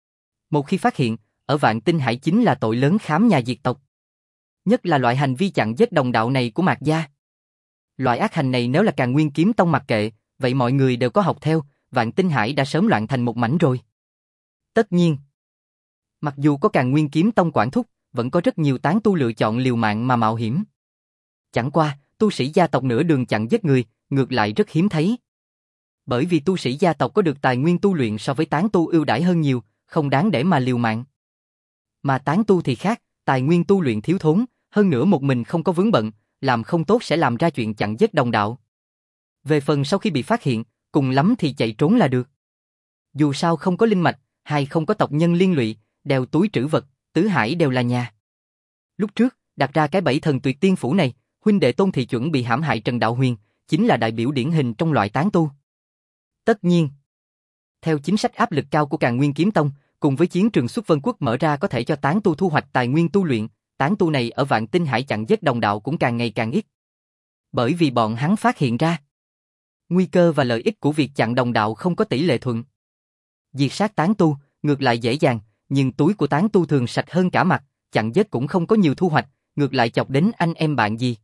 Một khi phát hiện, ở Vạn Tinh Hải chính là tội lớn khám nhà diệt tộc. Nhất là loại hành vi chặn giết đồng đạo này của Mạc gia. Loại ác hành này nếu là Càn Nguyên Kiếm Tông mặc kệ, vậy mọi người đều có học theo, Vạn Tinh Hải đã sớm loạn thành một mảnh rồi. Tất nhiên, mặc dù có Càn Nguyên Kiếm Tông quản thúc, vẫn có rất nhiều tán tu lựa chọn liều mạng mà mạo hiểm. Chẳng qua, tu sĩ gia tộc nửa đường chặn giết người, ngược lại rất hiếm thấy. Bởi vì tu sĩ gia tộc có được tài nguyên tu luyện so với tán tu ưu đãi hơn nhiều, không đáng để mà liều mạng. Mà tán tu thì khác, tài nguyên tu luyện thiếu thốn, hơn nữa một mình không có vướng bận, làm không tốt sẽ làm ra chuyện chặn giết đồng đạo. Về phần sau khi bị phát hiện, cùng lắm thì chạy trốn là được. Dù sao không có linh mạch, hay không có tộc nhân liên lụy, đeo túi trữ vật, tứ hải đều là nhà. Lúc trước, đặt ra cái bẫy thần tuyệt tiên phủ này, huynh đệ Tôn Thị chuẩn bị hãm hại Trần Đạo Huyền, chính là đại biểu điển hình trong loại tán tu. Tất nhiên, theo chính sách áp lực cao của Càn Nguyên Kiếm Tông, cùng với chiến trường Xuất Vân Quốc mở ra có thể cho tán tu thu hoạch tài nguyên tu luyện, tán tu này ở Vạn Tinh Hải chặn giết đồng đạo cũng càng ngày càng ít. Bởi vì bọn hắn phát hiện ra, nguy cơ và lợi ích của việc chặn đồng đạo không có tỷ lệ thuận. Diệt sát tán tu, ngược lại dễ dàng, nhưng túi của tán tu thường sạch hơn cả mặt, chặn giết cũng không có nhiều thu hoạch, ngược lại chọc đến anh em bạn gì.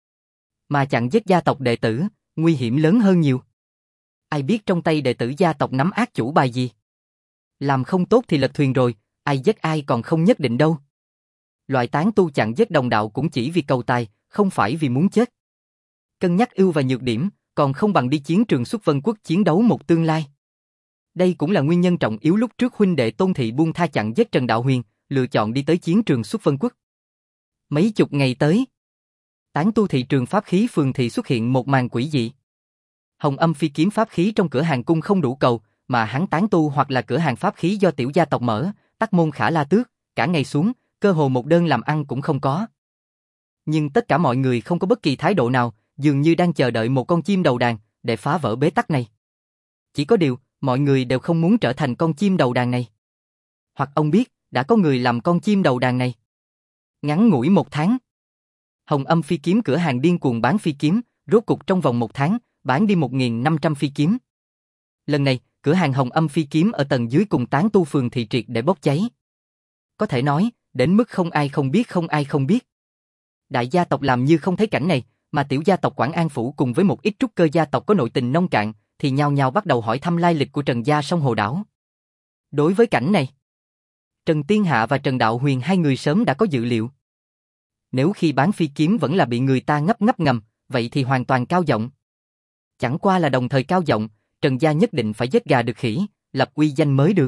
Mà chặn giết gia tộc đệ tử, nguy hiểm lớn hơn nhiều. Ai biết trong tay đệ tử gia tộc nắm ác chủ bài gì. Làm không tốt thì lật thuyền rồi, ai giết ai còn không nhất định đâu. Loại tán tu chặn giết đồng đạo cũng chỉ vì cầu tài, không phải vì muốn chết. Cân nhắc ưu và nhược điểm, còn không bằng đi chiến trường Xuất Vân Quốc chiến đấu một tương lai. Đây cũng là nguyên nhân trọng yếu lúc trước huynh đệ Tôn Thị buông tha chặn giết Trần Đạo Huyền, lựa chọn đi tới chiến trường Xuất Vân Quốc. Mấy chục ngày tới, tán tu thị trường pháp khí phường thị xuất hiện một màn quỷ dị. Hồng Âm phi kiếm pháp khí trong cửa hàng cung không đủ cầu, mà hắn tán tu hoặc là cửa hàng pháp khí do tiểu gia tộc mở, tắc môn khả la tước, cả ngày xuống, cơ hồ một đơn làm ăn cũng không có. Nhưng tất cả mọi người không có bất kỳ thái độ nào, dường như đang chờ đợi một con chim đầu đàn, để phá vỡ bế tắc này. Chỉ có điều, mọi người đều không muốn trở thành con chim đầu đàn này. Hoặc ông biết, đã có người làm con chim đầu đàn này. Ngắn ngủi 1 tháng. Hồng Âm phi kiếm cửa hàng điên cuồng bán phi kiếm, rốt cục trong vòng 1 tháng, bán đi 1.500 phi kiếm. Lần này, cửa hàng Hồng Âm phi kiếm ở tầng dưới cùng tán tu phường thị triệt để bốc cháy. Có thể nói, đến mức không ai không biết. Đại gia tộc làm như không thấy cảnh này, mà tiểu gia tộc Quảng An Phủ cùng với một ít trúc cơ gia tộc có nội tình nông cạn, thì nhao nhao bắt đầu hỏi thăm lai lịch của Trần gia sông Hồ Đảo. Đối với cảnh này, Trần Tiên Hạ và Trần Đạo Huyền hai người sớm đã có dự liệu. Nếu khi bán phi kiếm vẫn là bị người ta ngấp ngầm, vậy thì hoàn toàn cao giọng. Chẳng qua là đồng thời cao giọng, Trần gia nhất định phải giết gà được khỉ, lập uy danh mới được.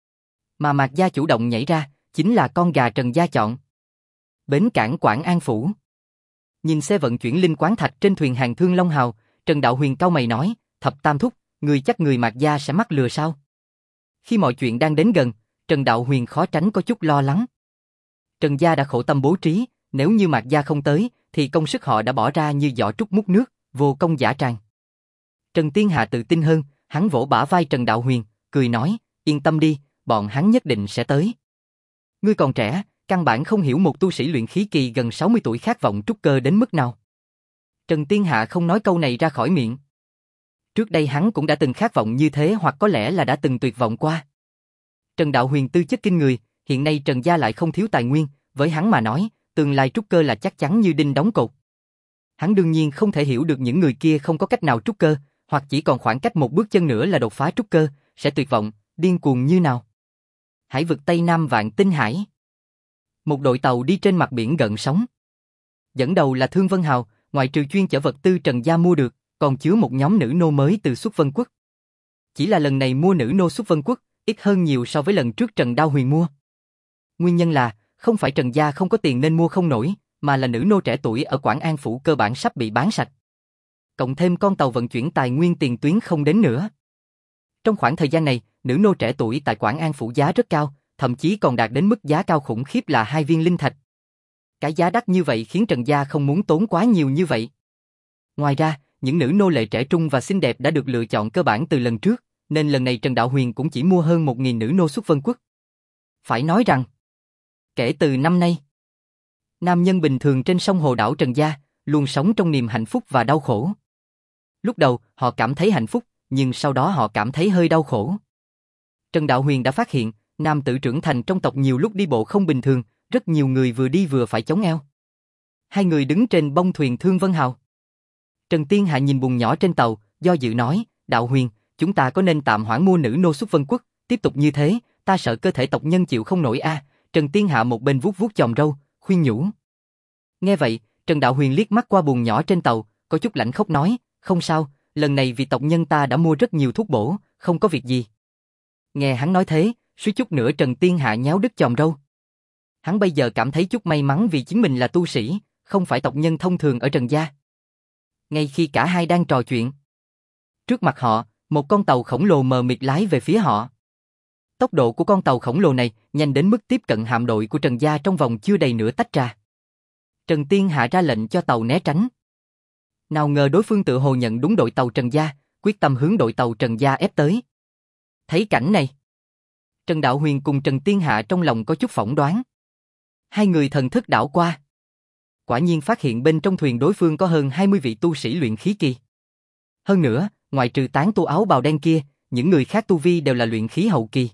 Mà Mạc gia chủ động nhảy ra, chính là con gà Trần gia chọn. Bến cảng Quảng An Phủ. Nhìn xe vận chuyển linh quán thạch trên thuyền hàng thương Long Hào, Trần Đạo Huyền cau mày nói, Thập Tam Thúc, người chắc người Mạc gia sẽ mắc lừa sao? Khi mọi chuyện đang đến gần, Trần Đạo Huyền khó tránh có chút lo lắng. Trần gia đã khổ tâm bố trí, nếu như Mạc gia không tới, thì công sức họ đã bỏ ra như giỏ trúc múc nước, vô công dã tràng. Trần Tiên Hạ tự tin hơn, hắn vỗ bả vai Trần Đạo Huyền, cười nói, yên tâm đi, bọn hắn nhất định sẽ tới. Ngươi còn trẻ, căn bản không hiểu một tu sĩ luyện khí kỳ gần 60 tuổi khát vọng trúc cơ đến mức nào. Trần Tiên Hạ không nói câu này ra khỏi miệng. Trước đây hắn cũng đã từng khát vọng như thế hoặc có lẽ là đã từng tuyệt vọng qua. Trần Đạo Huyền tư chất kinh người, hiện nay Trần gia lại không thiếu tài nguyên, với hắn mà nói, tương lai trúc cơ là chắc chắn như đinh đóng cột. Hắn đương nhiên không thể hiểu được những người kia không có cách nào trúc cơ, hoặc chỉ còn khoảng cách một bước chân nữa là đột phá trúc cơ, sẽ tuyệt vọng, điên cuồng như nào. Hải vực Tây Nam Vạn Tinh Hải. Một đội tàu đi trên mặt biển gợn sóng. Dẫn đầu là Thương Vân Hào, ngoại trừ chuyên chở vật tư Trần gia mua được, còn chứa một nhóm nữ nô mới từ Xuất Vân Quốc. Chỉ là lần này mua nữ nô Xuất Vân Quốc, ít hơn nhiều so với lần trước Trần Đao Huyền mua. Nguyên nhân là, không phải Trần gia không có tiền nên mua không nổi, mà là nữ nô trẻ tuổi ở Quảng An Phủ cơ bản sắp bị bán sạch. Cộng thêm con tàu vận chuyển tài nguyên tiền tuyến không đến nữa. Trong khoảng thời gian này, nữ nô trẻ tuổi tại Quảng An Phủ giá rất cao, thậm chí còn đạt đến mức giá cao khủng khiếp là 2 viên linh thạch. Cái giá đắt như vậy khiến Trần gia không muốn tốn quá nhiều như vậy. Ngoài ra, những nữ nô lệ trẻ trung và xinh đẹp đã được lựa chọn cơ bản từ lần trước, nên lần này Trần Đạo Huyền cũng chỉ mua hơn 1.000 nữ nô Xuất Vân Quốc. Phải nói rằng, kể từ năm nay, nam nhân bình thường trên sông Hồ Đảo Trần gia luôn sống trong niềm hạnh phúc và đau khổ. Lúc đầu, họ cảm thấy hạnh phúc, nhưng sau đó họ cảm thấy hơi đau khổ. Trần Đạo Huyền đã phát hiện, nam tử trưởng thành trong tộc nhiều lúc đi bộ không bình thường, rất nhiều người vừa đi vừa phải chống eo. Hai người đứng trên bông thuyền Thương Vân Hào. Trần Tiên Hạ nhìn buồng nhỏ trên tàu, do dự nói, Đạo Huyền, chúng ta có nên tạm hoãn mua nữ nô Xuất Vân Quốc, tiếp tục như thế, ta sợ cơ thể tộc nhân chịu không nổi a. Trần Tiên Hạ một bên vuốt vuốt chòm râu, khuyên nhủ. Nghe vậy, Trần Đạo Huyền liếc mắt qua buồng nhỏ trên tàu, có chút lạnh khóc nói, Không sao, lần này vì tộc nhân ta đã mua rất nhiều thuốc bổ, không có việc gì. Nghe hắn nói thế, suýt chút nữa Trần Tiên Hạ nháo đứt chòm râu. Hắn bây giờ cảm thấy chút may mắn vì chính mình là tu sĩ, không phải tộc nhân thông thường ở Trần gia. Ngay khi cả hai đang trò chuyện, trước mặt họ, một con tàu khổng lồ mờ mịt lái về phía họ. Tốc độ của con tàu khổng lồ này nhanh đến mức tiếp cận hạm đội của Trần gia trong vòng chưa đầy nửa tách trà. Trần Tiên Hạ ra lệnh cho tàu né tránh. Nào ngờ đối phương tự hồ nhận đúng đội tàu Trần gia, quyết tâm hướng đội tàu Trần gia ép tới. Thấy cảnh này, Trần Đạo Huyền cùng Trần Tiên Hạ trong lòng có chút phỏng đoán. Hai người thần thức đảo qua. Quả nhiên phát hiện bên trong thuyền đối phương có hơn 20 vị tu sĩ luyện khí kỳ. Hơn nữa, ngoại trừ tán tu áo bào đen kia, những người khác tu vi đều là luyện khí hậu kỳ.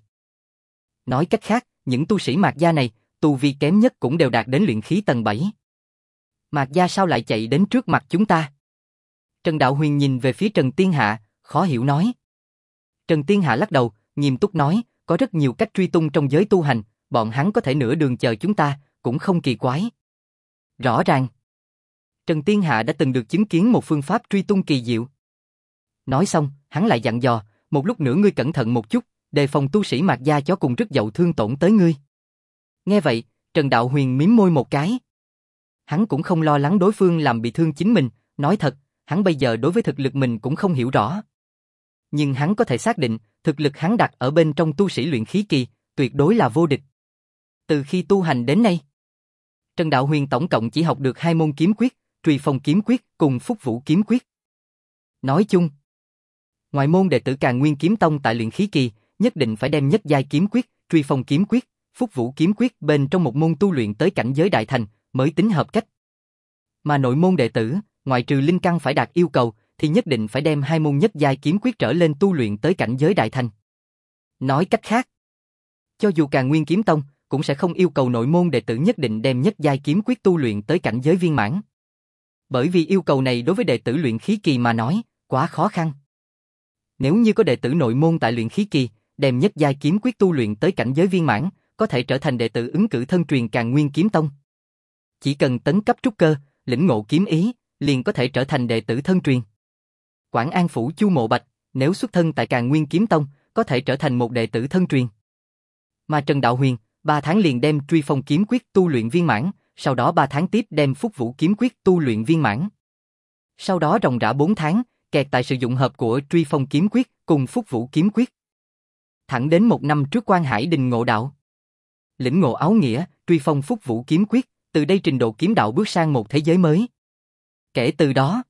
Nói cách khác, những tu sĩ Mạc gia này, tu vi kém nhất cũng đều đạt đến luyện khí tầng 7. Mạc gia sao lại chạy đến trước mặt chúng ta? Trần Đạo Huyền nhìn về phía Trần Tiên Hạ, khó hiểu nói. Trần Tiên Hạ lắc đầu, nghiêm túc nói, có rất nhiều cách truy tung trong giới tu hành, bọn hắn có thể nửa đường chờ chúng ta, cũng không kỳ quái. Rõ ràng, Trần Tiên Hạ đã từng được chứng kiến một phương pháp truy tung kỳ diệu. Nói xong, hắn lại dặn dò, một lúc nữa ngươi cẩn thận một chút, đề phòng tu sĩ Mạc gia chó cùng rất dậu thương tổn tới ngươi. Nghe vậy, Trần Đạo Huyền mím môi một cái. Hắn cũng không lo lắng đối phương làm bị thương chính mình, nói thật, hắn bây giờ đối với thực lực mình cũng không hiểu rõ. Nhưng hắn có thể xác định, thực lực hắn đặt ở bên trong tu sĩ luyện khí kỳ, tuyệt đối là vô địch. Từ khi tu hành đến nay, Trần Đạo Huyền tổng cộng chỉ học được 2 môn kiếm quyết, Truy Phong kiếm quyết cùng Phúc Vũ kiếm quyết. Nói chung, ngoại môn đệ tử Càn Nguyên kiếm tông tại luyện khí kỳ, nhất định phải đem nhất giai kiếm quyết, Truy Phong kiếm quyết, Phúc Vũ kiếm quyết bên trong một môn tu luyện tới cảnh giới đại thành, mới tính hợp cách. Mà nội môn đệ tử, ngoại trừ linh căn phải đạt yêu cầu, thì nhất định phải đem 2 môn nhất giai kiếm quyết trở lên tu luyện tới cảnh giới đại thành. Nói cách khác, cho dù Càn Nguyên kiếm tông, cũng sẽ không yêu cầu nội môn đệ tử nhất định đem nhất giai kiếm quyết tu luyện tới cảnh giới viên mãn. Bởi vì yêu cầu này đối với đệ tử luyện khí kỳ mà nói, quá khó khăn. Nếu như có đệ tử nội môn tại luyện khí kỳ, đem nhất giai kiếm quyết tu luyện tới cảnh giới viên mãn, có thể trở thành đệ tử ứng cử thân truyền Càn Nguyên kiếm tông. Chỉ cần tấn cấp trúc cơ, lĩnh ngộ kiếm ý, liền có thể trở thành đệ tử thân truyền. Quảng An phủ Chu Mộ Bạch, nếu xuất thân tại Càn Nguyên kiếm tông, có thể trở thành một đệ tử thân truyền. Mà Trần Đạo Huyền, 3 tháng liền đem Truy Phong kiếm quyết tu luyện viên mãn, sau đó 3 tháng tiếp đem Phúc Vũ kiếm quyết tu luyện viên mãn. Sau đó ròng rã 4 tháng, kẹt tại sự dụng hợp của Truy Phong kiếm quyết cùng Phúc Vũ kiếm quyết. Thẳng đến 1 năm trước Quan Hải Đình ngộ đạo. Lĩnh ngộ áo nghĩa, Truy Phong Phúc Vũ kiếm quyết, từ đây trình độ kiếm đạo bước sang một thế giới mới. Kể từ đó,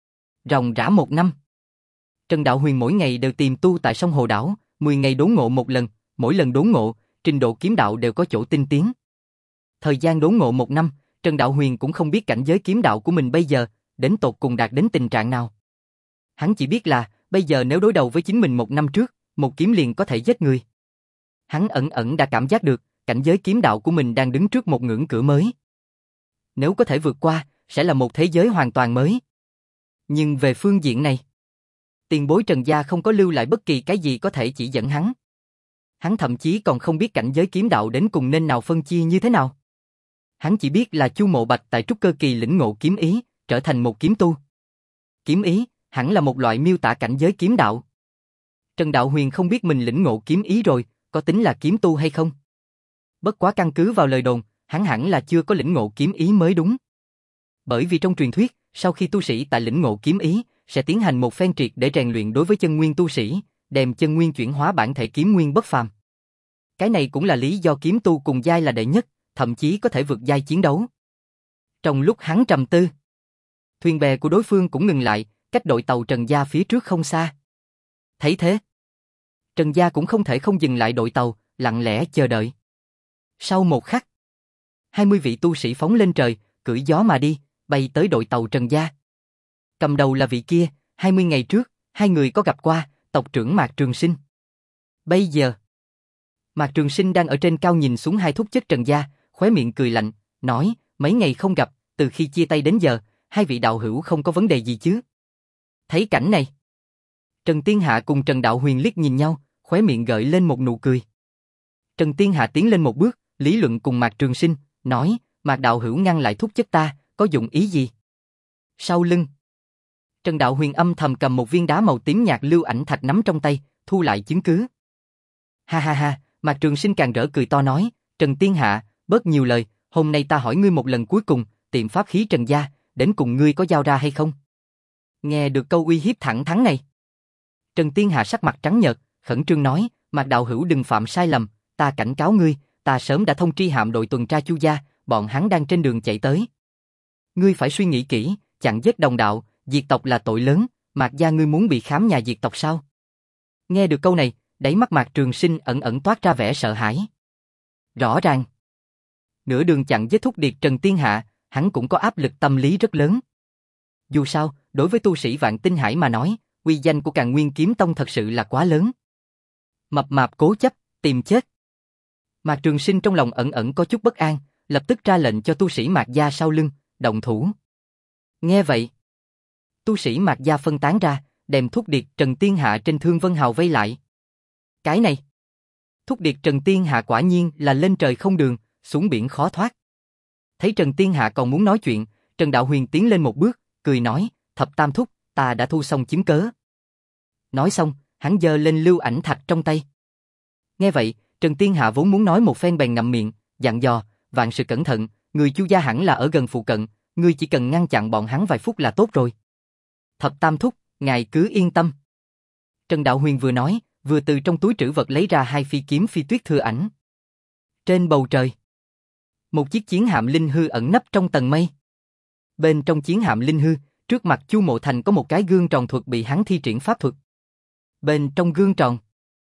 ròng rã 1 năm, Trần Đạo Huyền mỗi ngày đều tìm tu tại sông Hồ Đảo, 10 ngày đốn ngộ một lần, mỗi lần đốn ngộ, trình độ kiếm đạo đều có chỗ tinh tiến. Thời gian đốn ngộ 1 năm, Trần Đạo Huyền cũng không biết cảnh giới kiếm đạo của mình bây giờ, đến tột cùng đạt đến tình trạng nào. Hắn chỉ biết là, bây giờ nếu đối đầu với chính mình 1 năm trước, một kiếm liền có thể giết người. Hắn ẩn ẩn đã cảm giác được, cảnh giới kiếm đạo của mình đang đứng trước một ngưỡng cửa mới. Nếu có thể vượt qua, sẽ là một thế giới hoàn toàn mới. Nhưng về phương diện này, tiền bối Trần gia không có lưu lại bất kỳ cái gì có thể chỉ dẫn hắn. Hắn thậm chí còn không biết cảnh giới kiếm đạo đến cùng nên nào phân chia như thế nào. Hắn chỉ biết là Chu Mộ Bạch tại trúc cơ kỳ lĩnh ngộ kiếm ý, trở thành một kiếm tu. Kiếm ý, hẳn là một loại miêu tả cảnh giới kiếm đạo. Trần Đạo Huyền không biết mình lĩnh ngộ kiếm ý rồi, có tính là kiếm tu hay không. Bất quá căn cứ vào lời đồn, hắn hẳn là chưa có lĩnh ngộ kiếm ý mới đúng. Bởi vì trong truyền thuyết, sau khi tu sĩ tại lĩnh ngộ kiếm ý, sẽ tiến hành một phen triệt để rèn luyện đối với chân nguyên tu sĩ, đem chân nguyên chuyển hóa bản thể kiếm nguyên bất phàm. Cái này cũng là lý do kiếm tu cùng giai là đệ nhất, thậm chí có thể vượt giai chiến đấu. Trong lúc hắn trầm tư, thuyền bè của đối phương cũng ngừng lại, cách đội tàu Trần gia phía trước không xa. Thấy thế, Trần gia cũng không thể không dừng lại đội tàu, lặng lẽ chờ đợi. Sau một khắc, 20 vị tu sĩ phóng lên trời, cưỡi gió mà đi, bay tới đội tàu Trần gia. Cầm đầu là vị kia, 20 ngày trước, hai người có gặp qua, tộc trưởng Mạc Trường Sinh. Bây giờ, Mạc Trường Sinh đang ở trên cao nhìn xuống hai thúc chất Trần gia, khóe miệng cười lạnh, nói, mấy ngày không gặp, từ khi chia tay đến giờ, hai vị đạo hữu không có vấn đề gì chứ? Thấy cảnh này, Trần Tiên Hạ cùng Trần Đạo Huyền liếc nhìn nhau, khóe miệng gợi lên một nụ cười. Trần Tiên Hạ tiến lên một bước, lý luận cùng Mạc Trường Sinh, nói, Mạc đạo hữu ngăn lại thúc chất ta, có dụng ý gì? Sau lưng, Trần Đạo Huyền âm thầm cầm một viên đá màu tím nhạt lưu ảnh thạch nắm trong tay, thu lại chứng cứ. Ha ha ha, Mạc Trường Sinh càng rỡ cười to nói, Trần Tiên Hạ, bớt nhiều lời, hôm nay ta hỏi ngươi một lần cuối cùng, tiệm pháp khí Trần gia, đến cùng ngươi có giao ra hay không? Nghe được câu uy hiếp thẳng thắn này, Trần Tiên Hạ sắc mặt trắng nhợt, khẩn trương nói, Mạc đạo hữu đừng phạm sai lầm, ta cảnh cáo ngươi, ta sớm đã thông tri hạm đội tuần tra Chu gia, bọn hắn đang trên đường chạy tới. Ngươi phải suy nghĩ kỹ, chặn giết đồng đạo, diệt tộc là tội lớn, Mạc gia ngươi muốn bị khám nhà diệt tộc sao? Nghe được câu này, đáy mắt Mạc Trường Sinh ẩn ẩn toát ra vẻ sợ hãi. Rõ ràng, nửa đường chặn giết thúc điệt Trần Tiên Hạ, hắn cũng có áp lực tâm lý rất lớn. Dù sao, đối với tu sĩ Vạn Tinh Hải mà nói, uy danh của Càn Nguyên Kiếm Tông thật sự là quá lớn. Mập mạp cố chấp, tìm chết. Mạc Trường Sinh trong lòng ẩn ẩn có chút bất an, lập tức ra lệnh cho tu sĩ Mạc gia sau lưng, động thủ. Nghe vậy, tu sĩ Mạc gia phân tán ra, đem thúc điệt Trần Tiên Hạ trên Thương Vân Hào vây lại. Cái này, thúc điệt Trần Tiên Hạ quả nhiên là lên trời không đường, xuống biển khó thoát. Thấy Trần Tiên Hạ còn muốn nói chuyện, Trần Đạo Huyền tiến lên một bước, cười nói, Thập Tam thúc, ta đã thu xong chứng cớ. Nói xong, hắn giơ lên lưu ảnh thạch trong tay. Nghe vậy, Trần Tiên Hạ vốn muốn nói một phen bèn ngậm miệng, dặn dò, vạn sự cẩn thận, người Chu gia hẳn là ở gần phụ cận, ngươi chỉ cần ngăn chặn bọn hắn vài phút là tốt rồi. Thập Tam thúc, ngài cứ yên tâm. Trần Đạo Huyền vừa nói, vừa từ trong túi trữ vật lấy ra hai phi kiếm phi tuyết thừa ảnh. Trên bầu trời, một chiếc chiến hạm linh hư ẩn nấp trong tầng mây. Bên trong chiến hạm linh hư, trước mặt Chu Mộ Thành có một cái gương tròn thuật bị hắn thi triển pháp thuật. Bên trong gương tròn,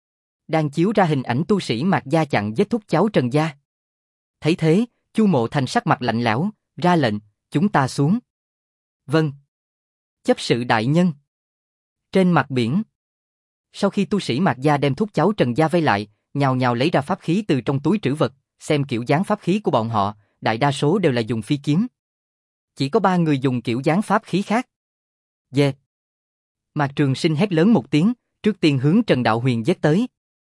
đang chiếu ra hình ảnh tu sĩ Mạc gia chặn giết thúc cháu Trần gia. Thấy thế, Chu Mộ Thành sắc mặt lạnh lẽo, ra lệnh, chúng ta xuống. Vâng. Chấp sự đại nhân. Trên mặt biển, sau khi tu sĩ Mạc gia đem thúc cháu Trần gia vây lại, nhào nhào lấy ra pháp khí từ trong túi trữ vật, xem kiểu dáng pháp khí của bọn họ, đại đa số đều là dùng phi kiếm. Chỉ có 3 người dùng kiểu dáng pháp khí khác. Dê. Mạc Trường Sinh hét lớn một tiếng, trước tiên hướng Trần Đạo Huyền giết tới.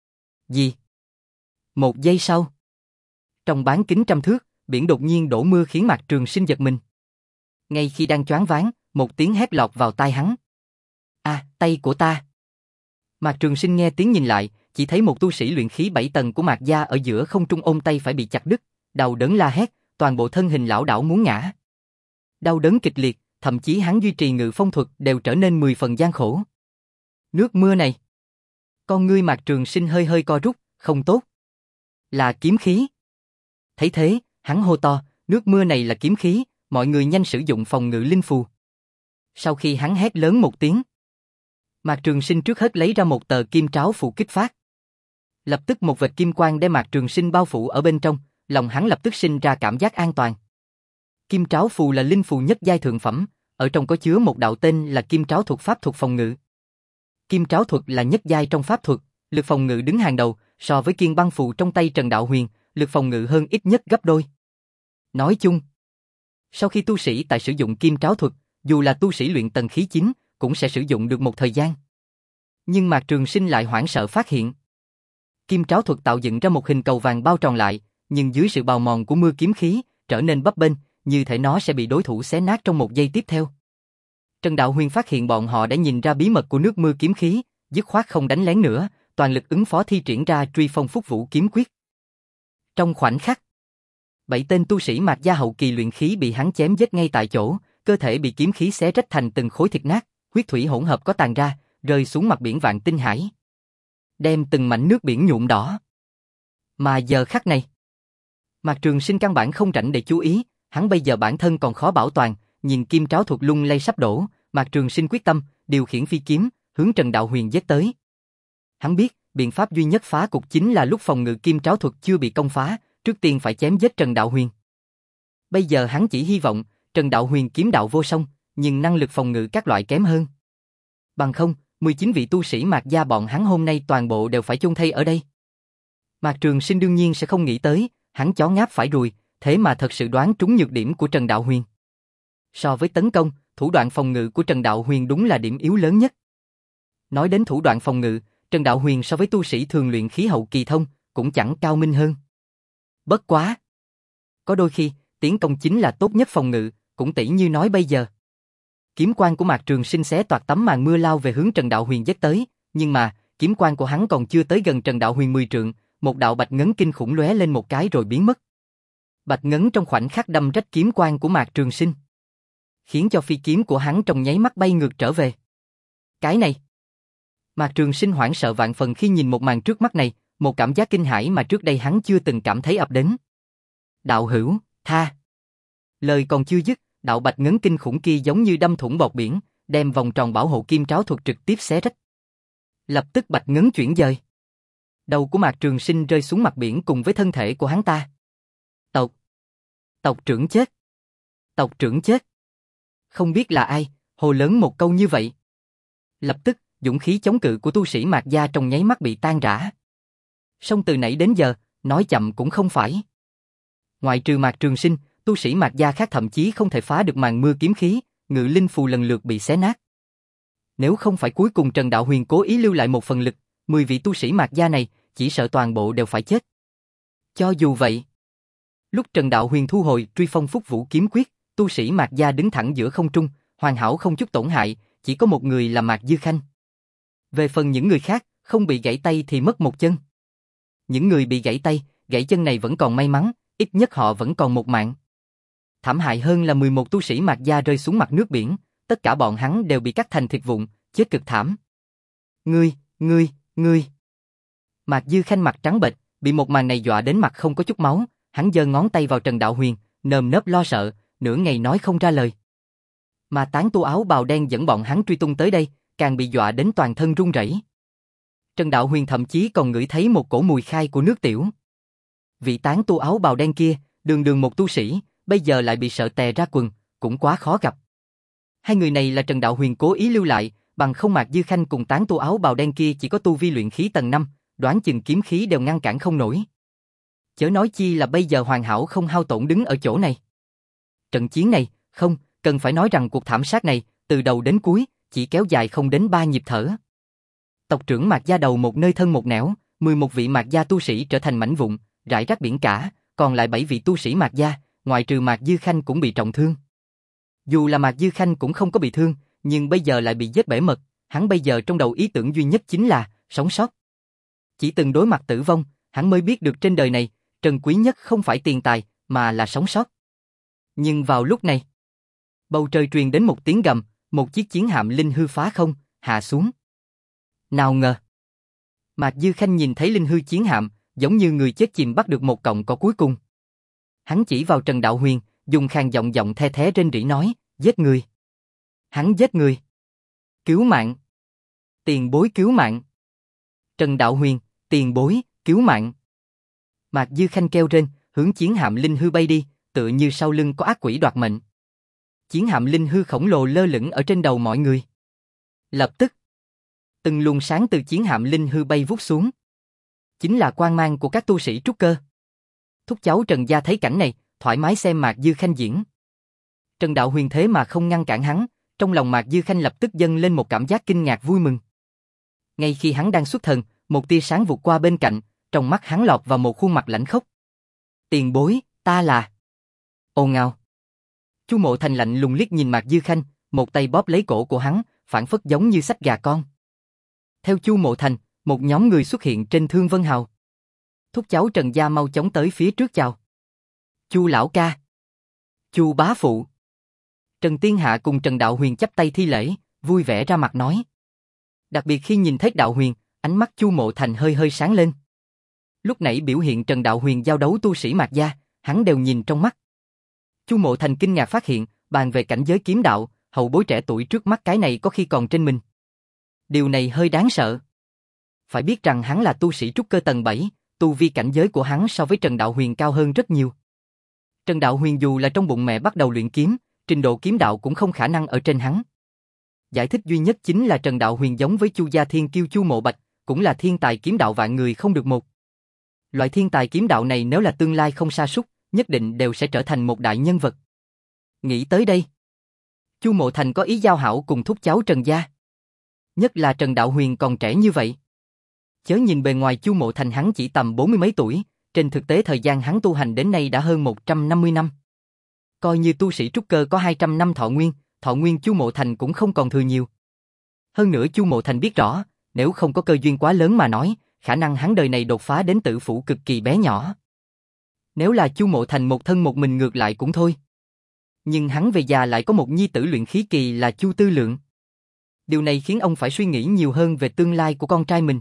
Gì? Một giây sau, trong bán kính trăm thước, biển đột nhiên đổ mưa khiến Mạc Trường Sinh giật mình. Ngay khi đang choáng váng, một tiếng hét lọt vào tai hắn. À, tay của ta. Mạc Trường Sinh nghe tiếng nhìn lại, chỉ thấy một tu sĩ luyện khí 7 tầng của Mạc gia ở giữa không trung ôm tay phải bị chặt đứt, đau đớn la hét, toàn bộ thân hình lảo đảo muốn ngã. Đau đớn kịch liệt, thậm chí hắn duy trì ngự phong thuật đều trở nên 10 phần gian khổ. Nước mưa này. Con ngươi Mạc Trường Sinh hơi hơi co rút, không tốt. Là kiếm khí. Thấy thế, hắn hô to, nước mưa này là kiếm khí, mọi người nhanh sử dụng phòng ngự linh phù. Sau khi hắn hét lớn một tiếng, Mạc Trường Sinh trước hết lấy ra một tờ kim tráo phù kích phát. Lập tức một vệt kim quang đem Mạc Trường Sinh bao phủ ở bên trong, lòng hắn lập tức sinh ra cảm giác an toàn. Kim tráo phù là linh phù nhất giai thượng phẩm, ở trong có chứa một đạo tên là kim tráo thuật pháp thuật phòng ngự. Kim tráo thuật là nhất giai trong pháp thuật, lực phòng ngự đứng hàng đầu, so với kiên băng phù trong tay Trần Đạo Huyền, lực phòng ngự hơn ít nhất gấp đôi. Nói chung, sau khi tu sĩ tại sử dụng kim tráo thuật, dù là tu sĩ luyện tầng khí 9, cũng sẽ sử dụng được một thời gian. Nhưng Mạc Trường Sinh lại hoảng sợ phát hiện, kim tráo thuật tạo dựng ra một hình cầu vàng bao tròn lại, nhưng dưới sự bào mòn của mưa kiếm khí, trở nên bấp bênh, như thể nó sẽ bị đối thủ xé nát trong một giây tiếp theo. Trần Đạo Huyền phát hiện bọn họ đã nhìn ra bí mật của nước mưa kiếm khí, dứt khoát không đánh lén nữa, toàn lực ứng phó thi triển ra Truy Phong Phúc Vũ kiếm quyết. Trong khoảnh khắc, 7 tên tu sĩ Mạc gia hậu kỳ luyện khí bị hắn chém giết ngay tại chỗ, cơ thể bị kiếm khí xé rách thành từng khối thịt nát, huyết thủy hỗn hợp có tàn ra, rơi xuống mặt biển Vạn Tinh Hải, đem từng mảnh nước biển nhuộm đỏ. Mà giờ khắc này, Mạc Trường Sinh căn bản không rảnh để chú ý, hắn bây giờ bản thân còn khó bảo toàn, nhìn kim tráo thuật lung lay sắp đổ, Mạc Trường Sinh quyết tâm, điều khiển phi kiếm, hướng Trần Đạo Huyền giết tới. Hắn biết, biện pháp duy nhất phá cục chính là lúc phòng ngự kim tráo thuật chưa bị công phá, trước tiên phải chém giết Trần Đạo Huyền. Bây giờ hắn chỉ hy vọng, Trần Đạo Huyền kiếm đạo vô song, nhưng năng lực phòng ngự các loại kém hơn. Bằng không, 19 vị tu sĩ Mạc gia bọn hắn hôm nay toàn bộ đều phải chôn thây ở đây. Mạc Trường Sinh đương nhiên sẽ không nghĩ tới, hắn chó ngáp phải ruồi, thế mà thật sự đoán trúng nhược điểm của Trần Đạo Huyền. So với tấn công, thủ đoạn phòng ngự của Trần Đạo Huyền đúng là điểm yếu lớn nhất. Nói đến thủ đoạn phòng ngự, Trần Đạo Huyền so với tu sĩ thường luyện khí hậu kỳ thông, cũng chẳng cao minh hơn. Bất quá, có đôi khi, tiến công chính là tốt nhất phòng ngự, cũng tỉ như nói bây giờ. Kiếm quang của Mạc Trường Sinh xé toạc tấm màn mưa lao về hướng Trần Đạo Huyền giết tới, nhưng mà, kiếm quang của hắn còn chưa tới gần Trần Đạo Huyền 10 trượng, một đạo bạch ngấn kinh khủng lóe lên một cái rồi biến mất. Bạch ngấn trong khoảnh khắc đâm rách kiếm quang của Mạc Trường Sinh, khiến cho phi kiếm của hắn trong nháy mắt bay ngược trở về. Cái này! Mạc Trường Sinh hoảng sợ vạn phần khi nhìn một màn trước mắt này, một cảm giác kinh hãi mà trước đây hắn chưa từng cảm thấy ập đến. Đạo hữu, tha! Lời còn chưa dứt, đạo bạch ngấn kinh khủng kia giống như đâm thủng bọt biển, đem vòng tròn bảo hộ kim tráo thuật trực tiếp xé rách. Lập tức bạch ngấn chuyển dời. Đầu của Mạc Trường Sinh rơi xuống mặt biển cùng với thân thể của hắn ta. Tộc trưởng chết! Tộc trưởng chết! Không biết là ai, hô lớn một câu như vậy. Lập tức, dũng khí chống cự của tu sĩ Mạc gia trong nháy mắt bị tan rã. Song từ nãy đến giờ, nói chậm cũng không phải. Ngoại trừ Mạc Trường Sinh, tu sĩ Mạc gia khác thậm chí không thể phá được màn mưa kiếm khí, ngự linh phù lần lượt bị xé nát. Nếu không phải cuối cùng Trần Đạo Huyền cố ý lưu lại một phần lực, 10 vị tu sĩ Mạc gia này, chỉ sợ toàn bộ đều phải chết. Cho dù vậy, lúc Trần Đạo Huyền thu hồi Truy Phong Phúc Vũ kiếm quyết, tu sĩ Mạc gia đứng thẳng giữa không trung, hoàn hảo không chút tổn hại, chỉ có một người là Mạc Dư Khanh. Về phần những người khác, không bị gãy tay thì mất một chân. Những người bị gãy tay, gãy chân này vẫn còn may mắn, ít nhất họ vẫn còn một mạng. Thảm hại hơn là 11 tu sĩ Mạc gia rơi xuống mặt nước biển, tất cả bọn hắn đều bị cắt thành thịt vụn, chết cực thảm. Ngươi! Mạc Dư Khanh mặt trắng bệch, bị một màn này dọa đến mặt không có chút máu, hắn giơ ngón tay vào Trần Đạo Huyền, nơm nớp lo sợ, nửa ngày nói không ra lời. Mà tán tu áo bào đen dẫn bọn hắn truy tung tới đây, càng bị dọa đến toàn thân run rẩy. Trần Đạo Huyền thậm chí còn ngửi thấy một cổ mùi khai của nước tiểu. Vị tán tu áo bào đen kia, đường một tu sĩ, bây giờ lại bị sợ tè ra quần, cũng quá khó gặp. Hai người này là Trần Đạo Huyền cố ý lưu lại, bằng không Mạc Dư Khanh cùng tán tu áo bào đen kia chỉ có tu vi luyện khí tầng 5, đoán chừng kiếm khí đều ngăn cản không nổi. Chớ nói chi là bây giờ hoàn hảo không hao tổn đứng ở chỗ này. Trận chiến này, không, cần phải nói rằng cuộc thảm sát này, từ đầu đến cuối, chỉ kéo dài không đến 3 nhịp thở. Tộc trưởng Mạc gia đầu một nơi thân một nẻo, 11 vị Mạc gia tu sĩ trở thành mảnh vụn, rải rác biển cả, còn lại 7 vị tu sĩ Mạc gia, ngoại trừ Mạc Dư Khanh cũng bị trọng thương. Dù là Mạc Dư Khanh cũng không có bị thương, nhưng bây giờ lại bị giết bể mật, hắn bây giờ trong đầu ý tưởng duy nhất chính là sống sót. Chỉ từng đối mặt tử vong, hắn mới biết được trên đời này, trân quý nhất không phải tiền tài, mà là sống sót. Nhưng vào lúc này, bầu trời truyền đến một tiếng gầm, một chiếc chiến hạm linh hư phá không, hạ xuống. Nào ngờ, Mạc Dư Khanh nhìn thấy linh hư chiến hạm, giống như người chết chìm bắt được một cọng cỏ cuối cùng. Hắn chỉ vào Trần Đạo Huyền, dùng khàn giọng the thé rên rỉ nói, giết người. Hắn giết người. Cứu mạng. Tiền bối cứu mạng. Trần Đạo Huyền, tiền bối, cứu mạng. Mạc Dư Khanh kêu rên, hướng chiến hạm linh hư bay đi, tựa như sau lưng có ác quỷ đoạt mệnh. Chiến hạm linh hư khổng lồ lơ lửng ở trên đầu mọi người. Lập tức, từng luồng sáng từ chiến hạm linh hư bay vút xuống. Chính là quang mang của các tu sĩ trúc cơ. Thúc cháu Trần gia thấy cảnh này, thoải mái xem Mạc Dư Khanh diễn. Trần Đạo Huyền thế mà không ngăn cản hắn, trong lòng Mạc Dư Khanh lập tức dâng lên một cảm giác kinh ngạc vui mừng. Ngay khi hắn đang xuất thần, một tia sáng vụt qua bên cạnh, trong mắt hắn lọt vào một khuôn mặt lãnh khốc. Tiền bối, ta là... Ồ ngao. Chu Mộ Thành lạnh lùng liếc nhìn Mạc Dư Khanh, một tay bóp lấy cổ của hắn, phảng phất giống như xách gà con. Theo Chu Mộ Thành, một nhóm người xuất hiện trên Thương Vân Hào. Thúc cháu Trần gia mau chóng tới phía trước chào. Chu lão ca. Chu bá phụ. Trần Tiên Hạ cùng Trần Đạo Huyền chắp tay thi lễ, vui vẻ ra mặt nói. Đặc biệt khi nhìn thấy Đạo Huyền, ánh mắt Chu Mộ Thành hơi hơi sáng lên. Lúc nãy biểu hiện Trần Đạo Huyền giao đấu tu sĩ Mạc gia, hắn đều nhìn trong mắt. Chu Mộ Thành kinh ngạc phát hiện, bàn về cảnh giới kiếm đạo, hậu bối trẻ tuổi trước mắt cái này có khi còn trên mình. Điều này hơi đáng sợ. Phải biết rằng hắn là tu sĩ trúc cơ tầng 7, tu vi cảnh giới của hắn so với Trần Đạo Huyền cao hơn rất nhiều. Trần Đạo Huyền dù là trong bụng mẹ bắt đầu luyện kiếm, trình độ kiếm đạo cũng không khả năng ở trên hắn. Giải thích duy nhất chính là Trần Đạo Huyền giống với Chu gia thiên kiêu Chu Mộ Bạch, cũng là thiên tài kiếm đạo vạn người không được một. Loại thiên tài kiếm đạo này nếu là tương lai không sa sút, nhất định đều sẽ trở thành một đại nhân vật. Nghĩ tới đây, Chu Mộ Thành có ý giao hảo cùng thúc cháu Trần gia. Nhất là Trần Đạo Huyền còn trẻ như vậy. Chớ nhìn bề ngoài Chu Mộ Thành hắn chỉ tầm 40 mấy tuổi, trên thực tế thời gian hắn tu hành đến nay đã hơn 150 năm. Coi như tu sĩ trúc cơ có 200 năm thọ nguyên, thọ nguyên Chu Mộ Thành cũng không còn thừa nhiều. Hơn nữa Chu Mộ Thành biết rõ, nếu không có cơ duyên quá lớn mà nói, khả năng hắn đời này đột phá đến tử phủ cực kỳ bé nhỏ. Nếu là Chu Mộ Thành một thân một mình ngược lại cũng thôi. Nhưng hắn về già lại có một nhi tử luyện khí kỳ là Chu Tư Lượng. Điều này khiến ông phải suy nghĩ nhiều hơn về tương lai của con trai mình.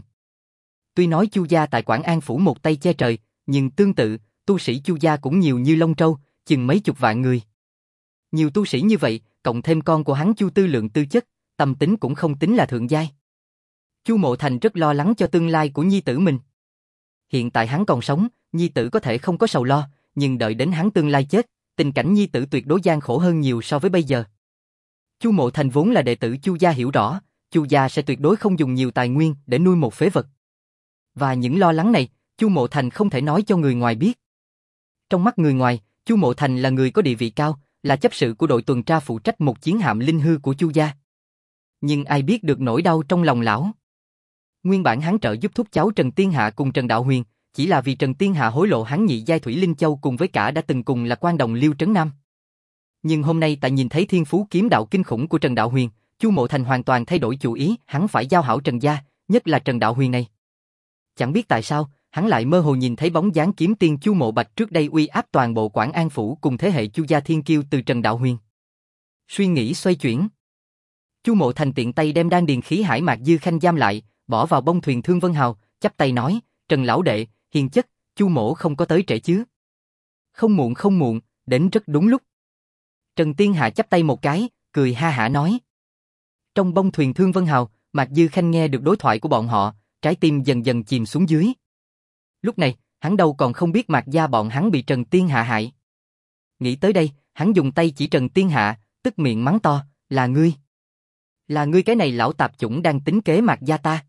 Tuy nói Chu gia tại Quảng An phủ một tay che trời, nhưng tương tự, tu sĩ Chu gia cũng nhiều như lông trâu, chừng mấy chục vạn người. Nhiều tu sĩ như vậy, cộng thêm con của hắn Chu Tư Lượng tư chất, tâm tính cũng không tính là thượng giai. Chu Mộ Thành rất lo lắng cho tương lai của nhi tử mình. Hiện tại hắn còn sống, nhi tử có thể không có sầu lo, nhưng đợi đến hắn tương lai chết, tình cảnh nhi tử tuyệt đối gian khổ hơn nhiều so với bây giờ. Chu Mộ Thành vốn là đệ tử Chu gia hiểu rõ, Chu gia sẽ tuyệt đối không dùng nhiều tài nguyên để nuôi một phế vật. Và những lo lắng này, Chu Mộ Thành không thể nói cho người ngoài biết. Trong mắt người ngoài, Chu Mộ Thành là người có địa vị cao, là chấp sự của đội tuần tra phụ trách một chiến hạm linh hư của Chu gia. Nhưng ai biết được nỗi đau trong lòng lão. Nguyên bản hắn trợ giúp thúc cháu Trần Tiên Hạ cùng Trần Đạo Huyền, chỉ là vì Trần Tiên Hạ hối lộ hắn nhị giai Thủy Linh Châu cùng với cả đã từng cùng là quan đồng Liêu Trấn Nam. Nhưng hôm nay tại nhìn thấy thiên phú kiếm đạo kinh khủng của Trần Đạo Huyền, Chu Mộ Thành hoàn toàn thay đổi chủ ý, hắn phải giao hảo Trần gia, nhất là Trần Đạo Huyền này. Chẳng biết tại sao, hắn lại mơ hồ nhìn thấy bóng dáng kiếm tiên Chu Mộ Bạch trước đây uy áp toàn bộ Quảng An phủ cùng thế hệ Chu gia thiên kiêu từ Trần Đạo Huyền. Suy nghĩ xoay chuyển, Chu Mộ Thành tiện tay đem đan điền khí hải Mạc Dư Khanh giam lại, bỏ vào bông thuyền Thương Vân Hào, chắp tay nói, Trần lão đệ, hiền chất, Chu mỗ không có tới trễ chứ? Không muộn, đến rất đúng lúc. Trần Tiên Hạ chắp tay một cái, cười ha hả nói. Trong bông thuyền Thương Vân Hào, Mạc Dư Khanh nghe được đối thoại của bọn họ, trái tim dần dần chìm xuống dưới. Lúc này, hắn đâu còn không biết Mạc gia bọn hắn bị Trần Tiên Hạ hại. Nghĩ tới đây, hắn dùng tay chỉ Trần Tiên Hạ, tức miệng mắng to, là ngươi. Là ngươi cái này lão tạp chủng đang tính kế Mạc gia ta.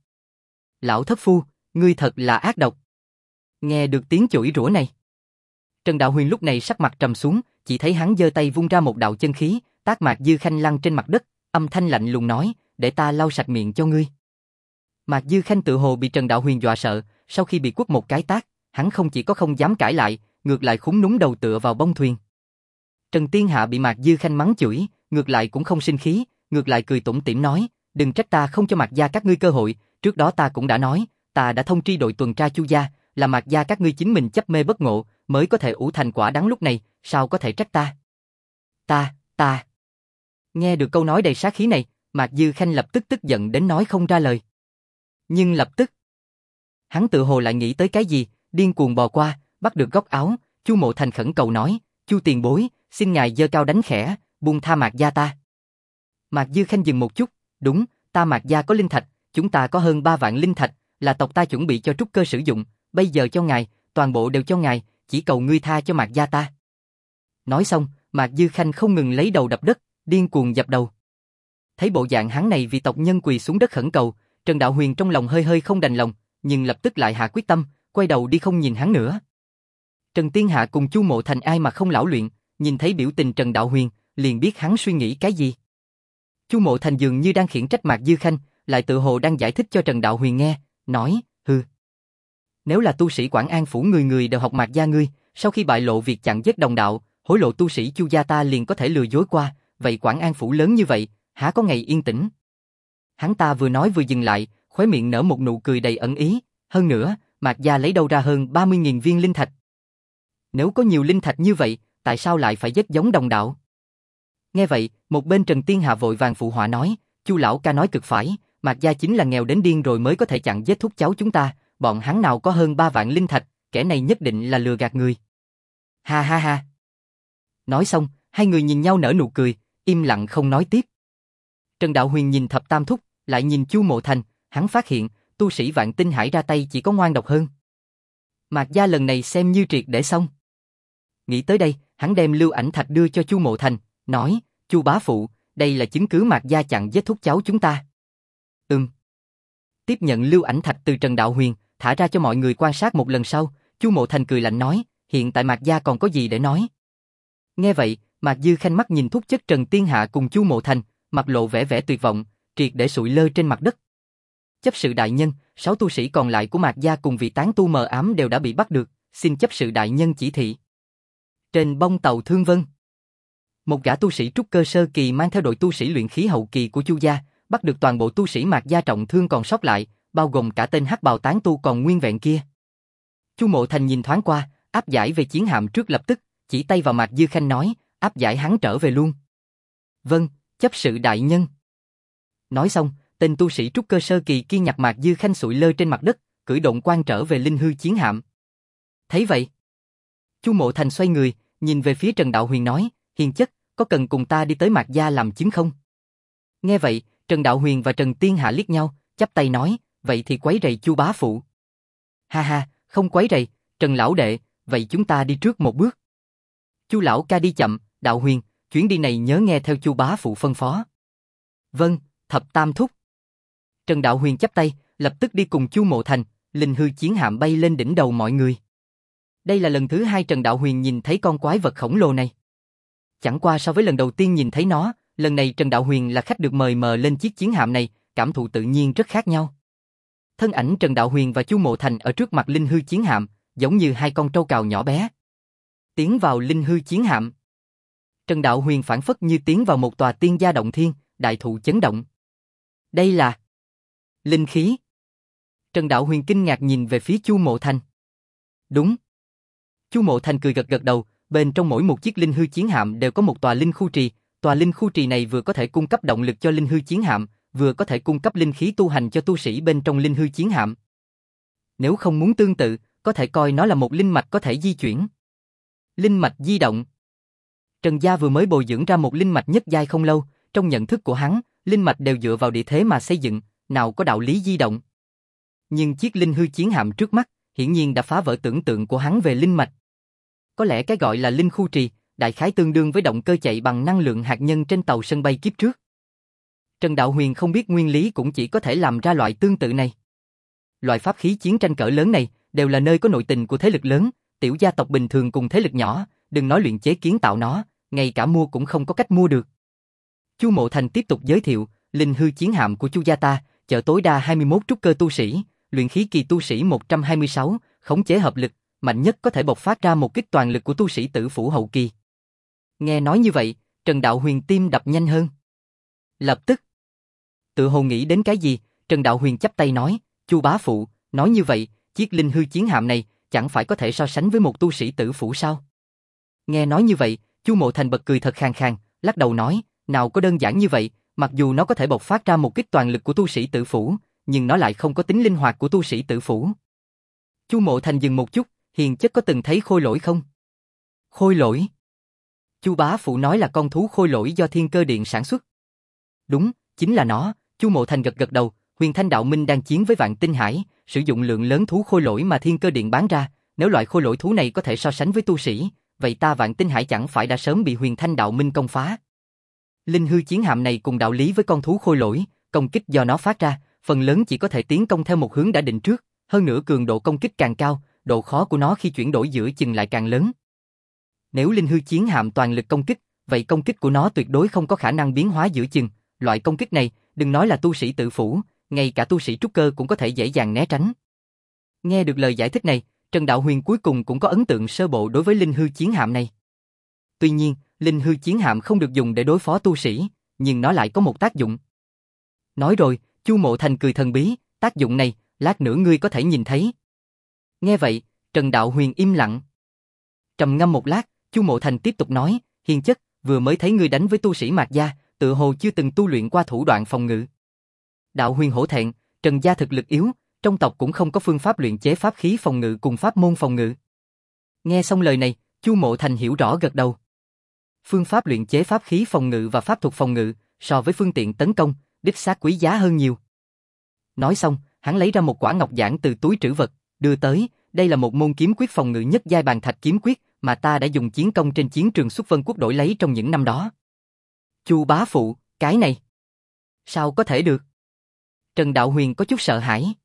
Lão thất phu, ngươi thật là ác độc. Nghe được tiếng chửi rủa này, Trần Đạo Huyền lúc này sắc mặt trầm xuống, chỉ thấy hắn giơ tay vung ra một đạo chân khí, tát Mạc Dư Khanh lăn trên mặt đất, âm thanh lạnh lùng nói, để ta lau sạch miệng cho ngươi. Mạc Dư Khanh tự hồ bị Trần Đạo Huyền dọa sợ, sau khi bị quất một cái tát, hắn không chỉ có không dám cãi lại, ngược lại khúm núm đầu tựa vào bông thuyền. Trần Tiên Hạ bị Mạc Dư Khanh mắng chửi, ngược lại cũng không sinh khí, ngược lại cười tủm tỉm nói, đừng trách ta không cho Mạc gia các ngươi cơ hội, trước đó ta cũng đã nói, ta đã thông tri đội tuần tra Chu gia, là Mạc gia các ngươi chính mình chấp mê bất ngộ, mới có thể ủ thành quả đắng lúc này, sao có thể trách ta? Ta. Nghe được câu nói đầy sát khí này, Mạc Dư Khanh lập tức tức giận đến nói không ra lời. Nhưng lập tức, hắn tự hồ lại nghĩ tới cái gì, điên cuồng bò qua, bắt được góc áo, Chu Mộ Thành khẩn cầu nói, Chu tiền bối, xin ngài giơ cao đánh khẽ, buông tha Mạc gia ta. Mạc Dư Khanh dừng một chút, đúng, ta Mạc gia có linh thạch, chúng ta có hơn 3 vạn linh thạch, là tộc ta chuẩn bị cho trúc cơ sử dụng, bây giờ cho ngài, toàn bộ đều cho ngài, chỉ cầu ngươi tha cho Mạc gia ta. Nói xong, Mạc Dư Khanh không ngừng lấy đầu đập đất, điên cuồng dập đầu. Thấy bộ dạng hắn này vì tộc nhân quỳ xuống đất khẩn cầu, Trần Đạo Huyền trong lòng hơi hơi không đành lòng, nhưng lập tức lại hạ quyết tâm, quay đầu đi không nhìn hắn nữa. Trần Tiên Hạ cùng Chu Mộ Thành ai mà không lão luyện, nhìn thấy biểu tình Trần Đạo Huyền, liền biết hắn suy nghĩ cái gì. Chu Mộ Thành dường như đang khiển trách Mạc Dư Khanh, lại tự hồ đang giải thích cho Trần Đạo Huyền nghe, nói, hừ. Nếu là tu sĩ Quảng An phủ người người đều học Mạc gia ngươi, sau khi bại lộ việc chặn giết đồng đạo, hối lộ tu sĩ Chu gia ta liền có thể lừa dối qua, vậy Quảng An phủ lớn như vậy, há có ngày yên tĩnh? Hắn ta vừa nói vừa dừng lại, khóe miệng nở một nụ cười đầy ẩn ý, hơn nữa, Mạc gia lấy đâu ra hơn 30.000 viên linh thạch? Nếu có nhiều linh thạch như vậy, tại sao lại phải giết giống đồng đạo? Nghe vậy, một bên Trần Tiên Hạ vội vàng phụ họa nói, Chu lão ca nói cực phải, Mạc gia chính là nghèo đến điên rồi mới có thể chặn giết thúc cháu chúng ta, bọn hắn nào có hơn 3 vạn linh thạch, kẻ này nhất định là lừa gạt người. Ha ha ha. Nói xong, hai người nhìn nhau nở nụ cười, im lặng không nói tiếp. Trần Đạo Huyền nhìn Thập Tam Thúc, lại nhìn Chu Mộ Thành, hắn phát hiện, tu sĩ Vạn Tinh Hải ra tay chỉ có ngoan độc hơn. Mạc gia lần này xem như triệt để xong. Nghĩ tới đây, hắn đem lưu ảnh thạch đưa cho Chu Mộ Thành, nói, Chu bá phụ, đây là chứng cứ Mạc gia chặn giết thúc cháu chúng ta. Tiếp nhận lưu ảnh thạch từ Trần Đạo Huyền, thả ra cho mọi người quan sát một lần sau, Chu Mộ Thành cười lạnh nói, hiện tại Mạc gia còn có gì để nói. Nghe vậy, Mạc Dư Khanh mắt nhìn thúc chất Trần Tiên Hạ cùng Chu Mộ Thành, mặt lộ vẻ vẻ tuyệt vọng, triệt để sụi lơ trên mặt đất. Chấp sự đại nhân, 6 tu sĩ còn lại của Mạc gia cùng vị tán tu mờ ám đều đã bị bắt được, xin chấp sự đại nhân chỉ thị. Trên bông tàu Thương Vân, Một gã tu sĩ trúc cơ sơ kỳ mang theo đội tu sĩ luyện khí hậu kỳ của Chu gia, bắt được toàn bộ tu sĩ Mạc gia trọng thương còn sót lại, bao gồm cả tên hắc bào tán tu còn nguyên vẹn kia. Chu Mộ Thành nhìn thoáng qua, áp giải về chiến hạm trước lập tức, chỉ tay vào Mạc Dư Khanh nói, áp giải hắn trở về luôn. Vâng, chấp sự đại nhân. Nói xong, tên tu sĩ trúc cơ sơ kỳ kia nhặt Mạc Dư Khanh sụi lơ trên mặt đất, cưỡi độn quang trở về linh hư chiến hạm. Thấy vậy, Chu Mộ Thành xoay người, nhìn về phía Trần Đạo Huyền nói, hiền chất, có cần cùng ta đi tới Mạc gia làm chứng không? Nghe vậy, Trần Đạo Huyền và Trần Tiên Hạ liếc nhau, chắp tay nói, vậy thì quấy rầy Chu bá phụ. Ha ha, không quấy rầy, Trần lão đệ, vậy chúng ta đi trước một bước. Chu lão ca đi chậm, Đạo Huyền, chuyến đi này nhớ nghe theo Chu bá phụ phân phó. Vâng, thập tam thúc. Trần Đạo Huyền chắp tay, lập tức đi cùng Chu Mộ Thành, linh hư chiến hạm bay lên đỉnh đầu mọi người. Đây là lần thứ hai Trần Đạo Huyền nhìn thấy con quái vật khổng lồ này. Chẳng qua so với lần đầu tiên nhìn thấy nó, lần này Trần Đạo Huyền là khách được mời mờ lên chiếc chiến hạm này, cảm thụ tự nhiên rất khác nhau. Thân ảnh Trần Đạo Huyền và Chu Mộ Thành ở trước mặt linh hư chiến hạm, giống như hai con trâu cào nhỏ bé. Tiến vào linh hư chiến hạm, Trần Đạo Huyền phảng phất như tiến vào một tòa tiên gia động thiên, đại thụ chấn động. Đây là linh khí. Trần Đạo Huyền kinh ngạc nhìn về phía Chu Mộ Thành. Đúng. Chu Mộ Thành cười gật gật đầu, bên trong mỗi một chiếc linh hư chiến hạm đều có một tòa linh khu trì, tòa linh khu trì này vừa có thể cung cấp động lực cho linh hư chiến hạm, vừa có thể cung cấp linh khí tu hành cho tu sĩ bên trong linh hư chiến hạm. Nếu không muốn tương tự, có thể coi nó là một linh mạch có thể di chuyển. Linh mạch di động. Trần gia vừa mới bồi dưỡng ra một linh mạch nhất giai không lâu, trong nhận thức của hắn, linh mạch đều dựa vào địa thế mà xây dựng, nào có đạo lý di động. Nhưng chiếc linh hư chiến hạm trước mắt, hiển nhiên đã phá vỡ tưởng tượng của hắn về linh mạch. Có lẽ cái gọi là linh khu trì, đại khái tương đương với động cơ chạy bằng năng lượng hạt nhân trên tàu sân bay kiếp trước. Trần Đạo Huyền không biết nguyên lý cũng chỉ có thể làm ra loại tương tự này. Loại pháp khí chiến tranh cỡ lớn này đều là nơi có nội tình của thế lực lớn, tiểu gia tộc bình thường cùng thế lực nhỏ, đừng nói luyện chế kiến tạo nó, ngay cả mua cũng không có cách mua được. Chu Mộ Thành tiếp tục giới thiệu, linh hư chiến hạm của Chu gia ta, chở tối đa 21 trúc cơ tu sĩ, luyện khí kỳ tu sĩ 126, khống chế hợp lực, mạnh nhất có thể bộc phát ra một kích toàn lực của tu sĩ tử phủ hậu kỳ. Nghe nói như vậy, Trần Đạo Huyền tim đập nhanh hơn. Lập tức, tự hồ nghĩ đến cái gì, Trần Đạo Huyền chắp tay nói, Chu bá phụ, nói như vậy, chiếc linh hư chiến hạm này chẳng phải có thể so sánh với một tu sĩ tử phủ sao? Nghe nói như vậy, Chu Mộ Thành bật cười thật khàn khàn, lắc đầu nói, nào có đơn giản như vậy, mặc dù nó có thể bộc phát ra một kích toàn lực của tu sĩ tử phủ, nhưng nó lại không có tính linh hoạt của tu sĩ tử phủ. Chu Mộ Thành dừng một chút, hiền chất có từng thấy khôi lỗi không? Khôi lỗi? Chu bá phụ nói là con thú khôi lỗi do Thiên Cơ Điện sản xuất. Đúng, chính là nó. Chu Mộ Thành gật gật đầu. Huyền Thanh Đạo Minh đang chiến với Vạn Tinh Hải, sử dụng lượng lớn thú khôi lỗi mà Thiên Cơ Điện bán ra. Nếu loại khôi lỗi thú này có thể so sánh với tu sĩ, vậy ta Vạn Tinh Hải chẳng phải đã sớm bị Huyền Thanh Đạo Minh công phá? Linh hư chiến hạm này cùng đạo lý với con thú khôi lỗi, công kích do nó phát ra, phần lớn chỉ có thể tiến công theo một hướng đã định trước. Hơn nữa cường độ công kích càng cao, độ khó của nó khi chuyển đổi giữa chừng lại càng lớn. Nếu linh hư chiến hạm toàn lực công kích, vậy công kích của nó tuyệt đối không có khả năng biến hóa giữa chừng. Loại công kích này, đừng nói là tu sĩ tự phủ, ngay cả tu sĩ trúc cơ cũng có thể dễ dàng né tránh. Nghe được lời giải thích này, Trần Đạo Huyền cuối cùng cũng có ấn tượng sơ bộ đối với linh hư chiến hạm này. Tuy nhiên, linh hư chiến hạm không được dùng để đối phó tu sĩ, nhưng nó lại có một tác dụng. Nói rồi, Chu Mộ Thành cười thần bí, tác dụng này, lát nữa ngươi có thể nhìn thấy. Nghe vậy, Trần Đạo Huyền im lặng. Trầm ngâm một lát, Chu Mộ Thành tiếp tục nói, hiền chất, vừa mới thấy ngươi đánh với tu sĩ Mạc gia, tự hồ chưa từng tu luyện qua thủ đoạn phòng ngự. Đạo Huyền hổ thẹn, Trần gia thực lực yếu, trong tộc cũng không có phương pháp luyện chế pháp khí phòng ngự cùng pháp môn phòng ngự. Nghe xong lời này, Chu Mộ Thành hiểu rõ gật đầu. Phương pháp luyện chế pháp khí phòng ngự và pháp thuật phòng ngự, so với phương tiện tấn công, đích xác quý giá hơn nhiều. Nói xong, hắn lấy ra một quả ngọc giản từ túi trữ vật, đưa tới, đây là một môn kiếm quyết phòng ngự nhất giai bàn thạch kiếm quyết, mà ta đã dùng chiến công trên chiến trường Xuất Vân Quốc đổi lấy trong những năm đó. Chu bá phụ, cái này, sao có thể được? Trần Đạo Huyền có chút sợ hãi.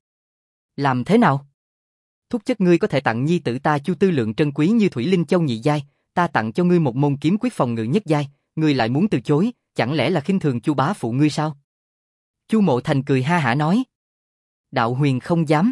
Làm thế nào? Thúc chất ngươi có thể tặng nhi tử ta Chu Tư Lượng trân quý như Thủy Linh Châu nhị giai, ta tặng cho ngươi một môn kiếm quyết phòng ngự nhất giai, ngươi lại muốn từ chối, chẳng lẽ là khinh thường Chu bá phụ ngươi sao? Chu Mộ Thành cười ha hả nói. Đạo Huyền không dám.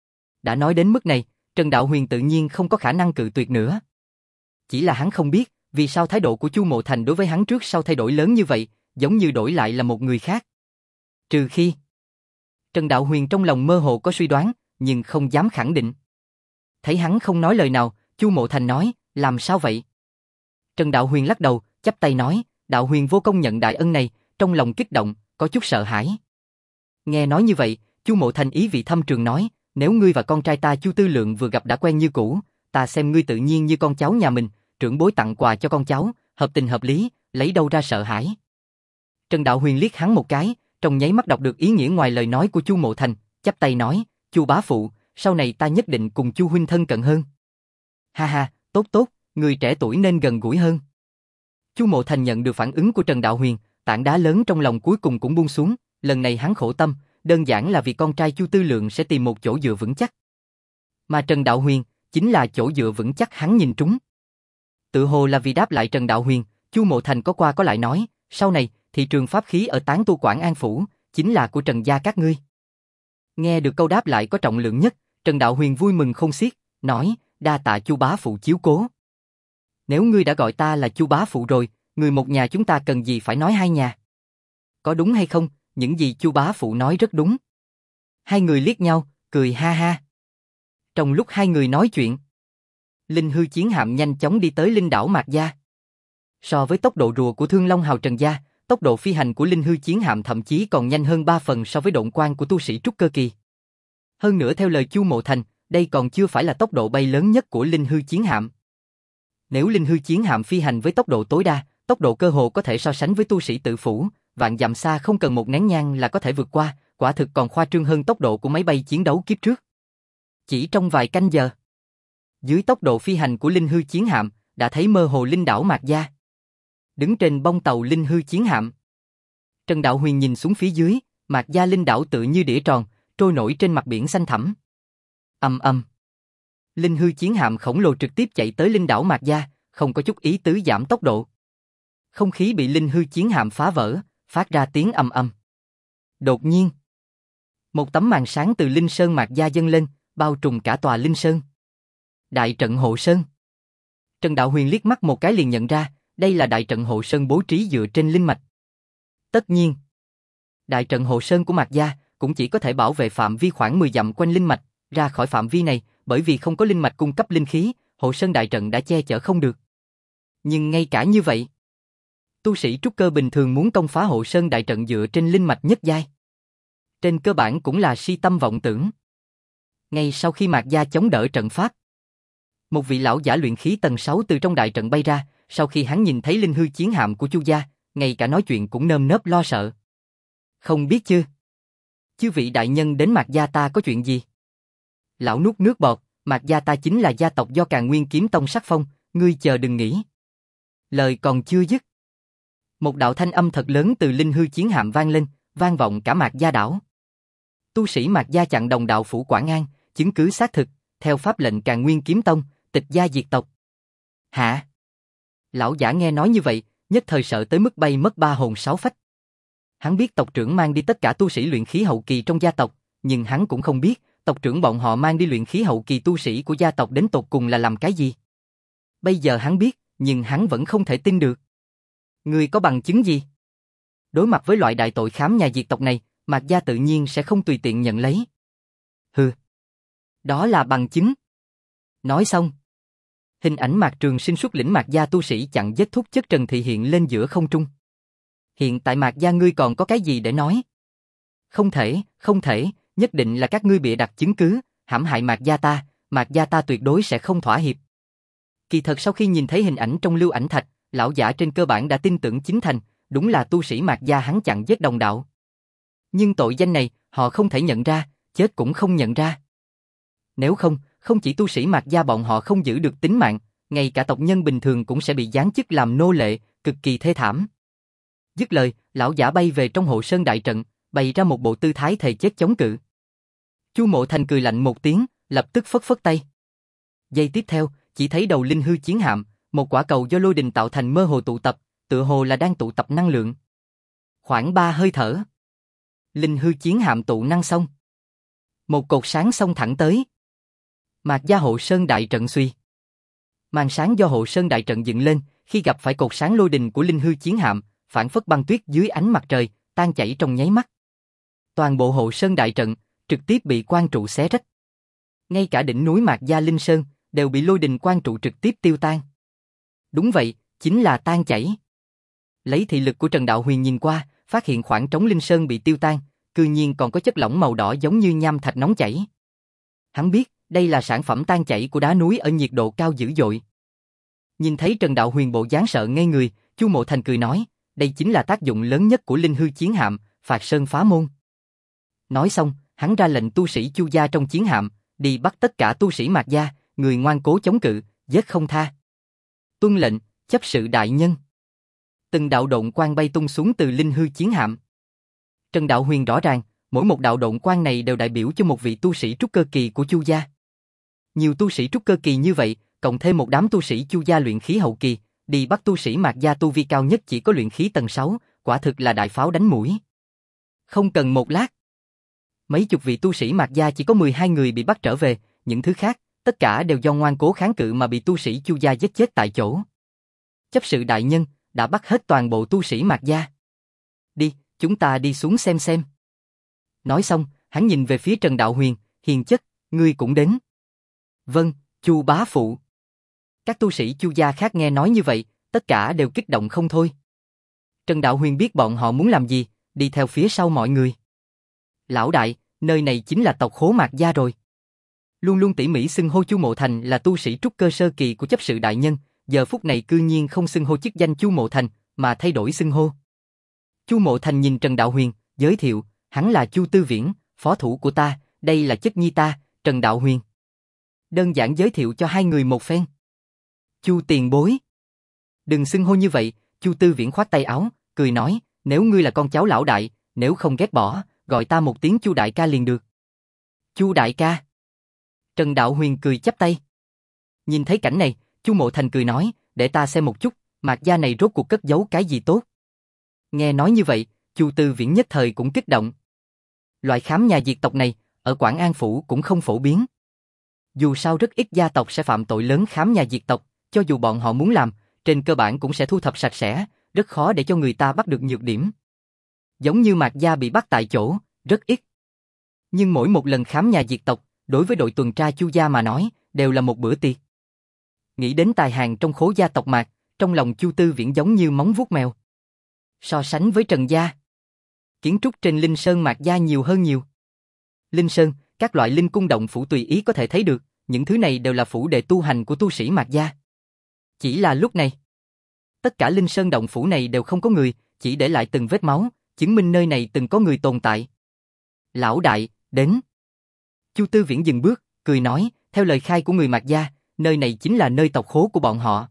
Đã nói đến mức này, Trần Đạo Huyền tự nhiên không có khả năng cự tuyệt nữa. Chỉ là hắn không biết, vì sao thái độ của Chu Mộ Thành đối với hắn trước sau thay đổi lớn như vậy, giống như đổi lại là một người khác. Trừ khi... Trần Đạo Huyền trong lòng mơ hồ có suy đoán, nhưng không dám khẳng định. Thấy hắn không nói lời nào, Chu Mộ Thành nói, làm sao vậy? Trần Đạo Huyền lắc đầu, chắp tay nói, Đạo Huyền vô công nhận đại ân này, trong lòng kích động, có chút sợ hãi. Nghe nói như vậy, Chu Mộ Thành ý vị thâm trường nói, nếu ngươi và con trai ta Chu Tư Lượng vừa gặp đã quen như cũ, ta xem ngươi tự nhiên như con cháu nhà mình, trưởng bối tặng quà cho con cháu, hợp tình hợp lý, lấy đâu ra sợ hãi. Trần Đạo Huyền liếc hắn một cái, trong nháy mắt đọc được ý nghĩa ngoài lời nói của Chu Mộ Thành, chắp tay nói, Chu bá phụ, sau này ta nhất định cùng Chu huynh thân cận hơn. Ha ha, tốt tốt, người trẻ tuổi nên gần gũi hơn. Chu Mộ Thành nhận được phản ứng của Trần Đạo Huyền, tảng đá lớn trong lòng cuối cùng cũng buông xuống, lần này hắn khổ tâm, đơn giản là vì con trai Chu Tư Lượng sẽ tìm một chỗ dựa vững chắc. Mà Trần Đạo Huyền, chính là chỗ dựa vững chắc hắn nhìn trúng. Tự hồ là vì đáp lại Trần Đạo Huyền, Chu Mộ Thành có qua có lại nói, sau này, thị trường pháp khí ở Tán Tu Quảng An Phủ, chính là của Trần gia các ngươi. Nghe được câu đáp lại có trọng lượng nhất, Trần Đạo Huyền vui mừng không xiết, nói, đa tạ Chu bá phụ chiếu cố. Nếu ngươi đã gọi ta là Chu bá phụ rồi, người một nhà chúng ta cần gì phải nói hai nhà. Có đúng hay không, những gì Chu bá phụ nói rất đúng. Hai người liếc nhau, cười ha ha. Trong lúc hai người nói chuyện, Linh hư chiến hạm nhanh chóng đi tới Linh đảo Mạc Gia. So với tốc độ rùa của Thương Long Hào Trần Gia, tốc độ phi hành của Linh hư chiến hạm thậm chí còn nhanh hơn 3 phần so với độn quang của tu sĩ trúc cơ kỳ. Hơn nữa theo lời Chu Mộ Thành, đây còn chưa phải là tốc độ bay lớn nhất của Linh hư chiến hạm. Nếu Linh hư chiến hạm phi hành với tốc độ tối đa, tốc độ cơ hồ có thể so sánh với tu sĩ tự phủ, vạn dặm xa không cần một nén nhang là có thể vượt qua, quả thực còn khoa trương hơn tốc độ của máy bay chiến đấu kiếp trước. Chỉ trong vài canh giờ, dưới tốc độ phi hành của Linh hư chiến hạm, đã thấy mơ hồ Linh đảo Mạc Gia. Đứng trên bông tàu Linh hư chiến hạm, Trần Đạo Huyền nhìn xuống phía dưới, Mạc Gia Linh đảo tựa như đĩa tròn, trôi nổi trên mặt biển xanh thẳm. Ầm ầm. Linh hư chiến hạm khổng lồ trực tiếp chạy tới Linh đảo Mạc Gia, không có chút ý tứ giảm tốc độ. Không khí bị Linh hư chiến hạm phá vỡ, phát ra tiếng ầm ầm. Đột nhiên, một tấm màn sáng từ Linh Sơn Mạc Gia dâng lên, bao trùm cả tòa Linh Sơn. Đại trận hộ sơn. Trần Đạo Huyền liếc mắt một cái liền nhận ra, đây là đại trận hộ sơn bố trí dựa trên linh mạch. Tất nhiên, đại trận hộ sơn của Mạc Gia cũng chỉ có thể bảo vệ phạm vi khoảng 10 dặm quanh linh mạch, ra khỏi phạm vi này, bởi vì không có linh mạch cung cấp linh khí, hộ sơn đại trận đã che chở không được. Nhưng ngay cả như vậy, tu sĩ trúc cơ bình thường muốn công phá hộ sơn đại trận dựa trên linh mạch nhất giai, trên cơ bản cũng là si tâm vọng tưởng. Ngay sau khi Mạc Gia chống đỡ trận pháp, một vị lão giả luyện khí tầng 6 từ trong đại trận bay ra, sau khi hắn nhìn thấy linh hư chiến hạm của Chu gia, ngay cả nói chuyện cũng nơm nớp lo sợ. Không biết chứ? Chư vị đại nhân đến Mạc Gia ta có chuyện gì? Lão nuốt nước bọt, Mạc Gia ta chính là gia tộc do Càn Nguyên Kiếm Tông sắc phong, ngươi chờ đừng nghĩ. Lời còn chưa dứt, một đạo thanh âm thật lớn từ linh hư chiến hạm vang lên, vang vọng cả Mạc Gia đảo. Tu sĩ Mạc Gia chặn Đồng Đạo phủ Quảng An, chứng cứ xác thực, theo pháp lệnh Càn Nguyên Kiếm Tông, tịch gia diệt tộc. Hả? Lão giả nghe nói như vậy, nhất thời sợ tới mức bay mất 3 hồn 6 phách. Hắn biết tộc trưởng mang đi tất cả tu sĩ luyện khí hậu kỳ trong gia tộc, nhưng hắn cũng không biết, tộc trưởng bọn họ mang đi luyện khí hậu kỳ tu sĩ của gia tộc đến tột cùng là làm cái gì. Bây giờ hắn biết, nhưng hắn vẫn không thể tin được. Ngươi có bằng chứng gì? Đối mặt với loại đại tội khám nhà diệt tộc này, Mạc Gia tự nhiên sẽ không tùy tiện nhận lấy. Hừ. Đó là bằng chứng. Nói xong, hình ảnh Mạc Trường Sinh xuất lĩnh Mạc Gia tu sĩ chặn giết thúc chất Trần Thị hiện lên giữa không trung. Hiện tại Mạc Gia ngươi còn có cái gì để nói? Không thể, nhất định là các ngươi bịa đặt chứng cứ, hãm hại Mạc Gia ta tuyệt đối sẽ không thỏa hiệp. Kỳ thật sau khi nhìn thấy hình ảnh trong lưu ảnh thạch, lão giả trên cơ bản đã tin tưởng chính thành, đúng là tu sĩ Mạc Gia hắn chặn giết đồng đạo. Nhưng tội danh này, họ không thể nhận ra, chết cũng không nhận ra. Nếu không, không chỉ tu sĩ Mạc Gia bọn họ không giữ được tính mạng, ngay cả tộc nhân bình thường cũng sẽ bị giáng chức làm nô lệ, cực kỳ thê thảm. Dứt lời, lão giả bay về trong hộ sơn đại trận, bày ra một bộ tư thái thề chết chống cự. Chu Mộ Thành cười lạnh một tiếng, lập tức phất phất tay. Giây tiếp theo, chỉ thấy đầu linh hư chiến hạm, một quả cầu do lôi đình tạo thành mơ hồ tụ tập, tựa hồ là đang tụ tập năng lượng. Khoảng 3 hơi thở, linh hư chiến hạm tụ năng xong, một cột sáng xông thẳng tới. Mạc Gia hộ sơn đại trận suy. Màn sáng do hộ sơn đại trận dựng lên, Khi gặp phải cột sáng lôi đình của linh hư chiến hạm, phảng phất băng tuyết dưới ánh mặt trời, tan chảy trong nháy mắt. Toàn bộ hộ sơn đại trận trực tiếp bị quang trụ xé rách. Ngay cả đỉnh núi Mạc Gia Linh Sơn đều bị lôi đình quang trụ trực tiếp tiêu tan. Đúng vậy, chính là tan chảy. Lấy thị lực của Trần Đạo Huyền nhìn qua, phát hiện khoảng trống Linh Sơn bị tiêu tan, cư nhiên còn có chất lỏng màu đỏ giống như nham thạch nóng chảy. Hắn biết, đây là sản phẩm tan chảy của đá núi ở nhiệt độ cao dữ dội. Nhìn thấy Trần Đạo Huyền bộ dáng sợ ngây người, Chu Mộ Thành cười nói, đây chính là tác dụng lớn nhất của linh hư chiến hạm, phạt sơn phá môn. Nói xong, hắn ra lệnh tu sĩ Chu gia trong chiến hạm, đi bắt tất cả tu sĩ Mạc gia, người ngoan cố chống cự, giết không tha. Tuân lệnh, chấp sự đại nhân. Từng đạo độn quang bay tung xuống từ linh hư chiến hạm. Trần Đạo Huyền rõ ràng, mỗi một đạo độn quang này đều đại biểu cho một vị tu sĩ trúc cơ kỳ của Chu gia. Nhiều tu sĩ trúc cơ kỳ như vậy, cộng thêm một đám tu sĩ Chu gia luyện khí hậu kỳ, đi bắt tu sĩ Mạc gia tu vi cao nhất chỉ có luyện khí tầng 6, quả thực là đại pháo đánh mũi. Không cần một lát, mấy chục vị tu sĩ Mạc gia chỉ có 12 người bị bắt trở về, những thứ khác, tất cả đều do ngoan cố kháng cự mà bị tu sĩ Chu gia giết chết tại chỗ. Chấp sự đại nhân, đã bắt hết toàn bộ tu sĩ Mạc gia. Đi, chúng ta đi xuống xem. Nói xong, hắn nhìn về phía Trần Đạo Huyền, hiền chất, ngươi cũng đến. Vâng, Chu bá phụ. Các tu sĩ Chu gia khác nghe nói như vậy, tất cả đều kích động không thôi. Trần Đạo Huyền biết bọn họ muốn làm gì, đi theo phía sau mọi người. Lão đại, nơi này chính là tộc Khố Mạc gia rồi. Luôn luôn tỉ mỉ xưng hô Chu Mộ Thành là tu sĩ trúc cơ sơ kỳ của chấp sự đại nhân, giờ phút này cư nhiên không xưng hô chức danh Chu Mộ Thành, mà thay đổi xưng hô. Chu Mộ Thành nhìn Trần Đạo Huyền, giới thiệu, hắn là Chu Tư Viễn, phó thủ của ta, đây là chất nhi ta, Trần Đạo Huyền. Đơn giản giới thiệu cho hai người một phen. Chu tiền bối. Đừng xưng hô như vậy, Chu Tư Viễn khoát tay áo, cười nói, nếu ngươi là con cháu lão đại, nếu không ghét bỏ, gọi ta một tiếng Chu đại ca liền được. Chu đại ca. Trần Đạo Huyền cười chắp tay. Nhìn thấy cảnh này, Chu Mộ Thành cười nói, để ta xem một chút, Mạc gia này rốt cuộc cất giấu cái gì tốt. Nghe nói như vậy, Chu Tư Viễn nhất thời cũng kích động. Loại khám nhà diệt tộc này, ở Quảng An Phủ cũng không phổ biến. Dù sao rất ít gia tộc sẽ phạm tội lớn khám nhà diệt tộc, cho dù bọn họ muốn làm, trên cơ bản cũng sẽ thu thập sạch sẽ, rất khó để cho người ta bắt được nhược điểm. Giống như Mạc gia bị bắt tại chỗ, rất ít. Nhưng mỗi một lần khám nhà diệt tộc, đối với đội tuần tra Chu gia mà nói, đều là một bữa tiệc. Nghĩ đến tài hàng trong khố gia tộc Mạc, trong lòng Chu Tư Viễn giống như móng vuốt mèo. So sánh với Trần gia, kiến trúc trên Linh Sơn Mạc gia nhiều hơn nhiều. Linh Sơn, các loại linh cung động phủ tùy ý có thể thấy được, những thứ này đều là phủ đệ tu hành của tu sĩ Mạc gia. Chỉ là lúc này, tất cả Linh Sơn động phủ này đều không có người, chỉ để lại từng vết máu, chứng minh nơi này từng có người tồn tại. Lão đại, đến. Chu Tư Viễn dừng bước, cười nói, theo lời khai của người Mạc gia, nơi này chính là nơi tộc khố của bọn họ.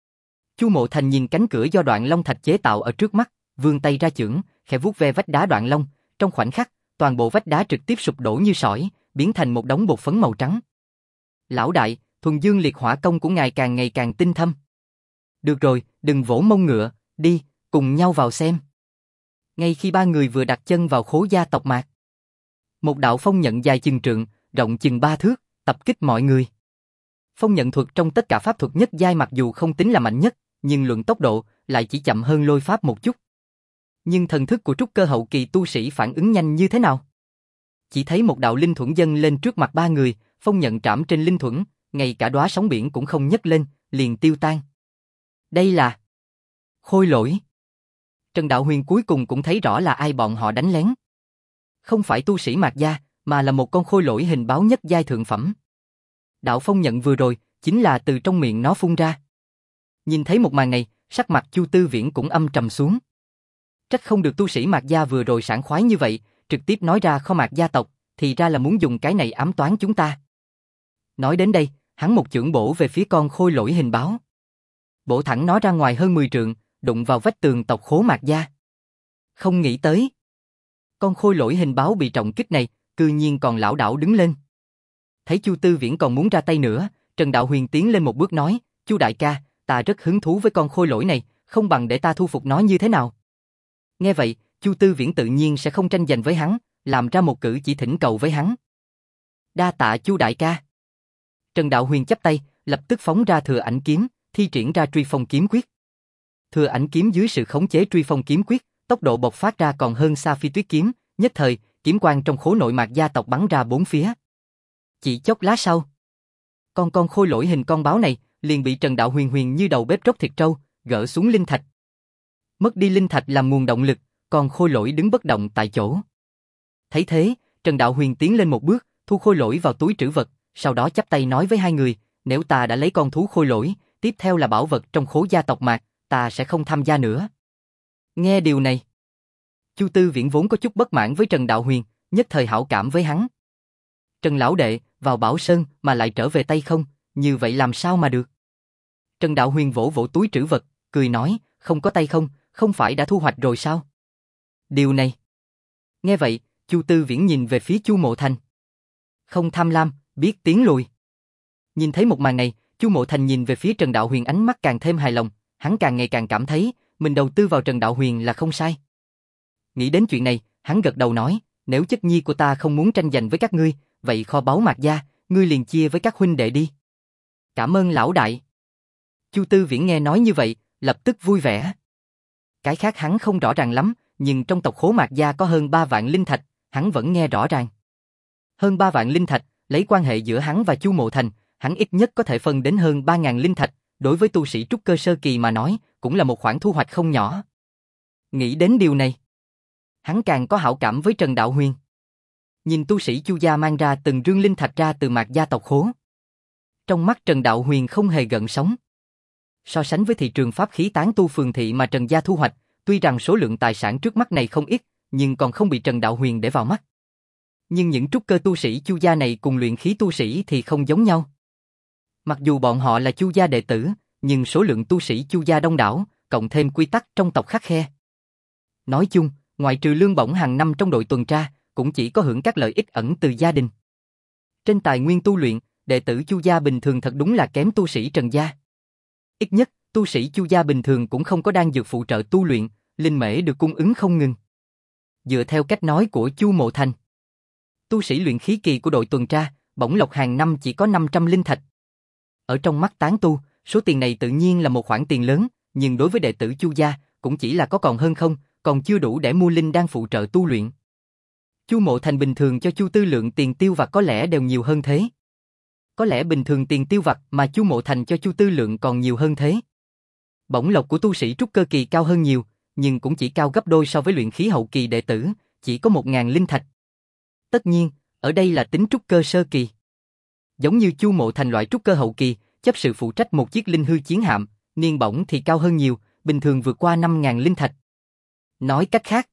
Chu Mộ Thành nhìn cánh cửa do Đoạn Long thạch chế tạo ở trước mắt, vươn tay ra chưởng, khẽ vuốt ve vách đá Đoạn Long, trong khoảnh khắc, toàn bộ vách đá trực tiếp sụp đổ như sỏi, biến thành một đống bột phấn màu trắng. Lão đại, thuần dương liệt hỏa công của ngài càng ngày càng tinh thâm. Được rồi, đừng vỗ mông ngựa, đi, cùng nhau vào xem. Ngay khi ba người vừa đặt chân vào khố gia tộc Mạc, một đạo phong nhận dài chừng trượng, rộng chừng 3 thước, tập kích mọi người. Phong nhận thuật trong tất cả pháp thuật nhất giai mặc dù không tính là mạnh nhất, nhưng luận tốc độ lại chỉ chậm hơn lôi pháp một chút. Nhưng thần thức của trúc cơ hậu kỳ tu sĩ phản ứng nhanh như thế nào? Chỉ thấy một đạo linh thuẫn dâng lên trước mặt ba người, phong nhận trảm trên linh thuẫn, ngay cả đóa sóng biển cũng không nhấc lên, liền tiêu tan. Đây là Khôi Lỗi. Trần Đạo Huyền cuối cùng cũng thấy rõ là ai bọn họ đánh lén. Không phải tu sĩ Mạc gia, mà là một con khôi lỗi hình báo nhất giai thượng phẩm. Đạo phong nhận vừa rồi, chính là từ trong miệng nó phun ra. Nhìn thấy một màn này, sắc mặt Chu Tư Viễn cũng âm trầm xuống. Trách không được tu sĩ Mạc gia vừa rồi sảng khoái như vậy, trực tiếp nói ra kho Mạc gia tộc, thì ra là muốn dùng cái này ám toán chúng ta. Nói đến đây, hắn một chưởng bổ về phía con khôi lỗi hình báo. Bổ thẳng nó ra ngoài hơn 10 trượng, đụng vào vách tường tộc Khố Mạc gia. Không nghĩ tới, con khôi lỗi hình báo bị trọng kích này, cư nhiên còn lảo đảo đứng lên. Thấy Chu Tư Viễn còn muốn ra tay nữa, Trần Đạo Huyền tiến lên một bước nói, Chu đại ca, ta rất hứng thú với con khôi lỗi này, không bằng để ta thu phục nó như thế nào. Nghe vậy, Chu Tư Viễn tự nhiên sẽ không tranh giành với hắn, làm ra một cử chỉ thỉnh cầu với hắn. Đa tạ Chu đại ca. Trần Đạo Huyền chắp tay, lập tức phóng ra thừa ảnh kiếm, thi triển ra truy phong kiếm quyết. Thừa ảnh kiếm dưới sự khống chế truy phong kiếm quyết, tốc độ bộc phát ra còn hơn xa phi tuyết kiếm, nhất thời, kiếm quang trong khố nội mạc gia tộc bắn ra bốn phía. Chỉ chốc lát sau, con khôi lỗi hình con báo này liền bị Trần Đạo Huyền huyền như đầu bếp róc thịt trâu, gỡ xuống linh thạch. Mất đi linh thạch làm nguồn động lực, con khôi lỗi đứng bất động tại chỗ. Thấy thế, Trần Đạo Huyền tiến lên một bước, thu khôi lỗi vào túi trữ vật, sau đó chắp tay nói với hai người, nếu ta đã lấy con thú khôi lỗi, tiếp theo là bảo vật trong khố gia tộc Mạc, ta sẽ không tham gia nữa. Nghe điều này, Chu Tư Viễn vốn có chút bất mãn với Trần Đạo Huyền, nhất thời hảo cảm với hắn. Trần lão đệ, vào Bảo Sơn mà lại trở về tay không, như vậy làm sao mà được? Trần Đạo Huyền vỗ vỗ túi trữ vật, cười nói, không có tay không, không phải đã thu hoạch rồi sao? Điều này. Nghe vậy, Chu Tư Viễn nhìn về phía Chu Mộ Thành. Không tham lam, biết tiến lùi. Nhìn thấy một màn này, Chu Mộ Thành nhìn về phía Trần Đạo Huyền ánh mắt càng thêm hài lòng, hắn càng ngày càng cảm thấy, mình đầu tư vào Trần Đạo Huyền là không sai. Nghĩ đến chuyện này, hắn gật đầu nói, nếu chất nhi của ta không muốn tranh giành với các ngươi, vậy kho báu Mạc gia, ngươi liền chia với các huynh đệ đi. Cảm ơn lão đại. Chu Tư Viễn nghe nói như vậy, lập tức vui vẻ. Cái khác hắn không rõ ràng lắm, nhưng trong tộc khố Mạc gia có hơn 3 vạn linh thạch, hắn vẫn nghe rõ ràng. Hơn 3 vạn linh thạch, lấy quan hệ giữa hắn và Chu Mộ Thành, hắn ít nhất có thể phân đến hơn 3.000 linh thạch, đối với tu sĩ trúc cơ sơ kỳ mà nói, cũng là một khoản thu hoạch không nhỏ. Nghĩ đến điều này, hắn càng có hảo cảm với Trần Đạo Huyền. Nhìn tu sĩ Chu gia mang ra từng rương linh thạch ra từ Mạc gia tộc khố. Trong mắt Trần Đạo Huyền không hề gợn sóng. So sánh với thị trường pháp khí tán tu phường thị mà Trần gia thu hoạch, tuy rằng số lượng tài sản trước mắt này không ít, nhưng còn không bị Trần Đạo Huyền để vào mắt. Nhưng những trúc cơ tu sĩ Chu gia này cùng luyện khí tu sĩ thì không giống nhau. Mặc dù bọn họ là Chu gia đệ tử, nhưng số lượng tu sĩ Chu gia đông đảo, cộng thêm quy tắc trong tộc khắt khe. Nói chung, ngoại trừ lương bổng hàng năm trong đội tuần tra, cũng chỉ có hưởng các lợi ích ẩn từ gia đình. Trên tài nguyên tu luyện, đệ tử Chu gia bình thường thật đúng là kém tu sĩ Trần gia. Ít nhất, tu sĩ Chu gia bình thường cũng không có đan dược phụ trợ tu luyện, linh mễ được cung ứng không ngừng. Dựa theo cách nói của Chu Mộ Thành, tu sĩ luyện khí kỳ của đội tuần tra, bổng lộc hàng năm chỉ có 500 linh thạch. Ở trong mắt tán tu, số tiền này tự nhiên là một khoản tiền lớn, nhưng đối với đệ tử Chu gia, cũng chỉ là có còn hơn không, còn chưa đủ để mua linh đan phụ trợ tu luyện. Chu Mộ Thành bình thường cho Chu Tư Lượng tiền tiêu vặt có lẽ đều nhiều hơn thế. Có lẽ bình thường tiền tiêu vặt mà Chu Mộ Thành cho Chu Tư Lượng còn nhiều hơn thế. Bổng lộc của tu sĩ trúc cơ kỳ cao hơn nhiều, nhưng cũng chỉ cao gấp đôi so với luyện khí hậu kỳ đệ tử, chỉ có 1.000 linh thạch. Tất nhiên, ở đây là tính trúc cơ sơ kỳ. Giống như Chu Mộ Thành loại trúc cơ hậu kỳ, chấp sự phụ trách một chiếc linh hư chiến hạm, niên bổng thì cao hơn nhiều, bình thường vượt qua 5.000 linh thạch. Nói cách khác,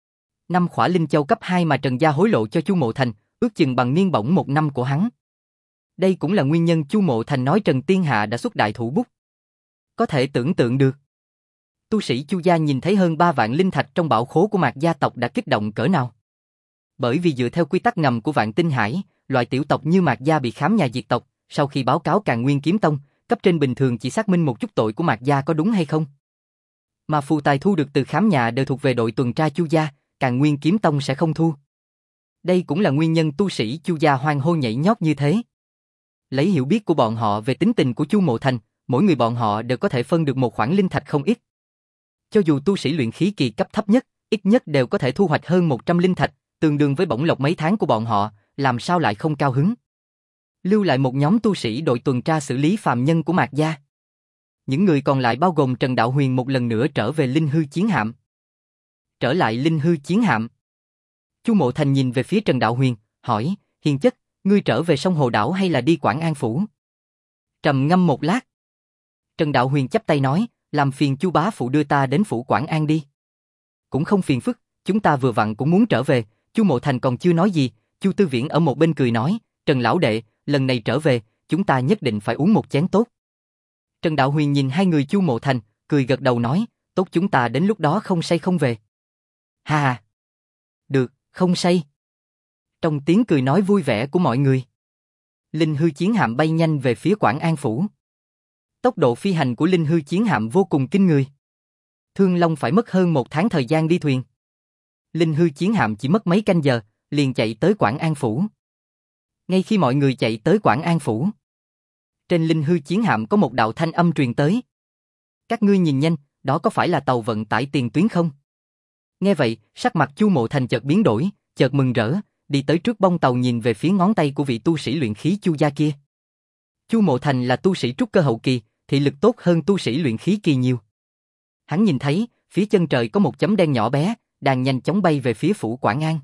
5 khỏa linh châu cấp 2 mà Trần gia hối lộ cho Chu Mộ Thành, ước chừng bằng niên bổng 1 năm của hắn. Đây cũng là nguyên nhân Chu Mộ Thành nói Trần Tiên Hạ đã xuất đại thủ bút. Có thể tưởng tượng được. Tu sĩ Chu gia nhìn thấy hơn 3 vạn linh thạch trong bảo khố của Mạc gia tộc đã kích động cỡ nào. Bởi vì dựa theo quy tắc ngầm của Vạn Tinh Hải, loại tiểu tộc như Mạc gia bị khám nhà diệt tộc, sau khi báo cáo Càn Nguyên Kiếm Tông, cấp trên bình thường chỉ xác minh một chút tội của Mạc gia có đúng hay không. Mà phù tài thu được từ khám nhà đều thuộc về đội tuần tra Chu gia, Càn Nguyên Kiếm Tông sẽ không thu. Đây cũng là nguyên nhân tu sĩ Chu gia hoan hô nhảy nhót như thế. Lấy hiểu biết của bọn họ về tính tình của Chu Mộ Thành, mỗi người bọn họ đều có thể phân được một khoản linh thạch không ít. Cho dù tu sĩ luyện khí kỳ cấp thấp nhất, ít nhất đều có thể thu hoạch hơn 100 linh thạch, tương đương với bổng lộc mấy tháng của bọn họ, làm sao lại không cao hứng. Lưu lại một nhóm tu sĩ đội tuần tra xử lý phàm nhân của Mạc gia. Những người còn lại bao gồm Trần Đạo Huyền một lần nữa trở về linh hư chiến hạm. Trở lại linh hư chiến hạm. Chu Mộ Thành nhìn về phía Trần Đạo Huyền, hỏi, hiền chất, ngươi trở về sông Hồ Đảo hay là đi Quảng An Phủ? Trầm ngâm một lát. Trần Đạo Huyền chắp tay nói, làm phiền Chu bá phụ đưa ta đến phủ Quảng An đi. Cũng không phiền phức, chúng ta vừa vặn cũng muốn trở về. Chu Mộ Thành còn chưa nói gì, Chu Tư Viễn ở một bên cười nói, Trần lão đệ, lần này trở về, chúng ta nhất định phải uống một chén tốt. Trần Đạo Huyền nhìn hai người Chu Mộ Thành, cười gật đầu nói, tốt, chúng ta đến lúc đó không say không về. Ha! Được, không say. Trong tiếng cười nói vui vẻ của mọi người, linh hư chiến hạm bay nhanh về phía Quảng An Phủ. Tốc độ phi hành của linh hư chiến hạm vô cùng kinh người. Thương Long phải mất hơn 1 tháng thời gian đi thuyền. Linh hư chiến hạm chỉ mất mấy canh giờ, liền chạy tới Quảng An Phủ. Ngay khi mọi người chạy tới Quảng An Phủ, trên linh hư chiến hạm có một đạo thanh âm truyền tới. Các ngươi nhìn nhanh, đó có phải là tàu vận tải tiền tuyến không? Nghe vậy, sắc mặt Chu Mộ Thành chợt biến đổi, chợt mừng rỡ, đi tới trước bông tàu nhìn về phía ngón tay của vị tu sĩ luyện khí Chu gia kia. Chu Mộ Thành là tu sĩ trúc cơ hậu kỳ, thị lực tốt hơn tu sĩ luyện khí kỳ nhiều. Hắn nhìn thấy, phía chân trời có một chấm đen nhỏ bé, đang nhanh chóng bay về phía phủ Quảng An.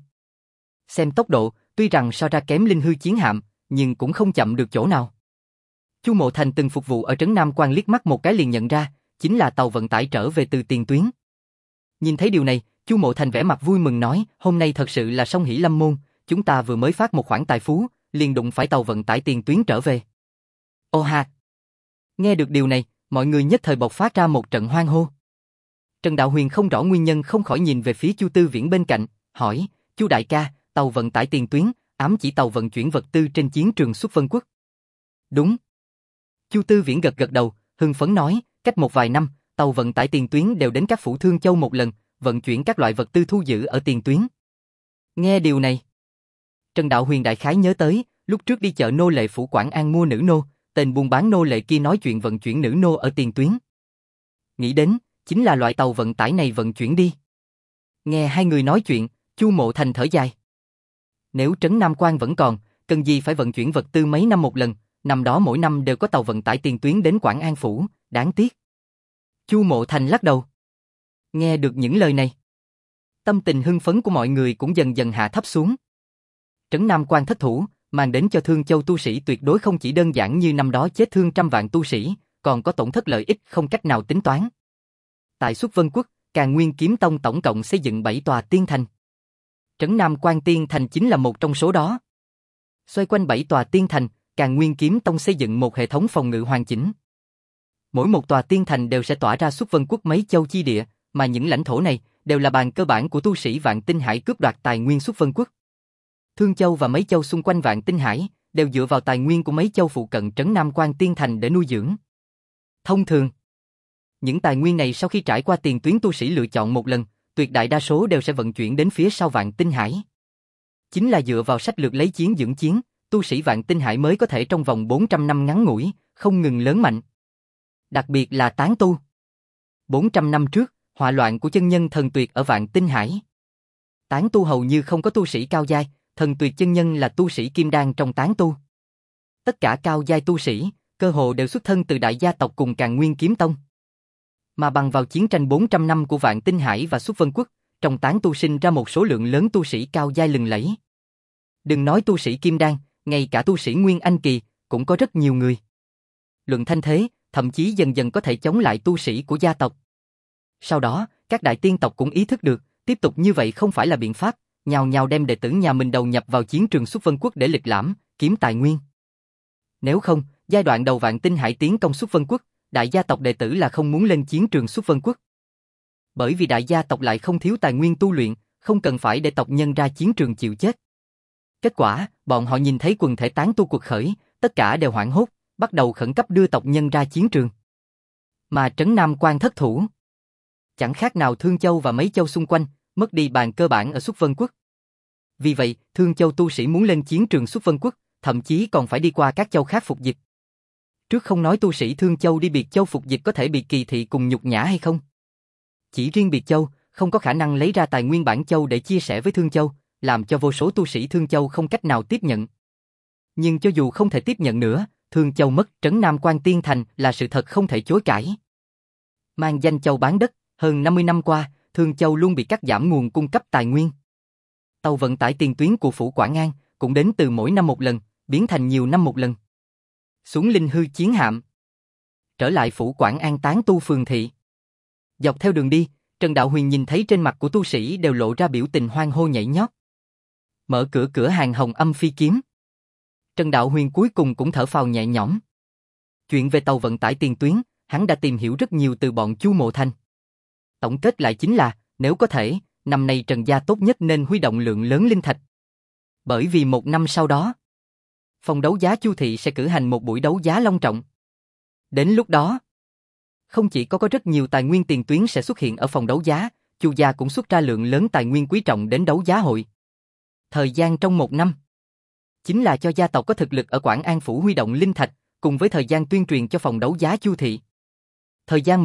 Xem tốc độ, tuy rằng so ra kém linh hư chiến hạm, nhưng cũng không chậm được chỗ nào. Chu Mộ Thành từng phục vụ ở trấn Nam Quan, liếc mắt một cái liền nhận ra, chính là tàu vận tải trở về từ tiền tuyến. Nhìn thấy điều này, Chu Mộ Thành vẻ mặt vui mừng nói, hôm nay thật sự là song hỷ lâm môn, chúng ta vừa mới phát một khoản tài phú, liền đụng phải tàu vận tải tiền tuyến trở về. Ô ha! Nghe được điều này, mọi người nhất thời bộc phát ra một trận hoan hô. Trần Đạo Huyền không rõ nguyên nhân không khỏi nhìn về phía Chu Tư Viễn bên cạnh, hỏi, Chu đại ca, tàu vận tải tiền tuyến, ám chỉ tàu vận chuyển vật tư trên chiến trường Xuất Vân Quốc. Đúng. Chu Tư Viễn gật gật đầu, hưng phấn nói, cách một vài năm, tàu vận tải tiền tuyến đều đến các phủ Thương Châu một lần, vận chuyển các loại vật tư thu giữ ở tiền tuyến. Nghe điều này, Trần Đạo Huyền đại khái nhớ tới, lúc trước đi chợ nô lệ phủ Quảng An mua nữ nô, tên buôn bán nô lệ kia nói chuyện vận chuyển nữ nô ở tiền tuyến. Nghĩ đến, chính là loại tàu vận tải này vận chuyển đi. Nghe hai người nói chuyện, Chu Mộ Thành thở dài. Nếu trấn Nam Quan vẫn còn, cần gì phải vận chuyển vật tư mấy năm một lần, năm đó mỗi năm đều có tàu vận tải tiền tuyến đến Quảng An phủ, đáng tiếc. Chu Mộ Thành lắc đầu. Nghe được những lời này, tâm tình hưng phấn của mọi người cũng dần dần hạ thấp xuống. Trấn Nam Quan thất thủ, mang đến cho Thương Châu tu sĩ tuyệt đối không chỉ đơn giản như năm đó chết thương trăm vạn tu sĩ, còn có tổn thất lợi ích không cách nào tính toán. Tại Xuất Vân Quốc, Càn Nguyên Kiếm Tông tổng cộng xây dựng 7 tòa tiên thành. Trấn Nam Quan Tiên Thành chính là một trong số đó. Xoay quanh 7 tòa tiên thành, Càn Nguyên Kiếm Tông xây dựng một hệ thống phòng ngự hoàn chỉnh. Mỗi một tòa tiên thành đều sẽ tỏa ra Xuất Vân Quốc mấy châu chi địa, mà những lãnh thổ này đều là bàn cơ bản của tu sĩ Vạn Tinh Hải cướp đoạt tài nguyên Xuất Vân Quốc. Thương Châu và mấy châu xung quanh Vạn Tinh Hải đều dựa vào tài nguyên của mấy châu phụ cận Trấn Nam Quan Tiên Thành để nuôi dưỡng. Thông thường, những tài nguyên này sau khi trải qua tiền tuyến tu sĩ lựa chọn một lần, tuyệt đại đa số đều sẽ vận chuyển đến phía sau Vạn Tinh Hải. Chính là dựa vào sách lược lấy chiến dưỡng chiến, tu sĩ Vạn Tinh Hải mới có thể trong vòng 400 năm ngắn ngủi, không ngừng lớn mạnh. Đặc biệt là tán tu. 400 năm trước, họa loạn của chân nhân thần tuyệt ở Vạn Tinh Hải. Tán tu hầu như không có tu sĩ cao giai, thần tuyệt chân nhân là tu sĩ kim đan trong tán tu. Tất cả cao giai tu sĩ, cơ hồ đều xuất thân từ đại gia tộc cùng Càn Nguyên Kiếm Tông. Mà bằng vào chiến tranh 400 năm của Vạn Tinh Hải và Xuất Vân Quốc, trong tán tu sinh ra một số lượng lớn tu sĩ cao giai lừng lẫy. Đừng nói tu sĩ kim đan, ngay cả tu sĩ Nguyên Anh kỳ cũng có rất nhiều người. Luận thanh thế, thậm chí dần dần có thể chống lại tu sĩ của gia tộc. Sau đó, các đại tiên tộc cũng ý thức được, tiếp tục như vậy không phải là biện pháp, nhào nhào đem đệ tử nhà mình đầu nhập vào chiến trường Xuất Vân Quốc để lịch lãm, kiếm tài nguyên. Nếu không, giai đoạn đầu Vạn Tinh Hải tiến công Xuất Vân Quốc, đại gia tộc đệ tử là không muốn lên chiến trường Xuất Vân Quốc. Bởi vì đại gia tộc lại không thiếu tài nguyên tu luyện, không cần phải để tộc nhân ra chiến trường chịu chết. Kết quả, bọn họ nhìn thấy quần thể tán tu cuộc khởi, tất cả đều hoảng hốt, bắt đầu khẩn cấp đưa tộc nhân ra chiến trường. Mà Trấn Nam Quan thất thủ, chẳng khác nào Thương Châu và mấy châu xung quanh, mất đi bàn cơ bản ở Xuất Vân Quốc. Vì vậy, Thương Châu tu sĩ muốn lên chiến trường Xuất Vân Quốc, thậm chí còn phải đi qua các châu khác phục dịch. Trước không nói tu sĩ Thương Châu đi Biệt Châu phục dịch có thể bị kỳ thị cùng nhục nhã hay không. Chỉ riêng Biệt Châu, không có khả năng lấy ra tài nguyên Bản Châu để chia sẻ với Thương Châu, làm cho vô số tu sĩ Thương Châu không cách nào tiếp nhận. Nhưng cho dù không thể tiếp nhận nữa, Thương Châu mất Trấn Nam Quan Tiên Thành là sự thật không thể chối cãi. Mang danh châu bán đất, hơn 50 năm qua, Thương Châu luôn bị cắt giảm nguồn cung cấp tài nguyên. Tàu vận tải tiền tuyến của phủ Quảng An cũng đến từ mỗi năm một lần, biến thành nhiều năm một lần. Xuống linh hư chiến hạm, trở lại phủ Quảng An tán tu phường thị. Dọc theo đường đi, Trần Đạo Huyền nhìn thấy trên mặt của tu sĩ đều lộ ra biểu tình hoan hô nhảy nhót. Mở cửa cửa hàng Hồng Âm Phi Kiếm, Trần Đạo Huyền cuối cùng cũng thở phào nhẹ nhõm. Chuyện về tàu vận tải tiền tuyến, hắn đã tìm hiểu rất nhiều từ bọn Chu Mộ Thành. Tổng kết lại chính là, nếu có thể, năm nay Trần gia tốt nhất nên huy động lượng lớn linh thạch. Bởi vì một năm sau đó, phòng đấu giá Chu thị sẽ cử hành một buổi đấu giá long trọng. Đến lúc đó, không chỉ có rất nhiều tài nguyên tiền tuyến sẽ xuất hiện ở phòng đấu giá, Chu gia cũng xuất ra lượng lớn tài nguyên quý trọng đến đấu giá hội. Thời gian trong một năm, chính là cho gia tộc có thực lực ở Quảng An phủ huy động linh thạch, cùng với thời gian tuyên truyền cho phòng đấu giá Chu thị. Thời gian một năm,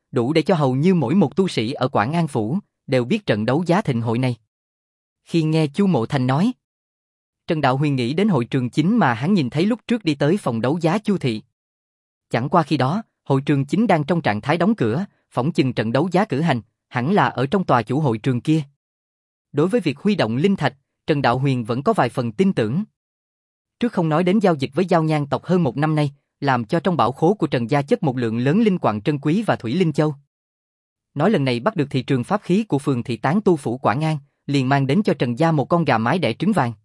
đủ để cho hầu như mỗi một tu sĩ ở Quảng An Phủ đều biết trận đấu giá thịnh hội này. Khi nghe Chu Mộ Thành nói, Trần Đạo Huyền nghĩ đến hội trường chính mà hắn nhìn thấy lúc trước đi tới phòng đấu giá Chu thị. Chẳng qua khi đó, hội trường chính đang trong trạng thái đóng cửa, phỏng chừng trận đấu giá cử hành, hẳn là ở trong tòa chủ hội trường kia. Đối với việc huy động linh thạch, Trần Đạo Huyền vẫn có vài phần tin tưởng. Trước không nói đến giao dịch với Giao Nhan tộc hơn một năm nay, làm cho trong bảo khố của Trần gia chất một lượng lớn linh quặng trân quý và thủy linh châu. Nói lần này bắt được thị trường pháp khí của phường thị tán tu phủ Quảng An, liền mang đến cho Trần gia một con gà mái đẻ trứng vàng.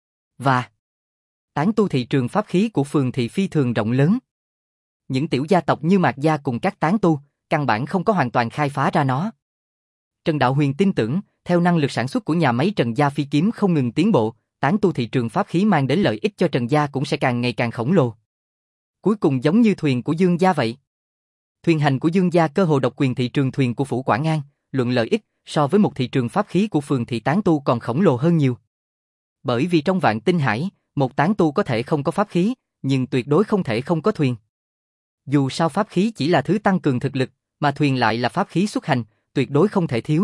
Và tán tu thị trường pháp khí của phường thị phi thường rộng lớn. Những tiểu gia tộc như Mạc gia cùng các tán tu, căn bản không có hoàn toàn khai phá ra nó. Trần Đạo Huyền tin tưởng, theo năng lực sản xuất của nhà máy Trần gia phi kiếm không ngừng tiến bộ, tán tu thị trường pháp khí mang đến lợi ích cho Trần gia cũng sẽ càng ngày càng khổng lồ. Cuối cùng giống như thuyền của Dương gia vậy. Thuyền hành của Dương gia cơ hồ độc quyền thị trường thuyền của phủ Quảng An, luận lợi ích so với một thị trường pháp khí của phường thị tán tu còn khổng lồ hơn nhiều. Bởi vì trong Vạn Tinh Hải, một tán tu có thể không có pháp khí, nhưng tuyệt đối không thể không có thuyền. Dù sao pháp khí chỉ là thứ tăng cường thực lực, mà thuyền lại là pháp khí xuất hành, tuyệt đối không thể thiếu.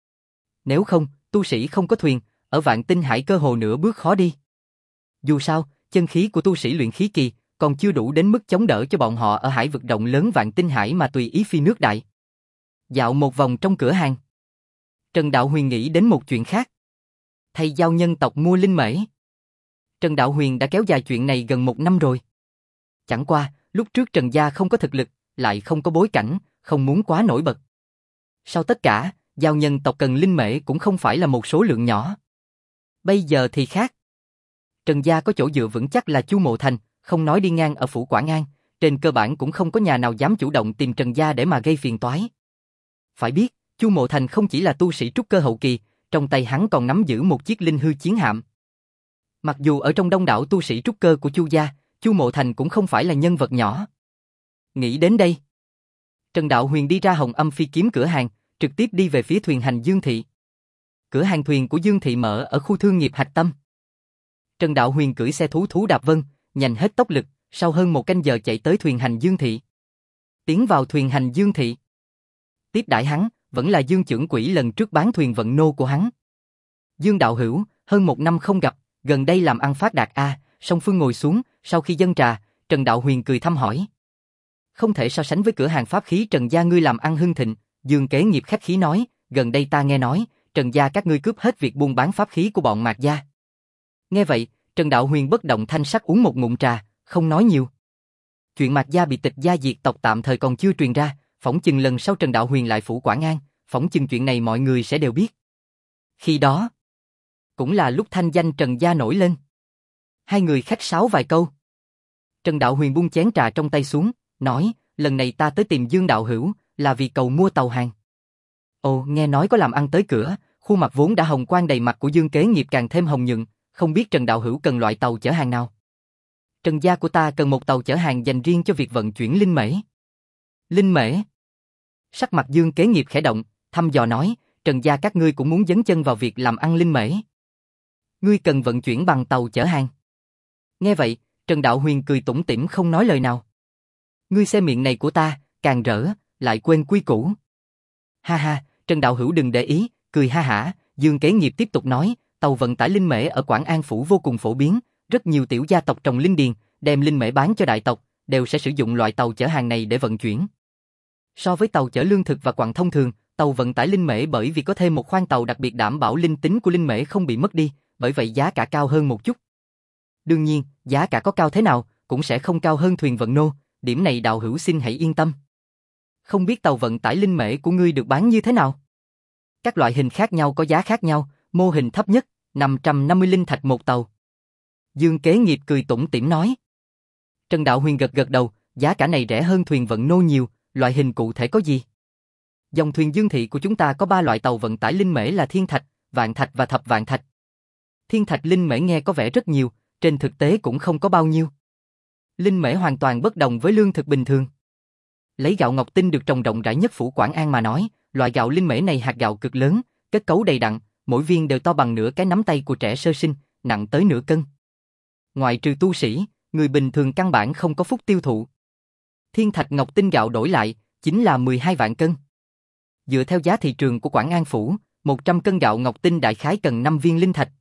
Nếu không, tu sĩ không có thuyền, ở Vạn Tinh Hải cơ hồ nửa bước khó đi. Dù sao, chân khí của tu sĩ luyện khí kỳ còn chưa đủ đến mức chống đỡ cho bọn họ ở hải vực rộng lớn Vạn Tinh Hải mà tùy ý phi nước đại. Dạo một vòng trong cửa hàng, Trần Đạo Huyền nghĩ đến một chuyện khác. Thay Giao Nhân tộc mua linh mễ. Trần Đạo Huyền đã kéo dài chuyện này gần một năm rồi. Chẳng qua, lúc trước Trần gia không có thực lực, lại không có bối cảnh, không muốn quá nổi bật. Sau tất cả, Giao Nhân tộc cần linh mễ cũng không phải là một số lượng nhỏ. Bây giờ thì khác. Trần gia có chỗ dựa vững chắc là Chu Mộ Thành, không nói đi ngang ở phủ Quảng An, trên cơ bản cũng không có nhà nào dám chủ động tìm Trần gia để mà gây phiền toái. Phải biết, Chu Mộ Thành không chỉ là tu sĩ trúc cơ hậu kỳ, trong tay hắn còn nắm giữ một chiếc linh hư chiến hạm. Mặc dù ở trong đông đảo tu sĩ trúc cơ của Chu gia, Chu Mộ Thành cũng không phải là nhân vật nhỏ. Nghĩ đến đây, Trần Đạo Huyền đi ra Hồng Âm phi kiếm cửa hàng, trực tiếp đi về phía thuyền hành Dương thị. Cửa hàng thuyền của Dương thị mở ở khu thương nghiệp Hạch Tâm. Trần Đạo Huyền cưỡi xe thú đạp vân, nhanh hết tốc lực, sau hơn một canh giờ chạy tới thuyền hành Dương thị. Tiến vào thuyền hành Dương thị. Tiếp đãi hắn, vẫn là Dương trưởng quỹ lần trước bán thuyền vận nô của hắn. Dương đạo hữu, hơn một năm không gặp, gần đây làm ăn phát đạt a. Song Phương ngồi xuống, sau khi dâng trà, Trần Đạo Huyền cười thăm hỏi. Không thể so sánh với cửa hàng pháp khí Trần gia ngươi làm ăn hưng thịnh, Dương kế nghiệp khách khí nói, gần đây ta nghe nói, Trần gia các ngươi cướp hết việc buôn bán pháp khí của bọn Mạc gia. Nghe vậy, Trần Đạo Huyền bất động thanh sắc uống một ngụm trà, không nói nhiều. Chuyện Mạc gia bị tịch gia diệt tộc tạm thời còn chưa truyền ra, phỏng chừng lần sau Trần Đạo Huyền lại phủ Quảng An, phỏng chừng chuyện này mọi người sẽ đều biết. Khi đó, cũng là lúc thanh danh Trần gia nổi lên. Hai người khách sáo vài câu. Trần Đạo Huyền buông chén trà trong tay xuống, nói, lần này ta tới tìm Dương đạo hữu, là vì cầu mua tàu hàng. Ồ, nghe nói có làm ăn tới cửa, khuôn mặt vốn đã hồng quang đầy mặt của Dương kế nghiệp càng thêm hồng nhuận, không biết Trần đạo hữu cần loại tàu chở hàng nào. Trần gia của ta cần một tàu chở hàng dành riêng cho việc vận chuyển linh mễ. Linh mễ? Sắc mặt Dương kế nghiệp khẽ động, thăm dò nói, Trần gia các ngươi cũng muốn dấn chân vào việc làm ăn linh mễ. Ngươi cần vận chuyển bằng tàu chở hàng. Nghe vậy, Trần Đạo Huyền cười tủm tỉm không nói lời nào. Ngươi xem miệng này của ta, càng rỡ, lại quên quy củ. Ha ha, Trần đạo hữu đừng để ý, cười ha hả, Dương kế nghiệp tiếp tục nói, tàu vận tải linh mễ ở Quảng An phủ vô cùng phổ biến, rất nhiều tiểu gia tộc trồng linh điền, đem linh mễ bán cho đại tộc, đều sẽ sử dụng loại tàu chở hàng này để vận chuyển. So với tàu chở lương thực và quặng thông thường, tàu vận tải linh mễ bởi vì có thêm một khoang tàu đặc biệt đảm bảo linh tính của linh mễ không bị mất đi, bởi vậy giá cả cao hơn một chút. Đương nhiên, giá cả có cao thế nào, cũng sẽ không cao hơn thuyền vận nô, điểm này đạo hữu xin hãy yên tâm. Không biết tàu vận tải linh mễ của ngươi được bán như thế nào? Các loại hình khác nhau có giá khác nhau, mô hình thấp nhất, 550 linh thạch một tàu. Dương kế nghiệp cười tủm tỉm nói. Trần Đạo Huyền gật gật đầu, giá cả này rẻ hơn thuyền vận nô nhiều, loại hình cụ thể có gì? Dòng thuyền Dương thị của chúng ta có 3 loại tàu vận tải linh mễ là Thiên Thạch, Vạn Thạch và Thập Vạn Thạch. Thiên Thạch linh mễ nghe có vẻ rất nhiều, trên thực tế cũng không có bao nhiêu. Linh mễ hoàn toàn bất đồng với lương thực bình thường. Lấy gạo ngọc tinh được trồng rộng rãi nhất phủ Quảng An mà nói, loại gạo linh mễ này hạt gạo cực lớn, kết cấu đầy đặn, mỗi viên đều to bằng nửa cái nắm tay của trẻ sơ sinh, nặng tới nửa cân. Ngoại trừ tu sĩ, người bình thường căn bản không có phúc tiêu thụ. Thiên Thạch ngọc tinh gạo đổi lại, chính là 12 vạn cân. Dựa theo giá thị trường của Quảng An Phủ, 100 cân gạo ngọc tinh đại khái cần 5 viên linh thạch.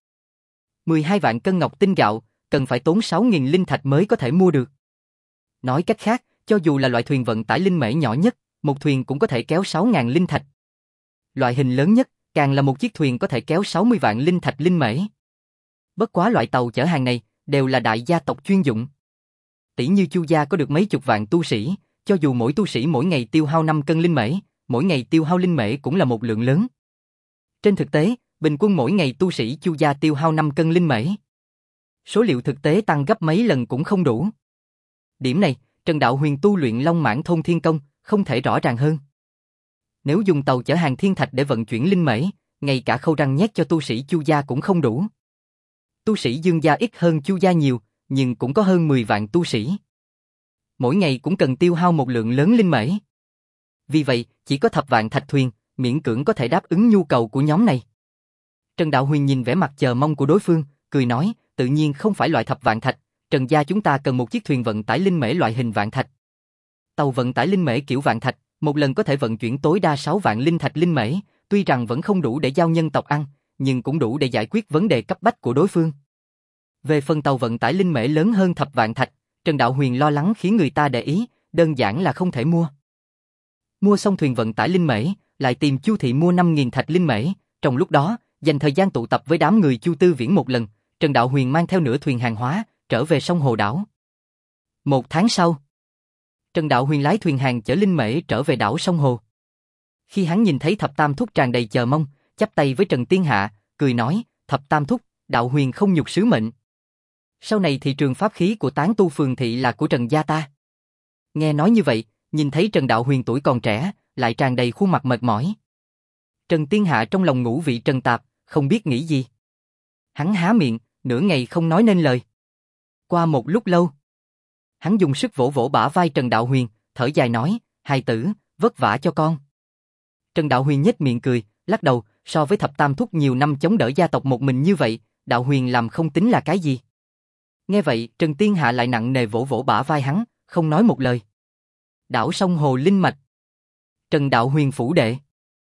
12 vạn cân ngọc tinh gạo, cần phải tốn 6.000 linh thạch mới có thể mua được. Nói cách khác, cho dù là loại thuyền vận tải linh mễ nhỏ nhất, một thuyền cũng có thể kéo 6.000 linh thạch. Loại hình lớn nhất, càng là một chiếc thuyền có thể kéo 60 vạn linh thạch linh mễ. Bất quá loại tàu chở hàng này, đều là đại gia tộc chuyên dụng. Tỷ như Chu gia có được mấy chục vạn tu sĩ, cho dù mỗi tu sĩ mỗi ngày tiêu hao 5 cân linh mễ, mỗi ngày tiêu hao linh mễ cũng là một lượng lớn. Trên thực tế, bình quân mỗi ngày tu sĩ Chu gia tiêu hao 5 cân linh mễ. Số liệu thực tế tăng gấp mấy lần cũng không đủ. Điểm này, Trần Đạo Huyền tu luyện Long Mãn Thôn Thiên Công, không thể rõ ràng hơn. Nếu dùng tàu chở hàng thiên thạch để vận chuyển linh mễ, ngay cả khâu răng nhét cho tu sĩ Chu gia cũng không đủ. Tu sĩ Dương gia ít hơn Chu gia nhiều, nhưng cũng có hơn 10 vạn tu sĩ. Mỗi ngày cũng cần tiêu hao một lượng lớn linh mễ. Vì vậy, chỉ có thập vạn thạch thuyền, miễn cưỡng có thể đáp ứng nhu cầu của nhóm này. Trần Đạo Huyền nhìn vẻ mặt chờ mong của đối phương, cười nói, tự nhiên không phải loại thập vạn thạch, Trần gia chúng ta cần một chiếc thuyền vận tải linh mễ loại hình vạn thạch. Tàu vận tải linh mễ kiểu vạn thạch, một lần có thể vận chuyển tối đa 6 vạn linh thạch linh mễ, tuy rằng vẫn không đủ để giao nhân tộc ăn, nhưng cũng đủ để giải quyết vấn đề cấp bách của đối phương. Về phần tàu vận tải linh mễ lớn hơn thập vạn thạch, Trần Đạo Huyền lo lắng khiến người ta để ý, đơn giản là không thể mua. Mua xong thuyền vận tải linh mễ, lại tìm Chu thị mua 5.000 thạch linh mễ, trong lúc đó, dành thời gian tụ tập với đám người Chu Tư Viễn một lần, Trần Đạo Huyền mang theo nửa thuyền hàng hóa, trở về sông Hồ đảo. 1 tháng sau, Trần Đạo Huyền lái thuyền hàng chở linh mễ trở về đảo sông Hồ. Khi hắn nhìn thấy Thập Tam Thúc tràn đầy chờ mong, chắp tay với Trần Tiên Hạ, cười nói, Thập Tam Thúc, Đạo Huyền không nhục sứ mệnh. Sau này thị trường pháp khí của Tán Tu Phường Thị là của Trần gia ta. Nghe nói như vậy, nhìn thấy Trần Đạo Huyền tuổi còn trẻ, lại tràn đầy khuôn mặt mệt mỏi. Trần Tiên Hạ trong lòng ngũ vị trần tạp, không biết nghĩ gì. Hắn há miệng, nửa ngày không nói nên lời. Qua một lúc lâu, hắn dùng sức vỗ vỗ bả vai Trần Đạo Huyền, thở dài nói, hài tử, vất vả cho con. Trần Đạo Huyền nhếch miệng cười, lắc đầu, so với Thập Tam Thúc nhiều năm chống đỡ gia tộc một mình như vậy, Đạo Huyền làm không tính là cái gì. Nghe vậy, Trần Tiên Hạ lại nặng nề vỗ vỗ bả vai hắn, không nói một lời. Đảo sông Hồ linh mạch. Trần Đạo Huyền phủ đệ.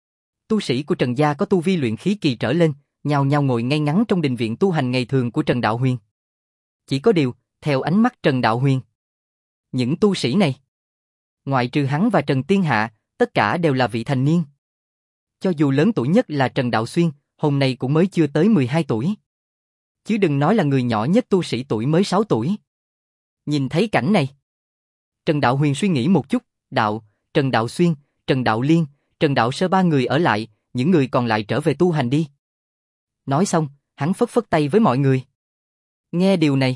Tu sĩ của Trần gia có tu vi luyện khí kỳ trở lên, nhao nhao ngồi ngay ngắn trong đình viện tu hành ngày thường của Trần Đạo Huyền. Chỉ có điều, theo ánh mắt Trần Đạo Huyền, những tu sĩ này, ngoại trừ hắn và Trần Tiên Hạ, tất cả đều là vị thành niên. Cho dù lớn tuổi nhất là Trần Đạo Xuyên, hôm nay cũng mới chưa tới 12 tuổi. Chứ đừng nói là người nhỏ nhất tu sĩ tuổi mới 6 tuổi. Nhìn thấy cảnh này, Trần Đạo Huyền suy nghĩ một chút, Trần Đạo Xuyên, Trần Đạo Liên, Trần Đạo Sơ ba người ở lại, những người còn lại trở về tu hành đi. Nói xong, hắn phất phất tay với mọi người. Nghe điều này,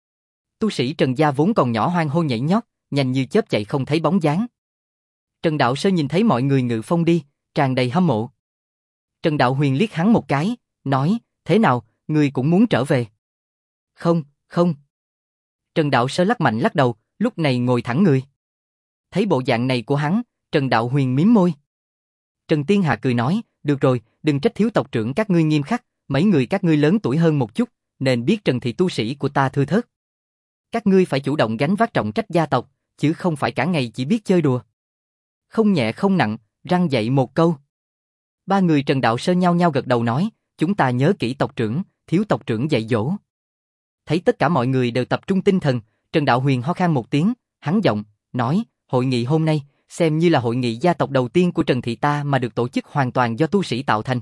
tu sĩ Trần gia vốn còn nhỏ hoang hô nhảy nhót, nhanh như chớp chạy không thấy bóng dáng. Trần Đạo Sơ nhìn thấy mọi người ngự phong đi, tràn đầy hâm mộ. Trần Đạo Huyền liếc hắn một cái, nói, thế nào, ngươi cũng muốn trở về? Không, không. Trần Đạo Sơ lắc mạnh lắc đầu, lúc này ngồi thẳng người. Thấy bộ dạng này của hắn, Trần Đạo Huyền mím môi. Trần Tiên Hạ cười nói, được rồi, đừng trách thiếu tộc trưởng các ngươi nghiêm khắc, mấy người các ngươi lớn tuổi hơn một chút, nên biết Trần thị tu sĩ của ta thưa thớt. Các ngươi phải chủ động gánh vác trọng trách gia tộc, chứ không phải cả ngày chỉ biết chơi đùa. Không nhẹ không nặng, răng dạy một câu. Ba người Trần Đạo Sơ nhao nhao gật đầu nói, chúng ta nhớ kỹ tộc trưởng, thiếu tộc trưởng dạy dỗ. Thấy tất cả mọi người đều tập trung tinh thần, Trần Đạo Huyền ho khan một tiếng, hắn giọng, nói, hội nghị hôm nay, xem như là hội nghị gia tộc đầu tiên của Trần thị ta mà được tổ chức hoàn toàn do tu sĩ tạo thành.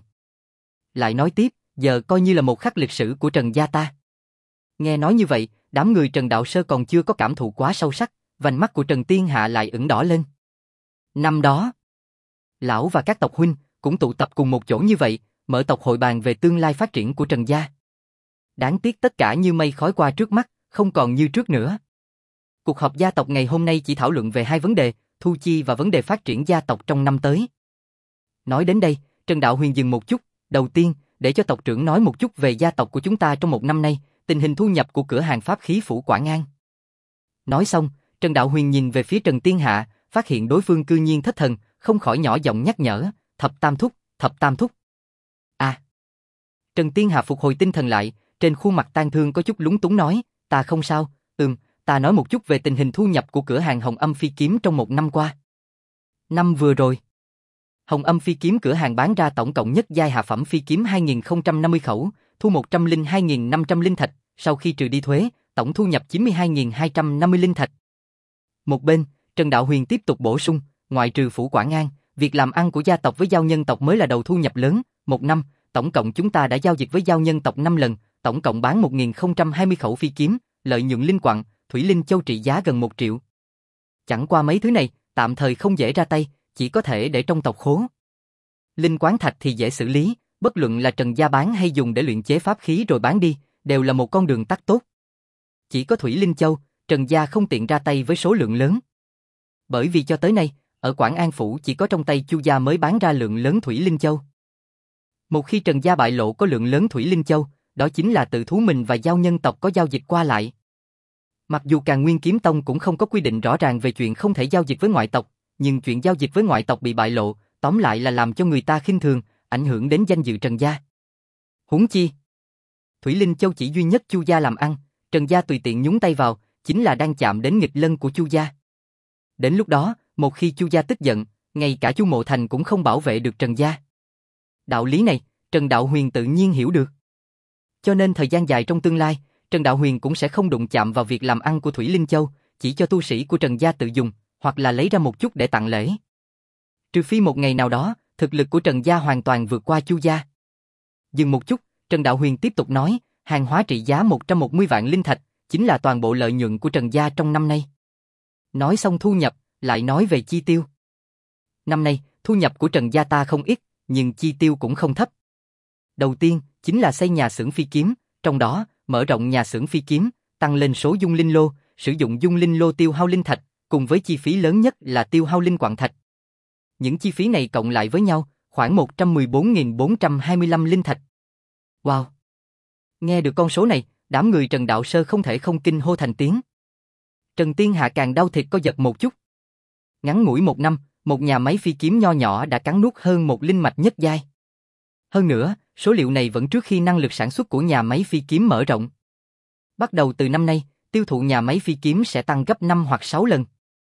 Lại nói tiếp, giờ coi như là một khắc lịch sử của Trần gia ta. Nghe nói như vậy, đám người Trần Đạo Sơ còn chưa có cảm thụ quá sâu sắc, vành mắt của Trần Tiên Hạ lại ửng đỏ lên. Năm đó, lão và các tộc huynh cũng tụ tập cùng một chỗ như vậy, mở tộc hội bàn về tương lai phát triển của Trần gia. Đáng tiếc tất cả như mây khói qua trước mắt, không còn như trước nữa. Cuộc họp gia tộc ngày hôm nay chỉ thảo luận về hai vấn đề, thu chi và vấn đề phát triển gia tộc trong năm tới. Nói đến đây, Trần Đạo Huyền dừng một chút, đầu tiên, để cho tộc trưởng nói một chút về gia tộc của chúng ta trong một năm nay, tình hình thu nhập của cửa hàng pháp khí phủ Quảng An. Nói xong, Trần Đạo Huyền nhìn về phía Trần Tiên Hạ, phát hiện đối phương cư nhiên thất thần, không khỏi nhỏ giọng nhắc nhở, Thập Tam Thúc, Thập Tam Thúc. À! Trần Tiên Hạ phục hồi tinh thần lại, trên khuôn mặt tang thương có chút lúng túng nói, ta không sao, ta nói một chút về tình hình thu nhập của cửa hàng Hồng Âm Phi Kiếm trong một năm qua. Năm vừa rồi, Hồng Âm Phi Kiếm cửa hàng bán ra tổng cộng nhất giai hạ phẩm phi kiếm 2050 khẩu, thu 102.500 linh thạch, sau khi trừ đi thuế, tổng thu nhập 92.250 linh thạch. Một bên, Trần Đạo Huyền tiếp tục bổ sung, ngoại trừ Phủ Quảng An, việc làm ăn của gia tộc với giao nhân tộc mới là đầu thu nhập lớn, một năm, tổng cộng chúng ta đã giao dịch với giao nhân tộc 5 lần, tổng cộng bán 1.020 khẩu phi kiếm, lợi nhuận linh quặng, Thủy Linh Châu trị giá gần 1 triệu. Chẳng qua mấy thứ này, tạm thời không dễ ra tay, chỉ có thể để trong tộc khố. Linh quán thạch thì dễ xử lý, bất luận là Trần gia bán hay dùng để luyện chế pháp khí rồi bán đi, đều là một con đường tắt tốt. Chỉ có Thủy Linh Châu, Trần gia không tiện ra tay với số lượng lớn. Bởi vì cho tới nay, ở Quảng An Phủ chỉ có trong tay Chu gia mới bán ra lượng lớn Thủy Linh Châu. Một khi Trần gia bại lộ có lượng lớn Thủy Linh Châu, đó chính là tự thú mình và giao nhân tộc có giao dịch qua lại. Mặc dù Càn Nguyên Kiếm Tông cũng không có quy định rõ ràng về chuyện không thể giao dịch với ngoại tộc, nhưng chuyện giao dịch với ngoại tộc bị bại lộ, tóm lại là làm cho người ta khinh thường, ảnh hưởng đến danh dự Trần gia. Huống chi, Thủy Linh Châu chỉ duy nhất Chu gia làm ăn, Trần gia tùy tiện nhúng tay vào, chính là đang chạm đến nghịch lân của Chu gia. Đến lúc đó, một khi Chu gia tức giận, ngay cả Chu Mộ Thành cũng không bảo vệ được Trần gia. Đạo lý này, Trần Đạo Huyền tự nhiên hiểu được. Cho nên thời gian dài trong tương lai, Trần Đạo Huyền cũng sẽ không đụng chạm vào việc làm ăn của Thủy Linh Châu, chỉ cho tu sĩ của Trần gia tự dùng, hoặc là lấy ra một chút để tặng lễ. Trừ phi một ngày nào đó, thực lực của Trần gia hoàn toàn vượt qua Chu gia. Dừng một chút, Trần Đạo Huyền tiếp tục nói, hàng hóa trị giá 110 vạn linh thạch, chính là toàn bộ lợi nhuận của Trần gia trong năm nay. Nói xong thu nhập, lại nói về chi tiêu. Năm nay, thu nhập của Trần gia ta không ít, nhưng chi tiêu cũng không thấp. Đầu tiên, chính là xây nhà xưởng phi kiếm, trong đó, mở rộng nhà xưởng phi kiếm, tăng lên số dung linh lô, sử dụng dung linh lô tiêu hao linh thạch, cùng với chi phí lớn nhất là tiêu hao linh quặng thạch. Những chi phí này cộng lại với nhau, khoảng 114.425 linh thạch. Wow! Nghe được con số này, đám người Trần Đạo Sơ không thể không kinh hô thành tiếng. Trần Tiên Hạ càng đau thịt co giật một chút. Ngắn ngủi một năm, một nhà máy phi kiếm nho nhỏ đã cắn nuốt hơn một linh mạch nhất giai. Hơn nữa, số liệu này vẫn trước khi năng lực sản xuất của nhà máy phi kiếm mở rộng. Bắt đầu từ năm nay, tiêu thụ nhà máy phi kiếm sẽ tăng gấp 5 hoặc 6 lần.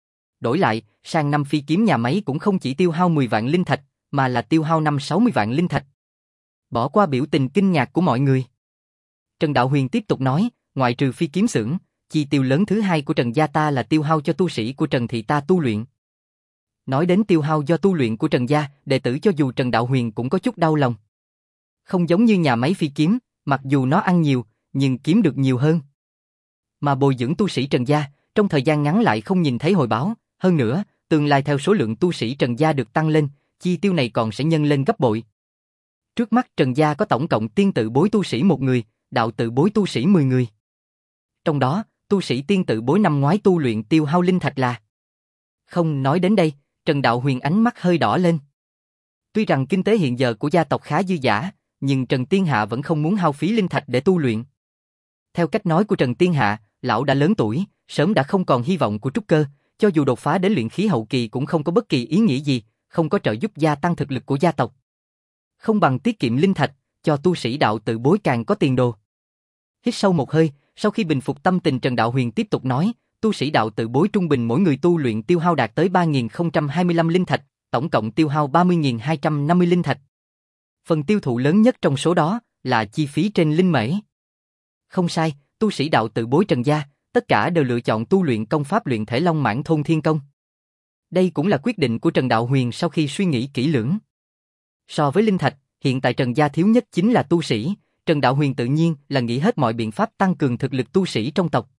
Đổi lại, sang năm phi kiếm nhà máy cũng không chỉ tiêu hao 10 vạn linh thạch, mà là tiêu hao 5-60 vạn linh thạch. Bỏ qua biểu tình kinh ngạc của mọi người, Trần Đạo Huyền tiếp tục nói, ngoại trừ phi kiếm xưởng, chi tiêu lớn thứ hai của Trần gia ta là tiêu hao cho tu sĩ của Trần thị ta tu luyện. Nói đến tiêu hao do tu luyện của Trần gia, đệ tử cho dù Trần Đạo Huyền cũng có chút đau lòng. Không giống như nhà máy phi kiếm, mặc dù nó ăn nhiều, nhưng kiếm được nhiều hơn. Mà bồi dưỡng tu sĩ Trần gia, trong thời gian ngắn lại không nhìn thấy hồi báo, hơn nữa, tương lai theo số lượng tu sĩ Trần gia được tăng lên, chi tiêu này còn sẽ nhân lên gấp bội. Trước mắt Trần gia có tổng cộng tiên tự bối tu sĩ 1 người, đạo tự bối tu sĩ 10 người. Trong đó, tu sĩ tiên tự bối năm ngoái tu luyện tiêu hao linh thạch là. Không nói đến đây, Trần Đạo Huyền ánh mắt hơi đỏ lên. Tuy rằng kinh tế hiện giờ của gia tộc khá dư dả, nhưng Trần Tiên Hạ vẫn không muốn hao phí linh thạch để tu luyện. Theo cách nói của Trần Tiên Hạ, lão đã lớn tuổi, sớm đã không còn hy vọng của trúc cơ, cho dù đột phá đến luyện khí hậu kỳ cũng không có bất kỳ ý nghĩa gì, không có trợ giúp gia tăng thực lực của gia tộc. Không bằng tiết kiệm linh thạch, cho tu sĩ đạo tự bối càng có tiền đồ. Hít sâu một hơi, sau khi bình phục tâm tình Trần Đạo Huyền tiếp tục nói, tu sĩ đạo tự bối trung bình mỗi người tu luyện tiêu hao đạt tới 3.025 linh thạch, tổng cộng tiêu hao 30.250 linh thạch. Phần tiêu thụ lớn nhất trong số đó là chi phí trên linh mễ. Không sai, tu sĩ đạo tự bối Trần gia, tất cả đều lựa chọn tu luyện công pháp luyện thể Long Mãn Thôn Thiên Công. Đây cũng là quyết định của Trần Đạo Huyền sau khi suy nghĩ kỹ lưỡng. So với linh thạch, hiện tại Trần gia thiếu nhất chính là tu sĩ, Trần Đạo Huyền tự nhiên là nghĩ hết mọi biện pháp tăng cường thực lực tu sĩ trong tộc.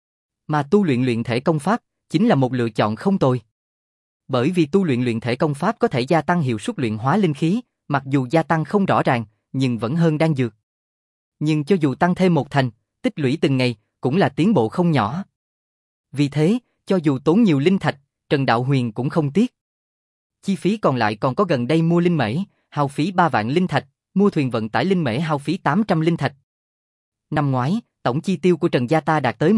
Mà tu luyện luyện thể công pháp chính là một lựa chọn không tồi. Bởi vì tu luyện luyện thể công pháp có thể gia tăng hiệu suất luyện hóa linh khí, mặc dù gia tăng không rõ ràng, nhưng vẫn hơn đan dược. Nhưng cho dù tăng thêm 1 thành, tích lũy từng ngày, cũng là tiến bộ không nhỏ. Vì thế, cho dù tốn nhiều linh thạch, Trần Đạo Huyền cũng không tiếc. Chi phí còn lại còn có gần đây mua linh mễ, hao phí 3 vạn linh thạch, mua thuyền vận tải linh mễ hao phí 800 linh thạch. Năm ngoái, tổng chi tiêu của Trần gia ta đạt tới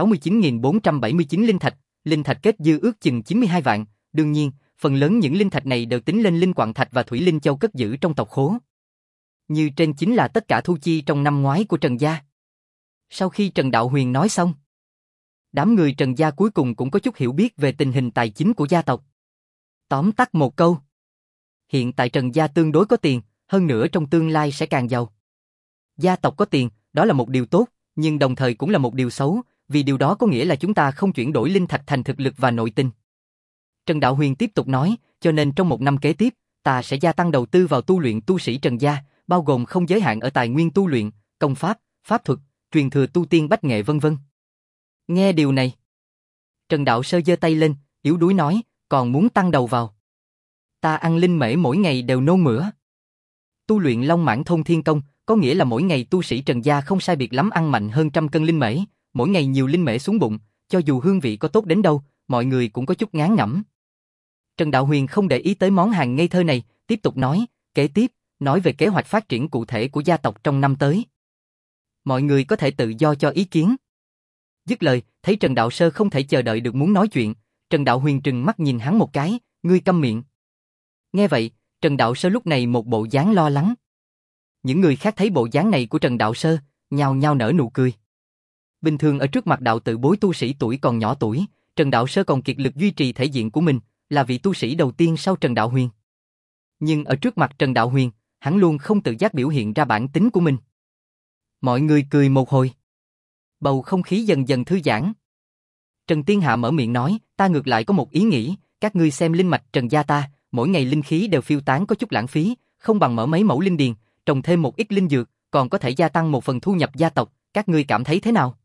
169.479 linh thạch kết dư ước chừng 92 vạn, đương nhiên, phần lớn những linh thạch này đều tính lên linh quặng thạch và thủy linh châu cất giữ trong tộc khố. Như trên chính là tất cả thu chi trong năm ngoái của Trần gia. Sau khi Trần Đạo Huyền nói xong, đám người Trần gia cuối cùng cũng có chút hiểu biết về tình hình tài chính của gia tộc. Tóm tắt một câu. Hiện tại Trần gia tương đối có tiền, hơn nữa trong tương lai sẽ càng giàu. Gia tộc có tiền, đó là một điều tốt, nhưng đồng thời cũng là một điều xấu, vì điều đó có nghĩa là chúng ta không chuyển đổi linh thạch thành thực lực và nội tình. Trần Đạo Huyền tiếp tục nói, cho nên trong một năm kế tiếp, ta sẽ gia tăng đầu tư vào tu luyện tu sĩ Trần gia, bao gồm không giới hạn ở tài nguyên tu luyện, công pháp, pháp thuật, truyền thừa tu tiên bách nghệ vân vân. Nghe điều này, Trần Đạo Sơ giơ tay lên, yếu đuối nói, còn muốn tăng đầu vào. Ta ăn linh mễ mỗi ngày đều nôn mửa. Tu luyện Long Mãn Thôn Thiên Công, có nghĩa là mỗi ngày tu sĩ Trần gia không sai biệt lắm ăn mạnh hơn 100 cân linh mễ, mỗi ngày nhiều linh mễ xuống bụng, cho dù hương vị có tốt đến đâu, mọi người cũng có chút ngán ngẩm. Trần Đạo Huyền không để ý tới món hàng ngây thơ này, tiếp tục nói, kế tiếp, nói về kế hoạch phát triển cụ thể của gia tộc trong năm tới. Mọi người có thể tự do cho ý kiến. Dứt lời, thấy Trần Đạo Sơ không thể chờ đợi được muốn nói chuyện, Trần Đạo Huyền trừng mắt nhìn hắn một cái, ngươi câm miệng. Nghe vậy, Trần Đạo Sơ lúc này một bộ dáng lo lắng. Những người khác thấy bộ dáng này của Trần Đạo Sơ, nhao nhao nở nụ cười. Bình thường ở trước mặt đạo tự bối tu sĩ tuổi còn nhỏ tuổi, Trần Đạo Sơ còn kiệt lực duy trì thể diện của mình, là vị tu sĩ đầu tiên sau Trần Đạo Huyền. Nhưng ở trước mặt Trần Đạo Huyền, hắn luôn không tự giác biểu hiện ra bản tính của mình. Mọi người cười một hồi. Bầu không khí dần dần thư giãn. Trần Tiên Hạ mở miệng nói, ta ngược lại có một ý nghĩ, các ngươi xem linh mạch Trần gia ta, mỗi ngày linh khí đều phiêu tán có chút lãng phí, không bằng mở mấy mẫu linh điền, trồng thêm một ít linh dược, còn có thể gia tăng một phần thu nhập gia tộc, các ngươi cảm thấy thế nào?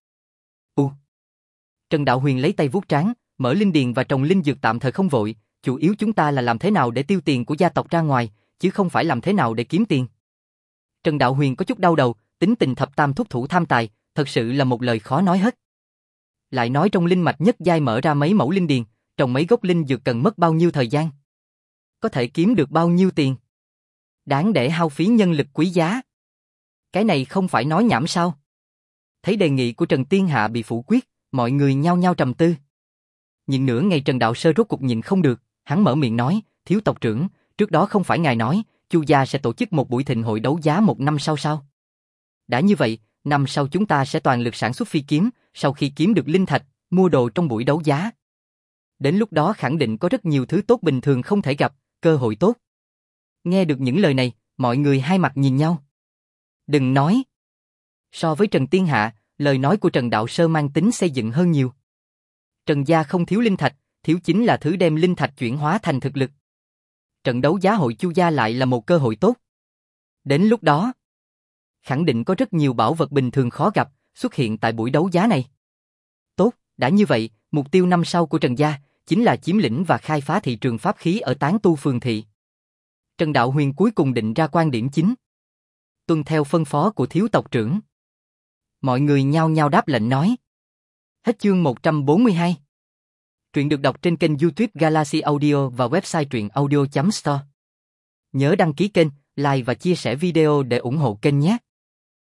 Trần Đạo Huyền lấy tay vuốt trán, mở linh điền và trồng linh dược tạm thời không vội, chủ yếu chúng ta là làm thế nào để tiêu tiền của gia tộc ra ngoài, chứ không phải làm thế nào để kiếm tiền. Trần Đạo Huyền có chút đau đầu, tính tình thập tam thúc thủ tham tài, thật sự là một lời khó nói hết. Lại nói trong linh mạch nhất giai mở ra mấy mẫu linh điền, trồng mấy gốc linh dược cần mất bao nhiêu thời gian? Có thể kiếm được bao nhiêu tiền? Đáng để hao phí nhân lực quý giá. Cái này không phải nói nhảm sao? Thấy đề nghị của Trần Tiên Hạ bị phủ quyết, mọi người nhao nhao trầm tư. Nhìn nửa ngày Trần Đạo Sơ rốt cục nhìn không được, hắn mở miệng nói, thiếu tộc trưởng, trước đó không phải ngài nói, Chu gia sẽ tổ chức một buổi thịnh hội đấu giá một năm sau sao? Đã như vậy, năm sau chúng ta sẽ toàn lực sản xuất phi kiếm, sau khi kiếm được linh thạch, mua đồ trong buổi đấu giá. Đến lúc đó khẳng định có rất nhiều thứ tốt bình thường không thể gặp, cơ hội tốt. Nghe được những lời này, mọi người hai mặt nhìn nhau. Đừng nói. So với Trần Tiên Hạ, lời nói của Trần Đạo Sơ mang tính xây dựng hơn nhiều. Trần gia không thiếu linh thạch, thiếu chính là thứ đem linh thạch chuyển hóa thành thực lực. Trận đấu giá hội Chu gia lại là một cơ hội tốt. Đến lúc đó, khẳng định có rất nhiều bảo vật bình thường khó gặp xuất hiện tại buổi đấu giá này. Tốt, đã như vậy, mục tiêu năm sau của Trần gia chính là chiếm lĩnh và khai phá thị trường pháp khí ở Tán Tu phường thị. Trần Đạo Huyền cuối cùng định ra quan điểm chính. Tuân theo phân phó của thiếu tộc trưởng. Mọi người nhao nhao đáp lệnh nói. Hết chương 142. Truyện được đọc trên kênh YouTube Galaxy Audio và website truyệnaudio.store. Nhớ đăng ký kênh, like và chia sẻ video để ủng hộ kênh nhé.